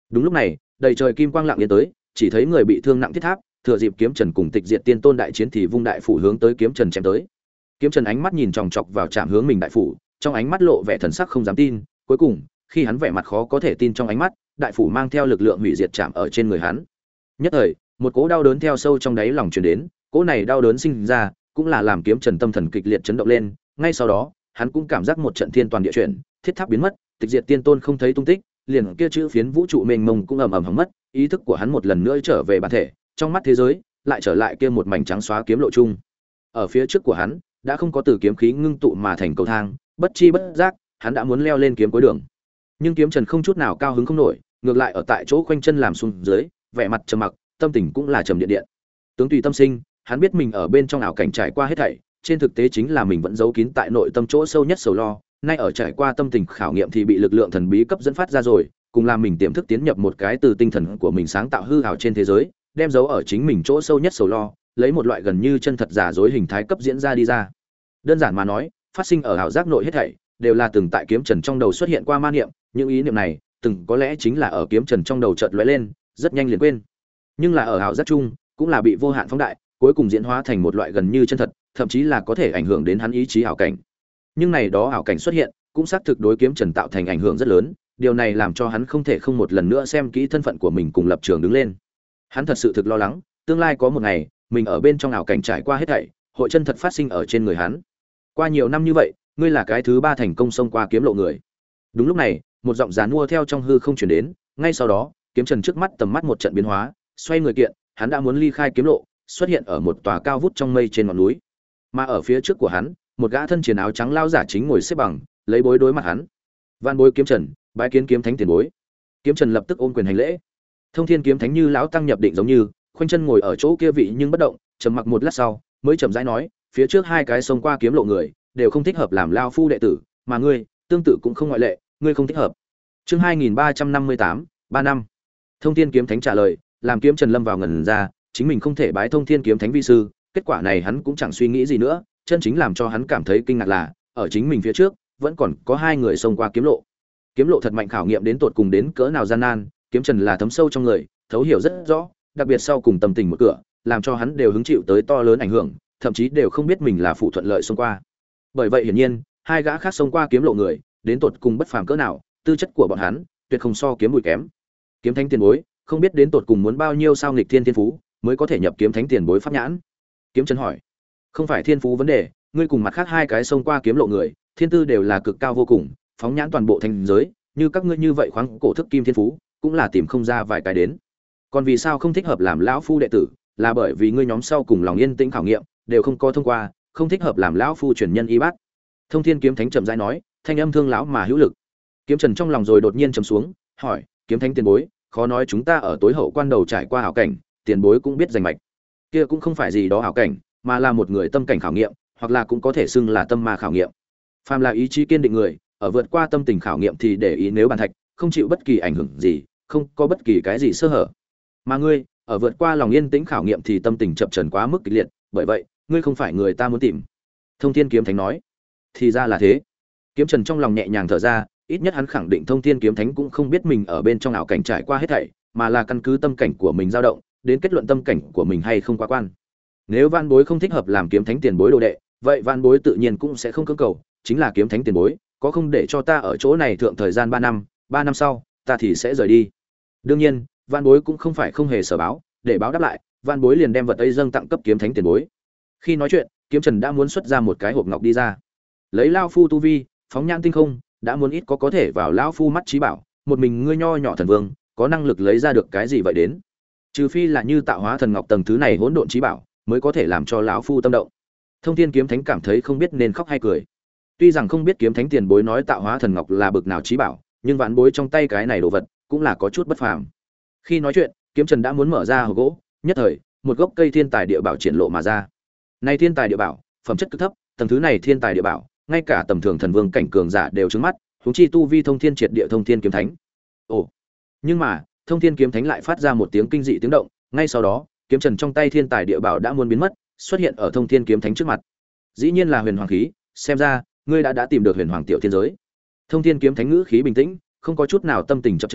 Đúng lúc này, đầy trời kim quang lặng yên tới, chỉ thấy người bị thương nặng thiết tháp, thừa dịp Kiếm Trần cùng Tịch Diệt Tiên Tôn đại chiến thì vung đại phủ hướng tới Kiếm Trần chém tới. Kiếm Trần ánh mắt nhìn chòng chọc vào chạm hướng mình đại phủ, trong ánh mắt lộ vẻ thần sắc không dám tin, cuối cùng, khi hắn vẻ mặt khó có thể tin trong ánh mắt, đại phủ mang theo lực lượng hủy diệt chạm ở trên người hắn. Nhất thời, một cỗ đau đớn theo sâu trong đáy lòng truyền đến, cỗ này đau đớn sinh ra, cũng là làm Kiếm Trần tâm thần kịch liệt chấn động lên, ngay sau đó, hắn cũng cảm giác một trận thiên toàn địa chuyển, thiết tháp biến mất, Tịch Diệt Tiên Tôn không thấy tung tích, liền kia chữ phiến vũ trụ mênh mông cũng ầm ầm hỏng mất, ý thức của hắn một lần nữa trở về bản thể, trong mắt thế giới lại trở lại kia một mảnh trắng xóa kiếm lộ chung. Ở phía trước của hắn, đã không có từ kiếm khí ngưng tụ mà thành cầu thang, bất chi bất giác, hắn đã muốn leo lên kiếm cuối đường. Nhưng Kiếm Trần không chút nào cao hứng không nổi, ngược lại ở tại chỗ khoanh chân làm xuống dưới, vẻ mặt trầm mặc, tâm tình cũng là trầm điện điện. Tướng tùy tâm sinh, hắn biết mình ở bên trong ảo cảnh trải qua hết thảy, trên thực tế chính là mình vẫn giấu kín tại nội tâm chỗ sâu nhất sầu lo, nay ở trải qua tâm tình khảo nghiệm thì bị lực lượng thần bí cấp dẫn phát ra rồi, cùng làm mình tiềm thức tiến nhập một cái từ tinh thần của mình sáng tạo hư ảo trên thế giới, đem giấu ở chính mình chỗ sâu nhất sầu lo, lấy một loại gần như chân thật giả dối hình thái cấp diễn ra đi ra. Đơn giản mà nói, phát sinh ở ảo giác nội hết thảy đều là từng tại Kiếm Trần trong đầu xuất hiện qua ma niệm, những ý niệm này, từng có lẽ chính là ở Kiếm Trần trong đầu chợt lóe lên, rất nhanh liền quên. Nhưng là ở ảo giác chung, cũng là bị vô hạn phóng đại, cuối cùng diễn hóa thành một loại gần như chân thật, thậm chí là có thể ảnh hưởng đến hắn ý chí ảo cảnh. Nhưng này đó ảo cảnh xuất hiện, cũng xác thực đối Kiếm Trần tạo thành ảnh hưởng rất lớn, điều này làm cho hắn không thể không một lần nữa xem kỹ thân phận của mình cùng lập trường đứng lên. Hắn thật sự thực lo lắng, tương lai có một ngày, mình ở bên trong ảo cảnh trải qua hết thảy, hội chân thật phát sinh ở trên người hắn. Qua nhiều năm như vậy, ngươi là cái thứ ba thành công xông qua kiếm lộ người. Đúng lúc này, một giọng giàn mua theo trong hư không truyền đến, ngay sau đó, Kiếm Trần trước mắt tầm mắt một trận biến hóa, xoay người kiện, hắn đã muốn ly khai kiếm lộ, xuất hiện ở một tòa cao vút trong mây trên ngọn núi. Mà ở phía trước của hắn, một gã thân chiến áo trắng lao giả chính ngồi xếp bằng, lấy bối đối mặt hắn. Van bối Kiếm Trần, bái kiến kiếm thánh tiền bối. Kiếm Trần lập tức ôm quyền hành lễ. Thông Thiên kiếm thánh như lão tăng nhập định giống như, khoanh chân ngồi ở chỗ kia vị nhưng bất động, trầm mặc một lát sau, mới chậm rãi nói, phía trước hai cái xông qua kiếm lộ người, đều không thích hợp làm lao phu đệ tử, mà ngươi, tương tự cũng không ngoại lệ, ngươi không thích hợp. Chương 2358, 3 năm. Thông Thiên kiếm thánh trả lời, làm Kiếm Trần lâm vào ngẩn ra, chính mình không thể bái Thông Thiên kiếm thánh vi sư, kết quả này hắn cũng chẳng suy nghĩ gì nữa, chân chính làm cho hắn cảm thấy kinh ngạc là, ở chính mình phía trước, vẫn còn có hai người xông qua kiếm lộ. Kiếm lộ thật mạnh khảo nghiệm đến tột cùng đến cỡ nào gian nan, Kiếm Trần là thấm sâu trong người, thấu hiểu rất rõ, đặc biệt sau cùng tâm tình một cửa, làm cho hắn đều hứng chịu tới to lớn ảnh hưởng, thậm chí đều không biết mình là phụ thuận lợi xông qua. Bởi vậy hiển nhiên, hai gã khác xông qua kiếm lộ người, đến tột cùng bất phàm cỡ nào, tư chất của bọn hắn tuyệt không so kiếm bụi kém. Kiếm thánh tiền bối, không biết đến tột cùng muốn bao nhiêu sao nghịch thiên thiên phú, mới có thể nhập kiếm thánh tiền bối pháp nhãn. Kiếm Trần hỏi. Không phải thiên phú vấn đề, ngươi cùng mặt khác hai cái xông qua kiếm lộ người, thiên tư đều là cực cao vô cùng, phóng nhãn toàn bộ thành giới, như các ngươi như vậy khoáng cổ thức kim thiên phú, cũng là tìm không ra vài cái đến. Còn vì sao không thích hợp làm lão phu đệ tử, là bởi vì ngươi nhóm sau cùng lòng yên tĩnh khảo nghiệm, đều không có thông qua, không thích hợp làm lão phu truyền nhân y bát. Thông Thiên kiếm thánh chậm rãi nói, thanh âm thương lão mà hữu lực. Kiếm Trần trong lòng rồi đột nhiên trầm xuống, hỏi, kiếm thánh tiền bối, khó nói chúng ta ở tối hậu quan đầu trải qua hảo cảnh, tiền bối cũng biết danh mạch. Kia cũng không phải gì đó hảo cảnh, mà là một người tâm cảnh khảo nghiệm, hoặc là cũng có thể xưng là tâm ma khảo nghiệm. Phàm là ý chí kiên định người, ở vượt qua tâm tình khảo nghiệm thì để ý nếu bàn thạch, không chịu bất kỳ ảnh hưởng gì, không có bất kỳ cái gì sơ hở. Mà ngươi, ở vượt qua lòng yên tĩnh khảo nghiệm thì tâm tình chập chờn quá mức kịch liệt, bởi vậy, ngươi không phải người ta muốn tìm. Thông Thiên kiếm thánh nói. Thì ra là thế. Kiếm Trần trong lòng nhẹ nhàng thở ra, ít nhất hắn khẳng định Thông Thiên kiếm thánh cũng không biết mình ở bên trong ảo cảnh trải qua hết thảy, mà là căn cứ tâm cảnh của mình dao động, đến kết luận tâm cảnh của mình hay không quá quan. Nếu Van Bối không thích hợp làm kiếm thánh tiền bối đồ đệ, vậy Van Bối tự nhiên cũng sẽ không cưỡng cầu, chính là kiếm thánh tiền bối, có không để cho ta ở chỗ này thượng thời gian 3 năm sau, ta thì sẽ rời đi. Đương nhiên, Van Bối cũng không phải không hề sở báo, để báo đáp lại, Van Bối liền đem vật ấy dâng tặng cấp kiếm thánh tiền bối. Khi nói chuyện, Kiếm Trần đã muốn xuất ra một cái hộp ngọc đi ra. Lấy lão phu tu vi, phóng nhãn tinh không, đã muốn ít có thể vào lão phu mắt trí bảo, một mình ngươi nho nhỏ thần vương, có năng lực lấy ra được cái gì vậy đến? Trừ phi là như tạo hóa thần ngọc tầng thứ này hỗn độn trí bảo, mới có thể làm cho lão phu tâm động. Thông Thiên kiếm thánh cảm thấy không biết nên khóc hay cười. Tuy rằng không biết kiếm thánh tiền bối nói tạo hóa thần ngọc là bực nào trí bảo, nhưng vạn bối trong tay cái này đồ vật cũng là có chút bất phàm. Khi nói chuyện, Kiếm Trần đã muốn mở ra hộp gỗ, nhất thời, một gốc cây thiên tài địa bảo triển lộ mà ra. Này thiên tài địa bảo, phẩm chất cực thấp, tầng thứ này thiên tài địa bảo, ngay cả tầm thường thần vương cảnh cường giả đều trừng mắt, huống chi tu vi thông thiên triệt địa thông thiên kiếm thánh. Ồ. Nhưng mà, Thông Thiên kiếm thánh lại phát ra một tiếng kinh dị tiếng động, ngay sau đó, Kiếm Trần trong tay thiên tài địa bảo đã muốn biến mất, xuất hiện ở Thông Thiên kiếm thánh trước mặt. Dĩ nhiên là huyền hoàng khí, xem ra ngươi đã tìm được huyền hoàng tiểu thiên giới. Thông Thiên kiếm thánh ngữ khí bình tĩnh, không có chút nào tâm tình chập chờn,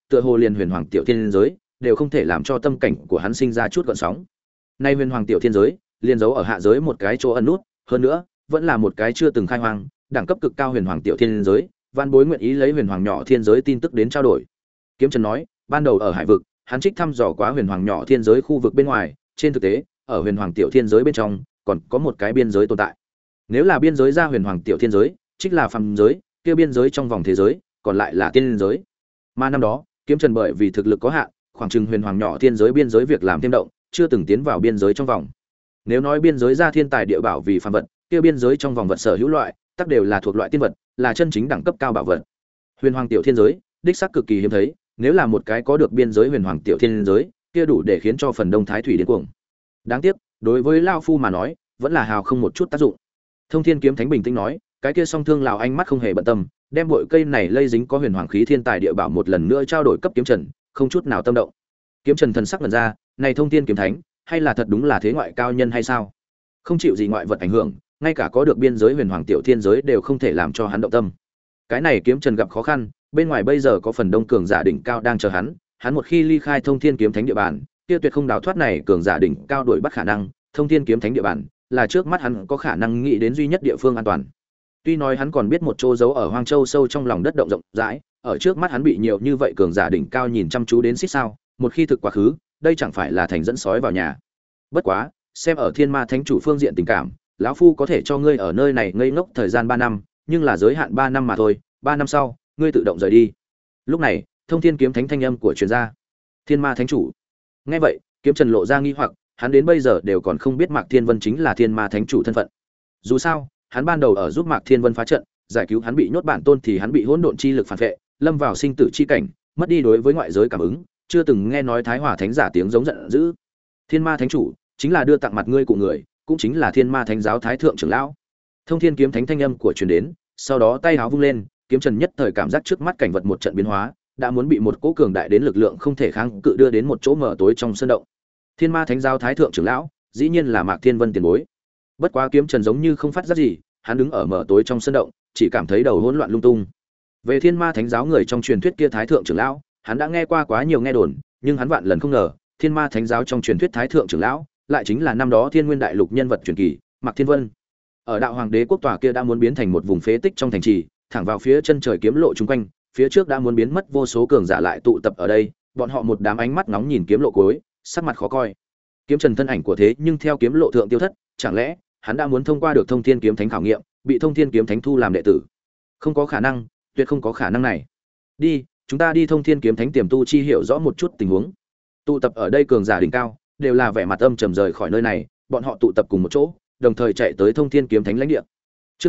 tựa hồ liền huyền hoàng tiểu thiên giới đều không thể làm cho tâm cảnh của hắn sinh ra chút gợn sóng. Nay huyền hoàng tiểu thiên giới liền giấu ở hạ giới một cái chỗ ẩn nút, hơn nữa vẫn là một cái chưa từng khai hoang, đẳng cấp cực cao huyền hoàng tiểu thiên giới. Văn Bối nguyện ý lấy huyền hoàng nhỏ thiên giới tin tức đến trao đổi. Kiếm Trần nói, ban đầu ở hải vực, hắn trích thăm dò quá huyền hoàng nhỏ thiên giới khu vực bên ngoài, trên thực tế, ở huyền hoàng tiểu thiên giới bên trong, còn có một cái biên giới tồn tại. Nếu là biên giới ra huyền hoàng tiểu thiên giới, trích là phàm giới, kia biên giới trong vòng thế giới, còn lại là tiên giới. Mà năm đó, Kiếm Trần bởi vì thực lực có hạn, khoảng chừng huyền hoàng nhỏ thiên giới biên giới việc làm thêm động, chưa từng tiến vào biên giới trong vòng. Nếu nói biên giới ra thiên tài địa bảo vì phàm vật, kia biên giới trong vòng vật sở hữu loại, tất đều là thuộc loại tiên vật, là chân chính đẳng cấp cao bảo vật. Huyền hoàng tiểu thiên giới, đích xác cực kỳ hiếm thấy, nếu là một cái có được biên giới huyền hoàng tiểu thiên giới, kia đủ để khiến cho phần đông thái thủy điên cuồng. Đáng tiếc, đối với lão phu mà nói, vẫn là hào không một chút tác dụng. Thông Thiên Kiếm Thánh bình tĩnh nói, cái kia song thương lão ánh mắt không hề bận tâm, đem bội cây này lây dính có huyền hoàng khí thiên tài địa bảo một lần nữa trao đổi cấp Kiếm Trần, không chút nào tâm động. Kiếm Trần thần sắc lần ra, này Thông Thiên Kiếm Thánh, hay là thật đúng là thế ngoại cao nhân hay sao? Không chịu gì ngoại vật ảnh hưởng, ngay cả có được biên giới huyền hoàng tiểu thiên giới đều không thể làm cho hắn động tâm. Cái này Kiếm Trần gặp khó khăn, bên ngoài bây giờ có phần đông cường giả đỉnh cao đang chờ hắn, hắn một khi ly khai Thông Thiên Kiếm Thánh địa bàn, kia tuyệt không đào thoát này cường giả đỉnh cao đuổi bắt khả năng. Thông Thiên Kiếm Thánh địa bàn là trước mắt hắn có khả năng nghĩ đến duy nhất địa phương an toàn. Tuy nói hắn còn biết một chỗ giấu ở Hoang Châu sâu trong lòng đất động rộng rãi, ở trước mắt hắn bị nhiều như vậy cường giả đỉnh cao nhìn chăm chú đến xít sao, một khi thực quá khứ, đây chẳng phải là thành dẫn sói vào nhà. Bất quá, xem ở Thiên Ma Thánh chủ phương diện tình cảm, lão phu có thể cho ngươi ở nơi này ngây ngốc thời gian 3 năm, nhưng là giới hạn 3 năm mà thôi, 3 năm sau, ngươi tự động rời đi. Lúc này, Thông Thiên Kiếm Thánh thanh âm của truyền gia. Thiên Ma Thánh chủ. Nghe vậy, Kiếm Trần lộ ra nghi hoặc, hắn đến bây giờ đều còn không biết Mạc Thiên Vân chính là Thiên Ma Thánh chủ thân phận. Dù sao, hắn ban đầu ở giúp Mạc Thiên Vân phá trận, giải cứu hắn bị nhốt bản tôn thì hắn bị hỗn độn chi lực phản vệ, lâm vào sinh tử chi cảnh, mất đi đối với ngoại giới cảm ứng, chưa từng nghe nói Thái Hỏa Thánh giả tiếng giống giận dữ. Thiên Ma Thánh chủ chính là đưa tặng mặt ngươi của người, cũng chính là Thiên Ma Thánh giáo thái thượng trưởng lão. Thông Thiên Kiếm Thánh thanh âm của truyền đến, sau đó tay áo vung lên, Kiếm Trần nhất thời cảm giác trước mắt cảnh vật một trận biến hóa, đã muốn bị một cỗ cường đại đến lực lượng không thể kháng cự đưa đến một chỗ mờ tối trong sơn động. Thiên Ma Thánh giáo thái thượng trưởng lão, dĩ nhiên là Mạc Thiên Vân tiền bối. Bất quá Kiếm Trần giống như không phát giác gì, hắn đứng ở mờ tối trong sơn động, chỉ cảm thấy đầu hỗn loạn lung tung. Về Thiên Ma Thánh giáo người trong truyền thuyết kia thái thượng trưởng lão, hắn đã nghe qua quá nhiều nghe đồn, nhưng hắn vạn lần không ngờ, Thiên Ma Thánh giáo trong truyền thuyết thái thượng trưởng lão, lại chính là năm đó Thiên Nguyên đại lục nhân vật truyền kỳ, Mạc Thiên Vân. Ở Đạo Hoàng Đế quốc tòa kia đã muốn biến thành một vùng phế tích trong thành trì, thẳng vào phía chân trời kiếm lộ chung quanh, phía trước đã muốn biến mất vô số cường giả lại tụ tập ở đây, bọn họ một đám ánh mắt nóng nhìn kiếm lộ cuối, sắc mặt khó coi. Kiếm Trần thân ảnh của thế nhưng theo kiếm lộ thượng tiêu thất, chẳng lẽ hắn đã muốn thông qua được Thông Thiên Kiếm Thánh khảo nghiệm, bị Thông Thiên Kiếm Thánh thu làm đệ tử? Không có khả năng, tuyệt không có khả năng này. Đi, chúng ta đi Thông Thiên Kiếm Thánh tiềm tu chi hiểu rõ một chút tình huống. Tụ tập ở đây cường giả đỉnh cao, đều là vẻ mặt âm trầm rời khỏi nơi này, bọn họ tụ tập cùng một chỗ, đồng thời chạy tới Thông Thiên Kiếm Thánh lãnh địa. Chương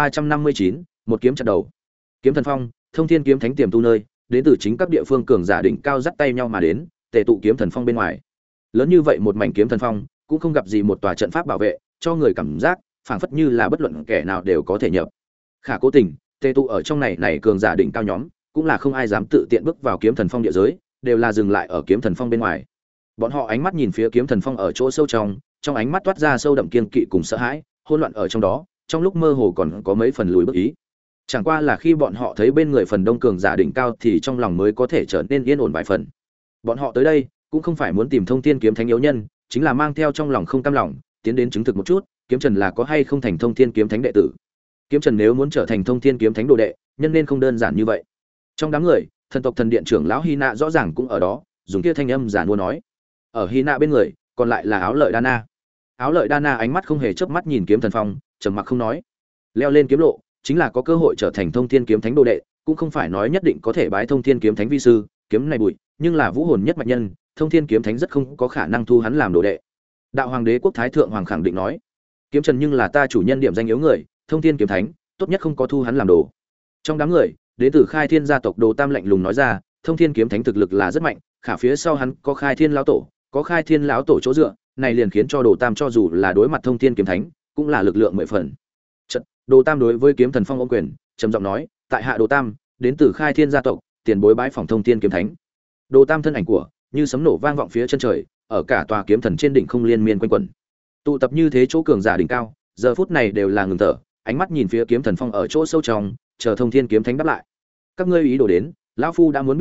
2359, một kiếm chặt đầu. Kiếm Thần Phong, Thông Thiên Kiếm Thánh tiềm tu nơi, đến từ chính các địa phương cường giả đỉnh cao dắt tay nhau mà đến, tề tụ Kiếm Thần Phong bên ngoài. Lớn như vậy một mảnh Kiếm Thần Phong, cũng không gặp gì một tòa trận pháp bảo vệ, cho người cảm giác phảng phất như là bất luận kẻ nào đều có thể nhập. Khả cố tình, tề tụ ở trong này cường giả đỉnh cao nhóm, cũng là không ai dám tự tiện bước vào Kiếm Thần Phong địa giới, đều là dừng lại ở Kiếm Thần Phong bên ngoài. Bọn họ ánh mắt nhìn phía Kiếm Thần Phong ở chỗ sâu trong ánh mắt toát ra sâu đậm kiên kỵ cùng sợ hãi, hỗn loạn ở trong đó, trong lúc mơ hồ còn có mấy phần lùi bước ý. Chẳng qua là khi bọn họ thấy bên người phần đông cường giả đỉnh cao thì trong lòng mới có thể trở nên yên ổn vài phần. Bọn họ tới đây cũng không phải muốn tìm Thông Thiên Kiếm Thánh yếu nhân, chính là mang theo trong lòng không cam lòng, tiến đến chứng thực một chút, Kiếm Trần là có hay không thành Thông Thiên Kiếm Thánh đệ tử. Kiếm Trần nếu muốn trở thành Thông Thiên Kiếm Thánh đồ đệ, nhân nên không đơn giản như vậy. Trong đám người, thần tộc thần điện trưởng lão Hy Nạ rõ ràng cũng ở đó, dùng kia thanh âm giản mua nói. Ở Hy Nạ bên người, còn lại là Áo Lợi Đana. Áo Lợi Đana ánh mắt không hề chớp mắt nhìn Kiếm Thần Phong, trầm mặc không nói. Leo lên kiếm lộ, chính là có cơ hội trở thành Thông Thiên Kiếm Thánh đồ đệ, cũng không phải nói nhất định có thể bái Thông Thiên Kiếm Thánh vi sư, kiếm này bụi, nhưng là vũ hồn nhất mạch nhân, Thông Thiên Kiếm Thánh rất không có khả năng thu hắn làm đồ đệ. Đạo Hoàng Đế quốc thái thượng hoàng khẳng định nói, Kiếm Trần nhưng là ta chủ nhân điểm danh yếu người, Thông Thiên Kiếm Thánh, tốt nhất không có thu hắn làm đồ. Trong đám người, đệ tử Khai Thiên gia tộc Đồ Tam lạnh lùng nói ra, Thông Thiên Kiếm Thánh thực lực là rất mạnh, khả phía sau hắn có Khai Thiên lão tổ, có Khai Thiên lão tổ chỗ dựa, này liền khiến cho Đồ Tam cho dù là đối mặt Thông Thiên Kiếm Thánh, cũng là lực lượng 10 phần. Chợt, Đồ Tam đối với Kiếm Thần Phong ôm quyền, trầm giọng nói, tại hạ Đồ Tam, đến từ Khai Thiên gia tộc, tiền bối bái phỏng Thông Thiên Kiếm Thánh. Đồ Tam thân ảnh của, như sấm nổ vang vọng phía chân trời, ở cả tòa kiếm thần trên đỉnh không liên miên quanh quẩn. Tụ tập như thế chỗ cường giả đỉnh cao, giờ phút này đều là ngừng thở, ánh mắt nhìn phía Kiếm Thần Phong ở chỗ sâu trong, chờ Thông Thiên Kiếm Thánh đáp lại. Các ngươi ý đồ đến, lão phu đã muốn biết được,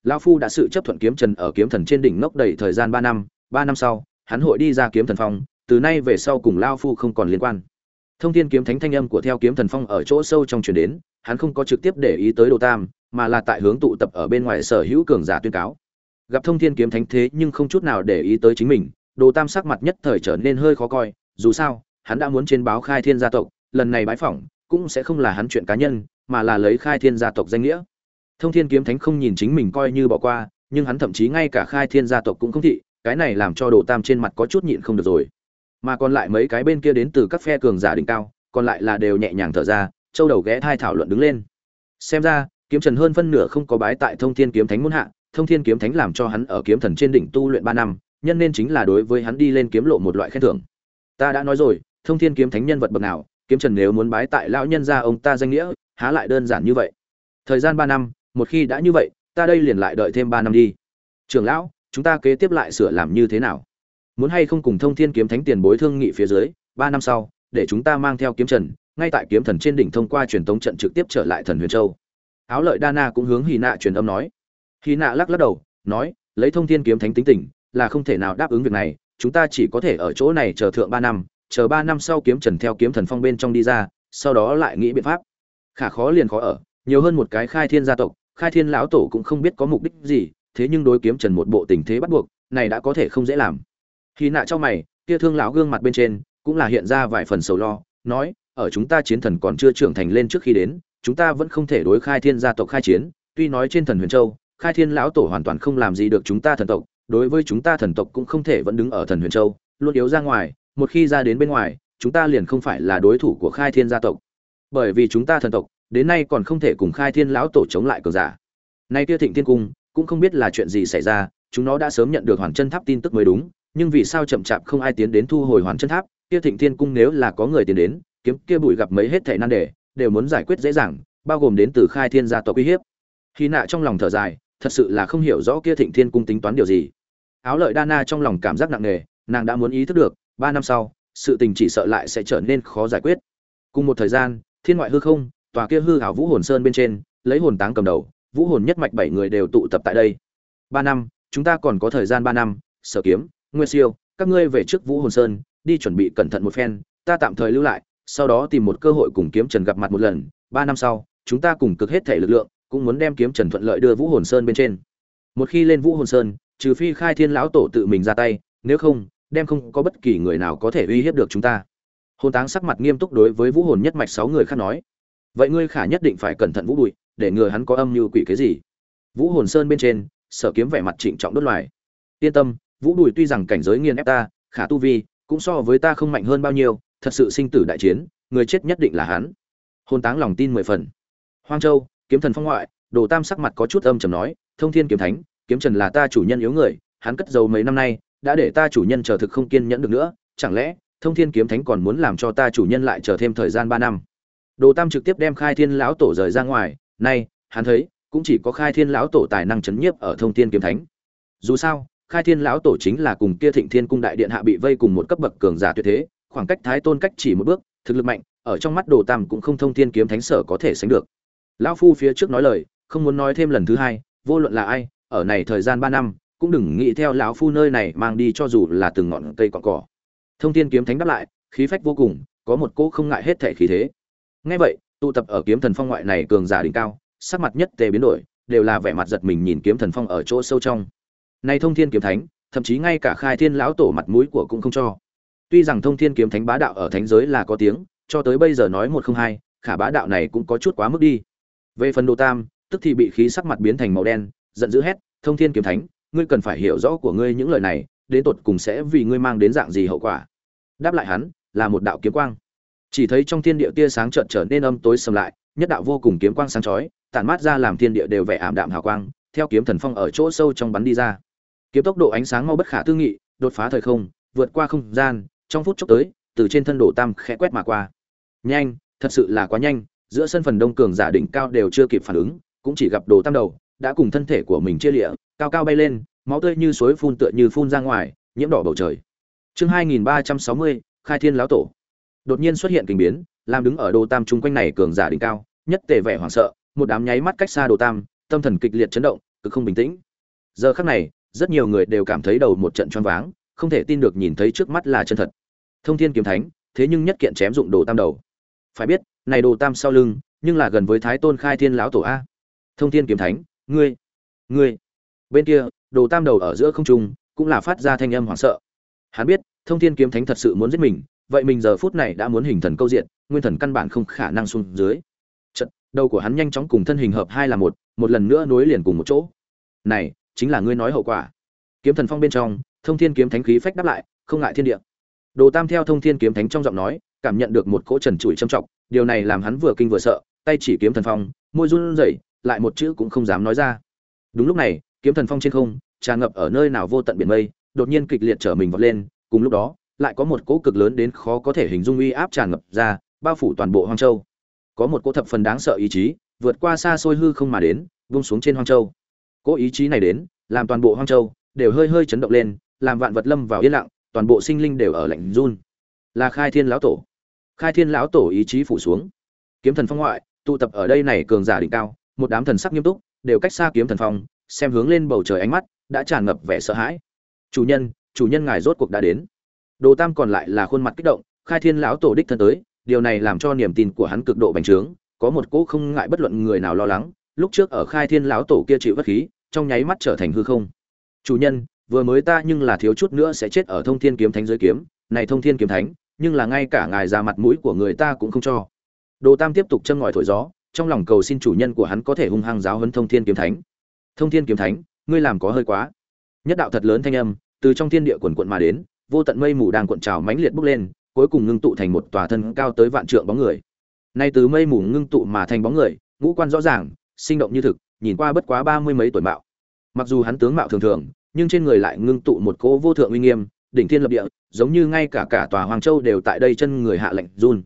Lão phu đã sự chấp thuận kiếm trần ở kiếm thần trên đỉnh ngốc đầy thời gian 3 năm, 3 năm sau hắn hội đi ra kiếm thần phong, từ nay về sau cùng Lão phu không còn liên quan. Thông Thiên kiếm thánh thanh âm của theo kiếm thần phong ở chỗ sâu trong truyền đến, hắn không có trực tiếp để ý tới Đồ Tam, mà là tại hướng tụ tập ở bên ngoài sở hữu cường giả tuyên cáo. Gặp Thông Thiên kiếm thánh thế nhưng không chút nào để ý tới chính mình, Đồ Tam sắc mặt nhất thời trở nên hơi khó coi, dù sao, hắn đã muốn trên báo Khai Thiên gia tộc, lần này bái phỏng cũng sẽ không là hắn chuyện cá nhân, mà là lấy Khai Thiên gia tộc danh nghĩa. Thông Thiên kiếm thánh không nhìn chính mình coi như bỏ qua, nhưng hắn thậm chí ngay cả Khai Thiên gia tộc cũng không thị, cái này làm cho Đồ Tam trên mặt có chút nhịn không được rồi. Mà còn lại mấy cái bên kia đến từ các phe cường giả đỉnh cao, còn lại là đều nhẹ nhàng thở ra, châu đầu ghé thai thảo luận đứng lên. Xem ra, kiếm trần hơn phân nửa không có bái tại Thông Thiên kiếm thánh môn hạ, Thông Thiên kiếm thánh làm cho hắn ở kiếm thần trên đỉnh tu luyện 3 năm, nhân nên chính là đối với hắn đi lên kiếm lộ một loại khen thưởng. Ta đã nói rồi, Thông Thiên kiếm thánh nhân vật bậc nào, kiếm trần nếu muốn bái tại lão nhân gia ông ta danh nghĩa, há lại đơn giản như vậy. Thời gian 3 năm, một khi đã như vậy, ta đây liền lại đợi thêm 3 năm đi. Trưởng lão, chúng ta kế tiếp lại sửa làm như thế nào? Muốn hay không cùng Thông Thiên kiếm thánh tiền bối thương nghị phía dưới, 3 năm sau, để chúng ta mang theo kiếm trần, ngay tại kiếm thần trên đỉnh thông qua truyền tống trận trực tiếp trở lại Thần Huyền Châu. Áo Lợi Đana cũng hướng Hy Nạ truyền âm nói. Hy Nạ lắc lắc đầu, nói, lấy Thông Thiên kiếm thánh tính tình, là không thể nào đáp ứng việc này, chúng ta chỉ có thể ở chỗ này chờ thượng 3 năm, chờ 3 năm sau kiếm trần theo kiếm thần phong bên trong đi ra, sau đó lại nghĩ biện pháp. Khả khó liền khó ở, nhiều hơn một cái Khai Thiên gia tộc, Khai Thiên lão tổ cũng không biết có mục đích gì, thế nhưng đối kiếm trần một bộ tình thế bắt buộc, này đã có thể không dễ làm. Hy Nạ trong mày, kia thương lão gương mặt bên trên cũng là hiện ra vài phần sầu lo, nói, ở chúng ta chiến thần còn chưa trưởng thành lên trước khi đến, chúng ta vẫn không thể đối Khai Thiên gia tộc khai chiến, tuy nói trên Thần Huyền Châu, Khai Thiên lão tổ hoàn toàn không làm gì được chúng ta thần tộc, đối với chúng ta thần tộc cũng không thể vẫn đứng ở Thần Huyền Châu, luôn yếu ra ngoài, một khi ra đến bên ngoài, chúng ta liền không phải là đối thủ của Khai Thiên gia tộc. Bởi vì chúng ta thần tộc đến nay còn không thể cùng Khai Thiên lão tổ chống lại cường giả. Nay kia Thịnh Thiên cung cũng không biết là chuyện gì xảy ra, chúng nó đã sớm nhận được Hoàn Chân Tháp tin tức mới đúng, nhưng vì sao chậm chạp không ai tiến đến thu hồi Hoàn Chân Tháp? Kia Thịnh Thiên cung nếu là có người tiến đến, kiếm kia bụi gặp mấy hết thảy nan đề, đều muốn giải quyết dễ dàng, bao gồm đến từ Khai Thiên gia tộc uy hiếp. Hy Nạ trong lòng thở dài, thật sự là không hiểu rõ kia Thịnh Thiên cung tính toán điều gì. Áo Lợi Đana trong lòng cảm giác nặng nề, nàng đã muốn ý thức được, 3 năm sau, sự tình chỉ sợ lại sẽ trở nên khó giải quyết. Cùng một thời gian, thiên ngoại hư không, tòa kia hư ảo Vũ Hồn Sơn bên trên, lấy hồn táng cầm đầu, Vũ Hồn nhất mạch 7 người đều tụ tập tại đây. 3 năm, chúng ta còn có thời gian 3 năm, Sở Kiếm, Nguyên Siêu, các ngươi về trước Vũ Hồn Sơn, đi chuẩn bị cẩn thận một phen, ta tạm thời lưu lại, sau đó tìm một cơ hội cùng Kiếm Trần gặp mặt một lần, 3 năm sau, chúng ta cùng cực hết thể lực lượng, cũng muốn đem Kiếm Trần thuận lợi đưa Vũ Hồn Sơn bên trên. Một khi lên Vũ Hồn Sơn, trừ phi Khai Thiên lão tổ tự mình ra tay, nếu không, đem không có bất kỳ người nào có thể uy hiếp được chúng ta. Hồn Táng sắc mặt nghiêm túc đối với Vũ Hồn nhất mạch 6 người khác nói. Vậy ngươi Khả nhất định phải cẩn thận Vũ Bụi, để ngừa hắn có âm mưu quỷ cái gì. Vũ Hồn Sơn bên trên, Sở Kiếm vẻ mặt trịnh trọng đốt loài. Yên tâm, Vũ Bụi tuy rằng cảnh giới nghiền ép ta, Khả tu vi cũng so với ta không mạnh hơn bao nhiêu, thật sự sinh tử đại chiến, người chết nhất định là hắn. Hồn Táng lòng tin 10 phần. Hoang Châu, Kiếm Thần phong ngoại, Đồ Tam sắc mặt có chút âm trầm nói, Thông Thiên kiếm thánh, Kiếm Trần là ta chủ nhân yếu người, hắn cất giấu mấy năm nay, đã để ta chủ nhân chờ thực không kiên nhẫn được nữa, chẳng lẽ Thông Thiên kiếm thánh còn muốn làm cho ta chủ nhân lại chờ thêm thời gian 3 năm. Đồ Tam trực tiếp đem Khai Thiên lão tổ rời ra ngoài, nay, hắn thấy, cũng chỉ có Khai Thiên lão tổ tài năng chấn nhiếp ở Thông Thiên kiếm thánh. Dù sao, Khai Thiên lão tổ chính là cùng kia Thịnh Thiên cung đại điện hạ bị vây cùng một cấp bậc cường giả tuyệt thế, khoảng cách Thái Tôn cách chỉ một bước, thực lực mạnh, ở trong mắt Đồ Tam cũng không Thông Thiên kiếm thánh sở có thể sánh được. Lão phu phía trước nói lời, không muốn nói thêm lần thứ hai, vô luận là ai, ở này thời gian 3 năm, cũng đừng nghĩ theo lão phu nơi này mang đi cho dù là từng ngọn cây cọn cỏ. Thông Thiên kiếm thánh đáp lại, khí phách vô cùng, có một cỗ không ngại hết thể khí thế. Nghe vậy, tụ tập ở Kiếm Thần phong ngoại này cường giả đỉnh cao, sắc mặt nhất tề biến đổi, đều là vẻ mặt giật mình nhìn Kiếm Thần phong ở chỗ sâu trong. Này Thông Thiên kiếm thánh, thậm chí ngay cả Khai Thiên lão tổ mặt mũi của cũng không cho. Tuy rằng Thông Thiên kiếm thánh bá đạo ở thánh giới là có tiếng, cho tới bây giờ nói một không hai, khả bá đạo này cũng có chút quá mức đi. Về phần Đồ Tam, tức thì bị khí sắc mặt biến thành màu đen, giận dữ hét, Thông Thiên kiếm thánh, ngươi cần phải hiểu rõ của ngươi những lời này, đến tột cùng sẽ vì ngươi mang đến dạng gì hậu quả. Đáp lại hắn, là một đạo kiếm quang. Chỉ thấy trong thiên địa tia sáng chợt trở nên âm tối sầm lại, nhất đạo vô cùng kiếm quang sáng chói, tản mát ra làm thiên địa đều vẻ ảm đạm hào quang, theo Kiếm Thần phong ở chỗ sâu trong bắn đi ra. Kiếm tốc độ ánh sáng mau bất khả tư nghị, đột phá thời không, vượt qua không gian, trong phút chốc tới, từ trên thân Đồ Tam khẽ quét mà qua. Nhanh, thật sự là quá nhanh, giữa sân phần đông cường giả đỉnh cao đều chưa kịp phản ứng, cũng chỉ gặp Đồ Tam đầu đã cùng thân thể của mình chia lìa, cao cao bay lên, máu tươi như suối phun tựa như phun ra ngoài, nhiễm đỏ bầu trời. Chương 2360, Khai Thiên lão tổ. Đột nhiên xuất hiện kình biến, làm đứng ở Đồ Tam chung quanh này cường giả đỉnh cao, nhất tề vẻ hoảng sợ, một đám nháy mắt cách xa Đồ Tam, tâm thần kịch liệt chấn động, cực không bình tĩnh. Giờ khắc này, rất nhiều người đều cảm thấy đầu một trận choáng váng, không thể tin được nhìn thấy trước mắt là chân thật. Thông Thiên kiếm thánh, thế nhưng nhất kiện chém dụng Đồ Tam đầu. Phải biết, này Đồ Tam sau lưng, nhưng là gần với Thái Tôn Khai Thiên lão tổ a. Thông Thiên kiếm thánh, ngươi. Bên kia, Đồ Tam đầu ở giữa không trung, cũng là phát ra thanh âm hoảng sợ. Hắn biết, Thông Thiên kiếm thánh thật sự muốn giết mình, vậy mình giờ phút này đã muốn hình thần câu diện, nguyên thần căn bản không khả năng xuống dưới. Chợt, đầu của hắn nhanh chóng cùng thân hình hợp hai là một lần nữa nối liền cùng một chỗ. Này, chính là ngươi nói hậu quả. Kiếm thần phong bên trong, Thông Thiên kiếm thánh khí phách đáp lại, không ngại thiên địa. Đồ Tam theo Thông Thiên kiếm thánh trong giọng nói, cảm nhận được một cỗ trần trụi trầm trọng, điều này làm hắn vừa kinh vừa sợ, tay chỉ kiếm thần phong, môi run rẩy, lại một chữ cũng không dám nói ra. Đúng lúc này, kiếm thần phong trên không, tràn ngập ở nơi nào vô tận biển mây, đột nhiên kịch liệt trở mình vọt lên, cùng lúc đó, lại có một cỗ cực lớn đến khó có thể hình dung uy áp tràn ngập ra, bao phủ toàn bộ Hoang Châu. Có một cỗ thập phần đáng sợ ý chí, vượt qua xa xôi hư không mà đến, vung xuống trên Hoang Châu. Cỗ ý chí này đến, làm toàn bộ Hoang Châu đều hơi hơi chấn động lên, làm vạn vật lâm vào yên lặng, toàn bộ sinh linh đều ở lạnh run. Là Khai Thiên lão tổ. Khai Thiên lão tổ ý chí phủ xuống. Kiếm thần phong ngoại, tụ tập ở đây này cường giả đỉnh cao, một đám thần sắc nghiêm túc, đều cách xa kiếm thần phong, xem hướng lên bầu trời ánh mắt đã tràn ngập vẻ sợ hãi. Chủ nhân ngài rốt cuộc đã đến. Đồ Tam còn lại là khuôn mặt kích động, Khai Thiên lão tổ đích thân tới, điều này làm cho niềm tin của hắn cực độ bành trướng, có một cỗ không ngại bất luận người nào lo lắng, lúc trước ở Khai Thiên lão tổ kia chịu bất khí, trong nháy mắt trở thành hư không. Chủ nhân, vừa mới ta nhưng là thiếu chút nữa sẽ chết ở Thông Thiên kiếm thánh dưới kiếm, này Thông Thiên kiếm thánh, nhưng là ngay cả ngài ra mặt mũi của người ta cũng không cho. Đồ Tam tiếp tục châm ngòi thổi gió, trong lòng cầu xin chủ nhân của hắn có thể hung hăng giáo huấn Thông Thiên kiếm thánh. Thông Thiên kiếm thánh, ngươi làm có hơi quá. Nhất đạo thật lớn thanh âm từ trong thiên địa quần quận mà đến, vô tận mây mù đang cuộn trào mãnh liệt bốc lên, cuối cùng ngưng tụ thành một tòa thân cao tới vạn trượng bóng người. Nay từ mây mù ngưng tụ mà thành bóng người, ngũ quan rõ ràng, sinh động như thực, nhìn qua bất quá 30 mấy tuổi mạo. Mặc dù hắn tướng mạo thường thường, nhưng trên người lại ngưng tụ một cỗ vô thượng uy nghiêm, đỉnh thiên lập địa, giống như ngay cả tòa Hoàng Châu đều tại đây chân người hạ lệnh run.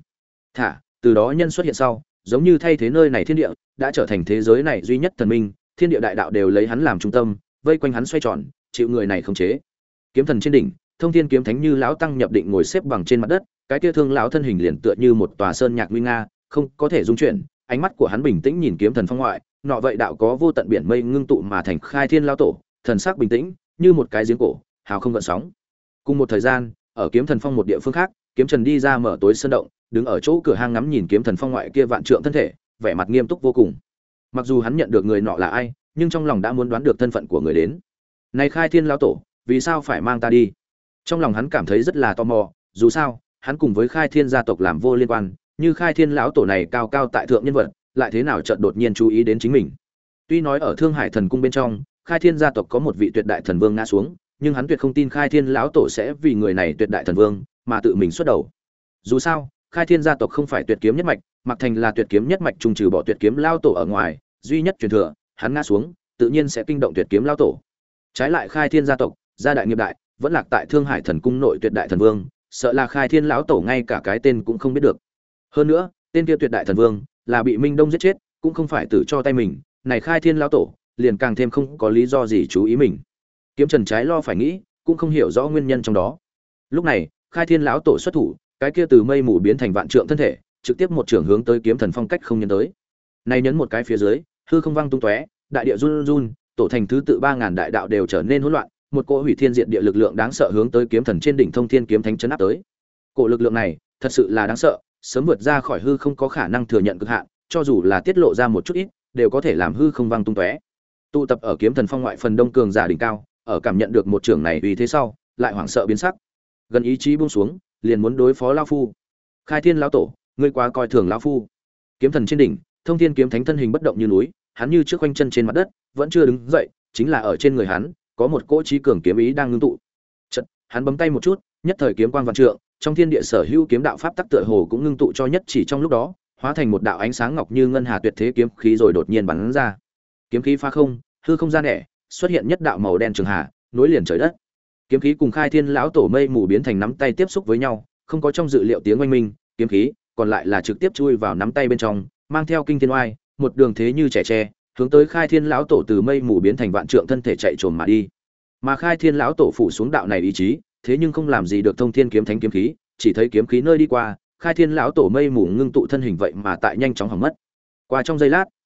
Từ đó nhân xuất hiện sau, giống như thay thế nơi này thiên địa, đã trở thành thế giới này duy nhất thần minh, thiên địa đại đạo đều lấy hắn làm trung tâm, vây quanh hắn xoay tròn, chịu người này khống chế. Kiếm thần trên đỉnh, Thông Thiên kiếm thánh như lão tăng nhập định ngồi xếp bằng trên mặt đất, cái kia thương lão thân hình liền tựa như một tòa sơn nhạc nguy nga, không có thể dung chuyển, ánh mắt của hắn bình tĩnh nhìn kiếm thần phong ngoại, nọ vậy đạo có vô tận biển mây ngưng tụ mà thành Khai Thiên lão tổ, thần sắc bình tĩnh, như một cái giếng cổ, hào không gợn sóng. Cùng một thời gian, ở kiếm thần phong một địa phương khác, kiếm trần đi ra mở tối sơn động, đứng ở chỗ cửa hang ngắm nhìn kiếm thần phong ngoại kia vạn trượng thân thể, vẻ mặt nghiêm túc vô cùng. Mặc dù hắn nhận được người nọ là ai, nhưng trong lòng đã muốn đoán được thân phận của người đến. Này Khai Thiên lão tổ, vì sao phải mang ta đi? Trong lòng hắn cảm thấy rất là tò mò, dù sao, hắn cùng với Khai Thiên gia tộc làm vô liên quan, như Khai Thiên lão tổ này cao cao tại thượng nhân vật, lại thế nào chợt đột nhiên chú ý đến chính mình. Tuy nói ở Thương Hải Thần cung bên trong, Khai Thiên gia tộc có một vị tuyệt đại thần vương ngã xuống, nhưng hắn tuyệt không tin Khai Thiên lão tổ sẽ vì người này tuyệt đại thần vương mà tự mình xuất đầu. Dù sao, Khai Thiên gia tộc không phải tuyệt kiếm nhất mạch, Mặc Thành là tuyệt kiếm nhất mạch trung trừ bỏ tuyệt kiếm lão tổ ở ngoài, duy nhất truyền thừa, hắn ngã xuống, tự nhiên sẽ kinh động tuyệt kiếm lão tổ. Trái lại Khai Thiên gia tộc, gia đại nghiệp đại, vẫn lạc tại Thương Hải Thần cung nội tuyệt đại thần vương, sợ là Khai Thiên lão tổ ngay cả cái tên cũng không biết được. Hơn nữa, tên kia tuyệt đại thần vương là bị Minh Đông giết chết, cũng không phải tử cho tay mình, này Khai Thiên lão tổ liền càng thêm không có lý do gì chú ý mình. Kiếm Trần trái lo phải nghĩ, cũng không hiểu rõ nguyên nhân trong đó. Lúc này, Khai Thiên lão tổ xuất thủ, cái kia từ mây mù biến thành vạn trượng thân thể, trực tiếp một trường hướng tới kiếm thần phong cách không nhân tới. Này nhấn một cái phía dưới, hư không vang tung tóe, đại địa run run, tổ thành thứ tự 3000 đại đạo đều trở nên hỗn loạn, một cỗ hủy thiên diệt địa lực lượng đáng sợ hướng tới kiếm thần trên đỉnh Thông Thiên kiếm thánh chấn áp tới. Cỗ lực lượng này, thật sự là đáng sợ, sớm vượt ra khỏi hư không có khả năng thừa nhận cực hạn, cho dù là tiết lộ ra một chút ít, đều có thể làm hư không vang tung tóe. Tụ tập ở kiếm thần phong ngoại phần đông cường giả đỉnh cao, ở cảm nhận được một trường này uy thế sau, lại hoảng sợ biến sắc. Gần ý chí buông xuống, liền muốn đối phó lão phu. Khai Thiên lão tổ, ngươi quá coi thường lão phu. Kiếm thần trên đỉnh, Thông Thiên kiếm thánh thân hình bất động như núi, hắn như trước quanh chân trên mặt đất, vẫn chưa đứng dậy, chính là ở trên người hắn có một cỗ chí cường kiếm ý đang ngưng tụ. Chợt, hắn bấm tay một chút, nhất thời kiếm quang vạn trượng, trong thiên địa sở hữu kiếm đạo pháp tắc tựa hồ cũng ngưng tụ cho nhất chỉ trong lúc đó, hóa thành một đạo ánh sáng ngọc như ngân hà tuyệt thế kiếm khí rồi đột nhiên bắn ra. Kiếm khí phá không, hư không gian nẻ, xuất hiện nhất đạo màu đen trường hà, nối liền trời đất. Kiếm khí cùng Khai Thiên lão tổ mây mù biến thành nắm tay tiếp xúc với nhau, không có trong dự liệu tiếng oanh minh, kiếm khí còn lại là trực tiếp chui vào nắm tay bên trong, mang theo kinh thiên oai, một đường thế như trẻ tre, hướng tới Khai Thiên lão tổ từ mây mù biến thành vạn trượng thân thể chạy trồm mà đi. Mà Khai Thiên lão tổ phủ xuống đạo này ý chí, thế nhưng không làm gì được Thông Thiên kiếm thánh kiếm khí, chỉ thấy kiếm khí nơi đi qua, Khai Thiên lão tổ mây mù ngưng tụ thân hình vậy mà tại nhanh chóng hỏng mất. Qua trong giây lát,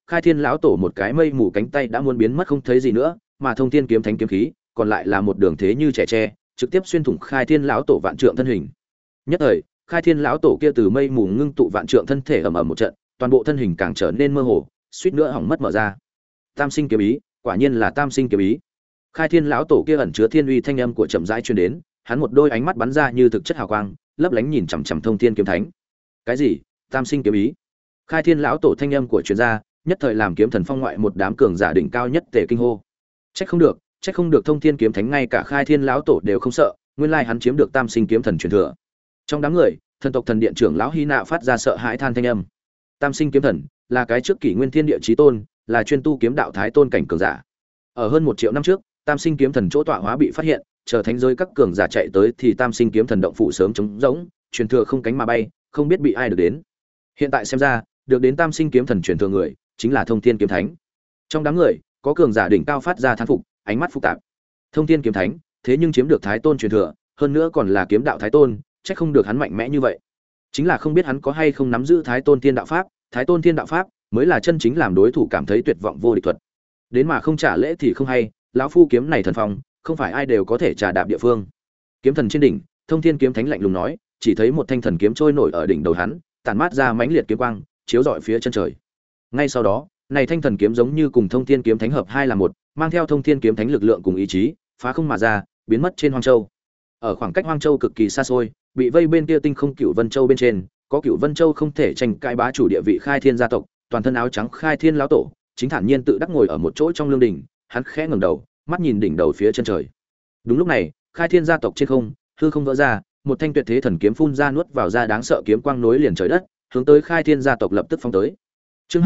khai thiên lão tổ một cái mây mù cánh tay đã muốn biến mất không thấy gì nữa, mà thông thiên kiếm thánh kiếm khí còn lại là một đường thế như trẻ tre, trực tiếp xuyên thủng khai thiên lão tổ vạn trượng thân hình. Nhất thời, khai thiên lão tổ kia từ mây mù ngưng tụ vạn trượng thân thể ầm ầm một trận, toàn bộ thân hình càng trở nên mơ hồ, suýt nữa hỏng mất mở ra. Tam sinh kiếm ý, quả nhiên là tam sinh kiếm ý. Khai thiên lão tổ kia ẩn chứa thiên uy thanh âm của chậm rãi truyền đến, hắn một đôi ánh mắt bắn ra như thực chất hào quang, lấp lánh nhìn chằm chằm thông thiên kiếm thánh. Cái gì? Tam sinh kiếm ý? Khai thiên lão tổ thanh âm của truyền ra, nhất thời làm kiếm thần phong ngoại một đám cường giả đỉnh cao nhất tề kinh hô. Trách không được thông thiên kiếm thánh ngay cả khai thiên lão tổ đều không sợ, nguyên lai hắn chiếm được tam sinh kiếm thần truyền thừa. Trong đám người, thần tộc thần điện trưởng lão Hy Nạ phát ra sợ hãi than thanh âm. Tam sinh kiếm thần là cái trước kỷ nguyên thiên địa chí tôn, là chuyên tu kiếm đạo thái tôn cảnh cường giả. Ở hơn 1 triệu năm trước, tam sinh kiếm thần chỗ tọa hóa bị phát hiện, chờ thánh giới các cường giả chạy tới thì tam sinh kiếm thần động phủ sớm trống rỗng, truyền thừa không cánh mà bay, không biết bị ai được đến. Hiện tại xem ra, được đến tam sinh kiếm thần truyền thừa người chính là thông thiên kiếm thánh. Trong đám người, có cường giả đỉnh cao phát ra thán phục, ánh mắt phức tạp. Thông thiên kiếm thánh, thế nhưng chiếm được thái tôn truyền thừa, hơn nữa còn là kiếm đạo thái tôn, chắc không được hắn mạnh mẽ như vậy. Chính là không biết hắn có hay không nắm giữ thái tôn thiên đạo pháp, thái tôn thiên đạo pháp mới là chân chính làm đối thủ cảm thấy tuyệt vọng vô địch thuật. Đến mà không trả lễ thì không hay, lão phu kiếm này thần phong, không phải ai đều có thể trà đạp địa phương. Kiếm thần trên đỉnh, thông thiên kiếm thánh lạnh lùng nói, chỉ thấy một thanh thần kiếm trôi nổi ở đỉnh đầu hắn, tản mát ra mãnh liệt kiếm quang, chiếu rọi phía chân trời. Ngay sau đó, này thanh thần kiếm giống như cùng thông thiên kiếm thánh hợp hai là một, mang theo thông thiên kiếm thánh lực lượng cùng ý chí, phá không mà ra, biến mất trên Hoang Châu. Ở khoảng cách Hoang Châu cực kỳ xa xôi, bị vây bên kia tinh không Cửu Vân Châu bên trên, có Cửu Vân Châu không thể tranh cãi bá chủ địa vị Khai Thiên gia tộc, toàn thân áo trắng Khai Thiên lão tổ, chính thản nhiên tự đắc ngồi ở một chỗ trong lương đỉnh, hắn khẽ ngẩng đầu, mắt nhìn đỉnh đầu phía chân trời. Đúng lúc này, Khai Thiên gia tộc trên không, hư không vỡ ra, một thanh tuyệt thế thần kiếm phun ra nuốt vào ra đáng sợ kiếm quang nối liền trời đất, hướng tới Khai Thiên gia tộc lập tức phóng tới. Chương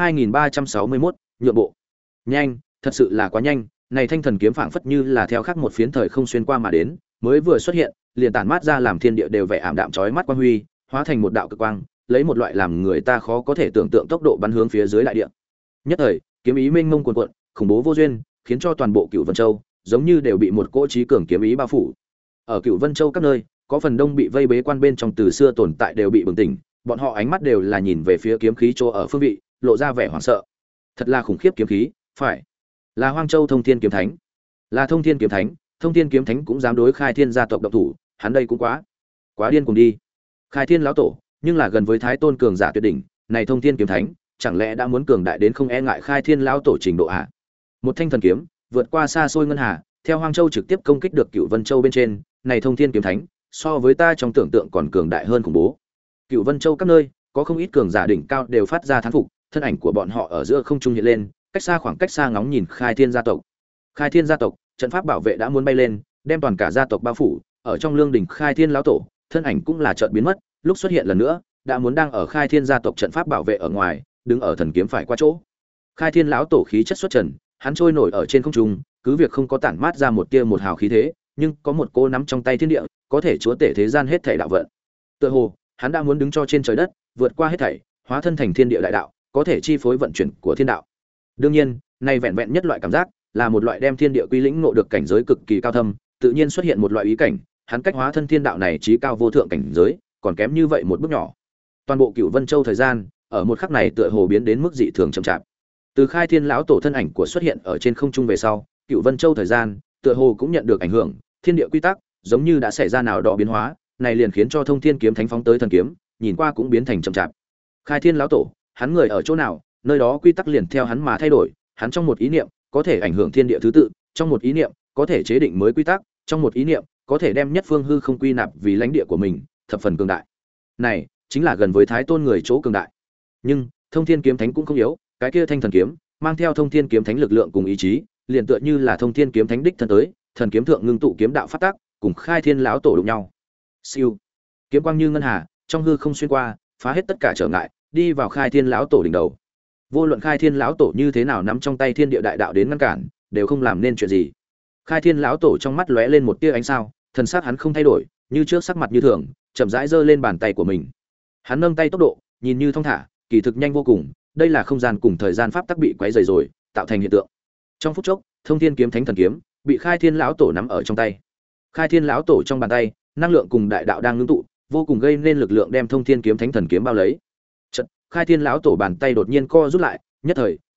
2361, nhượng bộ. Nhanh, thật sự là quá nhanh, này thanh thần kiếm phảng phất như là theo khắc một phiến thời không xuyên qua mà đến, mới vừa xuất hiện, liền tản mát ra làm thiên địa đều vẻ ảm đạm chói mắt quang huy, hóa thành một đạo cực quang, lấy một loại làm người ta khó có thể tưởng tượng tốc độ bắn hướng phía dưới đại địa. Nhất thời, kiếm ý mênh mông cuồn cuộn, khủng bố vô duyên, khiến cho toàn bộ Cửu Vân Châu giống như đều bị một cỗ chí cường kiếm ý bao phủ. Ở Cửu Vân Châu các nơi, có phần đông bị vây bế quan bên trong từ xưa tồn tại đều bị bừng tỉnh, bọn họ ánh mắt đều là nhìn về phía kiếm khí chỗ ở phương vị, lộ ra vẻ hoảng sợ. Thật là khủng khiếp kiếm khí, phải là Hoang Châu Thông Thiên kiếm thánh, là Thông Thiên kiếm thánh, Thông Thiên kiếm thánh cũng dám đối Khai Thiên gia tộc động thủ, hắn đây cũng quá điên cuồng đi. Khai Thiên lão tổ, nhưng là gần với Thái Tôn cường giả tuyệt đỉnh, này Thông Thiên kiếm thánh, chẳng lẽ đã muốn cường đại đến không e ngại Khai Thiên lão tổ trình độ hạ? Một thanh thần kiếm, vượt qua xa xôi ngân hà, theo Hoang Châu trực tiếp công kích được Cửu Vân Châu bên trên, này Thông Thiên kiếm thánh, so với ta trong tưởng tượng còn cường đại hơn khủng bố. Cửu Vân Châu các nơi, có không ít cường giả đỉnh cao đều phát ra thán phục, thân ảnh của bọn họ ở giữa không trung hiện lên, cách xa khoảng cách xa ngóng nhìn Khai Thiên gia tộc. Khai Thiên gia tộc, trận pháp bảo vệ đã muốn bay lên, đem toàn cả gia tộc bao phủ, ở trong lương đỉnh Khai Thiên lão tổ, thân ảnh cũng là chợt biến mất, lúc xuất hiện lần nữa, đã muốn đang ở Khai Thiên gia tộc trận pháp bảo vệ ở ngoài, đứng ở thần kiếm phải qua chỗ. Khai Thiên lão tổ khí chất xuất trần, hắn trôi nổi ở trên không trung, cứ việc không có tản mát ra một tia một hào khí thế, nhưng có một cô nắm trong tay thiên địa, có thể chúa tể thế gian hết thảy đạo vận. Tựa hồ, hắn đã muốn đứng cho trên trời đất, vượt qua hết thảy, hóa thân thành thiên địa đại đạo, có thể chi phối vận chuyển của thiên đạo. Đương nhiên, này vẹn vẹn nhất loại cảm giác, là một loại đem thiên địa quy lĩnh ngộ được cảnh giới cực kỳ cao thâm, tự nhiên xuất hiện một loại ý cảnh, hắn cách hóa thân thiên đạo này chí cao vô thượng cảnh giới, còn kém như vậy một bước nhỏ. Toàn bộ Cửu Vân Châu thời gian, ở một khắc này tựa hồ biến đến mức dị thường chậm chạp. Từ Khai Thiên lão tổ thân ảnh của xuất hiện ở trên không trung về sau, Cửu Vân Châu thời gian, tựa hồ cũng nhận được ảnh hưởng, thiên địa quy tắc giống như đã xảy ra nào đó biến hóa, này liền khiến cho Thông Thiên kiếm thánh phóng tới thần kiếm, nhìn qua cũng biến thành chậm chạp. Khai Thiên lão tổ, hắn người ở chỗ nào, nơi đó quy tắc liền theo hắn mà thay đổi, hắn trong một ý niệm có thể ảnh hưởng thiên địa thứ tự, trong một ý niệm có thể chế định mới quy tắc, trong một ý niệm có thể đem nhất phương hư không quy nạp vì lãnh địa của mình, thập phần cường đại. Này chính là gần với Thái Tôn người chỗ cường đại. Nhưng Thông Thiên kiếm thánh cũng không yếu, cái kia thanh thần kiếm mang theo Thông Thiên kiếm thánh lực lượng cùng ý chí, liền tựa như là Thông Thiên kiếm thánh đích thân tới, thần kiếm thượng ngưng tụ kiếm đạo phát tác, cùng Khai Thiên lão tổ đụng nhau. Siêu, kiếm quang như ngân hà, trong hư không xuyên qua, phá hết tất cả trở ngại, đi vào Khai Thiên lão tổ đỉnh đầu. Vô luận Khai Thiên lão tổ như thế nào nắm trong tay thiên địa đại đạo đến ngăn cản, đều không làm nên chuyện gì. Khai Thiên lão tổ trong mắt lóe lên một tia ánh sao, thần sắc hắn không thay đổi, như trước sắc mặt như thường, chậm rãi giơ lên bàn tay của mình. Hắn nâng tay tốc độ, nhìn như thong thả, kỳ thực nhanh vô cùng, đây là không gian cùng thời gian pháp tắc bị quấy rầy rồi, tạo thành hiện tượng. Trong phút chốc, Thông Thiên kiếm thánh thần kiếm bị Khai Thiên lão tổ nắm ở trong tay. Khai Thiên lão tổ trong bàn tay, năng lượng cùng đại đạo đang ngưng tụ, vô cùng gây nên lực lượng đem Thông Thiên kiếm thánh thần kiếm bao lấy. Chợt, Khai Thiên lão tổ bàn tay đột nhiên co rút lại, nhất thời,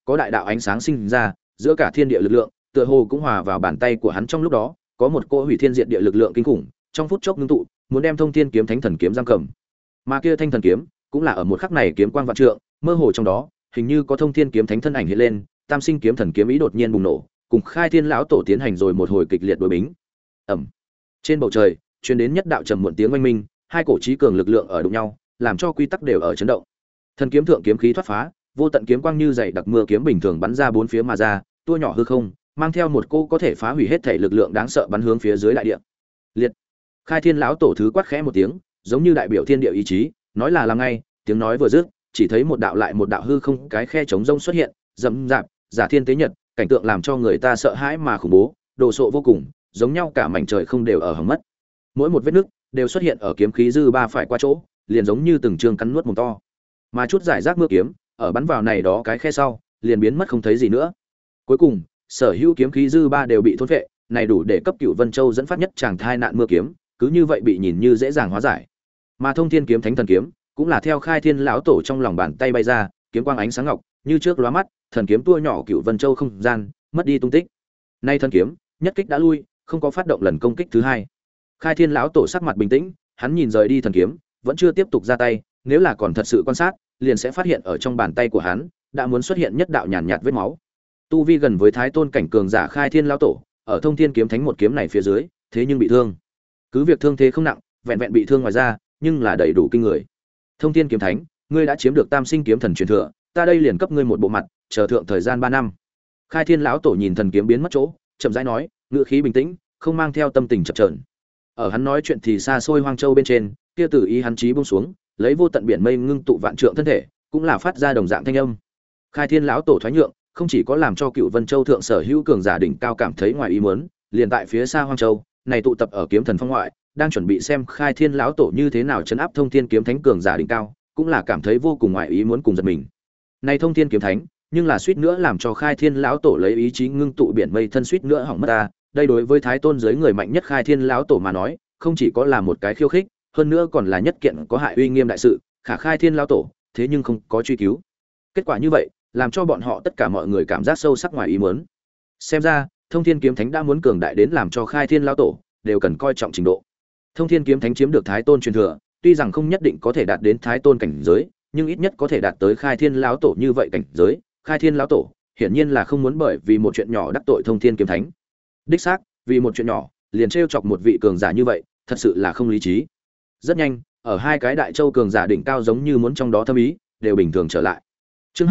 có đại đạo ánh sáng sinh ra, giữa cả thiên địa lực lượng, tựa hồ cũng hòa vào bàn tay của hắn trong lúc đó, có một cỗ hủy thiên diệt địa lực lượng kinh khủng, trong phút chốc ngưng tụ, muốn đem Thông Thiên kiếm Thánh thần kiếm giam cầm. Mà kia thanh thần kiếm, cũng là ở một khắc này kiếm quang vạn trượng, mơ hồ trong đó, hình như có Thông Thiên kiếm Thánh thân ảnh hiện lên, Tam Sinh kiếm thần kiếm ý đột nhiên bùng nổ, cùng Khai Thiên lão tổ tiến hành rồi một hồi kịch liệt đối bính. Ầm. Trên bầu trời, truyền đến nhất đạo trầm muộn tiếng oanh minh, hai cổ chí cường lực lượng ở đụng nhau, làm cho quy tắc đều ở chấn động. Thần kiếm thượng kiếm khí thoát phá, vô tận kiếm quang như dày đặc mưa kiếm bình thường bắn ra bốn phía mà ra, tua nhỏ hư không, mang theo một cô có thể phá hủy hết thể lực lượng đáng sợ bắn hướng phía dưới đại địa. Liệt. Khai Thiên lão tổ thứ quát khẽ một tiếng, giống như đại biểu thiên địa ý chí, nói là làm ngay, tiếng nói vừa dứt, chỉ thấy một đạo lại một đạo hư không cái khe trống rông xuất hiện, rậm rạp, giả thiên tế nhật, cảnh tượng làm cho người ta sợ hãi mà khủng bố, đồ sộ vô cùng, giống nhau cả mảnh trời không đều ở hầm mất. Mỗi một vết nứt đều xuất hiện ở kiếm khí dư ba phải qua chỗ, liền giống như từng trường cắn nuốt mồm to. Mà chút giải rác mưa kiếm, ở bắn vào này đó cái khe sau, liền biến mất không thấy gì nữa. Cuối cùng, sở hữu kiếm khí dư ba đều bị thôn phệ, này đủ để cấp Cửu Vân Châu dẫn phát nhất chàng thai nạn mưa kiếm, cứ như vậy bị nhìn như dễ dàng hóa giải. Mà Thông Thiên kiếm Thánh thần kiếm, cũng là theo Khai Thiên lão tổ trong lòng bàn tay bay ra, kiếm quang ánh sáng ngọc, như trước lóa mắt, thần kiếm tua nhỏ Cửu Vân Châu không gian, mất đi tung tích. Nay thần kiếm, nhất kích đã lui, không có phát động lần công kích thứ hai. Khai Thiên lão tổ sắc mặt bình tĩnh, hắn nhìn rời đi thần kiếm, vẫn chưa tiếp tục ra tay, nếu là còn thật sự quan sát, liền sẽ phát hiện ở trong bàn tay của hắn đã muốn xuất hiện nhất đạo nhàn nhạt vết máu. Tu vi gần với Thái Tôn cảnh cường giả Khai Thiên lão tổ, ở Thông Thiên kiếm Thánh một kiếm này phía dưới, thế nhưng bị thương. Cứ việc thương thế không nặng, vẹn vẹn bị thương ngoài ra, nhưng là đầy đủ kinh người. Thông Thiên kiếm Thánh, ngươi đã chiếm được Tam Sinh kiếm thần truyền thừa, ta đây liền cấp ngươi một bộ mặt, chờ thượng thời gian 3 năm. Khai Thiên lão tổ nhìn thần kiếm biến mất chỗ, chậm rãi nói, ngữ khí bình tĩnh, không mang theo tâm tình chập chờn. Ở hắn nói chuyện thì xa xôi Hoang Châu bên trên, kia tử ý hắn chí buông xuống, lấy vô tận biển mây ngưng tụ vạn trượng thân thể, cũng là phát ra đồng dạng thanh âm. Khai Thiên lão tổ thoái nhượng, không chỉ có làm cho Cựu Vân Châu thượng sở hữu cường giả đỉnh cao cảm thấy ngoài ý muốn, liền tại phía xa Hoang Châu, này tụ tập ở kiếm thần phong ngoại, đang chuẩn bị xem Khai Thiên lão tổ như thế nào trấn áp Thông Thiên kiếm Thánh cường giả đỉnh cao, cũng là cảm thấy vô cùng ngoài ý muốn cùng giật mình. Này Thông Thiên kiếm Thánh, nhưng là suýt nữa làm cho Khai Thiên lão tổ lấy ý chí ngưng tụ biển mây thân suýt nữa hỏng mất ta, đây đối với Thái Tôn giới người mạnh nhất Khai Thiên lão tổ mà nói, không chỉ có là một cái khiêu khích, hơn nữa còn là nhất kiện có hại uy nghiêm đại sự, khả Khai Thiên lão tổ, thế nhưng không có truy cứu. Kết quả như vậy, làm cho bọn họ tất cả mọi người cảm giác sâu sắc ngoài ý muốn. Xem ra, Thông Thiên kiếm Thánh đã muốn cường đại đến làm cho Khai Thiên lão tổ đều cần coi trọng trình độ. Thông Thiên kiếm Thánh chiếm được Thái Tôn truyền thừa, tuy rằng không nhất định có thể đạt đến Thái Tôn cảnh giới, nhưng ít nhất có thể đạt tới Khai Thiên lão tổ như vậy cảnh giới. Khai Thiên lão tổ, hiển nhiên là không muốn bởi vì một chuyện nhỏ đắc tội Thông Thiên kiếm Thánh. Đích xác, vì một chuyện nhỏ, liền trêu chọc một vị cường giả như vậy, thật sự là không lý trí. Rất nhanh, ở hai cái đại châu cường giả đỉnh cao giống như muốn trong đó thâm ý, đều bình thường trở lại. Chương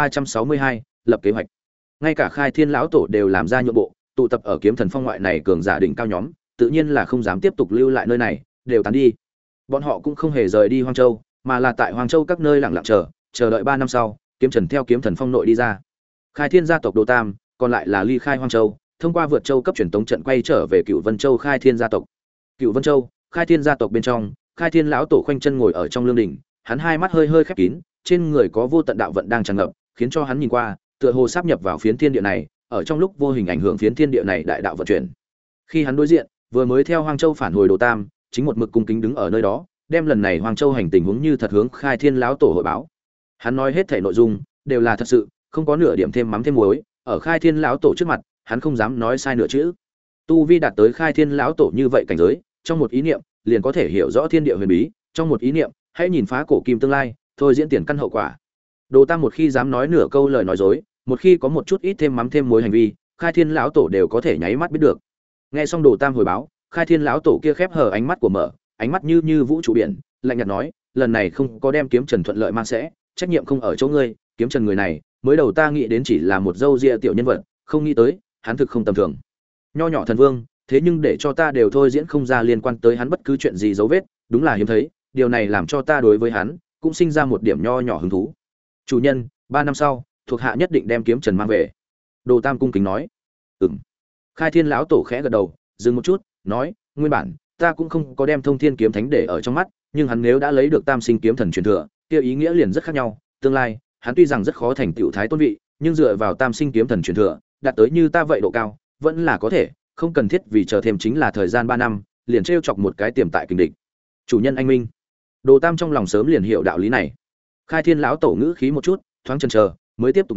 2362, lập kế hoạch. Ngay cả Khai Thiên lão tổ đều làm ra nhượng bộ, tụ tập ở Kiếm Thần Phong ngoại này cường giả đỉnh cao nhóm, tự nhiên là không dám tiếp tục lưu lại nơi này, đều tán đi. Bọn họ cũng không hề rời đi Hoang Châu, mà là tại Hoang Châu các nơi lặng lặng chờ đợi 3 năm sau, Kiếm Trần theo Kiếm Thần Phong nội đi ra. Khai Thiên gia tộc Đồ Tam, còn lại là ly khai Hoang Châu, thông qua vượt châu cấp truyền tống trận quay trở về Cựu Vân Châu Khai Thiên gia tộc. Cựu Vân Châu, Khai Thiên gia tộc bên trong, Khai Thiên lão tổ khoanh chân ngồi ở trong lương đỉnh, hắn hai mắt hơi hơi khép kín, trên người có vô tận đạo vận đang tràn ngập, khiến cho hắn nhìn qua, tựa hồ sáp nhập vào phiến thiên địa này, ở trong lúc vô hình ảnh hưởng phiến thiên địa này đại đạo vận chuyển. Khi hắn đối diện, vừa mới theo Hoang Châu phản hồi Đồ Tam, chính một mực cung kính đứng ở nơi đó, đem lần này Hoang Châu hành tình huống như thật hướng Khai Thiên lão tổ hội báo. Hắn nói hết thảy nội dung đều là thật sự, không có nửa điểm thêm mắm thêm muối, ở Khai Thiên lão tổ trước mặt, hắn không dám nói sai nửa chữ. Tu vi đạt tới Khai Thiên lão tổ như vậy cảnh giới, trong một ý niệm, liền có thể hiểu rõ thiên địa huyền bí, trong một ý niệm, hãy nhìn phá cổ kim tương lai, thôi diễn tiền căn hậu quả. Đồ Tam một khi dám nói nửa câu lời nói dối, một khi có một chút ít thêm mắm thêm muối hành vi, Khai Thiên lão tổ đều có thể nháy mắt biết được. Nghe xong Đồ Tam hồi báo, Khai Thiên lão tổ kia khép hờ ánh mắt của mở, ánh mắt như vũ trụ biển, lạnh nhạt nói, lần này không có đem Kiếm Trần thuận lợi mang sẽ, trách nhiệm không ở chỗ ngươi, Kiếm Trần người này, mới đầu ta nghĩ đến chỉ là một dâu ria tiểu nhân vật, không nghĩ tới, hắn thực không tầm thường. Nho nhỏ thần vương, thế nhưng để cho ta đều thôi diễn không ra liên quan tới hắn bất cứ chuyện gì dấu vết, đúng là hiếm thấy, điều này làm cho ta đối với hắn cũng sinh ra một điểm nho nhỏ hứng thú. Chủ nhân, 3 năm sau, thuộc hạ nhất định đem Kiếm Trần mang về. Đồ Tam cung kính nói. Ừm. Khai Thiên lão tổ khẽ gật đầu, dừng một chút, nói, nguyên bản ta cũng không có đem Thông Thiên kiếm thánh để ở trong mắt, nhưng hắn nếu đã lấy được Tam Sinh kiếm thần truyền thừa, kia ý nghĩa liền rất khác nhau, tương lai, hắn tuy rằng rất khó thành tựu thái tôn vị, nhưng dựa vào Tam Sinh kiếm thần truyền thừa, đạt tới như ta vậy độ cao, vẫn là có thể, không cần thiết vì chờ thêm chính là thời gian 3 năm, liền trêu chọc một cái tiềm tại kình địch. Chủ nhân anh minh. Đồ Tam trong lòng sớm liền hiểu đạo lý này. Khai Thiên lão tổ ngữ khí một chút, thoáng chần chờ, mới tiếp tục nói,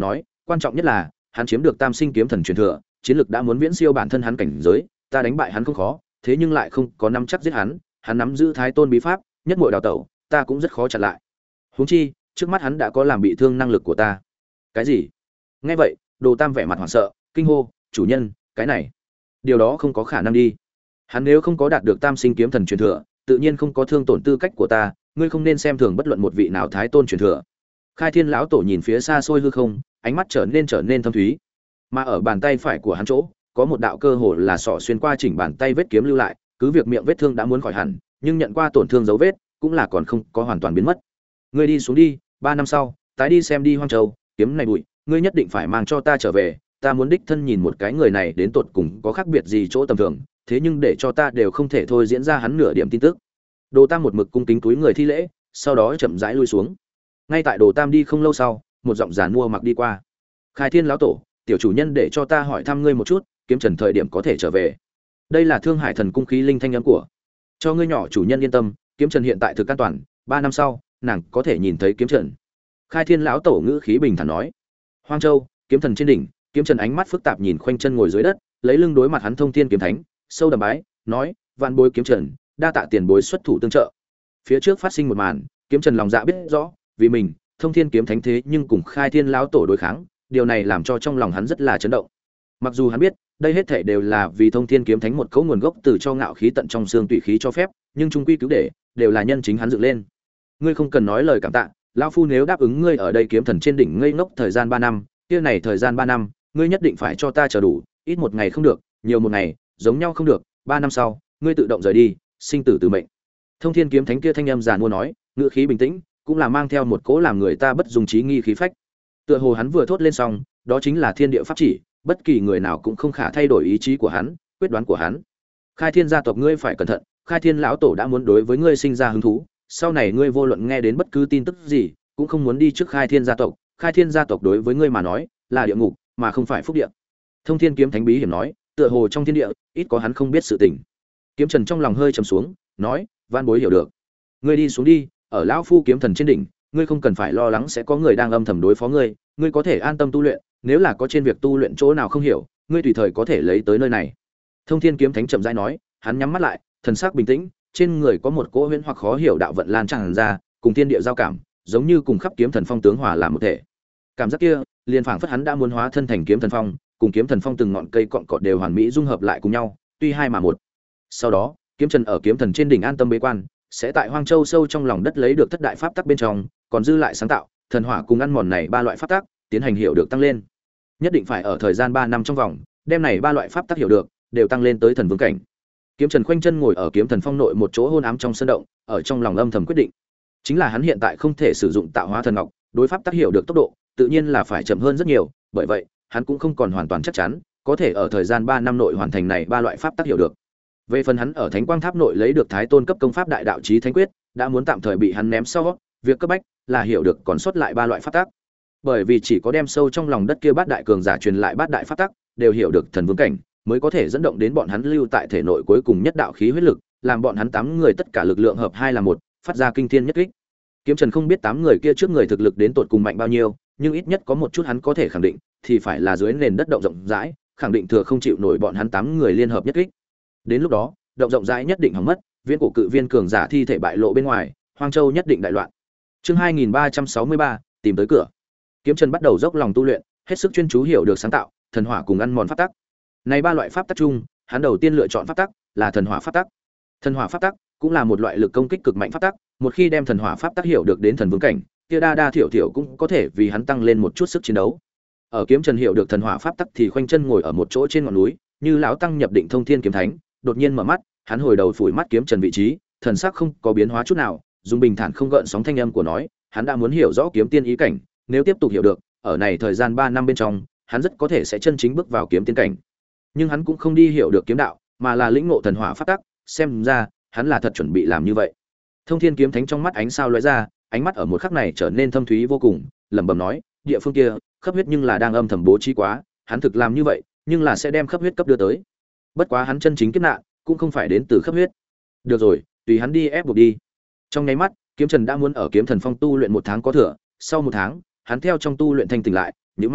quan trọng nhất là hắn chiếm được Tam Sinh kiếm thần truyền thừa, chiến lực đã muốn viễn siêu bản thân hắn cảnh giới, ta đánh bại hắn không khó, thế nhưng lại không có nắm chắc giết hắn, hắn nắm giữ Thái Tôn bí pháp, nhất muội đào tẩu, ta cũng rất khó chặn lại. Huống chi, trước mắt hắn đã có làm bị thương năng lực của ta. Cái gì? Nghe vậy, Đồ Tam vẻ mặt hoảng sợ, kinh hô, chủ nhân, cái này, điều đó không có khả năng đi. Hắn nếu không có đạt được Tam Sinh kiếm thần truyền thừa, tự nhiên không có thương tổn tư cách của ta, ngươi không nên xem thường bất luận một vị nào Thái Tôn truyền thừa. Khai Thiên lão tổ nhìn phía xa xôi hư không, ánh mắt trở nên thâm thúy. Mà ở bàn tay phải của hắn chỗ, có một đạo cơ hồ là xỏ xuyên qua chỉnh bàn tay vết kiếm lưu lại, cứ việc miệng vết thương đã muốn khỏi hẳn, nhưng nhận qua tổn thương dấu vết, cũng là còn không có hoàn toàn biến mất. Ngươi đi xuống đi, 3 năm sau, tái đi xem đi Hoang Châu, kiếm này bụi, ngươi nhất định phải mang cho ta trở về, ta muốn đích thân nhìn một cái người này đến tột cùng có khác biệt gì chỗ tầm thường, thế nhưng để cho ta đều không thể thôi diễn ra hắn nửa điểm tin tức. Đồ Tam một mực cung kính túi người thi lễ, sau đó chậm rãi lui xuống. Ngay tại Đồ Tam đi không lâu sau, một giọng giàn mua mặc đi qua. Khai Thiên lão tổ, tiểu chủ nhân để cho ta hỏi thăm ngươi một chút, kiếm trần thời điểm có thể trở về. Đây là Thương Hải thần cung khí linh thanh âm của. Cho ngươi nhỏ chủ nhân yên tâm, kiếm trần hiện tại thực an toàn, 3 năm sau, nàng có thể nhìn thấy kiếm trần. Khai Thiên lão tổ ngữ khí bình thản nói. Hoang Châu, kiếm thần trên đỉnh, kiếm trần ánh mắt phức tạp nhìn khoanh chân ngồi dưới đất, lấy lưng đối mặt hắn Thông Thiên kiếm thánh, sâu đầm bái, nói, vạn bối kiếm trần, đa tạ tiền bối xuất thủ tương trợ. Phía trước phát sinh một màn, kiếm trần lòng dạ biết rõ, vì mình, Thông Thiên kiếm thánh thế nhưng cùng Khai Thiên lão tổ đối kháng, điều này làm cho trong lòng hắn rất là chấn động. Mặc dù hắn biết, đây hết thảy đều là vì Thông Thiên kiếm thánh một cấu nguồn gốc từ cho ngạo khí tận trong xương tùy khí cho phép, nhưng trung quy cứu để, đều là nhân chính hắn dựng lên. Ngươi không cần nói lời cảm tạ, lão phu nếu đáp ứng ngươi ở đây kiếm thần trên đỉnh ngây ngốc thời gian 3 năm, kia này thời gian 3 năm, ngươi nhất định phải cho ta chờ đủ, ít một ngày không được, nhiều một ngày, giống nhau không được, 3 năm sau, ngươi tự động rời đi, sinh tử từ mệnh. Thông Thiên kiếm thánh kia thanh âm giàn mua nói, ngữ khí bình tĩnh, cũng là mang theo một cỗ làm người ta bất dung trí nghi khí phách. Tựa hồ hắn vừa thốt lên xong, đó chính là thiên địa pháp chỉ, bất kỳ người nào cũng không khả thay đổi ý chí của hắn, quyết đoán của hắn. Khai Thiên gia tộc ngươi phải cẩn thận, Khai Thiên lão tổ đã muốn đối với ngươi sinh ra hứng thú, sau này ngươi vô luận nghe đến bất cứ tin tức gì, cũng không muốn đi trước Khai Thiên gia tộc, Khai Thiên gia tộc đối với ngươi mà nói, là địa ngục, mà không phải phúc địa. Thông Thiên kiếm thánh bí hiểm nói, tựa hồ trong thiên địa, ít có hắn không biết sự tình. Kiếm Trần trong lòng hơi trầm xuống, nói, van bối hiểu được. Ngươi đi xuống đi, ở lão phu kiếm thần trên đỉnh, ngươi không cần phải lo lắng sẽ có người đang âm thầm đối phó ngươi, ngươi có thể an tâm tu luyện, nếu là có trên việc tu luyện chỗ nào không hiểu, ngươi tùy thời có thể lấy tới nơi này. Thông Thiên kiếm thánh chậm rãi nói, hắn nhắm mắt lại, thần sắc bình tĩnh, trên người có một cỗ huyễn hoặc khó hiểu đạo vận lan tràn ra, cùng thiên địa giao cảm, giống như cùng khắp kiếm thần phong tướng hòa làm một thể. Cảm giác kia, liền phảng phất hắn đã muốn hóa thân thành kiếm thần phong, cùng kiếm thần phong từng ngọn cây cọn cọt đều hoàn mỹ dung hợp lại cùng nhau, tuy hai mà một. Sau đó, kiếm trần ở kiếm thần trên đỉnh an tâm bế quan, sẽ tại Hoang Châu sâu trong lòng đất lấy được thất đại pháp tắc bên trong, còn dư lại sáng tạo, thần hỏa cùng ăn mòn này 3 loại pháp tắc, tiến hành hiểu được tăng lên. Nhất định phải ở thời gian 3 năm trong vòng, đem này 3 loại pháp tắc hiểu được, đều tăng lên tới thần vương cảnh. Kiếm Trần khoanh chân ngồi ở kiếm thần phong nội một chỗ hôn ám trong sân động, ở trong lòng âm thầm quyết định, chính là hắn hiện tại không thể sử dụng tạo hóa thần ngọc, đối pháp tác hiểu được tốc độ, tự nhiên là phải chậm hơn rất nhiều, bởi vậy, hắn cũng không còn hoàn toàn chắc chắn, có thể ở thời gian 3 năm nội hoàn thành này 3 loại pháp tác hiểu được. Về phần hắn ở Thánh Quang Tháp nội lấy được Thái Tôn cấp công pháp Đại Đạo Chí Thánh Quyết, đã muốn tạm thời bị hắn ném sau, việc cấp bách là hiểu được còn sót lại 3 loại pháp tác. Bởi vì chỉ có đem sâu trong lòng đất kia bát đại cường giả truyền lại bát đại pháp tác, đều hiểu được thần vương cảnh, mới có thể dẫn động đến bọn hắn lưu tại thể nội cuối cùng nhất đạo khí huyết lực, làm bọn hắn 8 người tất cả lực lượng hợp hai là một, phát ra kinh thiên nhất kích. Kiếm Trần không biết 8 người kia trước người thực lực đến tột cùng mạnh bao nhiêu, nhưng ít nhất có một chút hắn có thể khẳng định, thì phải là dưới nền đất động rộng rãi, khẳng định thừa không chịu nổi bọn hắn 8 người liên hợp nhất kích. Đến lúc đó, động rộng rãi nhất định hỏng mất, viên cổ cự viên cường giả thi thể bại lộ bên ngoài, Hoang Châu nhất định đại loạn. Chương 2363, tìm tới cửa. Kiếm Trần bắt đầu dốc lòng tu luyện, hết sức chuyên chú hiểu được sáng tạo, thần hỏa cùng ăn mòn pháp tắc. Này 3 loại pháp tắc chung, hắn đầu tiên lựa chọn pháp tắc là thần hỏa pháp tắc. Thần hỏa pháp tắc cũng là một loại lực công kích cực mạnh pháp tắc, một khi đem thần hỏa pháp tắc hiểu được đến thần vương cảnh, kia đa thiểu thiểu cũng có thể vì hắn tăng lên một chút sức chiến đấu. Ở Kiếm Trần hiểu được thần hỏa pháp tắc thì khoanh chân ngồi ở một chỗ trên ngọn núi, như lão tăng nhập định thông thiên kiếm thánh, đột nhiên mở mắt, hắn hồi đầu phủi mắt Kiếm Trần vị trí, thần sắc không có biến hóa chút nào, dùng bình thản không gợn sóng thanh âm của nói, hắn đã muốn hiểu rõ kiếm tiên ý cảnh, nếu tiếp tục hiểu được, ở này thời gian 3 năm bên trong, hắn rất có thể sẽ chân chính bước vào kiếm tiên cảnh. Nhưng hắn cũng không đi hiểu được kiếm đạo, mà là lĩnh ngộ thần hỏa pháp tắc, xem ra, hắn là thật chuẩn bị làm như vậy. Thông Thiên kiếm thánh trong mắt ánh sao lóe ra, ánh mắt ở một khắc này trở nên thâm thúy vô cùng, lẩm bẩm nói, địa phương kia, khắp huyết nhưng là đang âm thầm bố trí quá, hắn thực làm như vậy, nhưng là sẽ đem khắp huyết cấp đưa tới. Bất quá hắn chân chính kiếp nạn, cũng không phải đến từ khắp huyết. Được rồi, tùy hắn đi ép buộc đi. Trong nháy mắt, Kiếm Trần đã muốn ở Kiếm Thần Phong tu luyện 1 tháng có thừa, sau 1 tháng, hắn theo trong tu luyện thanh tỉnh lại, nhíu mày,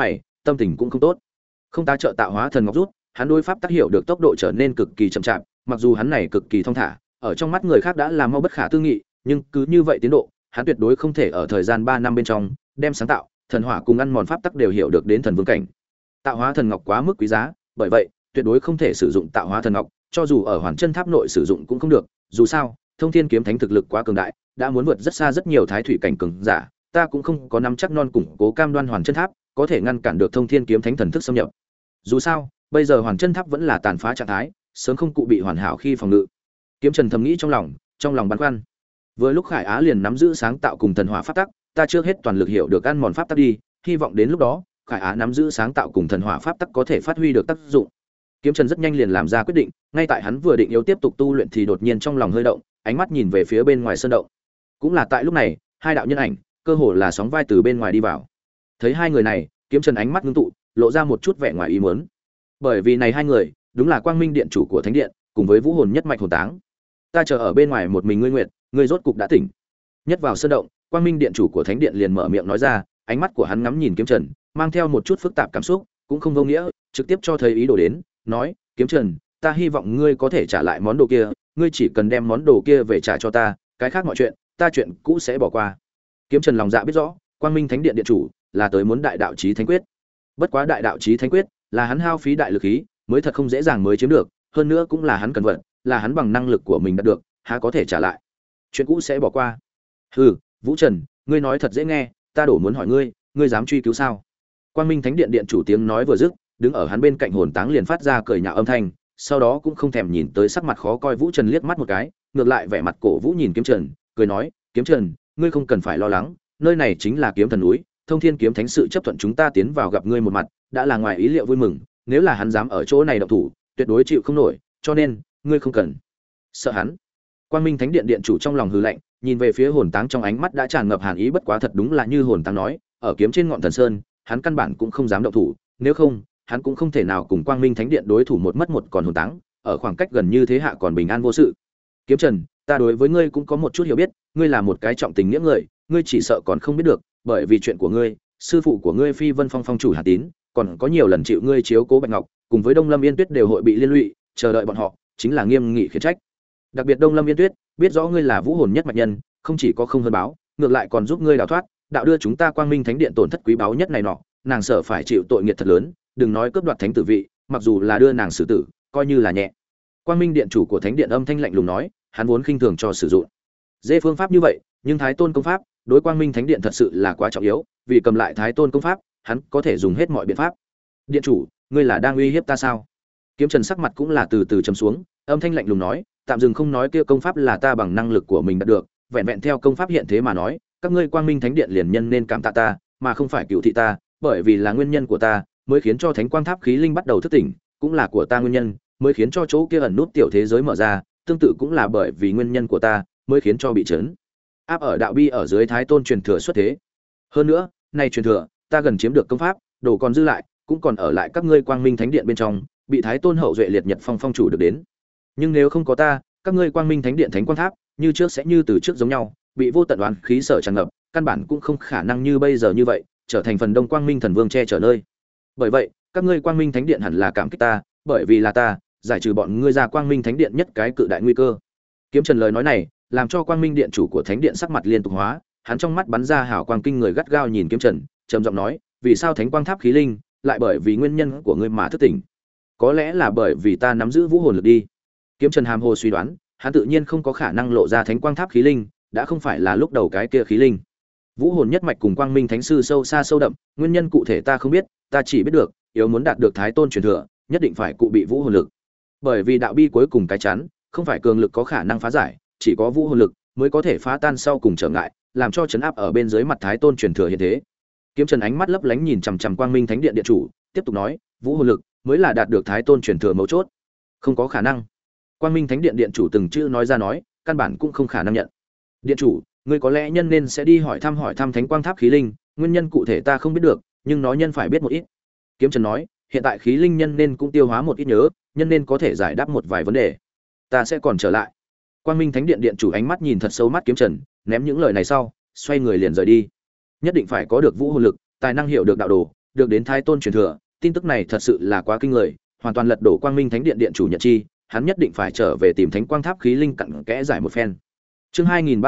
tâm tình cũng không tốt. Không tá trợ tạo hóa thần ngọc rút, hắn đối pháp tác hiểu được tốc độ trở nên cực kỳ chậm chạp, mặc dù hắn này cực kỳ thong thả, ở trong mắt người khác đã là mau bất khả tư nghị, nhưng cứ như vậy tiến độ, hắn tuyệt đối không thể ở thời gian 3 năm bên trong đem sáng tạo, thần hỏa cùng ăn mòn pháp tắc đều hiểu được đến thần vương cảnh. Tạo hóa thần ngọc quá mức quý giá, bởi vậy, tuyệt đối không thể sử dụng tạo hóa thần ngọc, cho dù ở Hoàn Chân Tháp nội sử dụng cũng không được, dù sao, Thông Thiên kiếm thánh thực lực quá cường đại, đã muốn vượt rất xa rất nhiều thái thủy cảnh cường giả, ta cũng không có nắm chắc non củng cố cam đoan Hoàn Chân Tháp có thể ngăn cản được Thông Thiên kiếm thánh thần thức xâm nhập. Dù sao, bây giờ Hoàn Chân Tháp vẫn là tàn phá trạng thái, sớm không cụ bị hoàn hảo khi phòng ngự. Kiếm Trần thầm nghĩ trong lòng băn khoăn. Vừa lúc Khải Á liền nắm giữ sáng tạo cùng thần hỏa pháp tắc, ta trước hết toàn lực hiểu được ăn mòn pháp tắc đi, hy vọng đến lúc đó, Khải Á nắm giữ sáng tạo cùng thần hỏa pháp tắc có thể phát huy được tác dụng. Kiếm Trần rất nhanh liền làm ra quyết định, ngay tại hắn vừa định yếu tiếp tục tu luyện thì đột nhiên trong lòng hơi động, ánh mắt nhìn về phía bên ngoài sơn động. Cũng là tại lúc này, hai đạo nhân ảnh, cơ hồ là sóng vai từ bên ngoài đi vào. Thấy hai người này, Kiếm Trần ánh mắt ngưng tụ, lộ ra một chút vẻ ngoài ý muốn. Bởi vì này hai người, đúng là Quang Minh điện chủ của Thánh điện, cùng với Vũ Hồn nhất mạch hồn táng. Ta chờ ở bên ngoài một mình ngươi nguyệt, ngươi rốt cục đã tỉnh. Nhất vào sơn động, Quang Minh điện chủ của Thánh điện liền mở miệng nói ra, ánh mắt của hắn ngắm nhìn Kiếm Trần, mang theo một chút phức tạp cảm xúc, cũng không vô nghĩa, trực tiếp cho thấy ý đồ đến, nói: "Kiếm Trần, ta hy vọng ngươi có thể trả lại món đồ kia, ngươi chỉ cần đem món đồ kia về trả cho ta, cái khác mọi chuyện, ta chuyện cũ sẽ bỏ qua." Kiếm Trần lòng dạ biết rõ, Quang Minh Thánh điện điện chủ là tới muốn đại đạo chí thánh quyết. Bất quá đại đạo chí thánh quyết là hắn hao phí đại lực khí, mới thật không dễ dàng mới chiếm được, hơn nữa cũng là hắn cần vận, là hắn bằng năng lực của mình đạt được, há có thể trả lại. Chuyện cũ sẽ bỏ qua. Hừ, Vũ Trần, ngươi nói thật dễ nghe, ta đổ muốn hỏi ngươi, ngươi dám truy cứu sao? Quang Minh Thánh điện điện chủ tiếng nói vừa dứt, đứng ở hắn bên cạnh hồn táng liền phát ra cười nhạo âm thanh, sau đó cũng không thèm nhìn tới sắc mặt khó coi Vũ Trần liếc mắt một cái, ngược lại vẻ mặt cổ vũ nhìn Kiếm Trần, cười nói: "Kiếm Trần, ngươi không cần phải lo lắng, nơi này chính là Kiếm Thần núi, Thông Thiên kiếm thánh sự chấp thuận chúng ta tiến vào gặp ngươi một mặt, đã là ngoài ý liệu vui mừng, nếu là hắn dám ở chỗ này động thủ, tuyệt đối chịu không nổi, cho nên, ngươi không cần sợ hắn." Quang Minh Thánh điện điện chủ trong lòng hừ lạnh, nhìn về phía hồn táng trong ánh mắt đã tràn ngập hàn ý, bất quá thật đúng là như hồn táng nói, ở kiếm trên ngọn thần sơn, hắn căn bản cũng không dám động thủ, nếu không, hắn cũng không thể nào cùng Quang Minh Thánh điện đối thủ một mất một còn hồn táng, ở khoảng cách gần như thế hạ còn bình an vô sự. Kiếm Trần, ta đối với ngươi cũng có một chút hiểu biết, ngươi là một cái trọng tình nghĩa người, ngươi chỉ sợ còn không biết được, bởi vì chuyện của ngươi, sư phụ của ngươi Phi Vân Phong phong chủ Hà Tín, còn có nhiều lần chịu ngươi chiếu cố Bạch Ngọc, cùng với Đông Lâm Yên Tuyết đều hội bị liên lụy, chờ đợi bọn họ, chính là nghiêm nghị khiển trách. Đặc biệt Đông Lâm Yên Tuyết, biết rõ ngươi là Vũ Hồn nhất mạch nhân, không chỉ có không hơn báo, ngược lại còn giúp ngươi đào thoát, đạo đưa chúng ta Quang Minh Thánh điện tổn thất quý báu nhất này nọ, nàng sợ phải chịu tội nghiệp thật lớn, đừng nói cướp đoạt thánh tử vị, mặc dù là đưa nàng xử tử, coi như là nhẹ. Quang Minh điện chủ của Thánh điện âm thanh lạnh lùng nói, hắn vốn khinh thường cho sử dụng dễ phương pháp như vậy, nhưng Thái Tôn công pháp đối Quang Minh Thánh điện thật sự là quá trọng yếu, vì cầm lại Thái Tôn công pháp, hắn có thể dùng hết mọi biện pháp. Điện chủ, ngươi là đang uy hiếp ta sao? Kiếm Trần sắc mặt cũng là từ từ trầm xuống, âm thanh lạnh lùng nói, tạm dừng không nói kia công pháp là ta bằng năng lực của mình đạt được, vẹn vẹn theo công pháp hiện thế mà nói, các ngươi Quang Minh Thánh điện liền nhân nên cảm tạ ta, mà không phải cựu thị ta, bởi vì là nguyên nhân của ta mới khiến cho Thánh Quang Tháp khí linh bắt đầu thức tỉnh, cũng là của ta nguyên nhân mới khiến cho chỗ kia ẩn nút tiểu thế giới mở ra, tương tự cũng là bởi vì nguyên nhân của ta mới khiến cho bị trấn áp ở đạo bi ở dưới Thái Tôn truyền thừa xuất thế. Hơn nữa, này truyền thừa, ta gần chiếm được công pháp, đồ còn dư lại, cũng còn ở lại các ngươi Quang Minh Thánh điện bên trong, bị Thái Tôn hậu duệ liệt nhật phong phong chủ được đến. Nhưng nếu không có ta, các ngươi Quang Minh Thánh điện Thánh Quang Tháp, như trước sẽ như từ trước giống nhau, bị vô tận oán khí sở tràn ngập, căn bản cũng không khả năng như bây giờ như vậy, trở thành phần Đông Quang Minh Thần Vương che chở nơi. Bởi vậy, các ngươi Quang Minh Thánh điện hẳn là cảm kích ta, bởi vì là ta giải trừ bọn ngươi ra Quang Minh Thánh điện nhất cái cự đại nguy cơ. Kiếm Trần lời nói này, làm cho Quang Minh điện chủ của Thánh điện sắc mặt liên tục hóa, hắn trong mắt bắn ra hào quang kinh người, gắt gao nhìn Kiếm Trần, trầm giọng nói, vì sao Thánh Quang Tháp khí linh lại bởi vì nguyên nhân của ngươi mà thức tỉnh? Có lẽ là bởi vì ta nắm giữ vũ hồn lực đi. Kiếm Trần hàm hồ suy đoán, hắn tự nhiên không có khả năng lộ ra Thánh Quang Tháp khí linh, đã không phải là lúc đầu cái kia khí linh. Vũ hồn nhất mạch cùng Quang Minh Thánh sư sâu xa sâu đậm, nguyên nhân cụ thể ta không biết, ta chỉ biết được, yếu muốn đạt được Thái Tôn truyền thừa, nhất định phải cụ bị vũ hồn lực. Bởi vì đạo bi cuối cùng cái chắn, không phải cường lực có khả năng phá giải, chỉ có vũ hồn lực mới có thể phá tan sau cùng trở ngại, làm cho chấn áp ở bên dưới mặt Thái Tôn truyền thừa hiện thế. Kiếm Trần ánh mắt lấp lánh nhìn chằm chằm Quang Minh Thánh điện điện chủ, tiếp tục nói, vũ hồn lực mới là đạt được Thái Tôn truyền thừa mấu chốt. Không có khả năng. Quang Minh Thánh điện điện chủ từng chữ nói ra nói, căn bản cũng không khả năng nhận. Điện chủ, ngươi có lẽ nhân nên sẽ đi hỏi thăm Thánh Quang Tháp khí linh, nguyên nhân cụ thể ta không biết được, nhưng nó nhân phải biết một ít. Kiếm Trần nói, hiện tại khí linh nhân nên cũng tiêu hóa một ít nhớ, nhân nên có thể giải đáp một vài vấn đề. Ta sẽ còn trở lại. Quang Minh Thánh điện điện chủ ánh mắt nhìn thật sâu mắt Kiếm Trần, ném những lời này sau, xoay người liền rời đi. Nhất định phải có được vũ hồn lực, tài năng hiểu được đạo đồ, được đến Thái Tôn truyền thừa, tin tức này thật sự là quá kinh người, hoàn toàn lật đổ Quang Minh Thánh Điện điện chủ Nhật Chi, hắn nhất định phải trở về tìm Thánh Quang Tháp khí linh cặn kẽ giải một phen. Chương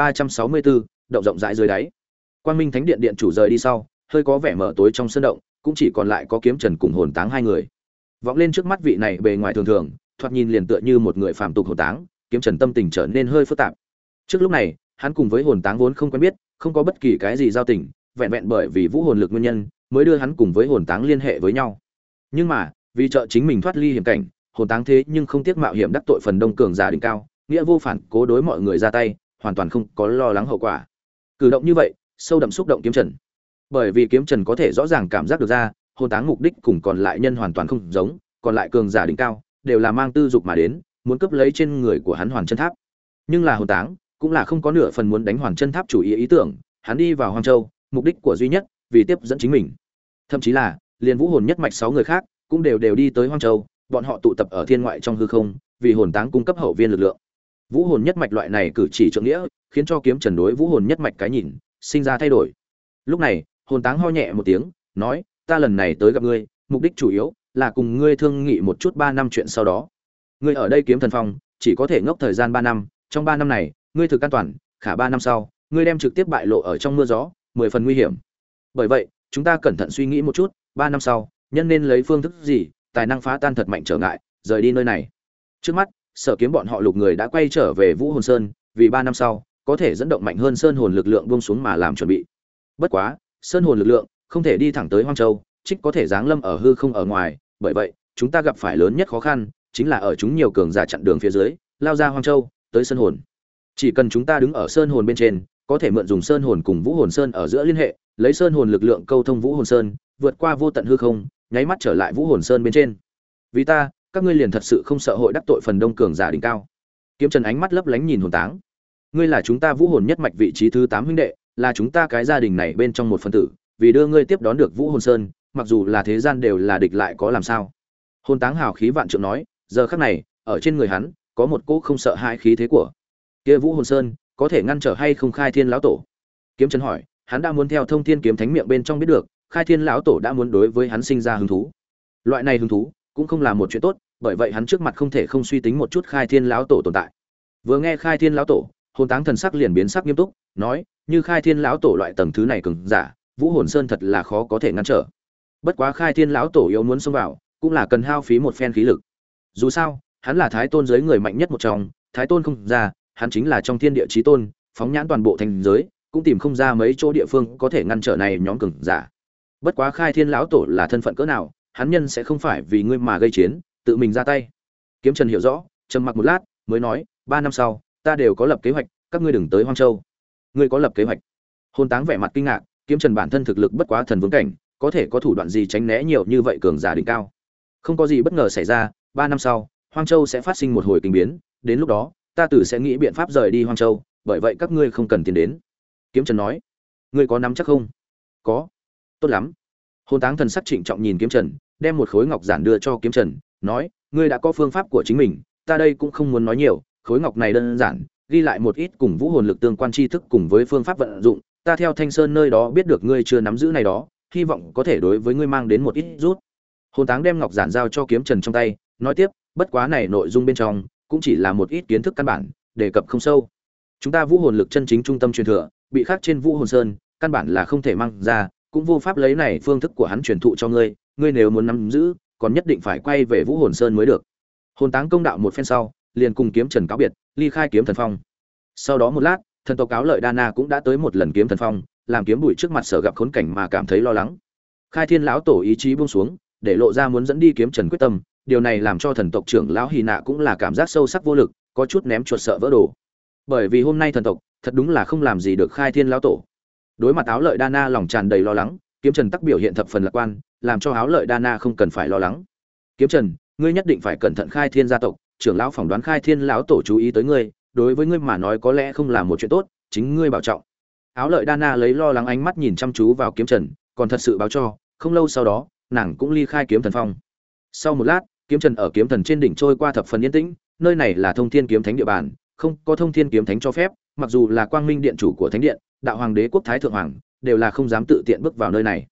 2364, động rộng rãi dưới đáy. Quang Minh Thánh Điện điện chủ rời đi sau, hơi có vẻ mở tối trong sơn động, cũng chỉ còn lại có Kiếm Trần cùng Hồn Táng hai người. Vọng lên trước mắt vị này bề ngoài thường thường, thoạt nhìn liền tựa như một người phàm tục Hồn Táng, Kiếm Trần tâm tình trở nên hơi phức tạp. Trước lúc này, hắn cùng với Hồn Táng vốn không quen biết, không có bất kỳ cái gì giao tình, vẹn vẹn bởi vì vũ hồn lực nguyên nhân, mới đưa hắn cùng với Hồn Táng liên hệ với nhau. Nhưng mà, vì trợ chính mình thoát ly hiểm cảnh, Hồn Táng thế nhưng không tiếc mạo hiểm đắc tội phần đông cường giả đỉnh cao, nghĩa vô phản cố đối mọi người ra tay, hoàn toàn không có lo lắng hậu quả. Cử động như vậy, sâu đậm xúc động Kiếm Trần. Bởi vì Kiếm Trần có thể rõ ràng cảm giác được ra, Hồn Táng mục đích cùng còn lại nhân hoàn toàn không giống, còn lại cường giả đỉnh cao đều là mang tư dục mà đến, muốn cướp lấy trên người của hắn Hoàn Chân Tháp. Nhưng là Hồn Táng cũng là không có nửa phần muốn đánh Hoàn Chân Tháp chủ ý tưởng, hắn đi vào Hoang Châu, mục đích của duy nhất vì tiếp dẫn chính mình. Thậm chí là, liền vũ hồn nhất mạch 6 người khác cũng đều đi tới Hoang Châu, bọn họ tụ tập ở thiên ngoại trong hư không, vì Hồn Táng cung cấp hậu viên lực lượng. Vũ hồn nhất mạch loại này cử chỉ trượng nghĩa, khiến cho Kiếm Trần đối vũ hồn nhất mạch cái nhìn sinh ra thay đổi. Lúc này, Hồn Táng ho nhẹ một tiếng, nói: "Ta lần này tới gặp ngươi, mục đích chủ yếu là cùng ngươi thương nghị một chút 3 năm chuyện sau đó. Ngươi ở đây Kiếm Thần Phong, chỉ có thể ngốc thời gian 3 năm, trong 3 năm này, ngươi thực an toàn, khả 3 năm sau, ngươi đem trực tiếp bại lộ ở trong mưa gió, 10 phần nguy hiểm. Bởi vậy, chúng ta cẩn thận suy nghĩ một chút, 3 năm sau, nhân nên lấy phương thức gì, tài năng phá tan thật mạnh trở ngại, rời đi nơi này." Trước mắt, Sở Kiếm bọn họ lục người đã quay trở về Vũ Hồn Sơn, vì 3 năm sau, có thể dẫn động mạnh hơn sơn hồn lực lượng buông xuống mà làm chuẩn bị. Bất quá, sơn hồn lực lượng không thể đi thẳng tới Hoang Châu, trích có thể giáng lâm ở hư không ở ngoài, bởi vậy, chúng ta gặp phải lớn nhất khó khăn chính là ở chúng nhiều cường giả chặn đường phía dưới, lao ra Hoang Châu, tới sơn hồn. Chỉ cần chúng ta đứng ở sơn hồn bên trên, có thể mượn dùng sơn hồn cùng Vũ Hồn Sơn ở giữa liên hệ, lấy sơn hồn lực lượng câu thông Vũ Hồn Sơn, vượt qua vô tận hư không, nháy mắt trở lại Vũ Hồn Sơn bên trên. Vì ta, các ngươi liền thật sự không sợ hội đắc tội phần đông cường giả đỉnh cao. Kiếm Trần ánh mắt lấp lánh nhìn Hồn Táng. Ngươi là chúng ta Vũ Hồn nhất mạch vị trí thứ 8 huynh đệ, là chúng ta cái gia đình này bên trong một phần tử, vì đưa ngươi tiếp đón được Vũ Hồn Sơn, mặc dù là thế gian đều là địch lại có làm sao. Hồn Táng hào khí vạn trượng nói, giờ khắc này, ở trên người hắn có một cỗ không sợ hãi khí thế của kia Vũ Hồn Sơn, có thể ngăn trở hay không Khai Thiên lão tổ? Kiếm Trần hỏi, hắn đã muốn theo Thông Thiên kiếm thánh miệng bên trong biết được, Khai Thiên lão tổ đã muốn đối với hắn sinh ra hứng thú. Loại này hứng thú cũng không là một chuyện tốt, bởi vậy hắn trước mặt không thể không suy tính một chút Khai Thiên lão tổ tồn tại. Vừa nghe Khai Thiên lão tổ, Hồn Táng thần sắc liền biến sắc nghiêm túc, nói, như Khai Thiên lão tổ loại tầng thứ này cường giả, Vũ Hồn Sơn thật là khó có thể ngăn trở. Bất quá Khai Thiên lão tổ yếu muốn xông vào, cũng là cần hao phí một phen khí lực. Dù sao, hắn là Thái Tôn giới người mạnh nhất một trong, Thái Tôn không ra, hắn chính là trong thiên địa chí tôn, phóng nhãn toàn bộ thành giới, cũng tìm không ra mấy chỗ địa phương có thể ngăn trở này nhóm cường giả. Bất quá Khai Thiên lão tổ là thân phận cỡ nào, hắn nhân sẽ không phải vì ngươi mà gây chiến, tự mình ra tay. Kiếm Trần hiểu rõ, trầm mặc một lát, mới nói, 3 năm sau, ta đều có lập kế hoạch, các ngươi đừng tới Hoang Châu. Ngươi có lập kế hoạch? Hồn Táng vẻ mặt kinh ngạc, Kiếm Trần bản thân thực lực bất quá thần vương cảnh, có thể có thủ đoạn gì tránh né nhiều như vậy cường giả đỉnh cao? Không có gì bất ngờ xảy ra, 3 năm sau, Hoang Châu sẽ phát sinh một hồi kinh biến, đến lúc đó, ta tự sẽ nghĩ biện pháp rời đi Hoang Châu, bởi vậy các ngươi không cần tiến đến. Kiếm Trần nói. Ngươi có nắm chắc không? Có. Tốt lắm. Hồn Táng thần sắc trịnh trọng nhìn Kiếm Trần, đem một khối ngọc giản đưa cho Kiếm Trần, nói, ngươi đã có phương pháp của chính mình, ta đây cũng không muốn nói nhiều, khối ngọc này đơn giản, ghi lại một ít cùng vũ hồn lực tương quan tri thức cùng với phương pháp vận dụng, ta theo Thanh Sơn nơi đó biết được ngươi chưa nắm giữ này đó, hy vọng có thể đối với ngươi mang đến một ít rút. Hồn Táng đem ngọc giản giao cho Kiếm Trần trong tay, nói tiếp, bất quá này nội dung bên trong cũng chỉ là một ít kiến thức căn bản, đề cập không sâu. Chúng ta vũ hồn lực chân chính trung tâm truyền thừa, bị khắc trên Vũ Hồn Sơn, căn bản là không thể mang ra, cũng vô pháp lấy này phương thức của hắn truyền thụ cho ngươi, ngươi nếu muốn nắm giữ, còn nhất định phải quay về Vũ Hồn Sơn mới được. Hồn Táng công đạo một phen sau, liền cùng Kiếm Trần cáo biệt, ly khai Kiếm Thần Phong. Sau đó một lát, thần tộc Áo Lợi Đa Na cũng đã tới một lần Kiếm Thần Phong, làm Kiếm Bụi trước mặt Sở gặp khốn cảnh mà cảm thấy lo lắng. Khai Thiên lão tổ ý chí buông xuống, để lộ ra muốn dẫn đi Kiếm Trần quyết tâm, điều này làm cho thần tộc trưởng lão Hy Nạ cũng là cảm giác sâu sắc vô lực, có chút ném chuột sợ vỡ đồ. Bởi vì hôm nay thần tộc thật đúng là không làm gì được Khai Thiên lão tổ. Đối mặt Áo Lợi Đa Na lòng tràn đầy lo lắng, Kiếm Trần tắc biểu hiện thập phần lạc quan, làm cho Áo Lợi Đa Na không cần phải lo lắng. Kiếm Trần, ngươi nhất định phải cẩn thận Khai Thiên gia tộc, trưởng lão phỏng đoán Khai Thiên lão tổ chú ý tới ngươi, đối với ngươi mà nói có lẽ không là một chuyện tốt, chính ngươi bảo trọng. Áo Lợi Đa Na lấy lo lắng ánh mắt nhìn chăm chú vào Kiếm Trần, còn thật sự báo cho, không lâu sau đó, nàng cũng ly khai Kiếm Thần Phong. Sau một lát, Kiếm Trần ở Kiếm Thần trên đỉnh trôi qua thập phần yên tĩnh, nơi này là Thông Thiên kiếm thánh địa bàn, không có Thông Thiên kiếm thánh cho phép, mặc dù là Quang Minh điện chủ của thánh điện, Đạo Hoàng đế quốc thái thượng hoàng, đều là không dám tự tiện bước vào nơi này.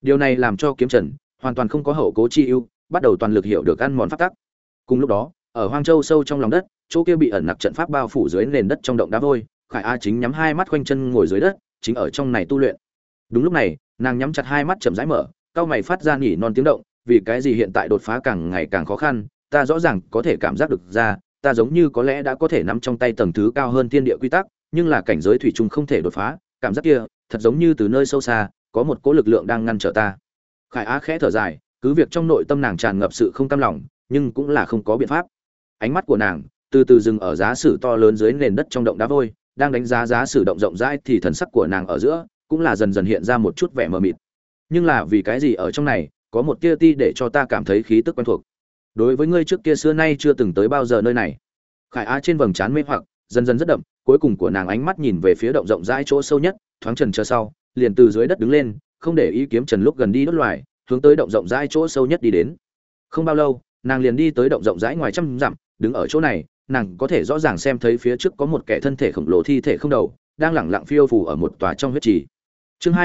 Điều này làm cho Kiếm Trần hoàn toàn không có hậu cố chi ưu, bắt đầu toàn lực hiểu được ăn mòn pháp tắc. Cùng lúc đó, ở Hoang Châu sâu trong lòng đất, chỗ kia bị ẩn nặc trận pháp bao phủ dưới nền đất trong động đá vôi, Khải Á chính nhắm hai mắt khoanh chân ngồi dưới đất, chính ở trong này tu luyện. Đúng lúc này, nàng nhắm chặt hai mắt chậm rãi mở, cau mày phát ra nhỉ non tiếng động, vì cái gì hiện tại đột phá càng ngày càng khó khăn, ta rõ ràng có thể cảm giác được ra, ta giống như có lẽ đã có thể nắm trong tay tầng thứ cao hơn thiên địa quy tắc, nhưng là cảnh giới thủy chung không thể đột phá, cảm giác kia, thật giống như từ nơi sâu xa, có một cỗ lực lượng đang ngăn trở ta. Khải Á khẽ thở dài, cứ việc trong nội tâm nàng tràn ngập sự không cam lòng, nhưng cũng là không có biện pháp. Ánh mắt của nàng từ từ dừng ở giá sử to lớn dưới nền đất trong động đá vôi, đang đánh giá giá sử động rộng rãi thì thần sắc của nàng ở giữa cũng là dần dần hiện ra một chút vẻ mờ mịt. Nhưng là vì cái gì ở trong này có một tia ti để cho ta cảm thấy khí tức quen thuộc. Đối với ngươi trước kia xưa nay chưa từng tới bao giờ nơi này. Khải Á trên vầng trán mê hoặc dần dần rất đậm, cuối cùng của nàng ánh mắt nhìn về phía động rộng rãi chỗ sâu nhất, thoáng chần chờ sau, liền từ dưới đất đứng lên, không để ý Kiếm Trần lúc gần đi đốt loài, hướng tới động rộng rãi chỗ sâu nhất đi đến. Không bao lâu, nàng liền đi tới động rộng rãi ngoài trăm dặm, đứng ở chỗ này, nàng có thể rõ ràng xem thấy phía trước có một kẻ thân thể khổng lồ thi thể không đầu, đang lẳng lặng phiêu phù ở một tòa trong huyết trì. Chương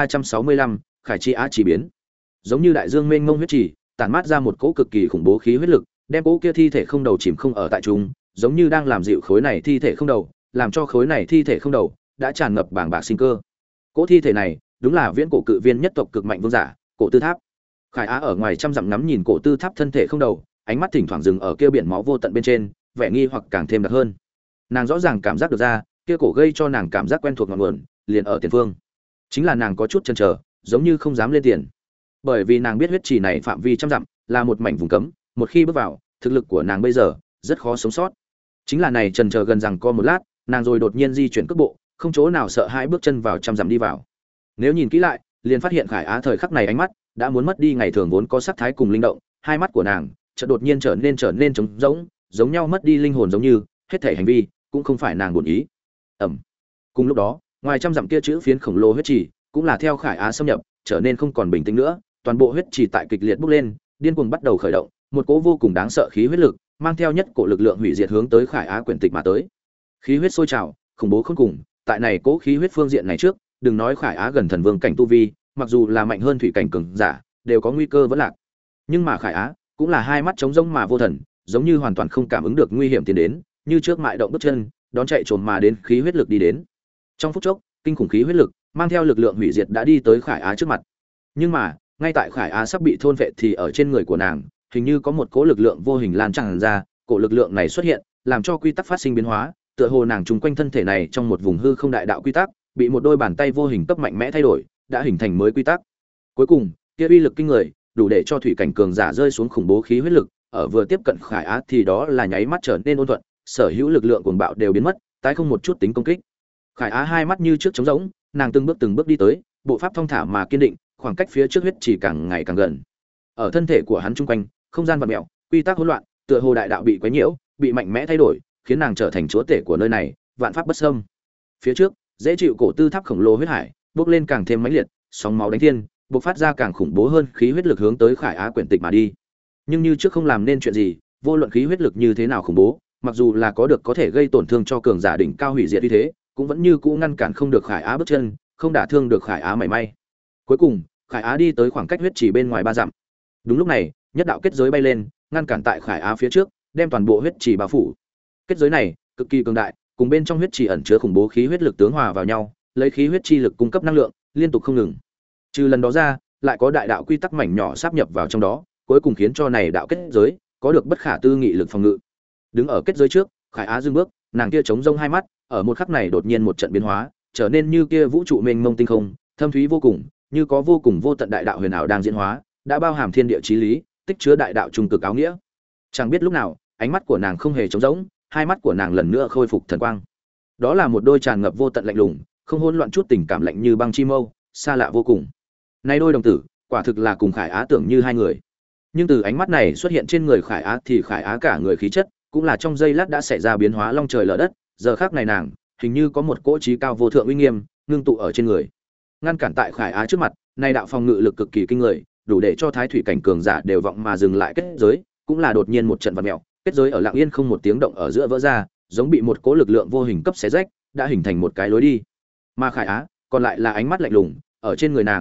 2365, Khải Chi Á chỉ biến. Giống như đại dương mênh mông huyết trì, tản mát ra một cỗ cực kỳ khủng bố khí huyết lực, đem cỗ kia thi thể không đầu chìm không ở tại chúng, giống như đang làm dịu khối này thi thể không đầu, làm cho khối này thi thể không đầu đã tràn ngập bàng bạc sinh cơ. Cỗ thi thể này, đúng là viễn cổ cự viên nhất tộc cực mạnh vương giả, Cổ Tư Tháp. Khải Á ở ngoài trăm dặm ngắm nhìn Cổ Tư Tháp thân thể không đầu, ánh mắt thỉnh thoảng dừng ở kia biển máu vô tận bên trên, vẻ nghi hoặc càng thêm đặc hơn. Nàng rõ ràng cảm giác được ra, kia cổ gây cho nàng cảm giác quen thuộc ngọn nguồn, liền ở tiền phương. Chính là nàng có chút chần chờ, giống như không dám lên tiền. Bởi vì nàng biết huyết trì này phạm vi trăm dặm, là một mảnh vùng cấm, một khi bước vào, thực lực của nàng bây giờ rất khó sống sót. Chính là này chần chờ gần rằng co một lát, nàng rồi đột nhiên di chuyển cước bộ, không chỗ nào sợ hãi bước chân vào trăm dặm đi vào. Nếu nhìn kỹ lại, liền phát hiện Khải Á thời khắc này ánh mắt đã muốn mất đi ngày thường vốn có sắc thái cùng linh động, hai mắt của nàng chợt đột nhiên trở nên trống rỗng, giống nhau mất đi linh hồn, giống như hết thảy hành vi cũng không phải nàng buồn ý. Ẩm. Cùng lúc đó, ngoài trăm dặm kia chữ phiến khổng lồ huyết trì cũng là theo Khải Á xâm nhập, trở nên không còn bình tĩnh nữa, toàn bộ huyết trì tại kịch liệt bốc lên, điên cuồng bắt đầu khởi động, một cỗ vô cùng đáng sợ khí huyết lực, mang theo nhất cổ lực lượng hủy diệt hướng tới Khải Á quyển tịch mà tới. Khí huyết sôi trào, khủng bố khôn cùng, tại này cỗ khí huyết phương diện này trước, đừng nói Khải Á gần thần vương cảnh tu vi, mặc dù là mạnh hơn thủy cảnh cường giả, đều có nguy cơ vẫn lạc. Nhưng mà Khải Á cũng là hai mắt trống rỗng mà vô thần, giống như hoàn toàn không cảm ứng được nguy hiểm tiến đến, như trước mại động bước chân, đón chạy trồm mà đến khí huyết lực đi đến. Trong phút chốc, kinh khủng khí huyết lực mang theo lực lượng hủy diệt đã đi tới Khải Á trước mặt. Nhưng mà, ngay tại Khải Á sắp bị thôn vệ thì ở trên người của nàng, hình như có một cỗ lực lượng vô hình lan tràn ra, cỗ lực lượng này xuất hiện, làm cho quy tắc phát sinh biến hóa, tựa hồ nàng trùng quanh thân thể này trong một vùng hư không đại đạo quy tắc, bị một đôi bàn tay vô hình cấp mạnh mẽ thay đổi, đã hình thành mới quy tắc. Cuối cùng, kia uy lực kinh người, đủ để cho thủy cảnh cường giả rơi xuống khủng bố khí huyết lực, ở vừa tiếp cận Khải Á thì đó là nháy mắt trở nên ôn thuận, sở hữu lực lượng cuồng bạo đều biến mất, tái không một chút tính công kích. Khải Á hai mắt như trước trống rỗng, nàng từng bước đi tới, bộ pháp thong thả mà kiên định, khoảng cách phía trước huyết chỉ càng ngày càng gần. Ở thân thể của hắn chung quanh, không gian vặn mèo, quy tắc hỗn loạn, tựa hồ đại đạo bị quấy nhiễu, bị mạnh mẽ thay đổi, khiến nàng trở thành chúa tể của nơi này, vạn pháp bất xâm. Phía trước, dễ chịu cổ tư tháp khổng lồ huyết hải, bốc lên càng thêm mãnh liệt, sóng máu đánh thiên, bộc phát ra càng khủng bố hơn khí huyết lực hướng tới Khải Á quyển tịch mà đi. Nhưng như trước không làm nên chuyện gì, vô luận khí huyết lực như thế nào khủng bố, mặc dù là có được có thể gây tổn thương cho cường giả đỉnh cao hủy diệt uy thế, cũng vẫn như cũ ngăn cản không được Khải Á bước chân, không đả thương được Khải Á mảy may. Cuối cùng, Khải Á đi tới khoảng cách huyết chỉ bên ngoài 3 dặm. Đúng lúc này, nhất đạo kết giới bay lên, ngăn cản tại Khải Á phía trước, đem toàn bộ huyết chỉ bao phủ. Kết giới này cực kỳ cường đại, cùng bên trong huyết chỉ ẩn chứa khủng bố khí huyết lực tướng hòa vào nhau, lấy khí huyết chi lực cung cấp năng lượng, liên tục không ngừng. Trừ lần đó ra, lại có đại đạo quy tắc mảnh nhỏ sáp nhập vào trong đó, cuối cùng khiến cho này đạo kết giới có được bất khả tư nghị lực phòng ngự. Đứng ở kết giới trước, Khải Á dừng bước, nàng kia trống rông hai mắt, ở một khắc này đột nhiên một trận biến hóa, trở nên như kia vũ trụ mênh mông tinh không, thâm thúy vô cùng, như có vô cùng vô tận đại đạo huyền ảo đang diễn hóa, đã bao hàm thiên địa chí lý, tích chứa đại đạo trung cực áo nghĩa. Chẳng biết lúc nào, ánh mắt của nàng không hề trống rỗng, hai mắt của nàng lần nữa khôi phục thần quang. Đó là một đôi tràn ngập vô tận lạnh lùng, không hỗn loạn chút tình cảm lạnh như băng chi mâu, xa lạ vô cùng. Nay đôi đồng tử, quả thực là cùng Khải Á tưởng như hai người. Nhưng từ ánh mắt này xuất hiện trên người Khải Á thì Khải Á cả người khí chất, cũng là trong giây lát đã xảy ra biến hóa long trời lở đất, giờ khắc này nàng, hình như có một cỗ trí cao vô thượng uy nghiêm, ngưng tụ ở trên người. Ngăn cản tại Khải Á trước mặt, nay đạo phòng ngự lực cực kỳ kinh người, đủ để cho thái thủy cảnh cường giả đều vọng mà dừng lại kết giới, cũng là đột nhiên một trận vặn mèo, kết giới ở lặng yên không một tiếng động ở giữa vỡ ra, giống bị một cỗ lực lượng vô hình cấp xé rách, đã hình thành một cái lối đi. Mà Khải Á, còn lại là ánh mắt lạnh lùng, ở trên người nàng,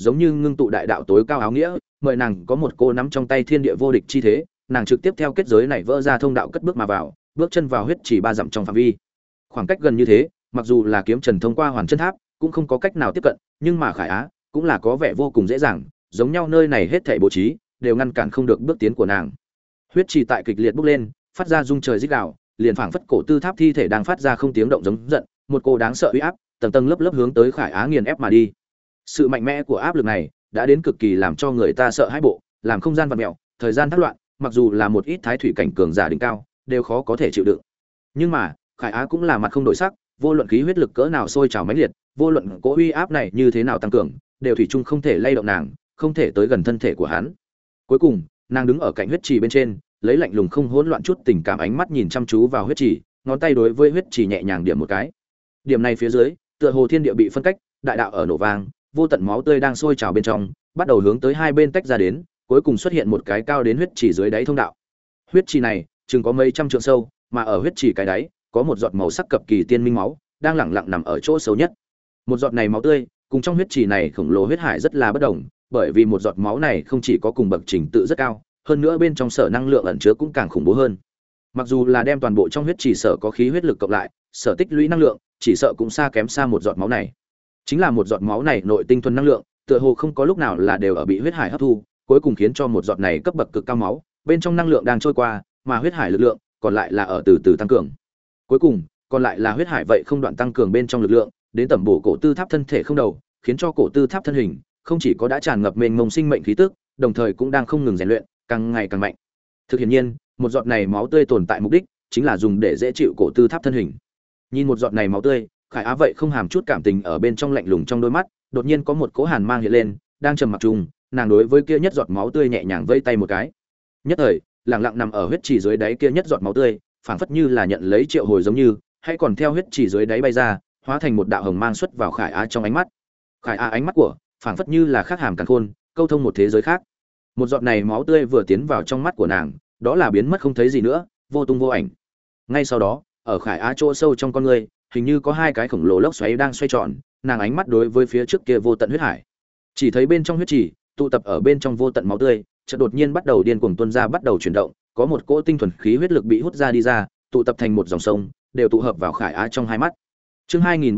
giống như ngưng tụ đại đạo tối cao áo nghĩa, mời nàng có một cô nắm trong tay thiên địa vô địch chi thế, nàng trực tiếp theo kết giới này vỡ ra thông đạo cất bước mà vào, bước chân vào huyết chỉ 3 dặm trong phạm vi. Khoảng cách gần như thế, mặc dù là kiếm trần thông qua hoàn chân tháp, cũng không có cách nào tiếp cận, nhưng mà Khải Á cũng là có vẻ vô cùng dễ dàng, giống nhau nơi này hết thảy bố trí đều ngăn cản không được bước tiến của nàng. Huyết trì tại kịch liệt bốc lên, phát ra rung trời rít gào, liền phảng phất cổ tư tháp thi thể đang phát ra không tiếng động giống giận, một cô đáng sợ uy áp, tầng tầng lớp lớp hướng tới Khải Á nghiền ép mà đi. Sự mạnh mẽ của áp lực này đã đến cực kỳ làm cho người ta sợ hãi bộ, làm không gian vặn mèo, thời gian thất loạn, mặc dù là một ít thái thủy cảnh cường giả đỉnh cao, đều khó có thể chịu đựng. Nhưng mà, Khải Á cũng là mặt không đổi sắc, vô luận khí huyết lực cỡ nào sôi trào mãnh liệt, vô luận cỗ uy áp này như thế nào tăng cường, đều thủy chung không thể lay động nàng, không thể tới gần thân thể của hắn. Cuối cùng, nàng đứng ở cạnh huyết trì bên trên, lấy lạnh lùng không hỗn loạn chút tình cảm ánh mắt nhìn chăm chú vào huyết trì, ngón tay đối với huyết trì nhẹ nhàng điểm một cái. Điểm này phía dưới, tựa hồ thiên địa bị phân cách, đại đạo ở nổ vang, vô tận máu tươi đang sôi trào bên trong, bắt đầu hướng tới hai bên tách ra đến, cuối cùng xuất hiện một cái cao đến huyết trì dưới đáy thông đạo. Huyết trì này chừng có mấy trăm trượng sâu, mà ở huyết trì cái đáy có một giọt màu sắc cực kỳ tiên minh máu, đang lẳng lặng nằm ở chỗ sâu nhất. Một giọt này máu tươi, cùng trong huyết trì này khổng lồ huyết hải rất là bất đồng, bởi vì một giọt máu này không chỉ có cùng bậc trình tự rất cao, hơn nữa bên trong sở năng lượng ẩn chứa cũng càng khủng bố hơn. Mặc dù là đem toàn bộ trong huyết trì sở có khí huyết lực cộng lại, sở tích lũy năng lượng, chỉ sợ cũng xa kém xa một giọt máu này. Chính là một giọt máu này nội tinh thuần năng lượng, tựa hồ không có lúc nào là đều ở bị huyết hải hấp thu, cuối cùng khiến cho một giọt này cấp bậc cực cao máu, bên trong năng lượng đang trôi qua, mà huyết hải lực lượng còn lại là ở từ từ tăng cường. Cuối cùng, còn lại là huyết hải vậy không đoạn tăng cường bên trong lực lượng, đến tẩm bổ cổ tư tháp thân thể không đầu, khiến cho cổ tư tháp thân hình không chỉ có đã tràn ngập mênh mông sinh mệnh khí tức, đồng thời cũng đang không ngừng rèn luyện, càng ngày càng mạnh. Thực hiện nhiên, một giọt này máu tươi tồn tại mục đích chính là dùng để dễ chịu cổ tư tháp thân hình. Nhìn một giọt này máu tươi, Khải Á vậy không hàm chút cảm tình ở bên trong lạnh lùng trong đôi mắt, đột nhiên có một cỗ hàn mang hiện lên, đang trầm mặc chung, nàng đối với kia nhất giọt máu tươi nhẹ nhàng vẫy tay một cái. Nhất thời, lặng lặng nằm ở huyết chỉ dưới đáy kia nhất giọt máu tươi, phảng phất như là nhận lấy triệu hồi giống như, hay còn theo huyết chỉ dưới đáy bay ra, hóa thành một đạo hồng mang xuất vào Khải Á trong ánh mắt. Khải Á ánh mắt của, phảng phất như là khắc hàm càn khôn, câu thông một thế giới khác. Một giọt này máu tươi vừa tiến vào trong mắt của nàng, đó là biến mất không thấy gì nữa, vô tung vô ảnh. Ngay sau đó, ở Khải Á chỗ sâu trong con người, hình như có hai cái khổng lồ lốc xoáy đang xoay tròn, nàng ánh mắt đối với phía trước kia vô tận huyết hải. Chỉ thấy bên trong huyết chỉ, tụ tập ở bên trong vô tận máu tươi, chợt đột nhiên bắt đầu điên cuồng tuôn ra, bắt đầu chuyển động, có một cỗ tinh thuần khí huyết lực bị hút ra đi ra, tụ tập thành một dòng sông, đều tụ hợp vào Khải Á trong hai mắt. Chương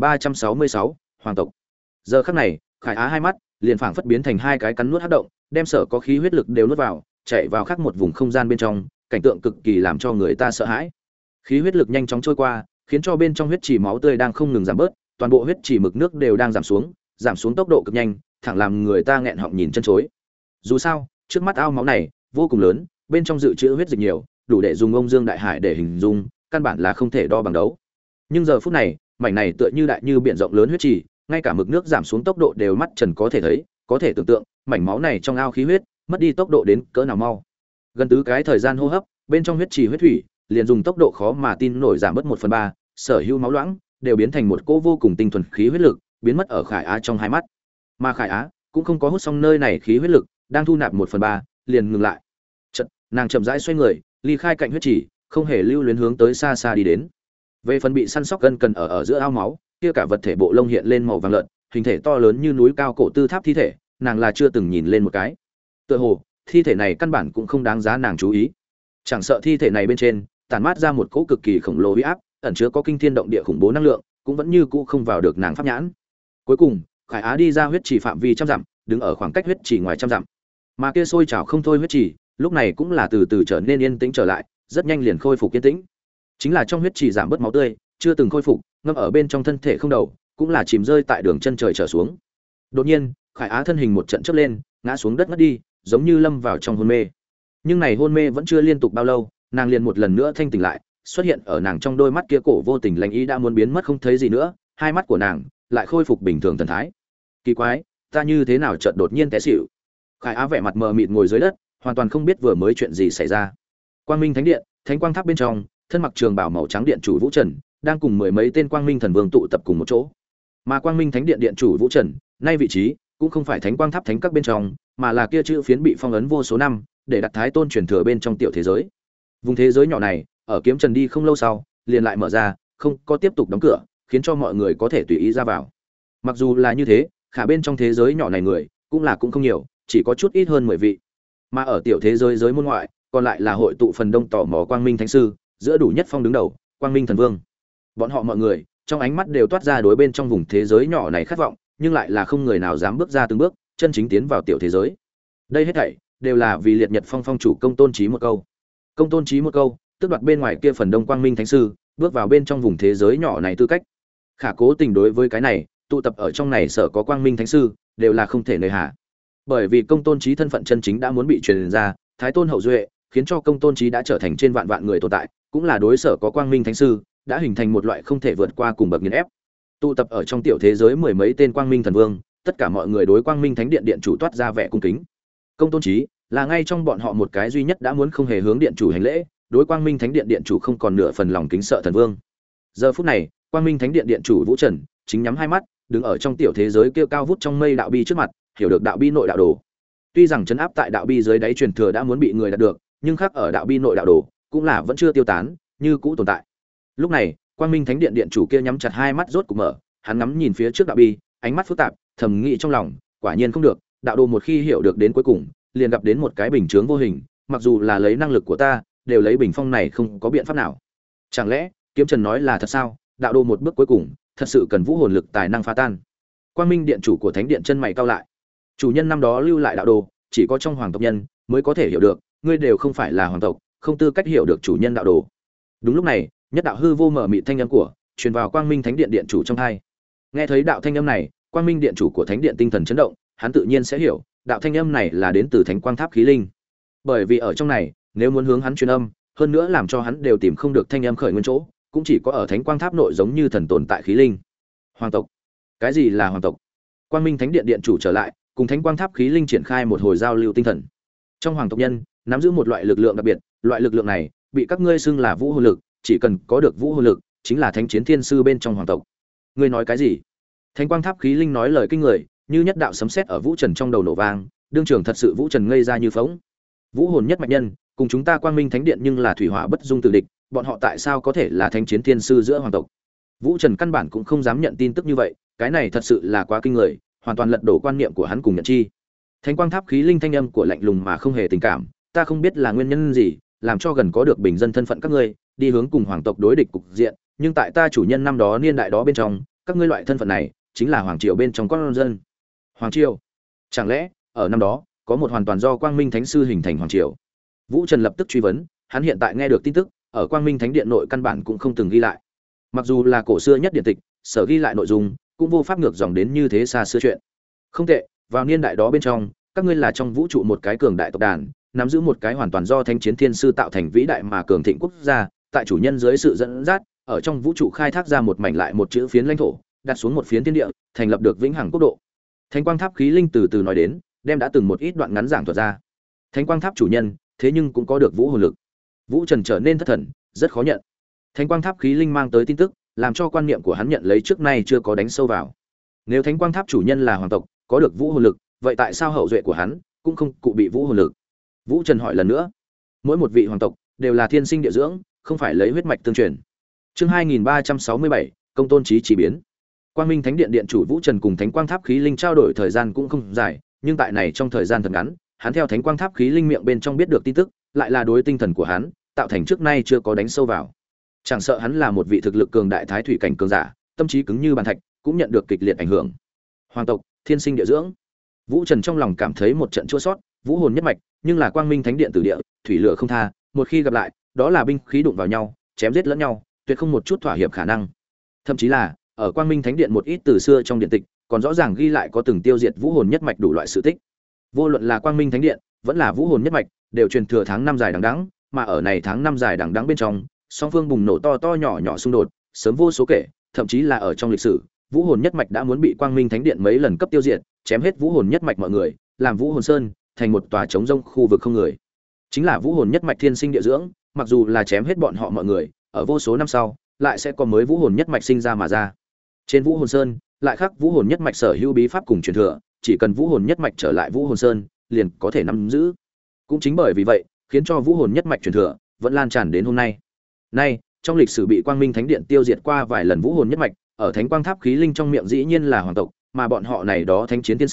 2366, Hoàng tộc. Giờ khắc này, Khải Á hai mắt liền phảng phất biến thành hai cái cắn nuốt hấp động, đem sở có khí huyết lực đều nuốt vào, chạy vào khác một vùng không gian bên trong, cảnh tượng cực kỳ làm cho người ta sợ hãi. Khí huyết lực nhanh chóng trôi qua, khiến cho bên trong huyết chỉ máu tươi đang không ngừng giảm bớt, toàn bộ huyết chỉ mực nước đều đang giảm xuống tốc độ cực nhanh, thẳng làm người ta nghẹn họng nhìn chân chối. Dù sao, trước mắt ao máu này vô cùng lớn, bên trong dự trữ huyết dịch nhiều, đủ để dùng ông dương đại hải để hình dung, căn bản là không thể đo bằng đấu. Nhưng giờ phút này, mảnh này tựa như đại như biển rộng lớn huyết trì, ngay cả mực nước giảm xuống tốc độ đều mắt trần có thể thấy, có thể tưởng tượng, mảnh máu này trong ao khí huyết mất đi tốc độ đến cỡ nào mau. Gần tứ cái thời gian hô hấp, bên trong huyết trì huyết thủy liền dùng tốc độ khó mà tin nổi giảm bớt 1/3, sở hữu máu loãng đều biến thành một cỗ vô cùng tinh thuần khí huyết lực, biến mất ở Khải Á trong hai mắt. Mà Khải Á cũng không có hút xong nơi này khí huyết lực, đang thu nạp 1/3, liền ngừng lại. Chợt, nàng chậm rãi xoay người, ly khai cạnh huyết trì, không hề lưu luyến hướng tới xa xa đi đến. Về phần bị săn sóc gân cần ở giữa ao máu, kia cả vật thể bộ lông hiện lên màu vàng lợn, hình thể to lớn như núi cao cổ tư tháp thi thể, nàng là chưa từng nhìn lên một cái. Tựa hồ, thi thể này căn bản cũng không đáng giá nàng chú ý. Chẳng sợ thi thể này bên trên tản mát ra một cỗ cực kỳ khổng lồ uy áp, ẩn chứa có kinh thiên động địa khủng bố năng lượng, cũng vẫn như cũ không vào được nàng pháp nhãn. Cuối cùng, Khải Á đi ra huyết trì phạm vi trăm dặm, đứng ở khoảng cách huyết trì ngoài trăm dặm. Mà kia sôi trào không thôi huyết trì, lúc này cũng là từ từ trở nên yên tĩnh trở lại, rất nhanh liền khôi phục yên tĩnh. Chính là trong huyết trì giảm bớt máu tươi, chưa từng khôi phục, ngâm ở bên trong thân thể không đầu, cũng là chìm rơi tại đường chân trời trở xuống. Đột nhiên, Khải Á thân hình một trận chớp lên, ngã xuống đất ngất đi, giống như lâm vào trong hôn mê. Nhưng này hôn mê vẫn chưa liên tục bao lâu, nàng liền một lần nữa thanh tỉnh lại, xuất hiện ở nàng trong đôi mắt kia cổ vô tình lạnh ý đã muốn biến mất không thấy gì nữa, hai mắt của nàng lại khôi phục bình thường thần thái. Kỳ quái, ta như thế nào chợt đột nhiên té xỉu? Khải Á vẻ mặt mờ mịt ngồi dưới đất, hoàn toàn không biết vừa mới chuyện gì xảy ra. Quang Minh Thánh Điện, Thánh Quang Tháp bên trong, thân mặc trường bào màu trắng điện chủ Vũ Trần đang cùng mười mấy tên Quang Minh thần vương tụ tập cùng một chỗ. Mà Quang Minh Thánh Điện điện chủ Vũ Trần, nay vị trí cũng không phải Thánh Quang Tháp thánh các bên trong, mà là kia chữ phiến bị phong ấn vô số năm, để đặt Thái Tôn truyền thừa bên trong tiểu thế giới. Vùng thế giới nhỏ này, ở Kiếm Trần đi không lâu sau, liền lại mở ra, không có tiếp tục đóng cửa, khiến cho mọi người có thể tùy ý ra vào. Mặc dù là như thế, khả bên trong thế giới nhỏ này người cũng không nhiều, chỉ có chút ít hơn 10 vị. Mà ở tiểu thế giới giới môn ngoại, còn lại là hội tụ phần đông tò mò Quang Minh Thánh sư, giữa đủ nhất phong đứng đầu, Quang Minh Thần Vương. Bọn họ mọi người, trong ánh mắt đều toát ra đối bên trong vùng thế giới nhỏ này khát vọng, nhưng lại là không người nào dám bước ra từng bước, chân chính tiến vào tiểu thế giới. Đây hết thảy đều là vì Liệt Nhật Phong phong chủ Công Tôn Chí một câu. Công Tôn Chí một câu, tức đoạt bên ngoài kia phần đông Quang Minh Thánh sư, bước vào bên trong vùng thế giới nhỏ này tư cách. Khả cố tình đối với cái này, tụ tập ở trong này sở có Quang Minh Thánh sư, đều là không thể nơi hạ. Bởi vì Công Tôn Chí thân phận chân chính đã muốn bị truyền ra, Thái Tôn hậu duệ, khiến cho Công Tôn Chí đã trở thành trên vạn vạn người tồn tại, cũng là đối sở có Quang Minh Thánh sư, đã hình thành một loại không thể vượt qua cùng bậc nghiền ép. Tụ tập ở trong tiểu thế giới mười mấy tên Quang Minh Thần Vương, tất cả mọi người đối Quang Minh Thánh Điện điện chủ toát ra vẻ cung kính. Công Tôn Chí là ngay trong bọn họ một cái duy nhất đã muốn không hề hướng điện chủ hành lễ, đối Quang Minh Thánh Điện điện chủ không còn nửa phần lòng kính sợ thần vương. Giờ phút này, Quang Minh Thánh Điện điện chủ Vũ Trần chính nhắm hai mắt, đứng ở trong tiểu thế giới kia cao vút trong mây đạo bi trước mặt, hiểu được đạo bi nội đạo đồ. Tuy rằng trấn áp tại đạo bi dưới đáy truyền thừa đã muốn bị người đạt được, nhưng khác ở đạo bi nội đạo đồ cũng là vẫn chưa tiêu tán, như cũ tồn tại. Lúc này, Quang Minh Thánh Điện điện chủ kia nhắm chặt hai mắt rốt cục mở, hắn ngắm nhìn phía trước đạo bi, ánh mắt phức tạp, thầm nghĩ trong lòng, quả nhiên không được, đạo đồ một khi hiểu được đến cuối cùng, liền gặp đến một cái bình chướng vô hình, mặc dù là lấy năng lực của ta, đều lấy bình phong này không có biện pháp nào. Chẳng lẽ, Kiếm Trần nói là thật sao? Đạo đồ một bước cuối cùng, thật sự cần vũ hồn lực tài năng phá tan. Quang Minh điện chủ của Thánh Điện chân mày cau lại. Chủ nhân năm đó lưu lại đạo đồ, chỉ có trong hoàng tộc nhân mới có thể hiểu được, ngươi đều không phải là hoàng tộc, không tư cách hiểu được chủ nhân đạo đồ. Đúng lúc này, nhất đạo hư vô mở mịt thanh âm của truyền vào Quang Minh Thánh Điện điện chủ trong tai. Nghe thấy đạo thanh âm này, Quang Minh điện chủ của Thánh Điện tinh thần chấn động, hắn tự nhiên sẽ hiểu, đạo thanh âm này là đến từ Thánh Quang Tháp khí linh. Bởi vì ở trong này, nếu muốn hướng hắn truyền âm, hơn nữa làm cho hắn đều tìm không được thanh âm khởi nguyên chỗ, cũng chỉ có ở Thánh Quang Tháp nội giống như thần tồn tại khí linh. Hoàng tộc? Cái gì là hoàng tộc? Quang Minh Thánh Điện điện chủ trở lại, cùng Thánh Quang Tháp khí linh triển khai một hồi giao lưu tinh thần. Trong hoàng tộc nhân, nắm giữ một loại lực lượng đặc biệt, loại lực lượng này bị các ngươi xưng là vũ hồn lực, chỉ cần có được vũ hồn lực, chính là thánh chiến thiên sư bên trong hoàng tộc. Ngươi nói cái gì? Thánh Quang Tháp khí linh nói lời kinh người, như nhất đạo sấm sét ở Vũ Trần trong đầu nổ vang, đương trường thật sự Vũ Trần ngây ra như phỗng. Vũ hồn nhất mạch nhân, cùng chúng ta Quang Minh Thánh Điện nhưng là thủy hỏa bất dung từ địch, bọn họ tại sao có thể là thánh chiến thiên sư giữa hoàng tộc? Vũ Trần căn bản cũng không dám nhận tin tức như vậy, cái này thật sự là quá kinh người, hoàn toàn lật đổ quan niệm của hắn cùng nhận chi. Thánh Quang Tháp khí linh thanh âm của lạnh lùng mà không hề tình cảm, ta không biết là nguyên nhân gì, làm cho gần có được bình dân thân phận các ngươi, đi hướng cùng hoàng tộc đối địch cục diện, nhưng tại ta chủ nhân năm đó niên đại đó bên trong, các ngươi loại thân phận này chính là hoàng triều bên trong con dân. Hoàng triều? Chẳng lẽ ở năm đó có một hoàn toàn do Quang Minh Thánh sư hình thành hoàng triều? Vũ Trần lập tức truy vấn, hắn hiện tại nghe được tin tức, ở Quang Minh Thánh Điện nội căn bản cũng không từng ghi lại. Mặc dù là cổ xưa nhất điện tịch, sở ghi lại nội dung cũng vô pháp ngược dòng đến như thế xa xưa chuyện. Không tệ, vào niên đại đó bên trong, các ngươi là trong vũ trụ một cái cường đại tộc đàn, nắm giữ một cái hoàn toàn do Thánh chiến thiên sư tạo thành vĩ đại mà cường thịnh quốc gia, tại chủ nhân dưới sự dẫn dắt, ở trong vũ trụ khai thác ra một mảnh lại một chữ phiến lãnh thổ, đặt xuống một phiến thiên địa, thành lập được vĩnh hằng quốc độ. Thánh Quang Tháp khí linh từ từ nói đến, đem đã từng một ít đoạn ngắn giảng thuật ra. Thánh Quang Tháp chủ nhân, thế nhưng cũng có được vũ hồn lực. Vũ Trần trở nên thất thần, rất khó nhận. Thánh Quang Tháp khí linh mang tới tin tức, làm cho quan niệm của hắn nhận lấy trước nay chưa có đánh sâu vào. Nếu Thánh Quang Tháp chủ nhân là hoàng tộc, có được vũ hồn lực, vậy tại sao hậu duệ của hắn cũng không cụ bị vũ hồn lực? Vũ Trần hỏi lần nữa. Mỗi một vị hoàng tộc đều là thiên sinh địa dưỡng, không phải lấy huyết mạch tương truyền. Chương 2367, Công Tôn Chí chỉ biến. Quang Minh Thánh Điện điện chủ Vũ Trần cùng Thánh Quang Tháp khí linh trao đổi thời gian cũng không dài, nhưng tại này trong thời gian thật ngắn, hắn theo Thánh Quang Tháp khí linh miệng bên trong biết được tin tức, lại là đối tinh thần của hắn tạo thành trước nay chưa có đánh sâu vào. Chẳng sợ hắn là một vị thực lực cường đại thái thủy cảnh cường giả, tâm trí cứng như bàn thạch, cũng nhận được kịch liệt ảnh hưởng. Hoàng tộc, thiên sinh địa dưỡng. Vũ Trần trong lòng cảm thấy một trận chua xót, vũ hồn nhất mạch, nhưng là Quang Minh Thánh Điện tử địa, thủy lửa không tha, một khi gặp lại, đó là binh khí đụng vào nhau, chém giết lẫn nhau, tuyệt không một chút thỏa hiệp khả năng. Thậm chí là, ở Quang Minh Thánh Điện một ít từ xưa trong điện tịch, còn rõ ràng ghi lại có từng tiêu diệt vũ hồn nhất mạch đủ loại sự tích. Vô luận là Quang Minh Thánh Điện, vẫn là vũ hồn nhất mạch, đều truyền thừa tháng năm dài đằng đẵng, mà ở này tháng năm dài đằng đẵng bên trong, song phương bùng nổ to to nhỏ nhỏ xung đột, sớm vô số kể, thậm chí là ở trong lịch sử, vũ hồn nhất mạch đã muốn bị Quang Minh Thánh Điện mấy lần cấp tiêu diệt, chém hết vũ hồn nhất mạch mọi người, làm vũ hồn sơn thành một tòa trống rông khu vực không người. Chính là vũ hồn nhất mạch thiên sinh địa dưỡng, mặc dù là chém hết bọn họ mọi người, ở vô số năm sau, lại sẽ có mới vũ hồn nhất mạch sinh ra mà ra. Trên vũ hồn sơn, lại khắc vũ hồn nhất mạch sở hữu bí pháp cùng truyền thừa, chỉ cần vũ hồn nhất mạch trở lại vũ hồn sơn, liền có thể nắm giữ. Cũng chính bởi vì vậy, khiến cho vũ hồn nhất mạch truyền thừa vẫn lan tràn đến hôm nay. Nay, trong lịch sử bị Quang Minh Thánh Điện tiêu diệt qua vài lần vũ hồn nhất mạch, ở Thánh Quang Tháp khí linh trong miệng dĩ nhiên là hoàng tộc, mà bọn họ này đó thánh chiến tiên sư,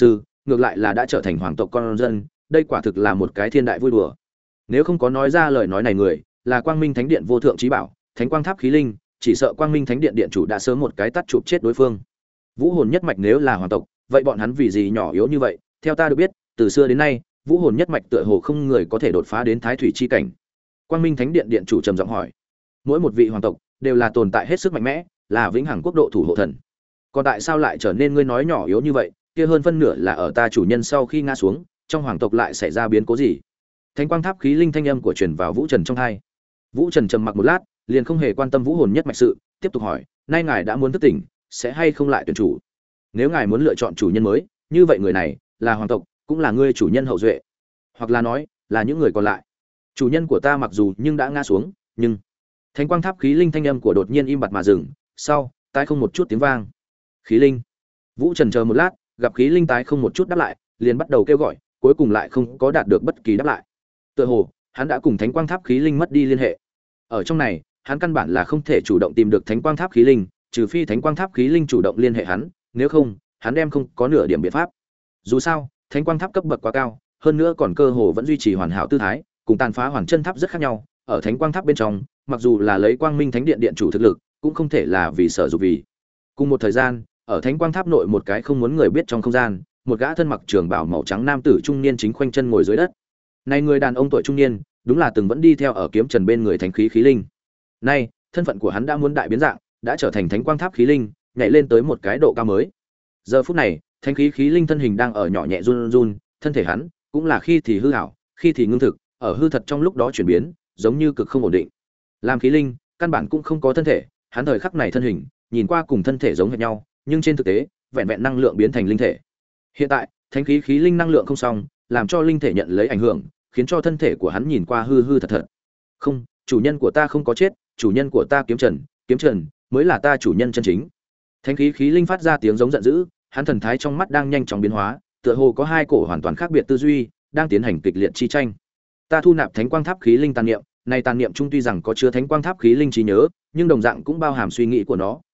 ngược lại là đã trở thành hoàng tộc con dân, đây quả thực là một cái thiên đại vui đùa. Nếu không có nói ra lời nói này người, là Quang Minh Thánh Điện vô thượng chí bảo, Thánh Quang Tháp khí linh, chỉ sợ Quang Minh Thánh Điện điện chủ đã sớm một cái tát chụp chết đối phương. Vũ hồn nhất mạch nếu là hoàng tộc, vậy bọn hắn vì gì nhỏ yếu như vậy? Theo ta được biết, từ xưa đến nay, Vũ hồn nhất mạch tựa hồ không người có thể đột phá đến Thái thủy chi cảnh. Quang Minh Thánh Điện điện chủ trầm giọng hỏi. Mỗi một vị hoàng tộc đều là tồn tại hết sức mạnh mẽ, là vĩnh hằng quốc độ thủ hộ thần. Còn tại sao lại trở nên ngươi nói nhỏ yếu như vậy? Kia hơn phân nửa là ở ta chủ nhân sau khi ngã xuống, trong hoàng tộc lại xảy ra biến cố gì? Thánh Quang Tháp khí linh thanh âm của truyền vào Vũ Trần trong tai. Vũ Trần trầm mặc một lát, liền không hề quan tâm Vũ hồn nhất mạch sự, tiếp tục hỏi, nay ngài đã muốn thức tỉnh, sẽ hay không lại tuyển chủ? Nếu ngài muốn lựa chọn chủ nhân mới, như vậy người này là hoàng tộc, cũng là ngươi chủ nhân hậu duệ, hoặc là nói là những người còn lại. Chủ nhân của ta mặc dù nhưng đã ngã xuống, nhưng Thánh Quang Tháp khí linh thanh âm của đột nhiên im bặt mà dừng, sau, tái không một chút tiếng vang. Khí linh. Vũ Trần chờ một lát, gặp khí linh tái không một chút đáp lại, liền bắt đầu kêu gọi, cuối cùng lại không có đạt được bất kỳ đáp lại. Tựa hồ, hắn đã cùng Thánh Quang Tháp khí linh mất đi liên hệ. Ở trong này, hắn căn bản là không thể chủ động tìm được Thánh Quang Tháp khí linh, trừ phi Thánh Quang Tháp khí linh chủ động liên hệ hắn, nếu không, hắn đem không có nửa điểm biện pháp. Dù sao, Thánh Quang Tháp cấp bậc quá cao, hơn nữa còn cơ hồ vẫn duy trì hoàn hảo tư thái, cùng tàn phá Hoàn Chân Tháp rất khác nhau. Ở Thánh Quang Tháp bên trong, mặc dù là lấy Quang Minh Thánh Điện điện chủ thực lực, cũng không thể là vì sở dục vì. Cùng một thời gian, ở Thánh Quang Tháp nội một cái không muốn người biết trong không gian, một gã thân mặc trường bào màu trắng nam tử trung niên chính khoanh chân ngồi dưới đất. Này người đàn ông tuổi trung niên, đúng là từng vẫn đi theo ở kiếm trần bên người thánh khí khí linh. Nay, thân phận của hắn đã muốn đại biến dạng, đã trở thành Thánh Quang Tháp khí linh, nhảy lên tới một cái độ cao mới. Giờ phút này, thánh khí khí linh thân hình đang ở nhỏ nhẹ run run, thân thể hắn cũng là khi thì hư ảo, khi thì ngưng thực, ở hư thật trong lúc đó chuyển biến, giống như cực không ổn định. Làm khí linh, căn bản cũng không có thân thể, hắn thời khắc này thân hình, nhìn qua cùng thân thể giống hệt nhau, nhưng trên thực tế, vẹn vẹn năng lượng biến thành linh thể. Hiện tại, thánh khí khí linh năng lượng không xong, làm cho linh thể nhận lấy ảnh hưởng, khiến cho thân thể của hắn nhìn qua hư hư thật thật. Không, chủ nhân của ta không có chết, chủ nhân của ta kiếm trần mới là ta chủ nhân chân chính. Thánh khí khí linh phát ra tiếng giống giận dữ, hắn thần thái trong mắt đang nhanh chóng biến hóa, tựa hồ có hai cổ hoàn toàn khác biệt tư duy đang tiến hành kịch liệt chi tranh. Ta thu nạp Thánh Quang Tháp khí linh tàn niệm, này tàn niệm trung tuy rằng có chứa Thánh Quang Tháp khí linh trí nhớ, nhưng đồng dạng cũng bao hàm suy nghĩ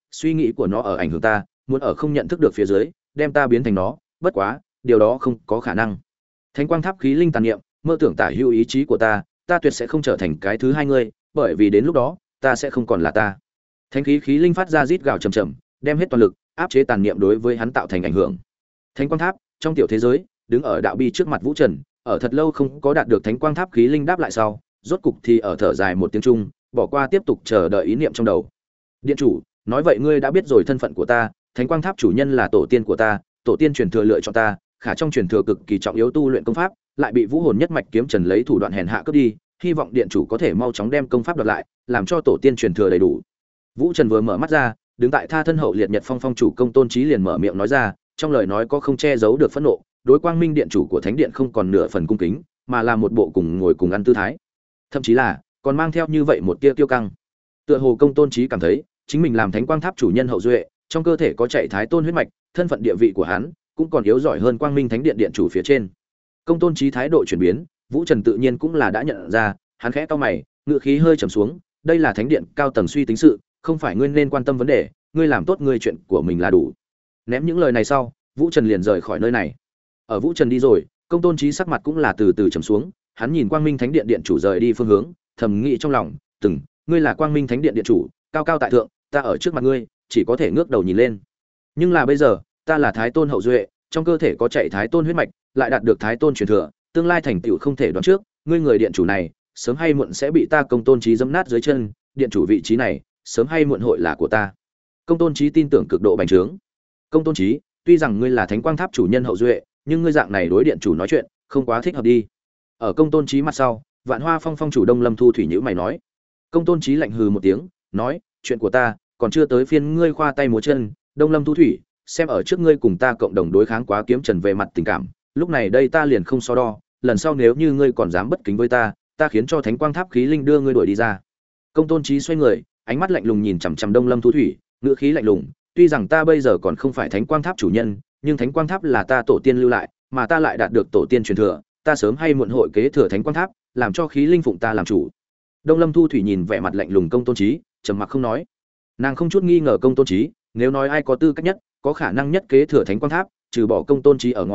của nó ở ảnh hưởng ta, muốn ở không nhận thức được phía dưới, đem ta biến thành nó, bất quá, điều đó không có khả năng. Thánh Quang Tháp khí linh tàn niệm, mơ tưởng tả hữu ý chí của ta tuyệt sẽ không trở thành cái thứ hai ngươi, bởi vì đến lúc đó, ta sẽ không còn là ta. Thánh khí khí linh phát ra rít gào trầm trầm, đem hết toàn lực áp chế tàn niệm đối với hắn tạo thành ảnh hưởng. Thánh Quang Tháp, trong tiểu thế giới, đứng ở đạo bi trước mặt Vũ Trần, ở thật lâu không có đạt được Thánh Quang Tháp khí linh đáp lại sau, rốt cục thì ở thở dài một tiếng chung, bỏ qua tiếp tục chờ đợi ý niệm trong đầu. Điện chủ, nói vậy ngươi đã biết rồi thân phận của ta, Thánh Quang Tháp chủ nhân là tổ tiên của ta, tổ tiên truyền thừa lựa cho ta, khả trong truyền thừa cực kỳ trọng yếu tu luyện công pháp, lại bị Vũ hồn nhất mạch kiếm trần lấy thủ đoạn hèn hạ cướp đi, hy vọng điện chủ có thể mau chóng đem công pháp đoạt lại, làm cho tổ tiên truyền thừa đầy đủ. Vũ Trần vừa mở mắt ra, đứng tại tha thân hậu liệt nhật phong phong chủ Công Tôn Chí liền mở miệng nói ra, trong lời nói có không che giấu được phẫn nộ, đối Quang Minh điện chủ của Thánh điện không còn nửa phần cung kính, mà là một bộ cùng ngồi cùng ăn tư thái, thậm chí là còn mang theo như vậy một tia kiêu căng. Tựa hồ Công Tôn Chí cảm thấy, chính mình làm Thánh Quang Tháp chủ nhân hậu duệ, trong cơ thể có chạy Thái Tôn huyết mạch, thân phận địa vị của hắn cũng còn yếu giỏi hơn Quang Minh Thánh điện điện chủ phía trên. Công Tôn Chí thái độ chuyển biến, Vũ Trần tự nhiên cũng là đã nhận ra, hắn khẽ cau mày, ngữ khí hơi trầm xuống, đây là Thánh điện cao tầng suy tính sự, không phải ngươi nên quan tâm vấn đề, ngươi làm tốt ngươi chuyện của mình là đủ. Ném những lời này sau, Vũ Trần liền rời khỏi nơi này. Ở Vũ Trần đi rồi, Công Tôn Chí sắc mặt cũng là từ từ trầm xuống, hắn nhìn Quang Minh Thánh điện điện chủ rời đi phương hướng, thầm nghĩ trong lòng, từng, ngươi là Quang Minh Thánh điện điện chủ, cao cao tại thượng, ta ở trước mặt ngươi, chỉ có thể ngước đầu nhìn lên. Nhưng là bây giờ, ta là Thái Tôn hậu duệ, trong cơ thể có chạy Thái Tôn huyết mạch, lại đạt được Thái Tôn truyền thừa, tương lai thành tựu không thể đoán trước, ngươi người điện chủ này, sớm hay muộn sẽ bị ta Công Tôn Chí giẫm nát dưới chân, điện chủ vị trí này, sớm hay muộn hội là của ta. Công Tôn Chí tin tưởng cực độ bành trướng. Công Tôn Chí, tuy rằng ngươi là Thánh Quang Tháp chủ nhân hậu duệ, nhưng ngươi dạng này đối điện chủ nói chuyện, không quá thích hợp đi. Ở Công Tôn Chí mặt sau, Vạn Hoa Phong phong chủ Đông Lâm Thu Thủy nhíu mày nói. Công Tôn Chí lạnh hừ một tiếng, nói, chuyện của ta, còn chưa tới phiên ngươi khoa tay múa chân. Đông Lâm Thu Thủy, xem ở trước ngươi cùng ta cộng đồng đối kháng quá kiếm trần về mặt tình cảm, lúc này đây ta liền không so đo, lần sau nếu như ngươi còn dám bất kính với ta khiến cho Thánh Quang Tháp khí linh đưa ngươi đuổi đi ra. Công Tôn Chí xoay người, ánh mắt lạnh lùng nhìn chằm chằm Đông Lâm Thu Thủy, ngữ khí lạnh lùng, tuy rằng ta bây giờ còn không phải Thánh Quang Tháp chủ nhân, nhưng Thánh Quang Tháp là ta tổ tiên lưu lại, mà ta lại đạt được tổ tiên truyền thừa, ta sớm hay muộn hội kế thừa Thánh Quang Tháp, làm cho khí linh phụng ta làm chủ. Đông Lâm Thu Thủy nhìn vẻ mặt lạnh lùng Công Tôn Chí, trầm mặc không nói. Nàng không chút nghi ngờ Công Tôn Chí, nếu nói ai có tư cách nhất, có khả năng nhất kế thừa Thánh Quang Tháp, trừ bỏ Công Tôn Chí ở ngoài,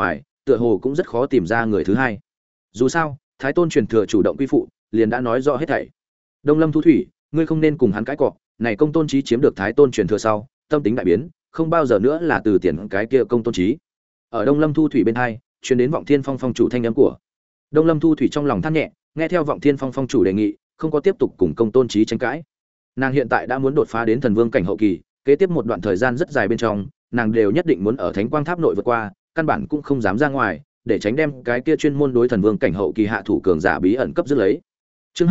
tựa hồ cũng rất khó tìm ra người thứ hai. Dù sao, Thái Tôn truyền thừa chủ động quy phụ, liền đã nói rõ hết thảy. Đông Lâm Thu Thủy, ngươi không nên cùng hắn cãi cọ, này Công Tôn Chí chiếm được Thái Tôn truyền thừa sau, tâm tính đại biến, không bao giờ nữa là từ tiền cái kia Công Tôn Chí. Ở Đông Lâm Thu Thủy bên hai, truyền đến Vọng Thiên Phong phong chủ thanh âm của. Đông Lâm Thu Thủy trong lòng than nhẹ, nghe theo Vọng Thiên Phong phong chủ đề nghị, không có tiếp tục cùng Công Tôn Chí tranh cãi. Nàng hiện tại đã muốn đột phá đến thần vương cảnh hậu kỳ, kế tiếp một đoạn thời gian rất dài bên trong, nàng đều nhất định muốn ở Thánh Quang Tháp nội vượt qua, căn bản cũng không dám ra ngoài, để tránh đem cái kia chuyên môn đối thần vương cảnh hậu kỳ hạ thủ cường giả bí ẩn cấp giữ lấy. Chương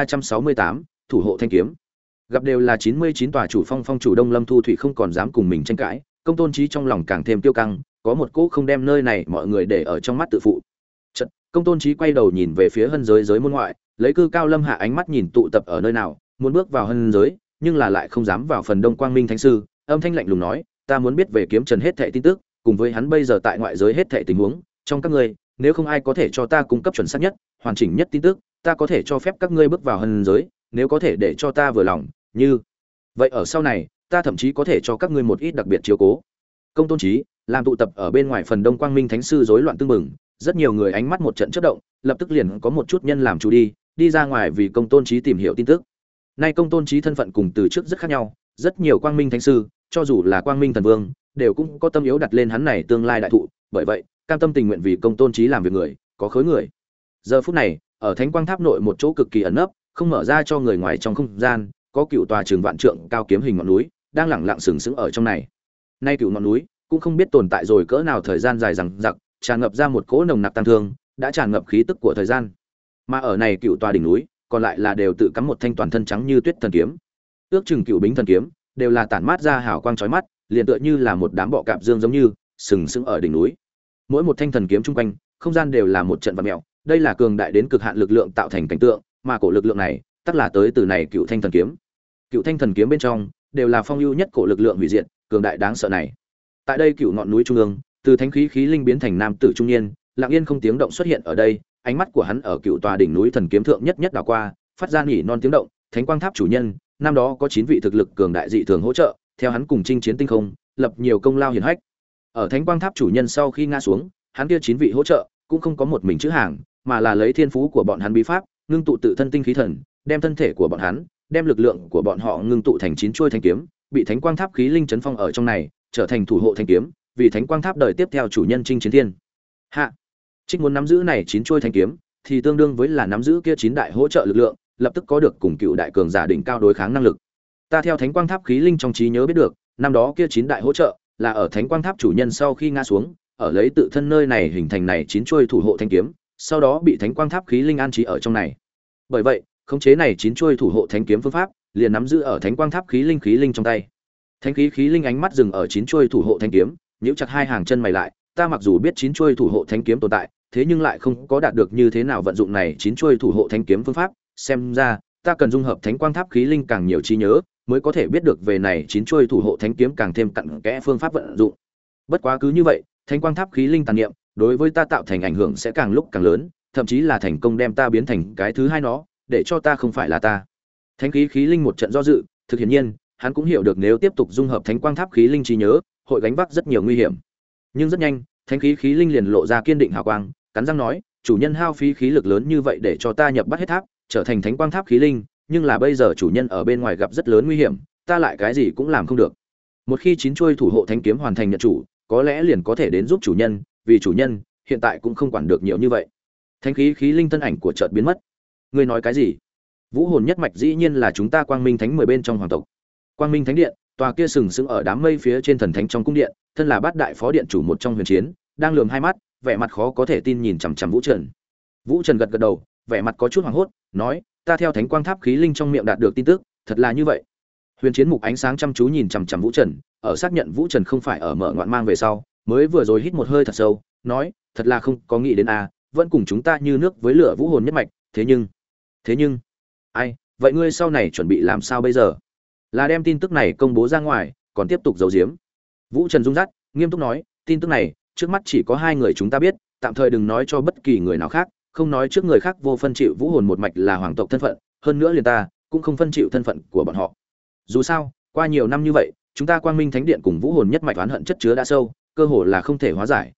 2368, thủ hộ thanh kiếm. Gặp đều là 99 tòa chủ phong phong chủ Đông Lâm Thu Thủy không còn dám cùng mình tranh cãi, Công Tôn Chí trong lòng càng thêm tiêu căng, có một cỗ không đem nơi này mọi người để ở trong mắt tự phụ. Chợt, Công Tôn Chí quay đầu nhìn về phía hân giới giới môn ngoại, lấy cư cao lâm hạ ánh mắt nhìn tụ tập ở nơi nào, muốn bước vào hân giới, nhưng là lại không dám vào phần Đông Quang Minh Thánh sư, âm thanh lạnh lùng nói, ta muốn biết về Kiếm Trần hết thảy tin tức, cùng với hắn bây giờ tại ngoại giới hết thảy tình huống, trong các ngươi, nếu không ai có thể cho ta cung cấp chuẩn xác nhất, hoàn chỉnh nhất tin tức, ta có thể cho phép các ngươi bước vào hân giới, nếu có thể để cho ta vừa lòng, như vậy ở sau này, ta thậm chí có thể cho các ngươi một ít đặc biệt chiếu cố. Công Tôn Chí, làm tụ tập ở bên ngoài phần Đông Quang Minh Thánh sư rối loạn tương mừng, rất nhiều người ánh mắt một trận chớp động, lập tức liền có một chút nhân làm chủ đi ra ngoài vì Công Tôn Chí tìm hiểu tin tức. Nay Công Tôn Chí thân phận cùng từ trước rất khác nhau, rất nhiều Quang Minh Thánh sư, cho dù là Quang Minh Thần Vương, đều cũng có tâm yếu đặt lên hắn này tương lai đại thụ, bởi vậy, cam tâm tình nguyện vì Công Tôn Chí làm việc người, có khối người. Giờ phút này, ở Thánh Quang Tháp nội một chỗ cực kỳ ẩn nấp, không mở ra cho người ngoài trong không gian, có cựu tòa trường vạn trượng cao kiếm hình ngọn núi, đang lẳng lặng sừng sững ở trong này. Nay cựu ngọn núi, cũng không biết tồn tại rồi cỡ nào thời gian dài dằng dặc, tràn ngập ra một cỗ nồng nặc tăng thương, đã tràn ngập khí tức của thời gian. Mà ở này cựu tòa đỉnh núi, còn lại là đều tự cắm một thanh toàn thân trắng như tuyết thần kiếm. Ước chừng cựu bính thần kiếm, đều là tản mát ra hào quang chói mắt, liền tựa như là một đám bọ cạp dương giống như sừng sững ở đỉnh núi. Mỗi một thanh thần kiếm trung quanh, không gian đều là một trận vặn mèo, đây là cường đại đến cực hạn lực lượng tạo thành cảnh tượng, mà cổ lực lượng này, tất là tới từ này cựu thanh thần kiếm. Cựu thanh thần kiếm bên trong, đều là phong ưu nhất cổ lực lượng hủy diệt, cường đại đáng sợ này. Tại đây cựu ngọn núi trung ương, từ thánh khí khí linh biến thành nam tử trung niên, lặng yên không tiếng động xuất hiện ở đây, ánh mắt của hắn ở cựu tòa đỉnh núi thần kiếm thượng nhất nhất đảo qua, phát ra nhỉ non tiếng động, Thánh Quang Tháp chủ nhân, năm đó có 9 vị thực lực cường đại dị thường hỗ trợ, theo hắn cùng chinh chiến tinh không, lập nhiều công lao hiển hách. Ở Thánh Quang Tháp chủ nhân sau khi ngã xuống, hắn kia 9 vị hỗ trợ cũng không có một mình chữ hàng, mà là lấy thiên phú của bọn hắn bí pháp, ngưng tụ tự thân tinh khí thần, đem thân thể của bọn hắn, đem lực lượng của bọn họ ngưng tụ thành 9 chuôi thanh kiếm, bị Thánh Quang Tháp khí linh trấn phong ở trong này, trở thành thủ hộ thanh kiếm, vì Thánh Quang Tháp đời tiếp theo chủ nhân chinh chiến thiên hạ. Trích muốn nắm giữ này 9 chuôi thanh kiếm, thì tương đương với là nắm giữ kia 9 đại hỗ trợ lực lượng, lập tức có được cùng cựu đại cường giả đỉnh cao đối kháng năng lực. Ta theo Thánh Quang Tháp khí linh trong trí nhớ biết được, năm đó kia 9 đại hỗ trợ là ở Thánh Quang Tháp chủ nhân sau khi ngã xuống, ở lấy tự thân nơi này hình thành này 9 chuôi thủ hộ thanh kiếm, sau đó bị Thánh Quang Tháp khí linh an trí ở trong này. Bởi vậy, khống chế này 9 chuôi thủ hộ thanh kiếm phương pháp, liền nắm giữ ở Thánh Quang Tháp khí linh trong tay. Thánh khí khí linh ánh mắt dừng ở 9 chuôi thủ hộ thanh kiếm, nhíu chặt hai hàng chân mày lại, ta mặc dù biết 9 chuôi thủ hộ thanh kiếm tồn tại, thế nhưng lại không có đạt được như thế nào vận dụng này 9 chuôi thủ hộ thanh kiếm phương pháp, xem ra ta cần dung hợp Thánh Quang Tháp khí linh càng nhiều trí nhớ, mới có thể biết được về này 9 chuôi thủ hộ thanh kiếm càng thêm cặn kẽ phương pháp vận dụng. Bất quá cứ như vậy, Thánh Quang Tháp khí linh tàn niệm, đối với ta tạo thành ảnh hưởng sẽ càng lúc càng lớn, thậm chí là thành công đem ta biến thành cái thứ hai nó, để cho ta không phải là ta. Thánh khí khí linh một trận do dự, thực hiện nhiên, hắn cũng hiểu được nếu tiếp tục dung hợp Thánh Quang Tháp khí linh trí nhớ, hội gánh vác rất nhiều nguy hiểm. Nhưng rất nhanh, Thánh khí khí linh liền lộ ra kiên định hào quang, cắn răng nói, chủ nhân hao phí khí lực lớn như vậy để cho ta nhập bắt hết tháp, trở thành Thánh Quang Tháp khí linh, nhưng là bây giờ chủ nhân ở bên ngoài gặp rất lớn nguy hiểm, ta lại cái gì cũng làm không được. Một khi 9 chuôi thủ hộ thanh kiếm hoàn thành nhận chủ, có lẽ liền có thể đến giúp chủ nhân, vì chủ nhân hiện tại cũng không quản được nhiều như vậy. Thánh khí khí linh thân ảnh của chợt biến mất. Ngươi nói cái gì? Vũ hồn nhất mạch dĩ nhiên là chúng ta Quang Minh Thánh 10 bên trong hoàng tộc. Quang Minh Thánh điện, tòa kia sừng sững ở đám mây phía trên thần thánh trong cung điện, thân là bát đại phó điện chủ một trong huyền chiến, đang lườm hai mắt, vẻ mặt khó có thể tin nhìn chằm chằm Vũ Trần. Vũ Trần gật gật đầu, vẻ mặt có chút hoảng hốt, nói, ta theo Thánh Quang Tháp khí linh trong miệng đạt được tin tức, thật là như vậy. Huyền chiến mục ánh sáng chăm chú nhìn chằm chằm Vũ Trần, ở xác nhận Vũ Trần không phải ở mở ngoạn mang về sau, mới vừa rồi hít một hơi thật sâu, nói, thật là không có nghĩ đến a, vẫn cùng chúng ta như nước với lửa vũ hồn nhất mạch, thế nhưng, ai, vậy ngươi sau này chuẩn bị làm sao bây giờ? Là đem tin tức này công bố ra ngoài, còn tiếp tục giấu giếm? Vũ Trần rung rát, nghiêm túc nói, tin tức này, trước mắt chỉ có 2 người chúng ta biết, tạm thời đừng nói cho bất kỳ người nào khác, không nói trước người khác vô phân chịu vũ hồn một mạch là hoàng tộc thân phận, hơn nữa liền ta cũng không phân chịu thân phận của bọn họ. Dù sao, qua nhiều năm như vậy, chúng ta Quang Minh Thánh điện cùng vũ hồn nhất mạch oán hận chất chứa đã sâu, cơ hồ là không thể hóa giải,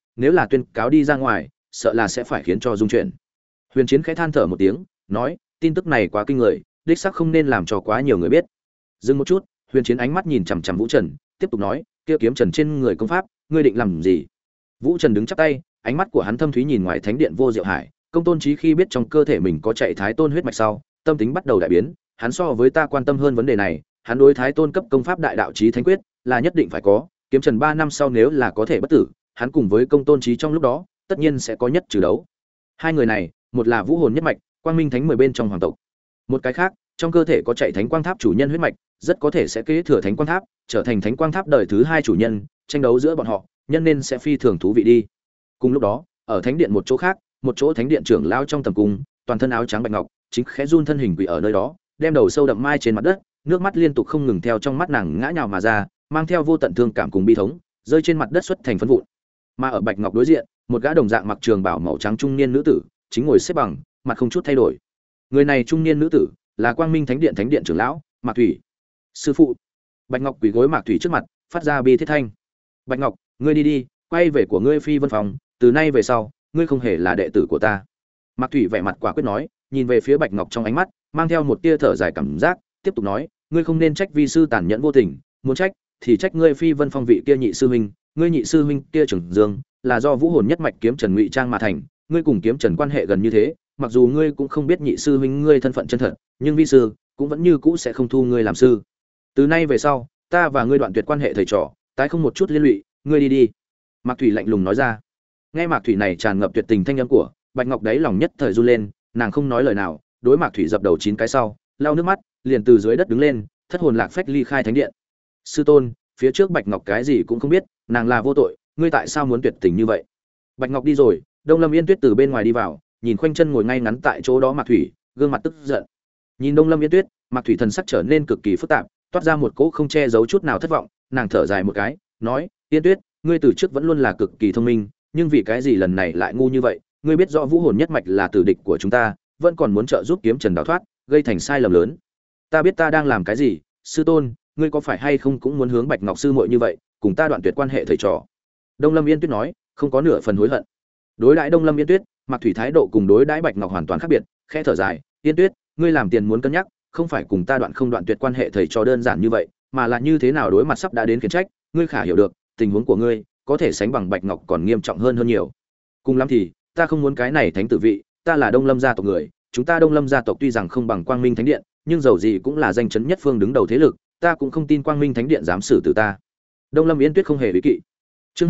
nếu là tuyên cáo đi ra ngoài sợ là sẽ phải khiến cho dung chuyển. Huyền Chiến khẽ than thở một tiếng nói, tin tức này quá kinh người, đích xác không nên làm cho quá nhiều người biết. Dừng một chút, Huyền Chiến ánh mắt nhìn chằm chằm Vũ Trần, tiếp tục nói, kia kiếm trần trên người công pháp, ngươi định làm gì? Vũ Trần đứng chắp tay, ánh mắt của hắn thâm thúy nhìn ngoài thánh điện Vô Diệu Hải, Công Tôn Chí khi biết trong cơ thể mình có chạy Thái Tôn huyết mạch sau, tâm tính bắt đầu đại biến, hắn so với ta quan tâm hơn vấn đề này, hắn đối Thái Tôn cấp công pháp Đại Đạo Chí Thánh Quyết là nhất định phải có, kiếm trần 3 năm sau nếu là có thể bất tử, hắn cùng với Công Tôn Chí trong lúc đó, tất nhiên sẽ có nhất trừ đấu. Hai người này, một là Vũ Hồn nhất mạch, Quang Minh Thánh 10 bên trong hoàng tộc. Một cái khác, trong cơ thể có chạy Thánh Quang Tháp chủ nhân huyết mạch, rất có thể sẽ kế thừa Thánh Quang Tháp, trở thành Thánh Quang Tháp đời thứ 2 chủ nhân, tranh đấu giữa bọn họ, nhân nên sẽ phi thường thú vị đi. Cùng lúc đó, ở thánh điện một chỗ khác, một chỗ thánh điện trưởng lao trong tầm cung, toàn thân áo trắng bạch ngọc, chính khẽ run thân hình quỷ ở nơi đó, đem đầu sâu đậm mai trên mặt đất, nước mắt liên tục không ngừng theo trong mắt nàng ngã nhào mà ra, mang theo vô tận thương cảm cùng bi thống, rơi trên mặt đất xuất thành phấn vụn. Mà ở bạch ngọc đối diện, một gã đồng dạng mặc trường bào màu trắng trung niên nữ tử, chính ngồi xếp bằng, mặt không chút thay đổi. Người này trung niên nữ tử, là Quang Minh Thánh điện trưởng lão, Mạc Thủy. Sư phụ. Bạch Ngọc quỳ gối Mạc Thủy trước mặt, phát ra bi thiết thanh. Bạch Ngọc, ngươi đi đi, quay về của ngươi Phi Vân phòng, từ nay về sau, ngươi không hề là đệ tử của ta. Mạc Thủy vẻ mặt quả quyết nói, nhìn về phía Bạch Ngọc trong ánh mắt, mang theo một tia thở dài cảm giác, tiếp tục nói, ngươi không nên trách vi sư tàn nhẫn vô tình, muốn trách thì trách ngươi Phi Vân phong vị kia nhị sư huynh, ngươi nhị sư huynh kia Trường Dương, là do Vũ Hồn nhất mạch kiếm Trần ngụy trang mà thành, ngươi cùng kiếm Trần quan hệ gần như thế, mặc dù ngươi cũng không biết nhị sư huynh ngươi thân phận chân thật, nhưng vi sư cũng vẫn như cũ sẽ không thu ngươi làm sư. Từ nay về sau, ta và ngươi đoạn tuyệt quan hệ thầy trò, tái không một chút liên lụy, ngươi đi đi. Mạc Thủy lạnh lùng nói ra. Nghe Mạc Thủy này tràn ngập tuyệt tình thanh âm của, Bạch Ngọc đáy lòng nhất thời run lên, nàng không nói lời nào, đối Mạc Thủy dập đầu 9 cái sau, lau nước mắt, liền từ dưới đất đứng lên, thất hồn lạc phách ly khai thánh điện. Sư tôn, phía trước Bạch Ngọc cái gì cũng không biết, nàng là vô tội, ngươi tại sao muốn tuyệt tình như vậy? Bạch Ngọc đi rồi, Đông Lâm Yên Tuyết từ bên ngoài đi vào, nhìn khoanh chân ngồi ngay ngắn tại chỗ đó Mạc Thủy, gương mặt tức giận. Nhìn Đông Lâm Yên Tuyết, Mạc Thủy thần sắc trở nên cực kỳ phức tạp, toát ra một cỗ không che giấu chút nào thất vọng, nàng thở dài một cái, nói: "Yên Tuyết, ngươi từ trước vẫn luôn là cực kỳ thông minh, nhưng vì cái gì lần này lại ngu như vậy? Ngươi biết rõ Vũ Hồn nhất mạch là tử địch của chúng ta, vẫn còn muốn trợ giúp kiếm Trần đào thoát, gây thành sai lầm lớn. Ta biết ta đang làm cái gì, sư tôn, ngươi có phải hay không cũng muốn hướng Bạch Ngọc sư muội như vậy, cùng ta đoạn tuyệt quan hệ thầy trò?" Đông Lâm Yên Tuyết nói, không có nửa phần hối hận. Đối đãi Đông Lâm Yên Tuyết, Mạc Thủy thái độ cùng đối đãi Bạch Ngọc hoàn toàn khác biệt, khẽ thở dài, "Yên Tuyết, ngươi làm tiền muốn cân nhắc, không phải cùng ta đoạn không đoạn tuyệt quan hệ thầy trò đơn giản như vậy, mà là như thế nào đối mặt sắp đã đến khiển trách, ngươi khả hiểu được, tình huống của ngươi có thể sánh bằng Bạch Ngọc còn nghiêm trọng hơn nhiều. Cùng lắm thì, ta không muốn cái này thánh tử vị, ta là Đông Lâm gia tộc người, chúng ta Đông Lâm gia tộc tuy rằng không bằng Quang Minh Thánh điện, nhưng dầu gì cũng là danh chấn nhất phương đứng đầu thế lực, ta cũng không tin Quang Minh Thánh điện dám xử tử ta." Đông Lâm Yên Tuyết không hề ý kỵ. Chương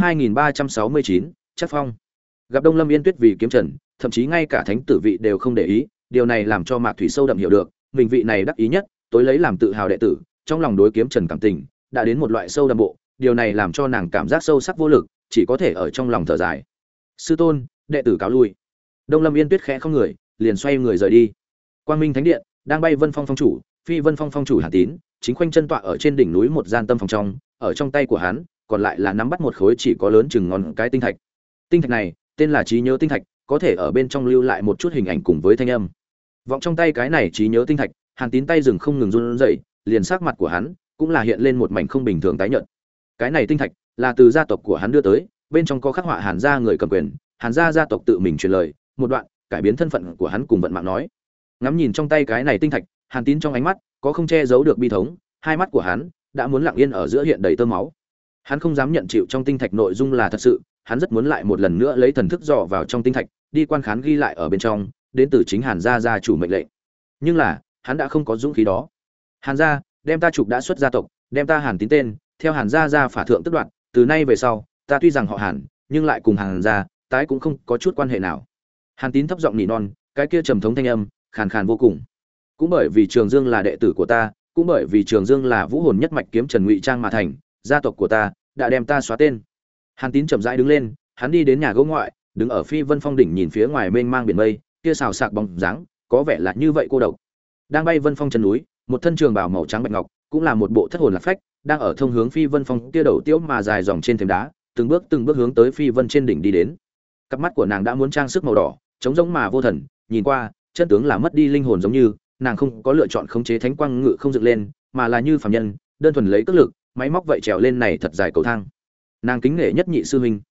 2369, Chắc Phong. Gặp Đông Lâm Yên Tuyết vì kiếm Trần, thậm chí ngay cả thánh tử vị đều không để ý, điều này làm cho Mạc Thủy sâu đậm hiểu được, mình vị này đắc ý nhất, tối lấy làm tự hào đệ tử, trong lòng đối kiếm Trần cảm tình đã đến một loại sâu đậm bộ, điều này làm cho nàng cảm giác sâu sắc vô lực, chỉ có thể ở trong lòng thở dài. "Sư tôn, đệ tử cáo lui." Đông Lâm Yên Tuyết khẽ không người, liền xoay người rời đi. Quang Minh Thánh điện, đang bay Vân Phong phong chủ, Phi Vân Phong phong chủ Hàn Tín, chính khoanh chân tọa ở trên đỉnh núi một gian tâm phòng trong, ở trong tay của hắn, còn lại là nắm bắt một khối chỉ có lớn chừng ngón cái tinh thạch. Tinh thạch này, tên là trí nhớ tinh thạch, có thể ở bên trong lưu lại một chút hình ảnh cùng với thanh âm. Vọng trong tay cái này trí nhớ tinh thạch, Hàn Tín tay dừng không ngừng run rẩy, liền sắc mặt của hắn cũng là hiện lên một mảnh không bình thường tái nhợt. Cái này tinh thạch là từ gia tộc của hắn đưa tới, bên trong có khắc họa Hàn gia người cầm quyền, Hàn gia gia tộc tự mình truyền lời, một đoạn cải biến thân phận của hắn cùng vận mạng nói. Ngắm nhìn trong tay cái này tinh thạch, Hàn Tín trong ánh mắt có không che giấu được bi thống, hai mắt của hắn đã muốn lặng yên ở giữa hiện đầy tơ máu. Hắn không dám nhận chịu trong tinh thạch nội dung là thật sự, hắn rất muốn lại một lần nữa lấy thần thức dò vào trong tinh thạch, đi quan khán ghi lại ở bên trong, đến từ chính Hàn gia gia chủ mệnh lệnh. Nhưng là, hắn đã không có dũng khí đó. Hàn gia, đem ta trục đã xuất gia tộc, đem ta Hàn Tín tên, theo Hàn gia gia phả thượng tức đoạn, từ nay về sau, ta tuy rằng họ Hàn, nhưng lại cùng Hàn gia, tái cũng không có chút quan hệ nào. Hàn Tín thấp giọng nỉ non, cái kia trầm thống thanh âm, khàn khàn vô cùng. Cũng bởi vì Trường Dương là đệ tử của ta, cũng bởi vì Trường Dương là Vũ Hồn nhất mạch kiếm Trần ngụy trang mà thành, gia tộc của ta đã đem ta xóa tên. Hàn Tín chậm rãi đứng lên, hắn đi đến nhà gỗ ngoại, đứng ở Phi Vân Phong đỉnh nhìn phía ngoài mênh mang biển mây, kia xào xạc bóng dáng, có vẻ là như vậy cô độc. Đang bay Vân Phong chân núi, một thân trường bào màu trắng bạch ngọc, cũng là một bộ thất hồn lạc phách, đang ở thông hướng Phi Vân Phong kia đầu tiếu mà dài dòng trên thềm đá, từng bước hướng tới Phi Vân trên đỉnh đi đến. Cặp mắt của nàng đã muốn trang sức màu đỏ, trống rỗng mà vô thần, nhìn qua, chân tướng là mất đi linh hồn giống như, nàng không có lựa chọn khống chế thánh quang ngự không dựng lên, mà là như phàm nhân, đơn thuần lấy cước lực, máy móc vậy trèo lên này thật dài cầu thang. Nàng kính nể nhất nhị sư huynh,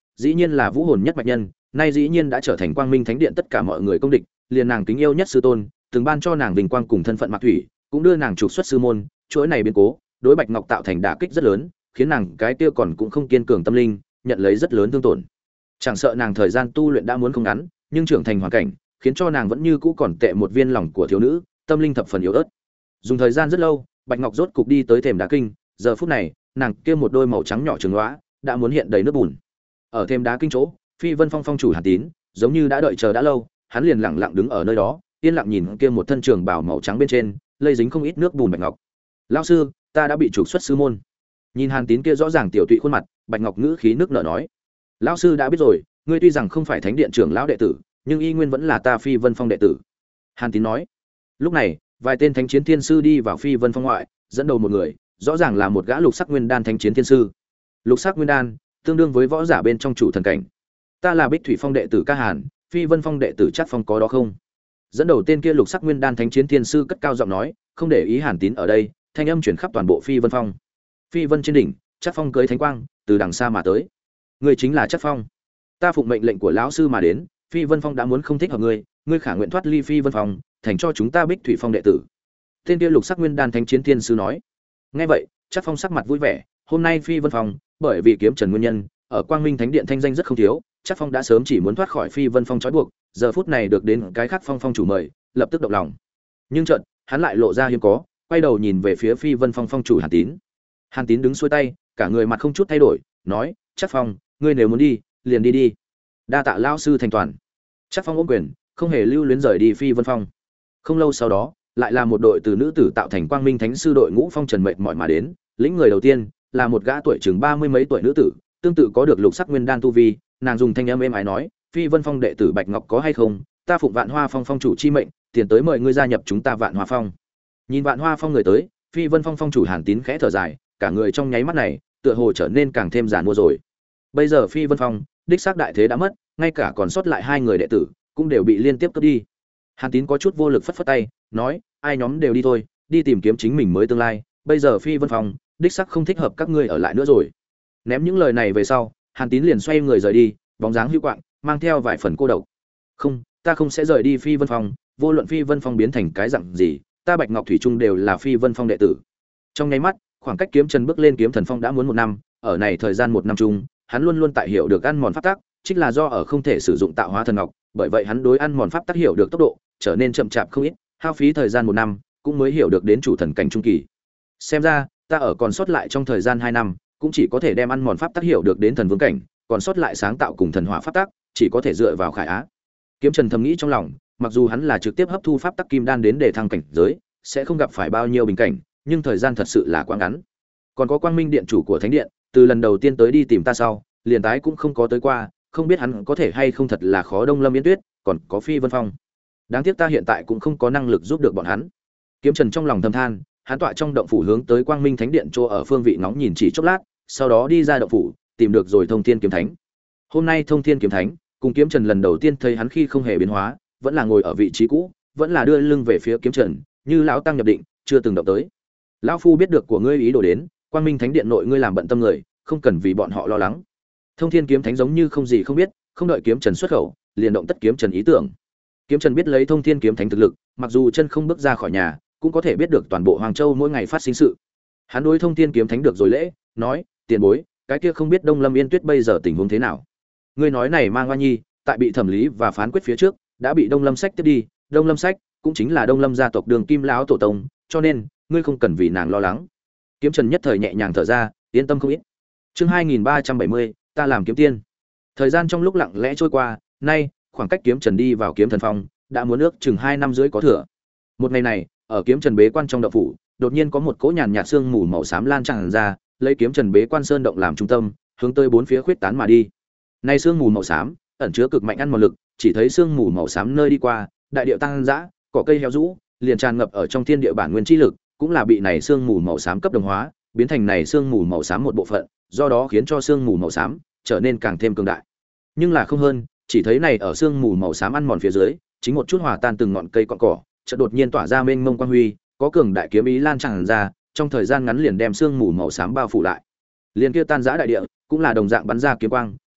dĩ nhiên là vũ hồn nhất mạch nhân, nay dĩ nhiên đã trở thành Quang Minh Thánh Điện tất cả mọi người công địch, liền nàng kính yêu nhất sư tôn, từng ban cho nàng vinh quang cùng thân phận Mạc Thủy, cũng đưa nàng trục xuất sư môn, chuỗi này biến cố, đối Bạch Ngọc tạo thành đả kích rất lớn, khiến nàng cái kia còn cũng không kiên cường tâm linh, nhận lấy rất lớn thương tổn. Chẳng sợ nàng thời gian tu luyện đã muốn không ngắn, nhưng trưởng thành hoàn cảnh, khiến cho nàng vẫn như cũ còn tệ một viên lòng của thiếu nữ, tâm linh thập phần yếu ớt. Dùng thời gian rất lâu, Bạch Ngọc rốt cục đi tới thềm đá kinh, giờ phút này, nàng kia một đôi màu trắng nhỏ trứng loá, đã muốn hiện đầy nước bùn. Ở thềm đá kinh chỗ, Phi Vân Phong phong chủ Hàn Tín, giống như đã đợi chờ đã lâu, hắn liền lặng lặng đứng ở nơi đó, yên lặng nhìn kia một thân trường bào màu trắng bên trên, lây dính không ít nước bùn Bạch Ngọc. "Lão sư, ta đã bị trục xuất sư môn." Nhìn Hàn Tín kia rõ ràng tiểu tụy khuôn mặt, Bạch Ngọc ngữ khí nước nở nói: "Lão sư đã biết rồi, ngươi tuy rằng không phải thánh điện trưởng lão đệ tử, nhưng y nguyên vẫn là ta Phi Vân Phong đệ tử." Hàn Tín nói. Lúc này, vài tên thánh chiến thiên sư đi vào Phi Vân Phong ngoại, dẫn đầu một người, rõ ràng là một gã lục sắc nguyên đan thánh chiến thiên sư. Lục sắc nguyên đan, tương đương với võ giả bên trong chủ thần cảnh. "Ta là Bích Thủy Phong đệ tử Ca Hàn, Phi Vân Phong đệ tử Trác Phong có đó không?" Dẫn đầu tên kia lục sắc nguyên đan thánh chiến thiên sư cất cao giọng nói, không để ý Hàn Tín ở đây, thanh âm chuyển khắp toàn bộ Phi Vân Phong. Phi Vân trên đỉnh, Trác Phong cưỡi thánh quang, từ đằng xa mà tới. "Ngươi chính là Trác Phong? Ta phụng mệnh lệnh của lão sư mà đến, Phi Vân Phong đã muốn không thích hợp ngươi, ngươi khả nguyện thoát ly Phi Vân Phong, thành cho chúng ta Bích Thủy Phong đệ tử." Tên kia lục sắc nguyên đan thánh chiến thiên sư nói. Nghe vậy, Trác Phong sắc mặt vui vẻ, hôm nay Phi Vân Phong, bởi vì kiếm trần nguyên nhân, ở Quang Minh Thánh Điện thanh danh rất không thiếu, Trác Phong đã sớm chỉ muốn thoát khỏi Phi Vân Phong trói buộc, giờ phút này được đến cái khác phong chủ mời, lập tức động lòng. Nhưng chợt, hắn lại lộ ra hiếm có, quay đầu nhìn về phía Phi Vân Phong phong chủ Hàn Tín. Hàn Tín đứng xuôi tay, cả người mặt không chút thay đổi, nói: "Trác Phong, ngươi nếu muốn đi, liền đi đi. Đa tạ lão sư thành toàn." Trác Phong ôm quyền, không hề lưu luyến rời đi Phi Vân Phong. Không lâu sau đó, lại là một đội từ nữ tử tạo thành Quang Minh Thánh sư đội ngũ phong trần mệt mỏi mà đến, lĩnh người đầu tiên là một gã tuổi chừng 30 mấy tuổi nữ tử, tương tự có được lục sắc nguyên đan tu vi, nàng dùng thanh âm êm ái nói: "Phi Vân Phong đệ tử Bạch Ngọc có hay không? Ta phụng Vạn Hoa Phong phong chủ chi mệnh, tiền tới mời ngươi gia nhập chúng ta Vạn Hoa Phong." Nhìn Vạn Hoa Phong người tới, Phi Vân Phong phong chủ Hàn Tín khẽ thở dài, cả người trong nháy mắt này, tựa hồ trở nên càng thêm giàn mua rồi. Bây giờ Phi Vân Phong, đích xác đại thế đã mất, ngay cả còn sót lại hai người đệ tử, cũng đều bị liên tiếp cướp đi. Hàn Tín có chút vô lực phất phất tay, nói: "Ai nhóm đều đi thôi, đi tìm kiếm chính mình mới tương lai, bây giờ Phi Vân Phong, đích xác không thích hợp các ngươi ở lại nữa rồi." Ném những lời này về sau, Hàn Tín liền xoay người rời đi, bóng dáng hữu quạng, mang theo vài phần cô độc. "Không, ta không sẽ rời đi Phi Vân Phong, vô luận Phi Vân Phong biến thành cái dạng gì, ta Bạch Ngọc thủy chung đều là Phi Vân Phong đệ tử." Trong nháy mắt, khoảng cách kiếm trần bước lên kiếm thần phong đã muốn 1 năm, ở này thời gian 1 năm chung, hắn luôn luôn tại hiểu được ăn mòn pháp tắc, chính là do ở không thể sử dụng tạo hóa thần ngọc, bởi vậy hắn đối ăn mòn pháp tắc hiểu được tốc độ trở nên chậm chạp không ít, hao phí thời gian 1 năm, cũng mới hiểu được đến chủ thần cảnh trung kỳ. Xem ra, ta ở còn sót lại trong thời gian 2 năm, cũng chỉ có thể đem ăn mòn pháp tắc hiểu được đến thần vương cảnh, còn sót lại sáng tạo cùng thần hỏa pháp tắc, chỉ có thể dựa vào khải á. Kiếm Trần thầm nghĩ trong lòng, mặc dù hắn là trực tiếp hấp thu pháp tắc kim đan đến để thăng cảnh giới, sẽ không gặp phải bao nhiêu bình cảnh, nhưng thời gian thật sự là quá ngắn. Còn có Quang Minh điện chủ của Thánh điện, từ lần đầu tiên tới đi tìm ta sau, liền tái cũng không có tới qua, không biết hắn có thể hay không thật là khó Đông Lâm Yên Tuyết, còn có Phi Vân Phong. Đáng tiếc ta hiện tại cũng không có năng lực giúp được bọn hắn. Kiếm Trần trong lòng thầm than, hắn tọa trong động phủ hướng tới Quang Minh Thánh điện chỗ ở phương vị ngóng nhìn chỉ chốc lát, sau đó đi ra động phủ, tìm được rồi Thông Thiên kiếm thánh. Hôm nay Thông Thiên kiếm thánh, cùng Kiếm Trần lần đầu tiên thấy hắn khi không hề biến hóa, vẫn là ngồi ở vị trí cũ, vẫn là đưa lưng về phía Kiếm Trần, như lão tăng nhập định, chưa từng động tới. Lão phu biết được của ngươi ý đồ đến, Quang Minh Thánh điện nội ngươi làm bận tâm người, không cần vì bọn họ lo lắng. Thông Thiên kiếm thánh giống như không gì không biết, không đợi Kiếm Trần xuất khẩu, liền động tất Kiếm Trần ý tưởng. Kiếm Trần biết lấy Thông Thiên kiếm thánh thực lực, mặc dù chân không bước ra khỏi nhà, cũng có thể biết được toàn bộ Hoàng Châu mỗi ngày phát sinh sự. Hắn đối Thông Thiên kiếm thánh được rồi lễ, nói: "Tiền bối, cái kia không biết Đông Lâm Yên Tuyết bây giờ tình huống thế nào?" Ngươi nói này mang oa nhi, tại bị thẩm lý và phán quyết phía trước, đã bị Đông Lâm Sách tiếp đi, Đông Lâm Sách cũng chính là Đông Lâm gia tộc Đường Kim lão tổ tông, cho nên ngươi không cần vì nàng lo lắng. Kiếm Trần nhất thời nhẹ nhàng thở ra, yên tâm không ít. Chương 2370, ta làm kiếm tiên. Thời gian trong lúc lặng lẽ trôi qua, nay, khoảng cách Kiếm Trần đi vào Kiếm Thần Phong, đã muốn ước chừng 2 năm rưỡi có thừa. Một ngày này, ở Kiếm Trần bế quan trong động phủ, đột nhiên có một cỗ nhàn nhạt sương mù màu xám lan tràn ra, lấy Kiếm Trần bế quan sơn động làm trung tâm, hướng tới bốn phía khuyết tán mà đi. Nay sương mù màu xám, ẩn chứa cực mạnh ăn mòn lực, chỉ thấy sương mù màu xám nơi đi qua, đại địa tăng dã, cỏ cây héo rũ, liền tràn ngập ở trong thiên địa bản nguyên chi lực, cũng là bị này sương mù màu xám cấp đồng hóa, biến thành này sương mù màu xám một bộ phận, do đó khiến cho sương mù màu xám trở nên càng thêm cường đại. Nhưng là không hơn, chỉ thấy này ở sương mù màu xám ăn mòn phía dưới, chính một chút hòa tan từng ngọn cây cọn cỏ, chợt đột nhiên tỏa ra mênh mông quang huy, có cường đại kiếm ý lan tràn ra, trong thời gian ngắn liền đem sương mù màu xám bao phủ lại. Liền kia tan rã đại địa, cũng là đồng dạng bắn ra kiếm quang,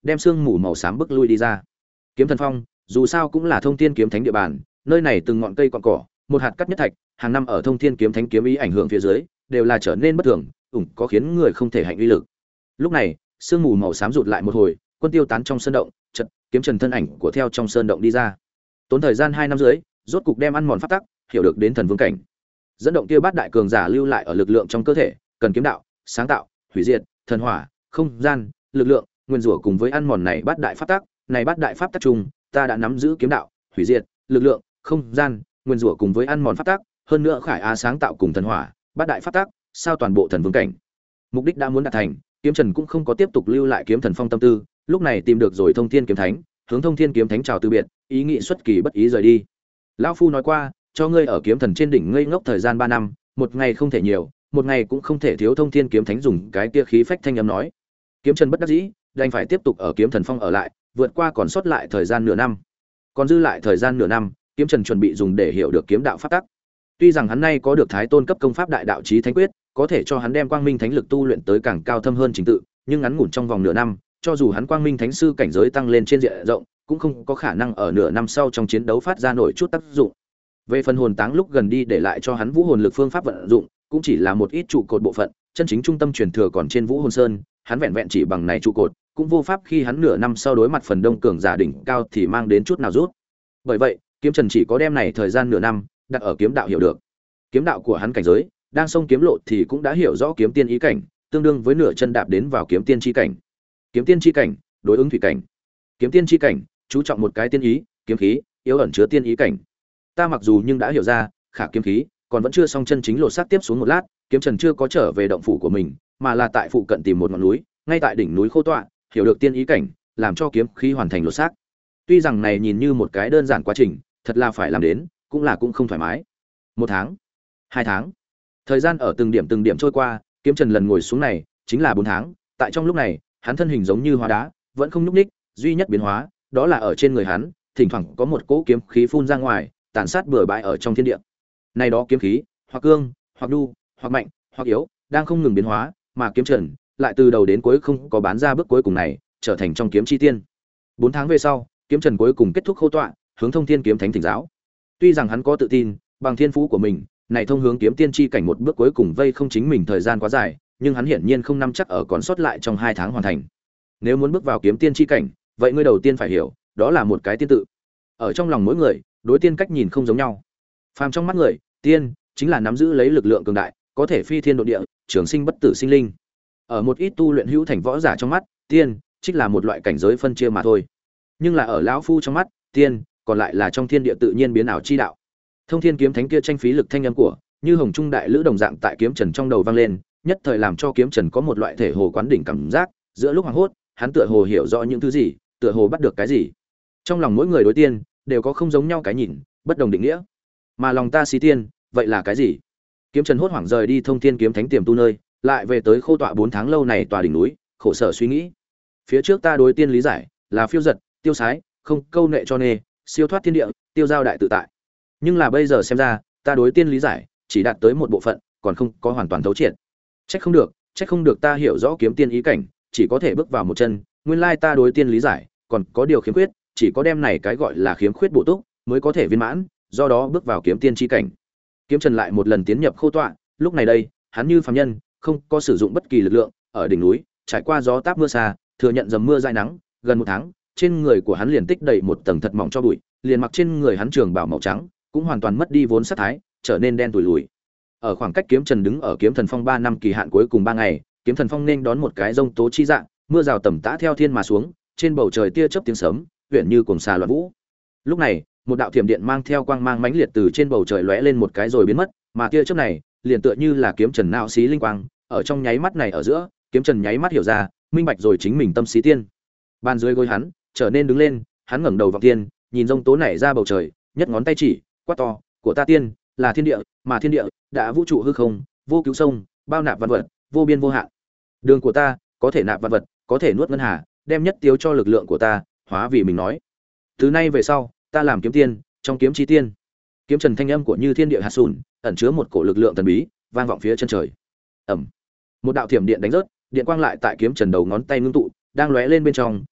đem sương mù màu xám bức lui đi ra. Kiếm Thần Phong, dù sao cũng là Thông Thiên kiếm thánh địa bàn, nơi này từng ngọn cây cọn cỏ, một hạt cắt nhất thạch, hàng năm ở Thông Thiên kiếm thánh kiếm ý ảnh hưởng phía dưới, đều là trở nên bất thường, có khiến người không thể hành uy lực. Lúc này, sương mù màu xám rụt lại một hồi, quân tiêu tán trong sơn động, chợt Kiếm Trần thân ảnh của theo trong sơn động đi ra. Tốn thời gian 2 năm dưới, rốt cục đem ăn mòn pháp tắc, hiểu được đến thần vương cảnh. Dẫn động kia bát đại cường giả lưu lại ở lực lượng trong cơ thể, cần kiếm đạo, sáng tạo, hủy diệt, thần hỏa, không gian, lực lượng, nguyên rủa cùng với ăn mòn này bát đại pháp tắc, này bát đại pháp tắc chung, ta đã nắm giữ kiếm đạo, hủy diệt, lực lượng, không gian, nguyên rủa cùng với ăn mòn pháp tắc, hơn nữa khải á sáng tạo cùng thần hỏa, bát đại pháp tắc, sao toàn bộ thần vương cảnh. Mục đích đã muốn đạt thành, Kiếm Trần cũng không có tiếp tục lưu lại Kiếm Thần Phong tâm tư, lúc này tìm được rồi Thông Thiên kiếm thánh, hướng Thông Thiên kiếm thánh chào từ biệt, ý nghĩ xuất kỳ bất ý rời đi. Lão phu nói qua, cho ngươi ở kiếm thần trên đỉnh ngây ngốc thời gian 3 năm, một ngày không thể nhiều, một ngày cũng không thể thiếu. Thông Thiên kiếm thánh dùng cái kia khí phách thanh âm nói. Kiếm Trần bất đắc dĩ, đành phải tiếp tục ở Kiếm Thần Phong ở lại, vượt qua còn sót lại thời gian nửa năm. Còn dư lại thời gian nửa năm, Kiếm Trần chuẩn bị dùng để hiểu được kiếm đạo pháp tắc. Tuy rằng hắn nay có được Thái Tôn cấp công pháp Đại Đạo Chí Thánh Quyết, có thể cho hắn đem Quang Minh Thánh lực tu luyện tới càng cao thâm hơn trình tự, nhưng ngắn ngủn trong vòng nửa năm, cho dù hắn Quang Minh Thánh sư cảnh giới tăng lên trên diện rộng, cũng không có khả năng ở nửa năm sau trong chiến đấu phát ra nổi chút tác dụng. Về phần hồn táng lúc gần đi để lại cho hắn vũ hồn lực phương pháp vận dụng, cũng chỉ là một ít trụ cột bộ phận, chân chính trung tâm truyền thừa còn trên Vũ Hồn Sơn, hắn vẹn vẹn chỉ bằng này trụ cột, cũng vô pháp khi hắn nửa năm sau đối mặt phần đông cường giả đỉnh cao thì mang đến chút nào rút. Bởi vậy, Kiếm Trần chỉ có đem này thời gian nửa năm đặt ở kiếm đạo hiểu được. Kiếm đạo của hắn cảnh giới, đang sông kiếm lộ thì cũng đã hiểu rõ kiếm tiên ý cảnh, tương đương với nửa chân đạp đến vào kiếm tiên chi cảnh. Kiếm tiên chi cảnh, đối ứng thủy cảnh. Kiếm tiên chi cảnh, chú trọng một cái tiên ý, kiếm khí, yếu ẩn chứa tiên ý cảnh. Ta mặc dù nhưng đã hiểu ra, khả kiếm khí, còn vẫn chưa xong chân chính lột xác tiếp xuống một lát, Kiếm Trần chưa có trở về động phủ của mình, mà là tại phụ cận tìm một ngọn núi, ngay tại đỉnh núi khô tọa, hiểu được tiên ý cảnh, làm cho kiếm khí hoàn thành lột xác. Tuy rằng này nhìn như một cái đơn giản quá trình, thật là phải làm đến, cũng không thoải mái. 1 tháng, 2 tháng, thời gian ở từng điểm trôi qua, Kiếm Trần lần ngồi xuống này, chính là 4 tháng. Tại trong lúc này, hắn thân hình giống như hóa đá, vẫn không nhúc nhích, duy nhất biến hóa, đó là ở trên người hắn, thỉnh thoảng có một cỗ kiếm khí phun ra ngoài, tàn sát bừa bãi ở trong thiên địa. Này đó kiếm khí, hoặc cương, hoặc nhu, hoặc mạnh, hoặc yếu, đang không ngừng biến hóa, mà Kiếm Trần lại từ đầu đến cuối không có bán ra bước cuối cùng này, trở thành trong kiếm chi tiên. 4 tháng về sau, Kiếm Trần cuối cùng kết thúc khô tọa, hướng Thông Thiên kiếm thánh thỉnh giáo. Tuy rằng hắn có tự tin, bằng thiên phú của mình, này thông hướng kiếm tiên chi cảnh một bước cuối cùng vây không chính mình thời gian quá dài, nhưng hắn hiển nhiên không nắm chắc ở còn sót lại trong 2 tháng hoàn thành. Nếu muốn bước vào kiếm tiên chi cảnh, vậy ngươi đầu tiên phải hiểu, đó là một cái tiên tự. Ở trong lòng mỗi người, đối tiên cách nhìn không giống nhau. Phàm trong mắt người, tiên chính là nắm giữ lấy lực lượng cường đại, có thể phi thiên độ địa, trường sinh bất tử sinh linh. Ở một ít tu luyện hữu thành võ giả trong mắt, tiên chính là một loại cảnh giới phân chia mà thôi. Nhưng là ở lão phu trong mắt, tiên còn lại là trong thiên địa tự nhiên biến ảo chi đạo. Thông Thiên kiếm thánh kia tranh phí lực thanh âm của, như hồng trung đại lữ đồng dạng tại Kiếm Trần trong đầu vang lên, nhất thời làm cho Kiếm Trần có một loại thể hồ quán đỉnh cảm giác, giữa lúc hoảng hốt, hắn tựa hồ hiểu rõ những thứ gì, tựa hồ bắt được cái gì. Trong lòng mỗi người đối tiên đều có không giống nhau cái nhìn, bất đồng định nghĩa. Mà lòng ta xí tiên, vậy là cái gì? Kiếm Trần hốt hoảng rời đi Thông Thiên kiếm thánh tiềm tu nơi, lại về tới khô tọa 4 tháng lâu này tòa đỉnh núi, khổ sở suy nghĩ. Phía trước ta đối tiên lý giải là phiêu giật, tiêu sái, không câu nệ cho nê, siêu thoát thiên địa, tiêu giao đại tự tại. Nhưng là bây giờ xem ra, ta đối tiên lý giải chỉ đạt tới một bộ phận, còn không có hoàn toàn thấu triệt. Trách không được ta hiểu rõ kiếm tiên ý cảnh, chỉ có thể bước vào một chân, nguyên lai ta đối tiên lý giải còn có điều khiếm khuyết, chỉ có đem này cái gọi là khiếm khuyết bổ túc mới có thể viên mãn, do đó bước vào kiếm tiên chi cảnh. Kiếm Trần lại một lần tiến nhập khô tọa, lúc này đây, hắn như phàm nhân, không có sử dụng bất kỳ lực lượng, ở đỉnh núi, trải qua gió táp mưa xa, thừa nhận dầm mưa dãi nắng, gần 1 tháng, trên người của hắn liền tích đầy một tầng thật mỏng cho bụi, liền mặc trên người hắn trường bào màu trắng, cũng hoàn toàn mất đi vốn sắc thái, trở nên đen tủi lùi. Ở khoảng cách Kiếm Trần đứng ở Kiếm Thần Phong 3 năm kỳ hạn cuối cùng 3 ngày, Kiếm Thần Phong nên đón một cái rông tố chi dạng, mưa rào tầm tã theo thiên mà xuống, trên bầu trời tia chớp tiếng sấm, huyền như cuồng xà loạn vũ. Lúc này, một đạo thiểm điện mang theo quang mang mãnh liệt từ trên bầu trời lóe lên một cái rồi biến mất, mà tia chớp này, liền tựa như là Kiếm Trần não xí linh quang, ở trong nháy mắt này ở giữa, Kiếm Trần nháy mắt hiểu ra, minh bạch rồi chính mình tâm xí tiên. Bàn dưới gối hắn, trở nên đứng lên, hắn ngẩng đầu vọng tiên, nhìn rông tố nảy ra bầu trời, nhất ngón tay chỉ, quát to, của ta tiên, là thiên địa, mà thiên địa đã vũ trụ hư không, vô cứu sông, bao nạp vạn vật, vô biên vô hạn. Đường của ta, có thể nạp vạn vật, có thể nuốt ngân hà, đem nhất tiêu cho lực lượng của ta, hóa vì mình nói. Từ nay về sau, ta làm kiếm tiên, trong kiếm chí tiên. Kiếm Trần thanh âm của như thiên địa hạt sùn, ẩn chứa một cổ lực lượng thần bí, vang vọng phía chân trời. Ầm. Một đạo thiểm điện đánh rớt, điện quang lại tại Kiếm Trần đầu ngón tay ngưng tụ, đang lóe lên bên trong,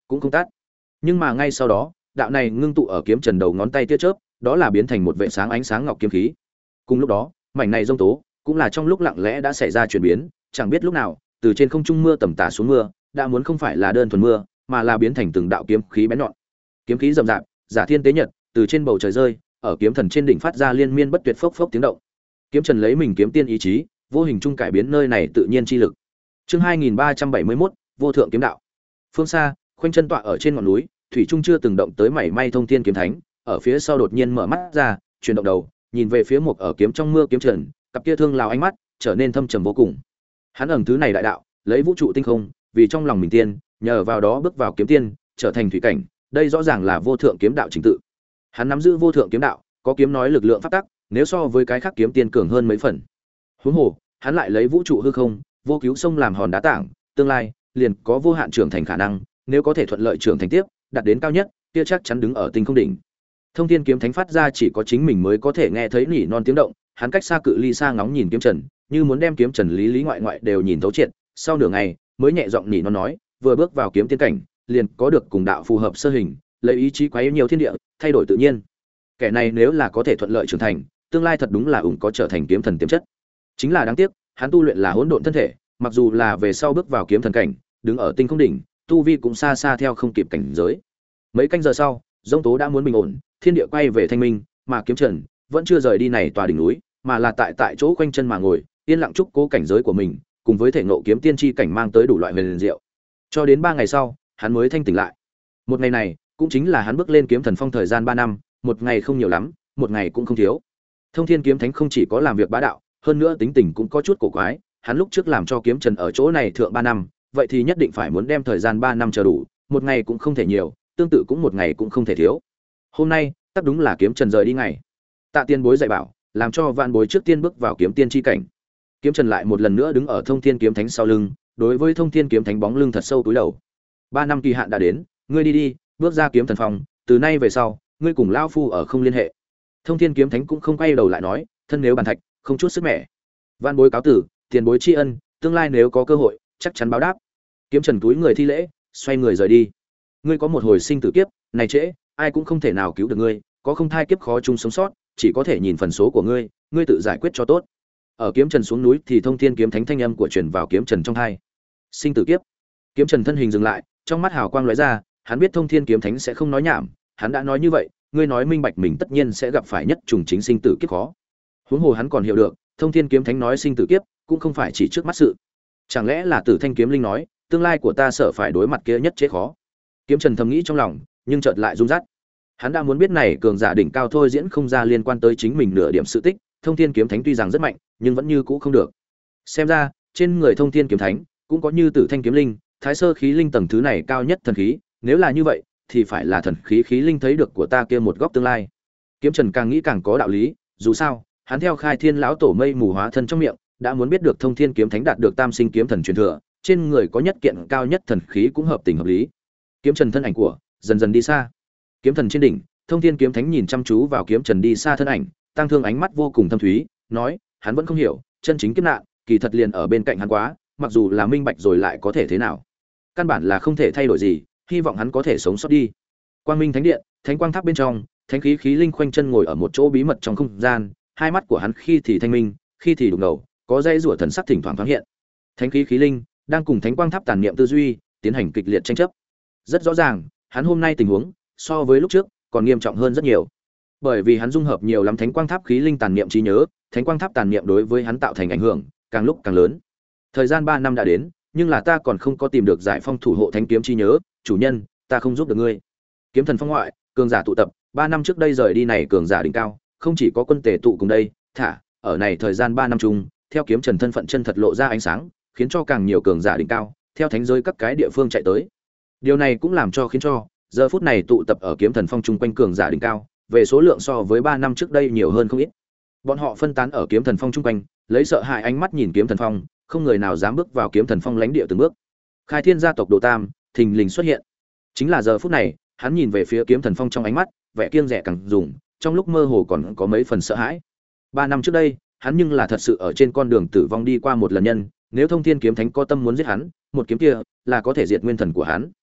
cũng không tắt. Nhưng mà ngay sau đó, đạo này ngưng tụ ở kiếm trần đầu ngón tay tia chớp, đó là biến thành một vệ sáng ánh sáng ngọc kiếm khí. Cùng lúc đó, mảnh này rông tố cũng là trong lúc lặng lẽ đã xảy ra chuyển biến, chẳng biết lúc nào, từ trên không trung mưa tầm tã xuống mưa, đã muốn không phải là đơn thuần mưa, mà là biến thành từng đạo kiếm khí bén nhọn. Kiếm khí rậm rạp, giả thiên tế nhật, từ trên bầu trời rơi, ở kiếm thần trên đỉnh phát ra liên miên bất tuyệt phốc phốc tiếng động. Kiếm Trần lấy mình kiếm tiên ý chí, vô hình trung cải biến nơi này tự nhiên chi lực. Chương 2371, vô thượng kiếm đạo. Phương xa, khoanh chân tọa ở trên ngọn núi, thủy trung chưa từng động tới mảy may thông thiên kiếm thánh, ở phía sau đột nhiên mở mắt ra, chuyển động đầu, nhìn về phía một ở kiếm trong mưa kiếm Trần, cặp kia thương lào ánh mắt trở nên thâm trầm vô cùng. Hắn ẩn thứ này đại đạo, lấy vũ trụ tinh không, vì trong lòng mình tiên, nhờ vào đó bước vào kiếm tiên, trở thành thủy cảnh, đây rõ ràng là vô thượng kiếm đạo chính tự. Hắn nắm giữ vô thượng kiếm đạo, có kiếm nói lực lượng pháp tắc, nếu so với cái khác kiếm tiên cường hơn mấy phần. Huống hồ, hắn lại lấy vũ trụ hư không, vô cứu sông làm hòn đá tảng, tương lai liền có vô hạn trưởng thành khả năng, nếu có thể thuận lợi trưởng thành tiếp, đạt đến cao nhất, kia chắc chắn đứng ở tinh không đỉnh. Thông Thiên kiếm thánh phát ra chỉ có chính mình mới có thể nghe thấy nỉ non tiếng động, hắn cách xa cự ly xa ngóng nhìn kiếm Trần, như muốn đem kiếm Trần lý lý ngoại ngoại đều nhìn thấu triệt, sau nửa ngày, mới nhẹ giọng nỉ non nói, vừa bước vào kiếm tiên cảnh, liền có được cùng đạo phù hợp sơ hình, lấy ý chí quấy nhiều thiên địa, thay đổi tự nhiên. Kẻ này nếu là có thể thuận lợi trưởng thành, tương lai thật đúng là ủng có trở thành kiếm thần tiềm chất. Chính là đáng tiếc, hắn tu luyện là hỗn độn thân thể, mặc dù là về sau bước vào kiếm thần cảnh, đứng ở tinh không đỉnh, tu vi cũng xa xa theo không kịp cảnh giới. Mấy canh giờ sau, giông tố đã muốn bình ổn, thiên địa quay về thanh minh, mà kiếm Trần vẫn chưa rời đi này tòa đỉnh núi, mà là tại chỗ quanh chân mà ngồi, yên lặng chúc cố cảnh giới của mình, cùng với thể ngộ kiếm tiên tri cảnh mang tới đủ loại huyền diệu. Cho đến 3 ngày sau, hắn mới thanh tỉnh lại. Một ngày này, cũng chính là hắn bước lên kiếm thần phong thời gian 3 năm, một ngày không nhiều lắm, một ngày cũng không thiếu. Thông Thiên kiếm thánh không chỉ có làm việc bá đạo, hơn nữa tính tình cũng có chút cổ quái, hắn lúc trước làm cho kiếm Trần ở chỗ này thượng 3 năm, vậy thì nhất định phải muốn đem thời gian 3 năm chờ đủ, một ngày cũng không thể nhiều, tương tự cũng một ngày cũng không thể thiếu. Hôm nay, tất đúng là kiếm Trần rời đi ngày. Tạ Tiên bối dạy bảo, làm cho vạn bối trước tiên bước vào kiếm tiên chi cảnh. Kiếm Trần lại một lần nữa đứng ở Thông Thiên kiếm thánh sau lưng, đối với Thông Thiên kiếm thánh bóng lưng thật sâu túi đầu. 3 năm kỳ hạn đã đến, ngươi đi đi, bước ra kiếm thần phòng, từ nay về sau, ngươi cùng lão phu ở không liên hệ. Thông Thiên kiếm thánh cũng không quay đầu lại nói, thân nếu bàn thạch, không chút sức mẻ. Vạn bối cáo tử, tiền bối tri ân, tương lai nếu có cơ hội, chắc chắn báo đáp. Kiếm Trần túi người thi lễ, xoay người rời đi. Ngươi có một hồi sinh tử kiếp, này trễ, ai cũng không thể nào cứu được ngươi, có không thai kiếp khó chung sống sót, chỉ có thể nhìn phần số của ngươi, ngươi tự giải quyết cho tốt. Ở Kiếm Trần xuống núi thì Thông Thiên kiếm thánh thanh âm của truyền vào Kiếm Trần trong tai. Sinh tử kiếp. Kiếm Trần thân hình dừng lại, trong mắt hào quang lóe ra, hắn biết Thông Thiên kiếm thánh sẽ không nói nhảm, hắn đã nói như vậy, ngươi nói minh bạch mình tất nhiên sẽ gặp phải nhất trùng chính sinh tử kiếp khó. Huống hồ hắn còn hiểu được, Thông Thiên kiếm thánh nói sinh tử kiếp, cũng không phải chỉ trước mắt sự. Chẳng lẽ là Tử Thanh kiếm linh nói, tương lai của ta sợ phải đối mặt kia nhất chế khó. Kiếm Trần thầm nghĩ trong lòng, nhưng chợt lại rung rát. Hắn đã muốn biết này cường giả đỉnh cao thôi diễn không ra liên quan tới chính mình nửa điểm sự tích, Thông Thiên kiếm thánh tuy rằng rất mạnh, nhưng vẫn như cũ không được. Xem ra, trên người Thông Thiên kiếm thánh cũng có như Tử Thanh kiếm linh, Thái Sơ khí linh tầng thứ này cao nhất thần khí, nếu là như vậy, thì phải là thần khí khí linh thấy được của ta kia một góc tương lai. Kiếm Trần càng nghĩ càng có đạo lý, dù sao, hắn theo Khai Thiên lão tổ mây mù hóa thân trong miệng, đã muốn biết được Thông Thiên kiếm thánh đạt được Tam Sinh kiếm thần truyền thừa, trên người có nhất kiện cao nhất thần khí cũng hợp tình hợp lý. Kiếm Trần thân ảnh của dần dần đi xa. Kiếm thần trên đỉnh, Thông Thiên kiếm thánh nhìn chăm chú vào Kiếm Trần đi xa thân ảnh, tăng thương ánh mắt vô cùng thâm thúy, nói, hắn vẫn không hiểu, chân chính kiếp nạn, kỳ thật liền ở bên cạnh hắn quá, mặc dù là minh bạch rồi lại có thể thế nào? Căn bản là không thể thay đổi gì, hy vọng hắn có thể sống sót đi. Quang Minh Thánh Điện, Thánh Quang Tháp bên trong, thánh khí khí linh khoanh chân ngồi ở một chỗ bí mật trong không gian, hai mắt của hắn khi thì thanh minh, khi thì đục ngầu, có dây rủa thần sắc thỉnh thoảng thoáng hiện. Thánh khí khí linh đang cùng Thánh Quang Tháp tàn niệm tư duy, tiến hành kịch liệt tranh chấp. Rất rõ ràng, hắn hôm nay tình huống so với lúc trước còn nghiêm trọng hơn rất nhiều. Bởi vì hắn dung hợp nhiều lắm Thánh Quang Tháp khí linh tàn niệm trí nhớ, Thánh Quang Tháp tàn niệm đối với hắn tạo thành ảnh hưởng càng lúc càng lớn. Thời gian 3 năm đã đến, nhưng là ta còn không có tìm được giải phong thủ hộ thánh kiếm trí nhớ, chủ nhân, ta không giúp được ngươi. Kiếm thần phong ngoại, cường giả tụ tập, 3 năm trước đây rời đi này cường giả đỉnh cao, không chỉ có quân tề tụ cùng đây, thả, ở này thời gian 3 năm chung, theo Kiếm Trần thân phận chân thật lộ ra ánh sáng, khiến cho càng nhiều cường giả đỉnh cao, theo thánh giới các cái địa phương chạy tới. Điều này cũng làm cho khiến cho giờ phút này tụ tập ở Kiếm Thần phong chung quanh cường giả đỉnh cao, về số lượng so với 3 năm trước đây nhiều hơn không ít. Bọn họ phân tán ở Kiếm Thần phong chung quanh, lấy sợ hãi ánh mắt nhìn Kiếm Thần phong, không người nào dám bước vào Kiếm Thần phong lãnh địa từng bước. Khai Thiên gia tộc Đồ Tam thình lình xuất hiện. Chính là giờ phút này, hắn nhìn về phía Kiếm Thần phong trong ánh mắt, vẻ kiêng dè càng dùng, trong lúc mơ hồ còn có mấy phần sợ hãi. 3 năm trước đây, hắn nhưng là thật sự ở trên con đường tử vong đi qua một lần nhân, nếu Thông Thiên kiếm thánh có tâm muốn giết hắn, một kiếm kia là có thể diệt nguyên thần của hắn.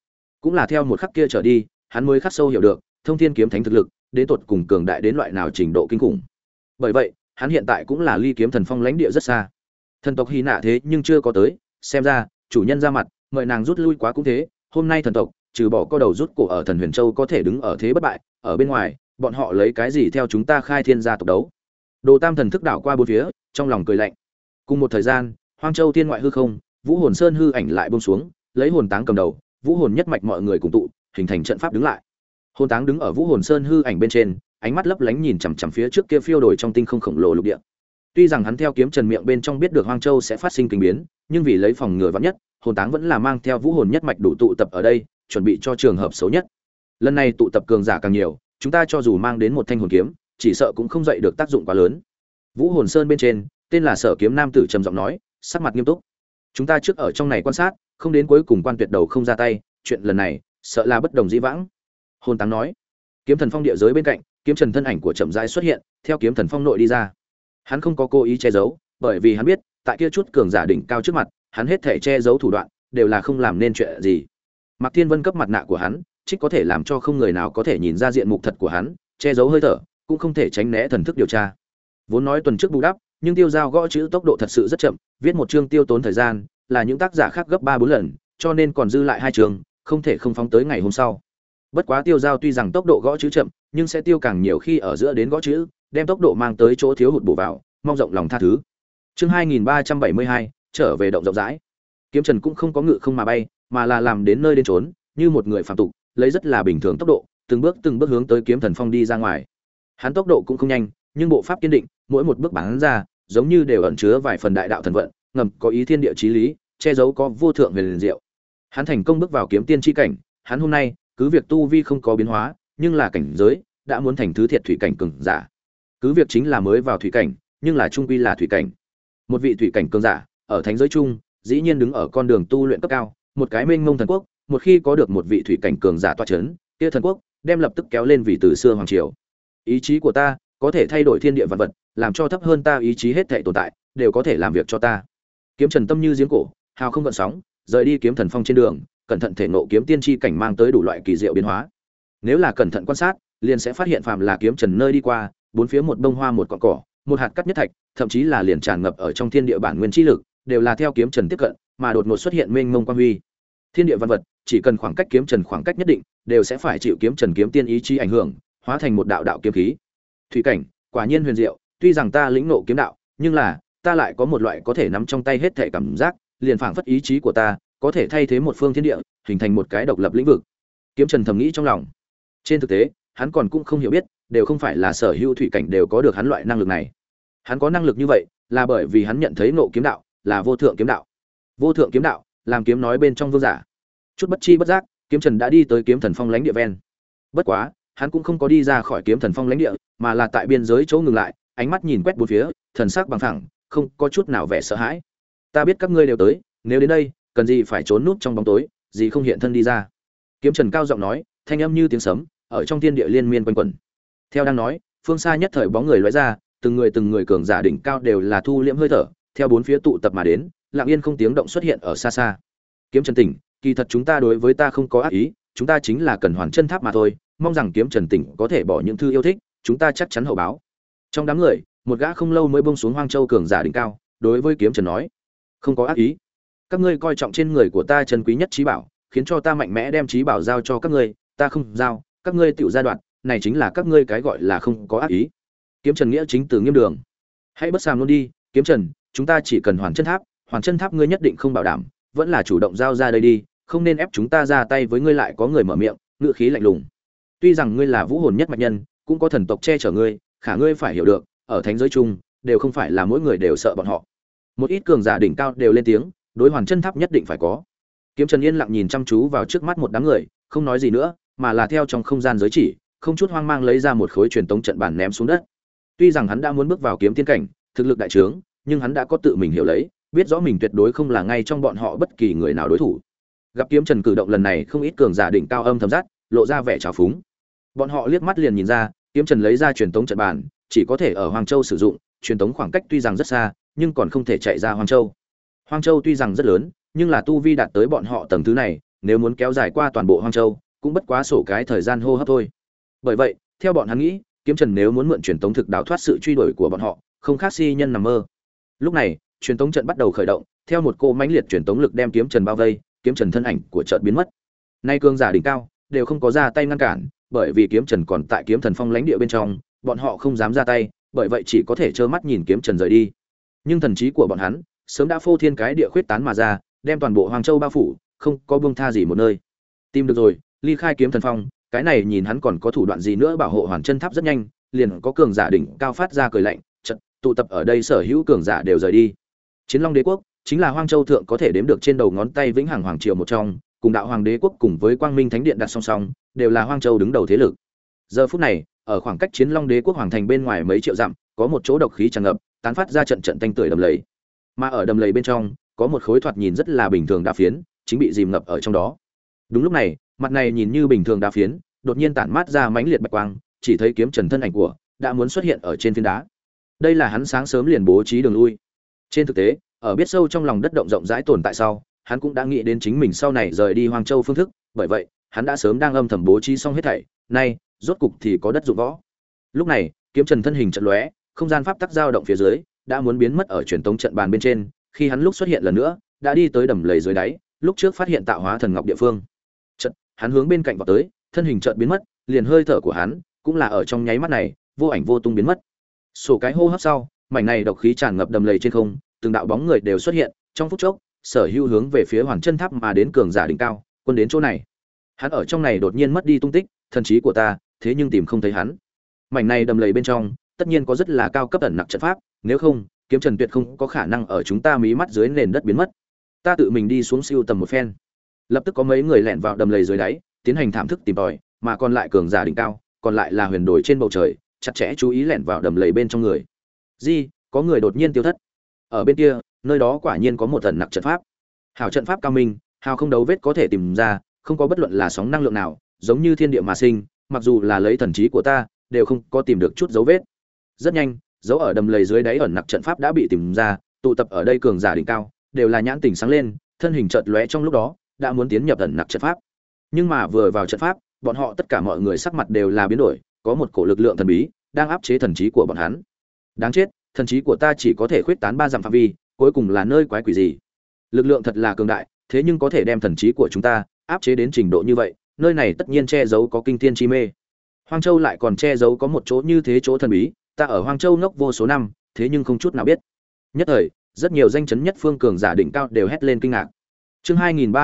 Cũng là theo một khắc kia trở đi, hắn mới khắc sâu hiểu được Thông Thiên kiếm thánh thực lực đến tột cùng cường đại đến loại nào trình độ kinh khủng. Bởi vậy, hắn hiện tại cũng là ly kiếm thần phong lãnh địa rất xa. Thần tộc Hy Nạ thế nhưng chưa có tới, xem ra chủ nhân ra mặt, mời nàng rút lui quá cũng thế. Hôm nay thần tộc trừ bỏ co đầu rút cổ ở Thần Huyền Châu có thể đứng ở thế bất bại, ở bên ngoài, bọn họ lấy cái gì theo chúng ta khai thiên gia tộc đấu? Đồ Tam thần thức đảo qua bốn phía, trong lòng cười lạnh. Cùng một thời gian, Hoang Châu thiên ngoại hư không, Vũ Hồn Sơn hư ảnh lại buông xuống, lấy hồn táng cầm đầu, Vũ Hồn nhất mạch mọi người cùng tụ, hình thành trận pháp đứng lại. Hồn táng đứng ở Vũ Hồn Sơn hư ảnh bên trên, ánh mắt lấp lánh nhìn chằm chằm phía trước kia phiêu đổi trong tinh không khổng lồ lục địa. Tuy rằng hắn theo kiếm trần miệng bên trong biết được Hoang Châu sẽ phát sinh kinh biến, nhưng vì lấy phòng ngừa vạn nhất, hồn táng vẫn là mang theo Vũ Hồn nhất mạch đủ tụ tập ở đây, chuẩn bị cho trường hợp xấu nhất. Lần này tụ tập cường giả càng nhiều, chúng ta cho dù mang đến một thanh hồn kiếm, chỉ sợ cũng không dậy được tác dụng quá lớn. Vũ Hồn Sơn bên trên, tên là Sở Kiếm nam tử trầm giọng nói, sắc mặt nghiêm túc. Chúng ta trước ở trong này quan sát, không đến cuối cùng quan tuyệt đầu không ra tay, chuyện lần này sợ là bất đồng dĩ vãng. Hồn táng nói. Kiếm Thần Phong địa giới bên cạnh, Kiếm Trần thân ảnh của chậm rãi xuất hiện, theo Kiếm Thần Phong nội đi ra. Hắn không có cố ý che giấu, bởi vì hắn biết, tại kia chút cường giả đỉnh cao trước mặt, hắn hết thể che giấu thủ đoạn đều là không làm nên chuyện gì. Mạc Thiên Vân cấp mặt nạ của hắn, trích có thể làm cho không người nào có thể nhìn ra diện mục thật của hắn, che giấu hơi thở, cũng không thể tránh né thần thức điều tra. Vốn nói tuần trước bù đắp, nhưng Tiêu Giao gõ chữ tốc độ thật sự rất chậm, viết một chương tiêu tốn thời gian, là những tác giả khác gấp 3 4 lần, cho nên còn dư lại 2 chương, không thể không phóng tới ngày hôm sau. Bất quá Tiêu Giao tuy rằng tốc độ gõ chữ chậm, nhưng sẽ tiêu càng nhiều khi ở giữa đến gõ chữ, đem tốc độ mang tới chỗ thiếu hụt bổ vào, mong rộng lòng tha thứ. Chương 2372, trở về động rộng rãi. Kiếm Trần cũng không có ngự không mà bay, mà là làm đến nơi đến chốn, như một người phàm tục, lấy rất là bình thường tốc độ, từng bước hướng tới Kiếm Thần Phong đi ra ngoài. Hắn tốc độ cũng không nhanh, nhưng bộ pháp kiên định, mỗi một bước bắn ra, giống như đều ẩn chứa vài phần đại đạo thần vận, ngầm có ý thiên địa chí lý, che giấu có vô thượng huyền diệu. Hắn thành công bước vào kiếm tiên chi cảnh, hắn hôm nay, cứ việc tu vi không có biến hóa, nhưng là cảnh giới đã muốn thành thứ thiệt thủy cảnh cường giả. Cứ việc chính là mới vào thủy cảnh, nhưng là trung quy là thủy cảnh. Một vị thủy cảnh cường giả, ở thánh giới chung, dĩ nhiên đứng ở con đường tu luyện cấp cao, một cái mênh mông thần quốc, một khi có được một vị thủy cảnh cường giả tọa chấn, kia thần quốc đem lập tức kéo lên vì từ xưa hoàng triều. Ý chí của ta có thể thay đổi thiên địa vạn vật, làm cho thấp hơn ta ý chí hết thảy tồn tại đều có thể làm việc cho ta. Kiếm Trần tâm như giếng cổ, hào không gợn sóng, rời đi Kiếm Thần Phong trên đường, cẩn thận thể ngộ kiếm tiên chi cảnh mang tới đủ loại kỳ diệu biến hóa. Nếu là cẩn thận quan sát, liền sẽ phát hiện phàm là Kiếm Trần nơi đi qua, bốn phía một bông hoa một cọng cỏ, một hạt cát nhất thạch, thậm chí là liền tràn ngập ở trong thiên địa bản nguyên chi lực, đều là theo Kiếm Trần tiếp cận, mà đột ngột xuất hiện mênh mông quang huy. Thiên địa văn vật, chỉ cần khoảng cách Kiếm Trần khoảng cách nhất định, đều sẽ phải chịu Kiếm Trần kiếm tiên ý chí ảnh hưởng, hóa thành một đạo đạo kiếm khí. Thủy cảnh, quả nhiên huyền diệu, tuy rằng ta lĩnh ngộ kiếm đạo, nhưng là ta lại có một loại có thể nắm trong tay hết thể cảm giác, liền phảng phất ý chí của ta có thể thay thế một phương thiên địa, hình thành một cái độc lập lĩnh vực. Kiếm Trần thầm nghĩ trong lòng. Trên thực tế, hắn còn cũng không hiểu biết, đều không phải là sở hữu thủy cảnh đều có được hắn loại năng lực này. Hắn có năng lực như vậy, là bởi vì hắn nhận thấy ngộ kiếm đạo là vô thượng kiếm đạo. Vô thượng kiếm đạo, làm kiếm nói bên trong vương giả. Chút bất chi bất giác, Kiếm Trần đã đi tới Kiếm Thần Phong lãnh địa ven. Bất quá, hắn cũng không có đi ra khỏi Kiếm Thần Phong lãnh địa, mà là tại biên giới chỗ ngừng lại, ánh mắt nhìn quét bốn phía, thần sắc bằng thẳng, không có chút nào vẻ sợ hãi. Ta biết các ngươi đều tới, nếu đến đây, cần gì phải trốn núp trong bóng tối, gì không hiện thân đi ra. Kiếm Trần cao giọng nói, thanh âm như tiếng sấm, ở trong thiên địa liên miên quanh quẩn. Theo đang nói, phương xa nhất thời bóng người lóe ra, từng người cường giả đỉnh cao đều là thu liễm hơi thở, theo bốn phía tụ tập mà đến, lặng yên không tiếng động xuất hiện ở xa xa. Kiếm Trần tỉnh, kỳ thật chúng ta đối với ta không có ác ý, chúng ta chính là cần hoàn chân tháp mà thôi, mong rằng Kiếm Trần tỉnh có thể bỏ những thư yêu thích, chúng ta chắc chắn hậu báo. Trong đám người, một gã không lâu mới buông xuống Hoang Châu cường giả đỉnh cao, đối với Kiếm Trần nói, không có ác ý. Các ngươi coi trọng trên người của ta chân quý nhất trí bảo, khiến cho ta mạnh mẽ đem trí bảo giao cho các ngươi, ta không giao, các ngươi tiểu gia đoạn, này chính là các ngươi cái gọi là không có ác ý. Kiếm Trần nghĩa chính từ nghiêm đường. Hãy bất sàm luôn đi, Kiếm Trần, chúng ta chỉ cần hoàn chân tháp ngươi nhất định không bảo đảm, vẫn là chủ động giao ra đây đi, không nên ép chúng ta ra tay với ngươi lại có người mở miệng, ngữ khí lạnh lùng. Tuy rằng ngươi là vũ hồn nhất mạch nhân, cũng có thần tộc che chở ngươi, khả ngươi phải hiểu được, ở thánh giới chung, đều không phải là mỗi người đều sợ bọn họ. Một ít cường giả đỉnh cao đều lên tiếng, đối hoàn chân tháp nhất định phải có. Kiếm Trần yên lặng nhìn chăm chú vào trước mắt một đám người, không nói gì nữa, mà là theo trong không gian giới chỉ, không chút hoang mang lấy ra một khối truyền tống trận bản ném xuống đất. Tuy rằng hắn đã muốn bước vào kiếm tiên cảnh, thực lực đại trướng, nhưng hắn đã có tự mình hiểu lấy, biết rõ mình tuyệt đối không là ngay trong bọn họ bất kỳ người nào đối thủ. Gặp Kiếm Trần cử động lần này, không ít cường giả đỉnh cao âm thầm rát, lộ ra vẻ trào phúng. Bọn họ liếc mắt liền nhìn ra, Kiếm Trần lấy ra truyền tống trận bản, chỉ có thể ở Hoàng Châu sử dụng, truyền tống khoảng cách tuy rằng rất xa, nhưng còn không thể chạy ra Hoàng Châu. Hoàng Châu tuy rằng rất lớn, nhưng là tu vi đạt tới bọn họ tầng thứ này, nếu muốn kéo dài qua toàn bộ Hoang Châu, cũng bất quá sổ cái thời gian hô hấp thôi. Bởi vậy, theo bọn hắn nghĩ, Kiếm Trần nếu muốn mượn truyền tống thực đào thoát sự truy đuổi của bọn họ, không khác si nhân nằm mơ. Lúc này, truyền tống trận bắt đầu khởi động, theo một cô mãnh liệt truyền tống lực đem Kiếm Trần bao vây, Kiếm Trần thân ảnh của chợt biến mất. Nay cường giả đỉnh cao đều không có ra tay ngăn cản, bởi vì Kiếm Trần còn tại Kiếm Thần Phong lãnh địa bên trong, bọn họ không dám ra tay, bởi vậy chỉ có thể trơ mắt nhìn Kiếm Trần rời đi. Nhưng thần trí của bọn hắn sớm đã phô thiên cái địa khuyết tán mà ra, đem toàn bộ Hoàng Châu bao phủ, không có buông tha gì một nơi. Tìm được rồi, ly khai Kiếm Thần Phong, cái này nhìn hắn còn có thủ đoạn gì nữa bảo hộ Hoàn Chân Tháp rất nhanh, liền có cường giả đỉnh cao phát ra cười lạnh, chợt tụ tập ở đây sở hữu cường giả đều rời đi. Chiến Long Đế quốc chính là Hoang Châu thượng có thể đếm được trên đầu ngón tay vĩnh hằng hoàng triều một trong, cùng Đạo Hoàng Đế quốc cùng với Quang Minh Thánh điện đặt song song, đều là Hoang Châu đứng đầu thế lực. Giờ phút này, ở khoảng cách Chiến Long Đế quốc hoàng thành bên ngoài mấy triệu dặm, có một chỗ độc khí tràn ngập, tán phát ra trận trận tanh tưởi đầm lầy. Mà ở đầm lầy bên trong, có một khối thoạt nhìn rất là bình thường đá phiến, chính bị dìm ngập ở trong đó. Đúng lúc này, mặt này nhìn như bình thường đá phiến, đột nhiên tản mát ra mãnh liệt bạch quang, chỉ thấy Kiếm Trần thân ảnh của đã muốn xuất hiện ở trên phiến đá. Đây là hắn sáng sớm liền bố trí đường lui. Trên thực tế, ở biết sâu trong lòng đất động rộng rãi tồn tại sau, hắn cũng đã nghĩ đến chính mình sau này rời đi Hoang Châu phương thức, bởi vậy, hắn đã sớm đang âm thầm bố trí xong hết thảy, nay, rốt cục thì có đất dụng võ. Lúc này, Kiếm Trần thân hình chợt lóe, không gian pháp tắc dao động phía dưới, đã muốn biến mất ở truyền tống trận bàn bên trên, khi hắn lúc xuất hiện lần nữa, đã đi tới đầm lầy dưới đáy, lúc trước phát hiện tạo hóa thần ngọc địa phương. Chợt, hắn hướng bên cạnh vọt tới, thân hình chợt biến mất, liền hơi thở của hắn cũng là ở trong nháy mắt này, vô ảnh vô tung biến mất. Sổ cái hô hấp sau, mảnh này độc khí tràn ngập đầm lầy trên không, từng đạo bóng người đều xuất hiện, trong phút chốc, sở hữu hướng về phía Hoàn Chân Tháp mà đến cường giả đỉnh cao, quân đến chỗ này. Hắn ở trong này đột nhiên mất đi tung tích, thần trí của ta, thế nhưng tìm không thấy hắn. Mảnh này đầm lầy bên trong, tất nhiên có rất là cao cấp ẩn nặc trận pháp, nếu không, Kiếm Trần tuyệt không có khả năng ở chúng ta mí mắt dưới nền đất biến mất. Ta tự mình đi xuống siêu tầm một phen. Lập tức có mấy người lẻn vào đầm lầy dưới đáy, tiến hành thảm thức tìm tòi, mà còn lại cường giả đỉnh cao, còn lại là huyền đồi trên bầu trời, chặt chẽ chú ý lẻn vào đầm lầy bên trong người. Gì? Có người đột nhiên tiêu thất. Ở bên kia, nơi đó quả nhiên có một ẩn nặc trận pháp. Hảo trận pháp cao minh, hào không đấu vết có thể tìm ra, không có bất luận là sóng năng lượng nào, giống như thiên địa mà sinh, mặc dù là lấy thần trí của ta, đều không có tìm được chút dấu vết. Rất nhanh, dấu ở đầm lầy dưới đáy ẩn nặc trận pháp đã bị tìm ra, tụ tập ở đây cường giả đỉnh cao, đều là nhãn tỉnh sáng lên, thân hình chợt lóe trong lúc đó, đã muốn tiến nhập ẩn nặc trận pháp. Nhưng mà vừa vào trận pháp, bọn họ tất cả mọi người sắc mặt đều là biến đổi, có một cổ lực lượng thần bí đang áp chế thần trí của bọn hắn. Đáng chết, thần trí của ta chỉ có thể khuyết tán 3 dặm phạm vi, cuối cùng là nơi quái quỷ gì? Lực lượng thật là cường đại, thế nhưng có thể đem thần trí của chúng ta áp chế đến trình độ như vậy, nơi này tất nhiên che giấu có kinh thiên chi mê. Hoang Châu lại còn che giấu có một chỗ như thế chỗ thần bí, ta ở Hoang Châu ngốc vô số năm, thế nhưng không chút nào biết. Nhất thời, rất nhiều danh chấn nhất phương cường giả đỉnh cao đều hét lên kinh ngạc. Chương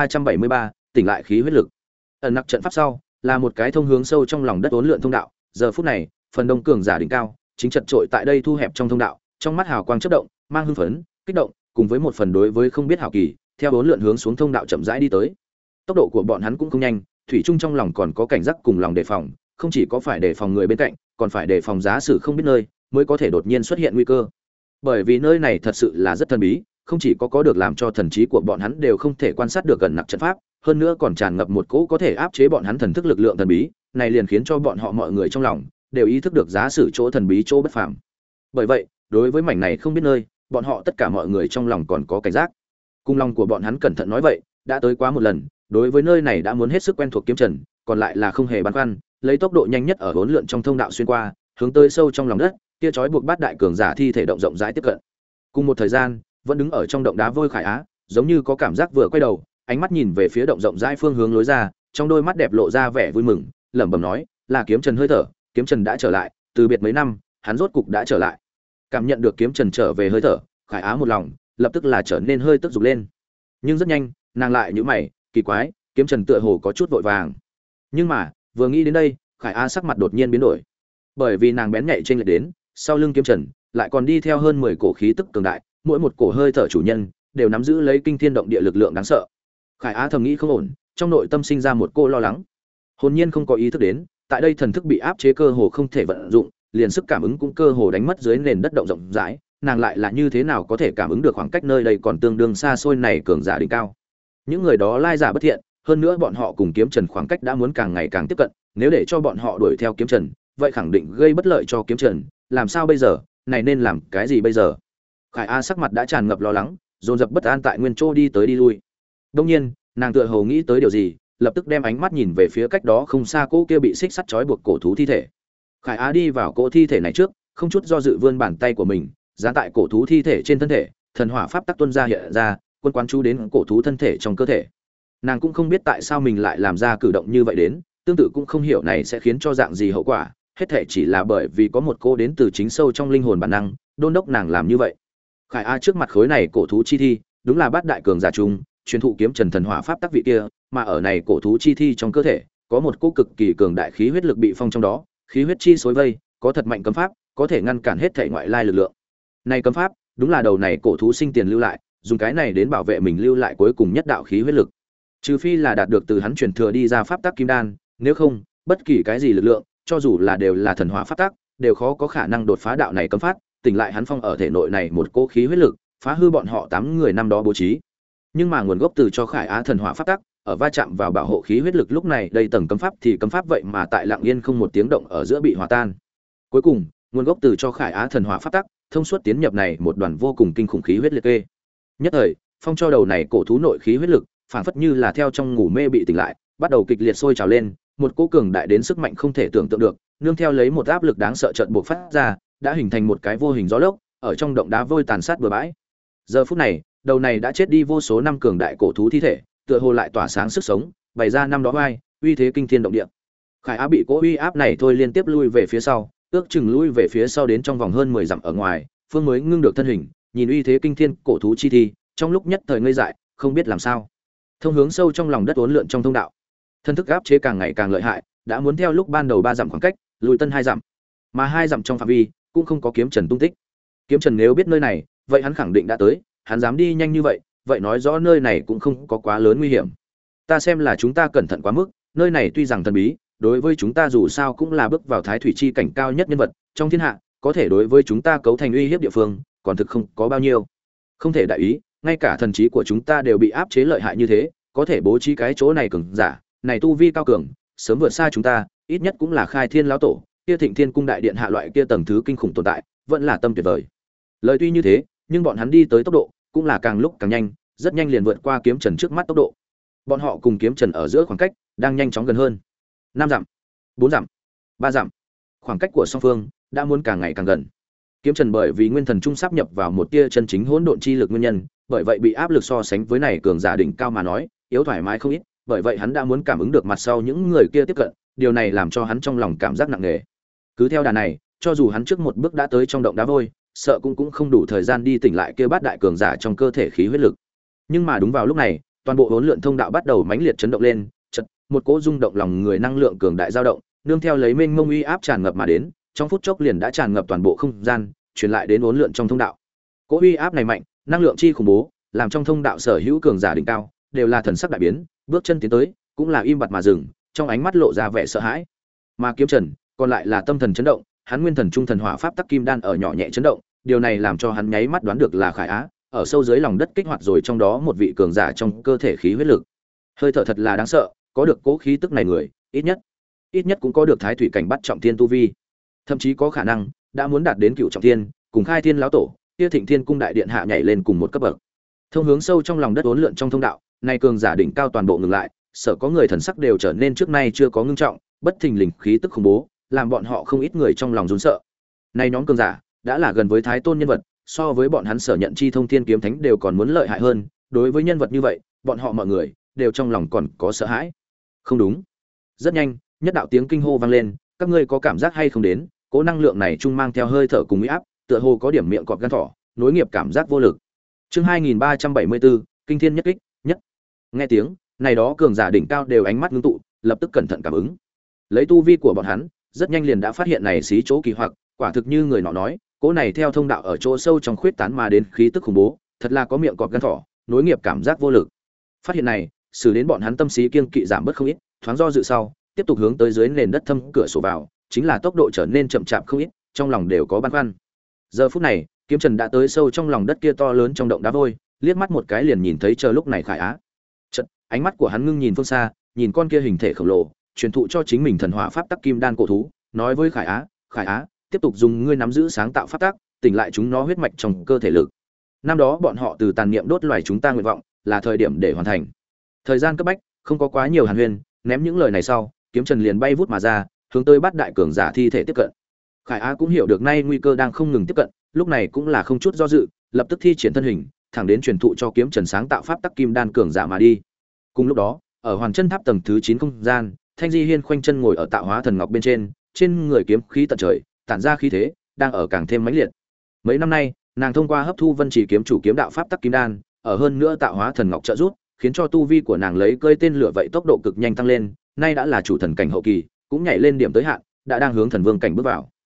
2373, tỉnh lại khí huyết lực. Ẩn nặc trận pháp sau, là một cái thông hướng sâu trong lòng đất uốn lượn thông đạo, giờ phút này, phần đông cường giả đỉnh cao chính chật trội tại đây thu hẹp trong thông đạo, trong mắt hào quang chớp động, mang hưng phấn, kích động, cùng với một phần đối với không biết hảo kỳ, theo uốn lượn hướng xuống thông đạo chậm rãi đi tới. Tốc độ của bọn hắn cũng không nhanh, thủy chung trong lòng còn có cảnh giác cùng lòng đề phòng, không chỉ có phải đề phòng người bên cạnh, còn phải đề phòng giá sử không biết nơi, mới có thể đột nhiên xuất hiện nguy cơ. Bởi vì nơi này thật sự là rất thần bí, không chỉ có được làm cho thần trí của bọn hắn đều không thể quan sát được gần nặc trận pháp, hơn nữa còn tràn ngập một cỗ có thể áp chế bọn hắn thần thức lực lượng thần bí, này liền khiến cho bọn họ mọi người trong lòng đều ý thức được giá sử chỗ thần bí chỗ bất phàm. Bởi vậy, đối với mảnh này không biết nơi, bọn họ tất cả mọi người trong lòng còn có cảnh giác. Cung lòng của bọn hắn cẩn thận nói vậy, đã tới quá một lần, đối với nơi này đã muốn hết sức quen thuộc Kiếm Trần, còn lại là không hề băn khoăn, lấy tốc độ nhanh nhất ở hỗn lượn trong thông đạo xuyên qua, hướng tới sâu trong lòng đất, kia trói buộc bát đại cường giả thi thể động rộng rãi tiếp cận. Cùng một thời gian, vẫn đứng ở trong động đá vôi Khải Á, giống như có cảm giác vừa quay đầu, ánh mắt nhìn về phía động rộng rãi phương hướng lối ra, trong đôi mắt đẹp lộ ra vẻ vui mừng, lẩm bẩm nói, là Kiếm Trần hơi thở, Kiếm Trần đã trở lại, từ biệt mấy năm, hắn rốt cục đã trở lại. Cảm nhận được Kiếm Trần trở về hơi thở, Khải Á một lòng, lập tức là trở nên hơi tức giục lên. Nhưng rất nhanh, nàng lại nhíu mày, kỳ quái, Kiếm Trần tựa hồ có chút vội vàng. Nhưng mà, vừa nghĩ đến đây, Khải Á sắc mặt đột nhiên biến đổi. Bởi vì nàng bén nhạy trên lệch đến, sau lưng Kiếm Trần lại còn đi theo hơn 10 cổ khí tức cường đại, mỗi một cổ hơi thở chủ nhân đều nắm giữ lấy kinh thiên động địa lực lượng đáng sợ. Khải Á thầm nghĩ không ổn, trong nội tâm sinh ra một cô lo lắng. Hồn nhiên không có ý thức đến, tại đây thần thức bị áp chế cơ hồ không thể vận dụng, liền sức cảm ứng cũng cơ hồ đánh mất dưới nền đất động rộng rãi, nàng lại là như thế nào có thể cảm ứng được khoảng cách nơi đây còn tương đương xa xôi này cường giả đỉnh cao. Những người đó lai giả bất thiện, hơn nữa bọn họ cùng Kiếm Trần khoảng cách đã muốn càng ngày càng tiếp cận, nếu để cho bọn họ đuổi theo Kiếm Trần, vậy khẳng định gây bất lợi cho Kiếm Trần, làm sao bây giờ, này nên làm cái gì bây giờ? Khải A sắc mặt đã tràn ngập lo lắng, dồn dập bất an tại nguyên chỗ đi tới đi lui. Đương nhiên, nàng tựa hồ nghĩ tới điều gì, lập tức đem ánh mắt nhìn về phía cách đó không xa cỗ kia bị xích sắt trói buộc cổ thú thi thể. Khải Á đi vào cỗ thi thể này trước, không chút do dự vươn bàn tay của mình, dán tại cổ thú thi thể trên thân thể, thần hỏa pháp tắc tuôn ra hiện ra, quân quán chú đến cổ thú thân thể trong cơ thể. Nàng cũng không biết tại sao mình lại làm ra cử động như vậy đến, tương tự cũng không hiểu này sẽ khiến cho dạng gì hậu quả, hết thể chỉ là bởi vì có một cô đến từ chính sâu trong linh hồn bản năng, đôn đốc nàng làm như vậy. Khải Á trước mặt khối này cổ thú chi thi, đúng là bát đại cường giả trung, truyền thụ kiếm Trần thần hỏa pháp tắc vị kia, mà ở này cổ thú chi thi trong cơ thể, có một cỗ cực kỳ cường đại khí huyết lực bị phong trong đó, khí huyết chi xối vây, có thật mạnh cấm pháp, có thể ngăn cản hết thảy ngoại lai lực lượng. Này cấm pháp, đúng là đầu này cổ thú sinh tiền lưu lại, dùng cái này đến bảo vệ mình lưu lại cuối cùng nhất đạo khí huyết lực. Trừ phi là đạt được từ hắn truyền thừa đi ra pháp tắc kim đan, nếu không, bất kỳ cái gì lực lượng, cho dù là đều là thần hỏa pháp tắc, đều khó có khả năng đột phá đạo này cấm pháp, tỉnh lại hắn phong ở thể nội này một cỗ khí huyết lực, phá hư bọn họ 8 người năm đó bố trí. Nhưng mà nguồn gốc từ cho Khải Á thần hỏa pháp tắc, ở va chạm vào bảo hộ khí huyết lực lúc này, đây tầng cấm pháp thì cấm pháp vậy mà tại lặng yên không một tiếng động ở giữa bị hòa tan. Cuối cùng, nguồn gốc từ cho Khải Á thần hỏa pháp tắc, thông suốt tiến nhập này một đoàn vô cùng kinh khủng khí huyết liệt kê. Nhất thời, phong cho đầu này cổ thú nội khí huyết lực, phản phất như là theo trong ngủ mê bị tỉnh lại, bắt đầu kịch liệt sôi trào lên, một cỗ cường đại đến sức mạnh không thể tưởng tượng được, nương theo lấy một áp lực đáng sợ chợt buộc phát ra, đã hình thành một cái vô hình gió lốc, ở trong động đá vôi tàn sát bừa bãi. Giờ phút này, đầu này đã chết đi vô số năm cường đại cổ thú thi thể, tựa hồ lại tỏa sáng sức sống, bày ra năm đó uy thế kinh thiên động địa. Khải Á bị cỗ uy áp này thôi liên tiếp lui về phía sau, ước chừng lui về phía sau đến trong vòng hơn 10 dặm ở ngoài, phương mới ngưng được thân hình, nhìn uy thế kinh thiên cổ thú chi thi, trong lúc nhất thời ngây dại, không biết làm sao. Thông hướng sâu trong lòng đất uốn lượn trong thông đạo. Thân thức áp chế càng ngày càng lợi hại, đã muốn theo lúc ban đầu 3 dặm khoảng cách, lùi tân 2 dặm. Mà 2 dặm trong phạm vi cũng không có kiếm Trần tung tích. Kiếm Trần nếu biết nơi này, vậy hắn khẳng định đã tới, hắn dám đi nhanh như vậy, vậy nói rõ nơi này cũng không có quá lớn nguy hiểm. Ta xem là chúng ta cẩn thận quá mức, nơi này tuy rằng thần bí, đối với chúng ta dù sao cũng là bước vào thái thủy chi cảnh cao nhất nhân vật trong thiên hạ, có thể đối với chúng ta cấu thành uy hiếp địa phương, còn thực không có bao nhiêu. Không thể đại ý, ngay cả thần trí của chúng ta đều bị áp chế lợi hại như thế, có thể bố trí cái chỗ này cường giả, này tu vi cao cường, sớm vượt xa chúng ta, ít nhất cũng là Khai Thiên lão tổ, kia Thịnh Thiên cung đại điện hạ loại kia tầng thứ kinh khủng tồn tại, vẫn là tâm tuyệt vời. Lời tuy như thế, nhưng bọn hắn đi tới tốc độ cũng là càng lúc càng nhanh, rất nhanh liền vượt qua kiếm Trần trước mắt tốc độ. Bọn họ cùng kiếm Trần ở giữa khoảng cách đang nhanh chóng gần hơn. 5 dặm, 4 dặm, 3 dặm. Khoảng cách của song phương đã muốn càng ngày càng gần. Kiếm Trần bởi vì nguyên thần trung sắp nhập vào một tia chân chính hỗn độn chi lực nguyên nhân, bởi vậy bị áp lực so sánh với này cường giả đỉnh cao mà nói, yếu thoải mái không ít, bởi vậy hắn đã muốn cảm ứng được mặt sau những người kia tiếp cận, điều này làm cho hắn trong lòng cảm giác nặng nề. Cứ theo đà này, cho dù hắn trước một bước đã tới trong động đá vôi, sợ cũng không đủ thời gian đi tỉnh lại kia bát đại cường giả trong cơ thể khí huyết lực. Nhưng mà đúng vào lúc này, toàn bộ hỗn lượn thông đạo bắt đầu mãnh liệt chấn động lên, chợt, một cỗ rung động lòng người năng lượng cường đại dao động, nương theo lấy mênh mông uy áp tràn ngập mà đến, trong phút chốc liền đã tràn ngập toàn bộ không gian, truyền lại đến hỗn lượn trong thông đạo. Cỗ uy áp này mạnh, năng lượng chi khủng bố, làm trong thông đạo sở hữu cường giả đỉnh cao đều là thần sắc đại biến, bước chân tiến tới, cũng là im bặt mà dừng, trong ánh mắt lộ ra vẻ sợ hãi. Mà Kiếm Trần, còn lại là tâm thần chấn động, hắn nguyên thần trung thần hỏa pháp tắc kim đan ở nhỏ nhẹ chấn động, điều này làm cho hắn nháy mắt đoán được là Khải Á ở sâu dưới lòng đất kích hoạt rồi trong đó một vị cường giả trong cơ thể khí huyết lực. Hơi thở thật là đáng sợ, có được cố khí tức này người, ít nhất cũng có được thái thủy cảnh bắt trọng thiên tu vi, thậm chí có khả năng đã muốn đạt đến cựu trọng thiên, cùng Khai Thiên lão tổ, kia Thịnh Thiên cung đại điện hạ nhảy lên cùng một cấp bậc. Thông hướng sâu trong lòng đất uốn lượn trong thông đạo, nay cường giả đỉnh cao toàn bộ ngừng lại, sợ có người thần sắc đều trở nên trước nay chưa có ngưng trọng, bất thình lình khí tức khủng bố, làm bọn họ không ít người trong lòng run sợ. Nay nhóm cường giả đã là gần với thái tôn nhân vật, so với bọn hắn sở nhận chi thông thiên kiếm thánh đều còn muốn lợi hại hơn, đối với nhân vật như vậy, bọn họ mọi người đều trong lòng còn có sợ hãi. Không đúng. Rất nhanh, nhất đạo tiếng kinh hô vang lên, các ngươi có cảm giác hay không đến, cỗ năng lượng này trung mang theo hơi thở cùng uy áp, tựa hồ có điểm miệng cọp gan thỏ, nối nghiệp cảm giác vô lực. Chương 2374, kinh thiên nhất kích, nhất. Nghe tiếng, này đó cường giả đỉnh cao đều ánh mắt ngưng tụ, lập tức cẩn thận cảm ứng. Lấy tu vi của bọn hắn, rất nhanh liền đã phát hiện này xí chỗ kỳ hoặc, quả thực như người nọ nói, cỗ này theo thông đạo ở chỗ sâu trong khuyết tán mà đến khí tức khủng bố, thật là có miệng cọp gan thỏ, nối nghiệp cảm giác vô lực. Phát hiện này, xử đến bọn hắn tâm sĩ kiêng kỵ giảm bớt không ít, thoáng do dự sau, tiếp tục hướng tới dưới nền đất thâm cửa sổ vào, chính là tốc độ trở nên chậm chạp không ít, trong lòng đều có băn khoăn. Giờ phút này, Kiếm Trần đã tới sâu trong lòng đất kia to lớn trong động đá vôi, liếc mắt một cái liền nhìn thấy chờ lúc này Khải Á. Chợt, ánh mắt của hắn ngưng nhìn phương xa, nhìn con kia hình thể khổng lồ, truyền thụ cho chính mình thần hỏa pháp tắc kim đan cổ thú, nói với Khải Á, tiếp tục dùng ngươi nắm giữ sáng tạo pháp tắc, tỉnh lại chúng nó huyết mạch trong cơ thể lực. Năm đó bọn họ từ tàn niệm đốt loài chúng ta nguyện vọng, là thời điểm để hoàn thành. Thời gian cấp bách, không có quá nhiều hàn huyên, ném những lời này sau, kiếm trần liền bay vút mà ra, hướng tới bát đại cường giả thi thể tiếp cận. Khải Á cũng hiểu được nay nguy cơ đang không ngừng tiếp cận, lúc này cũng là không chút do dự, lập tức thi triển thân hình, thẳng đến truyền thụ cho kiếm trần sáng tạo pháp tắc kim đan cường giả mà đi. Cùng lúc đó, ở Hoàn Chân Tháp tầng thứ 9 không gian, Thanh Di Hiên khoanh chân ngồi ở tạo hóa thần ngọc bên trên người kiếm khí tận trời, tản ra khí thế, đang ở càng thêm mãnh liệt. Mấy năm nay, nàng thông qua hấp thu Vân Chỉ kiếm chủ kiếm đạo pháp tắc kim đan, ở hơn nữa tạo hóa thần ngọc trợ giúp, khiến cho tu vi của nàng lấy cơi tên lửa vậy tốc độ cực nhanh tăng lên, nay đã là chủ thần cảnh hậu kỳ, cũng nhảy lên điểm tới hạn, đã đang hướng thần vương cảnh bước vào.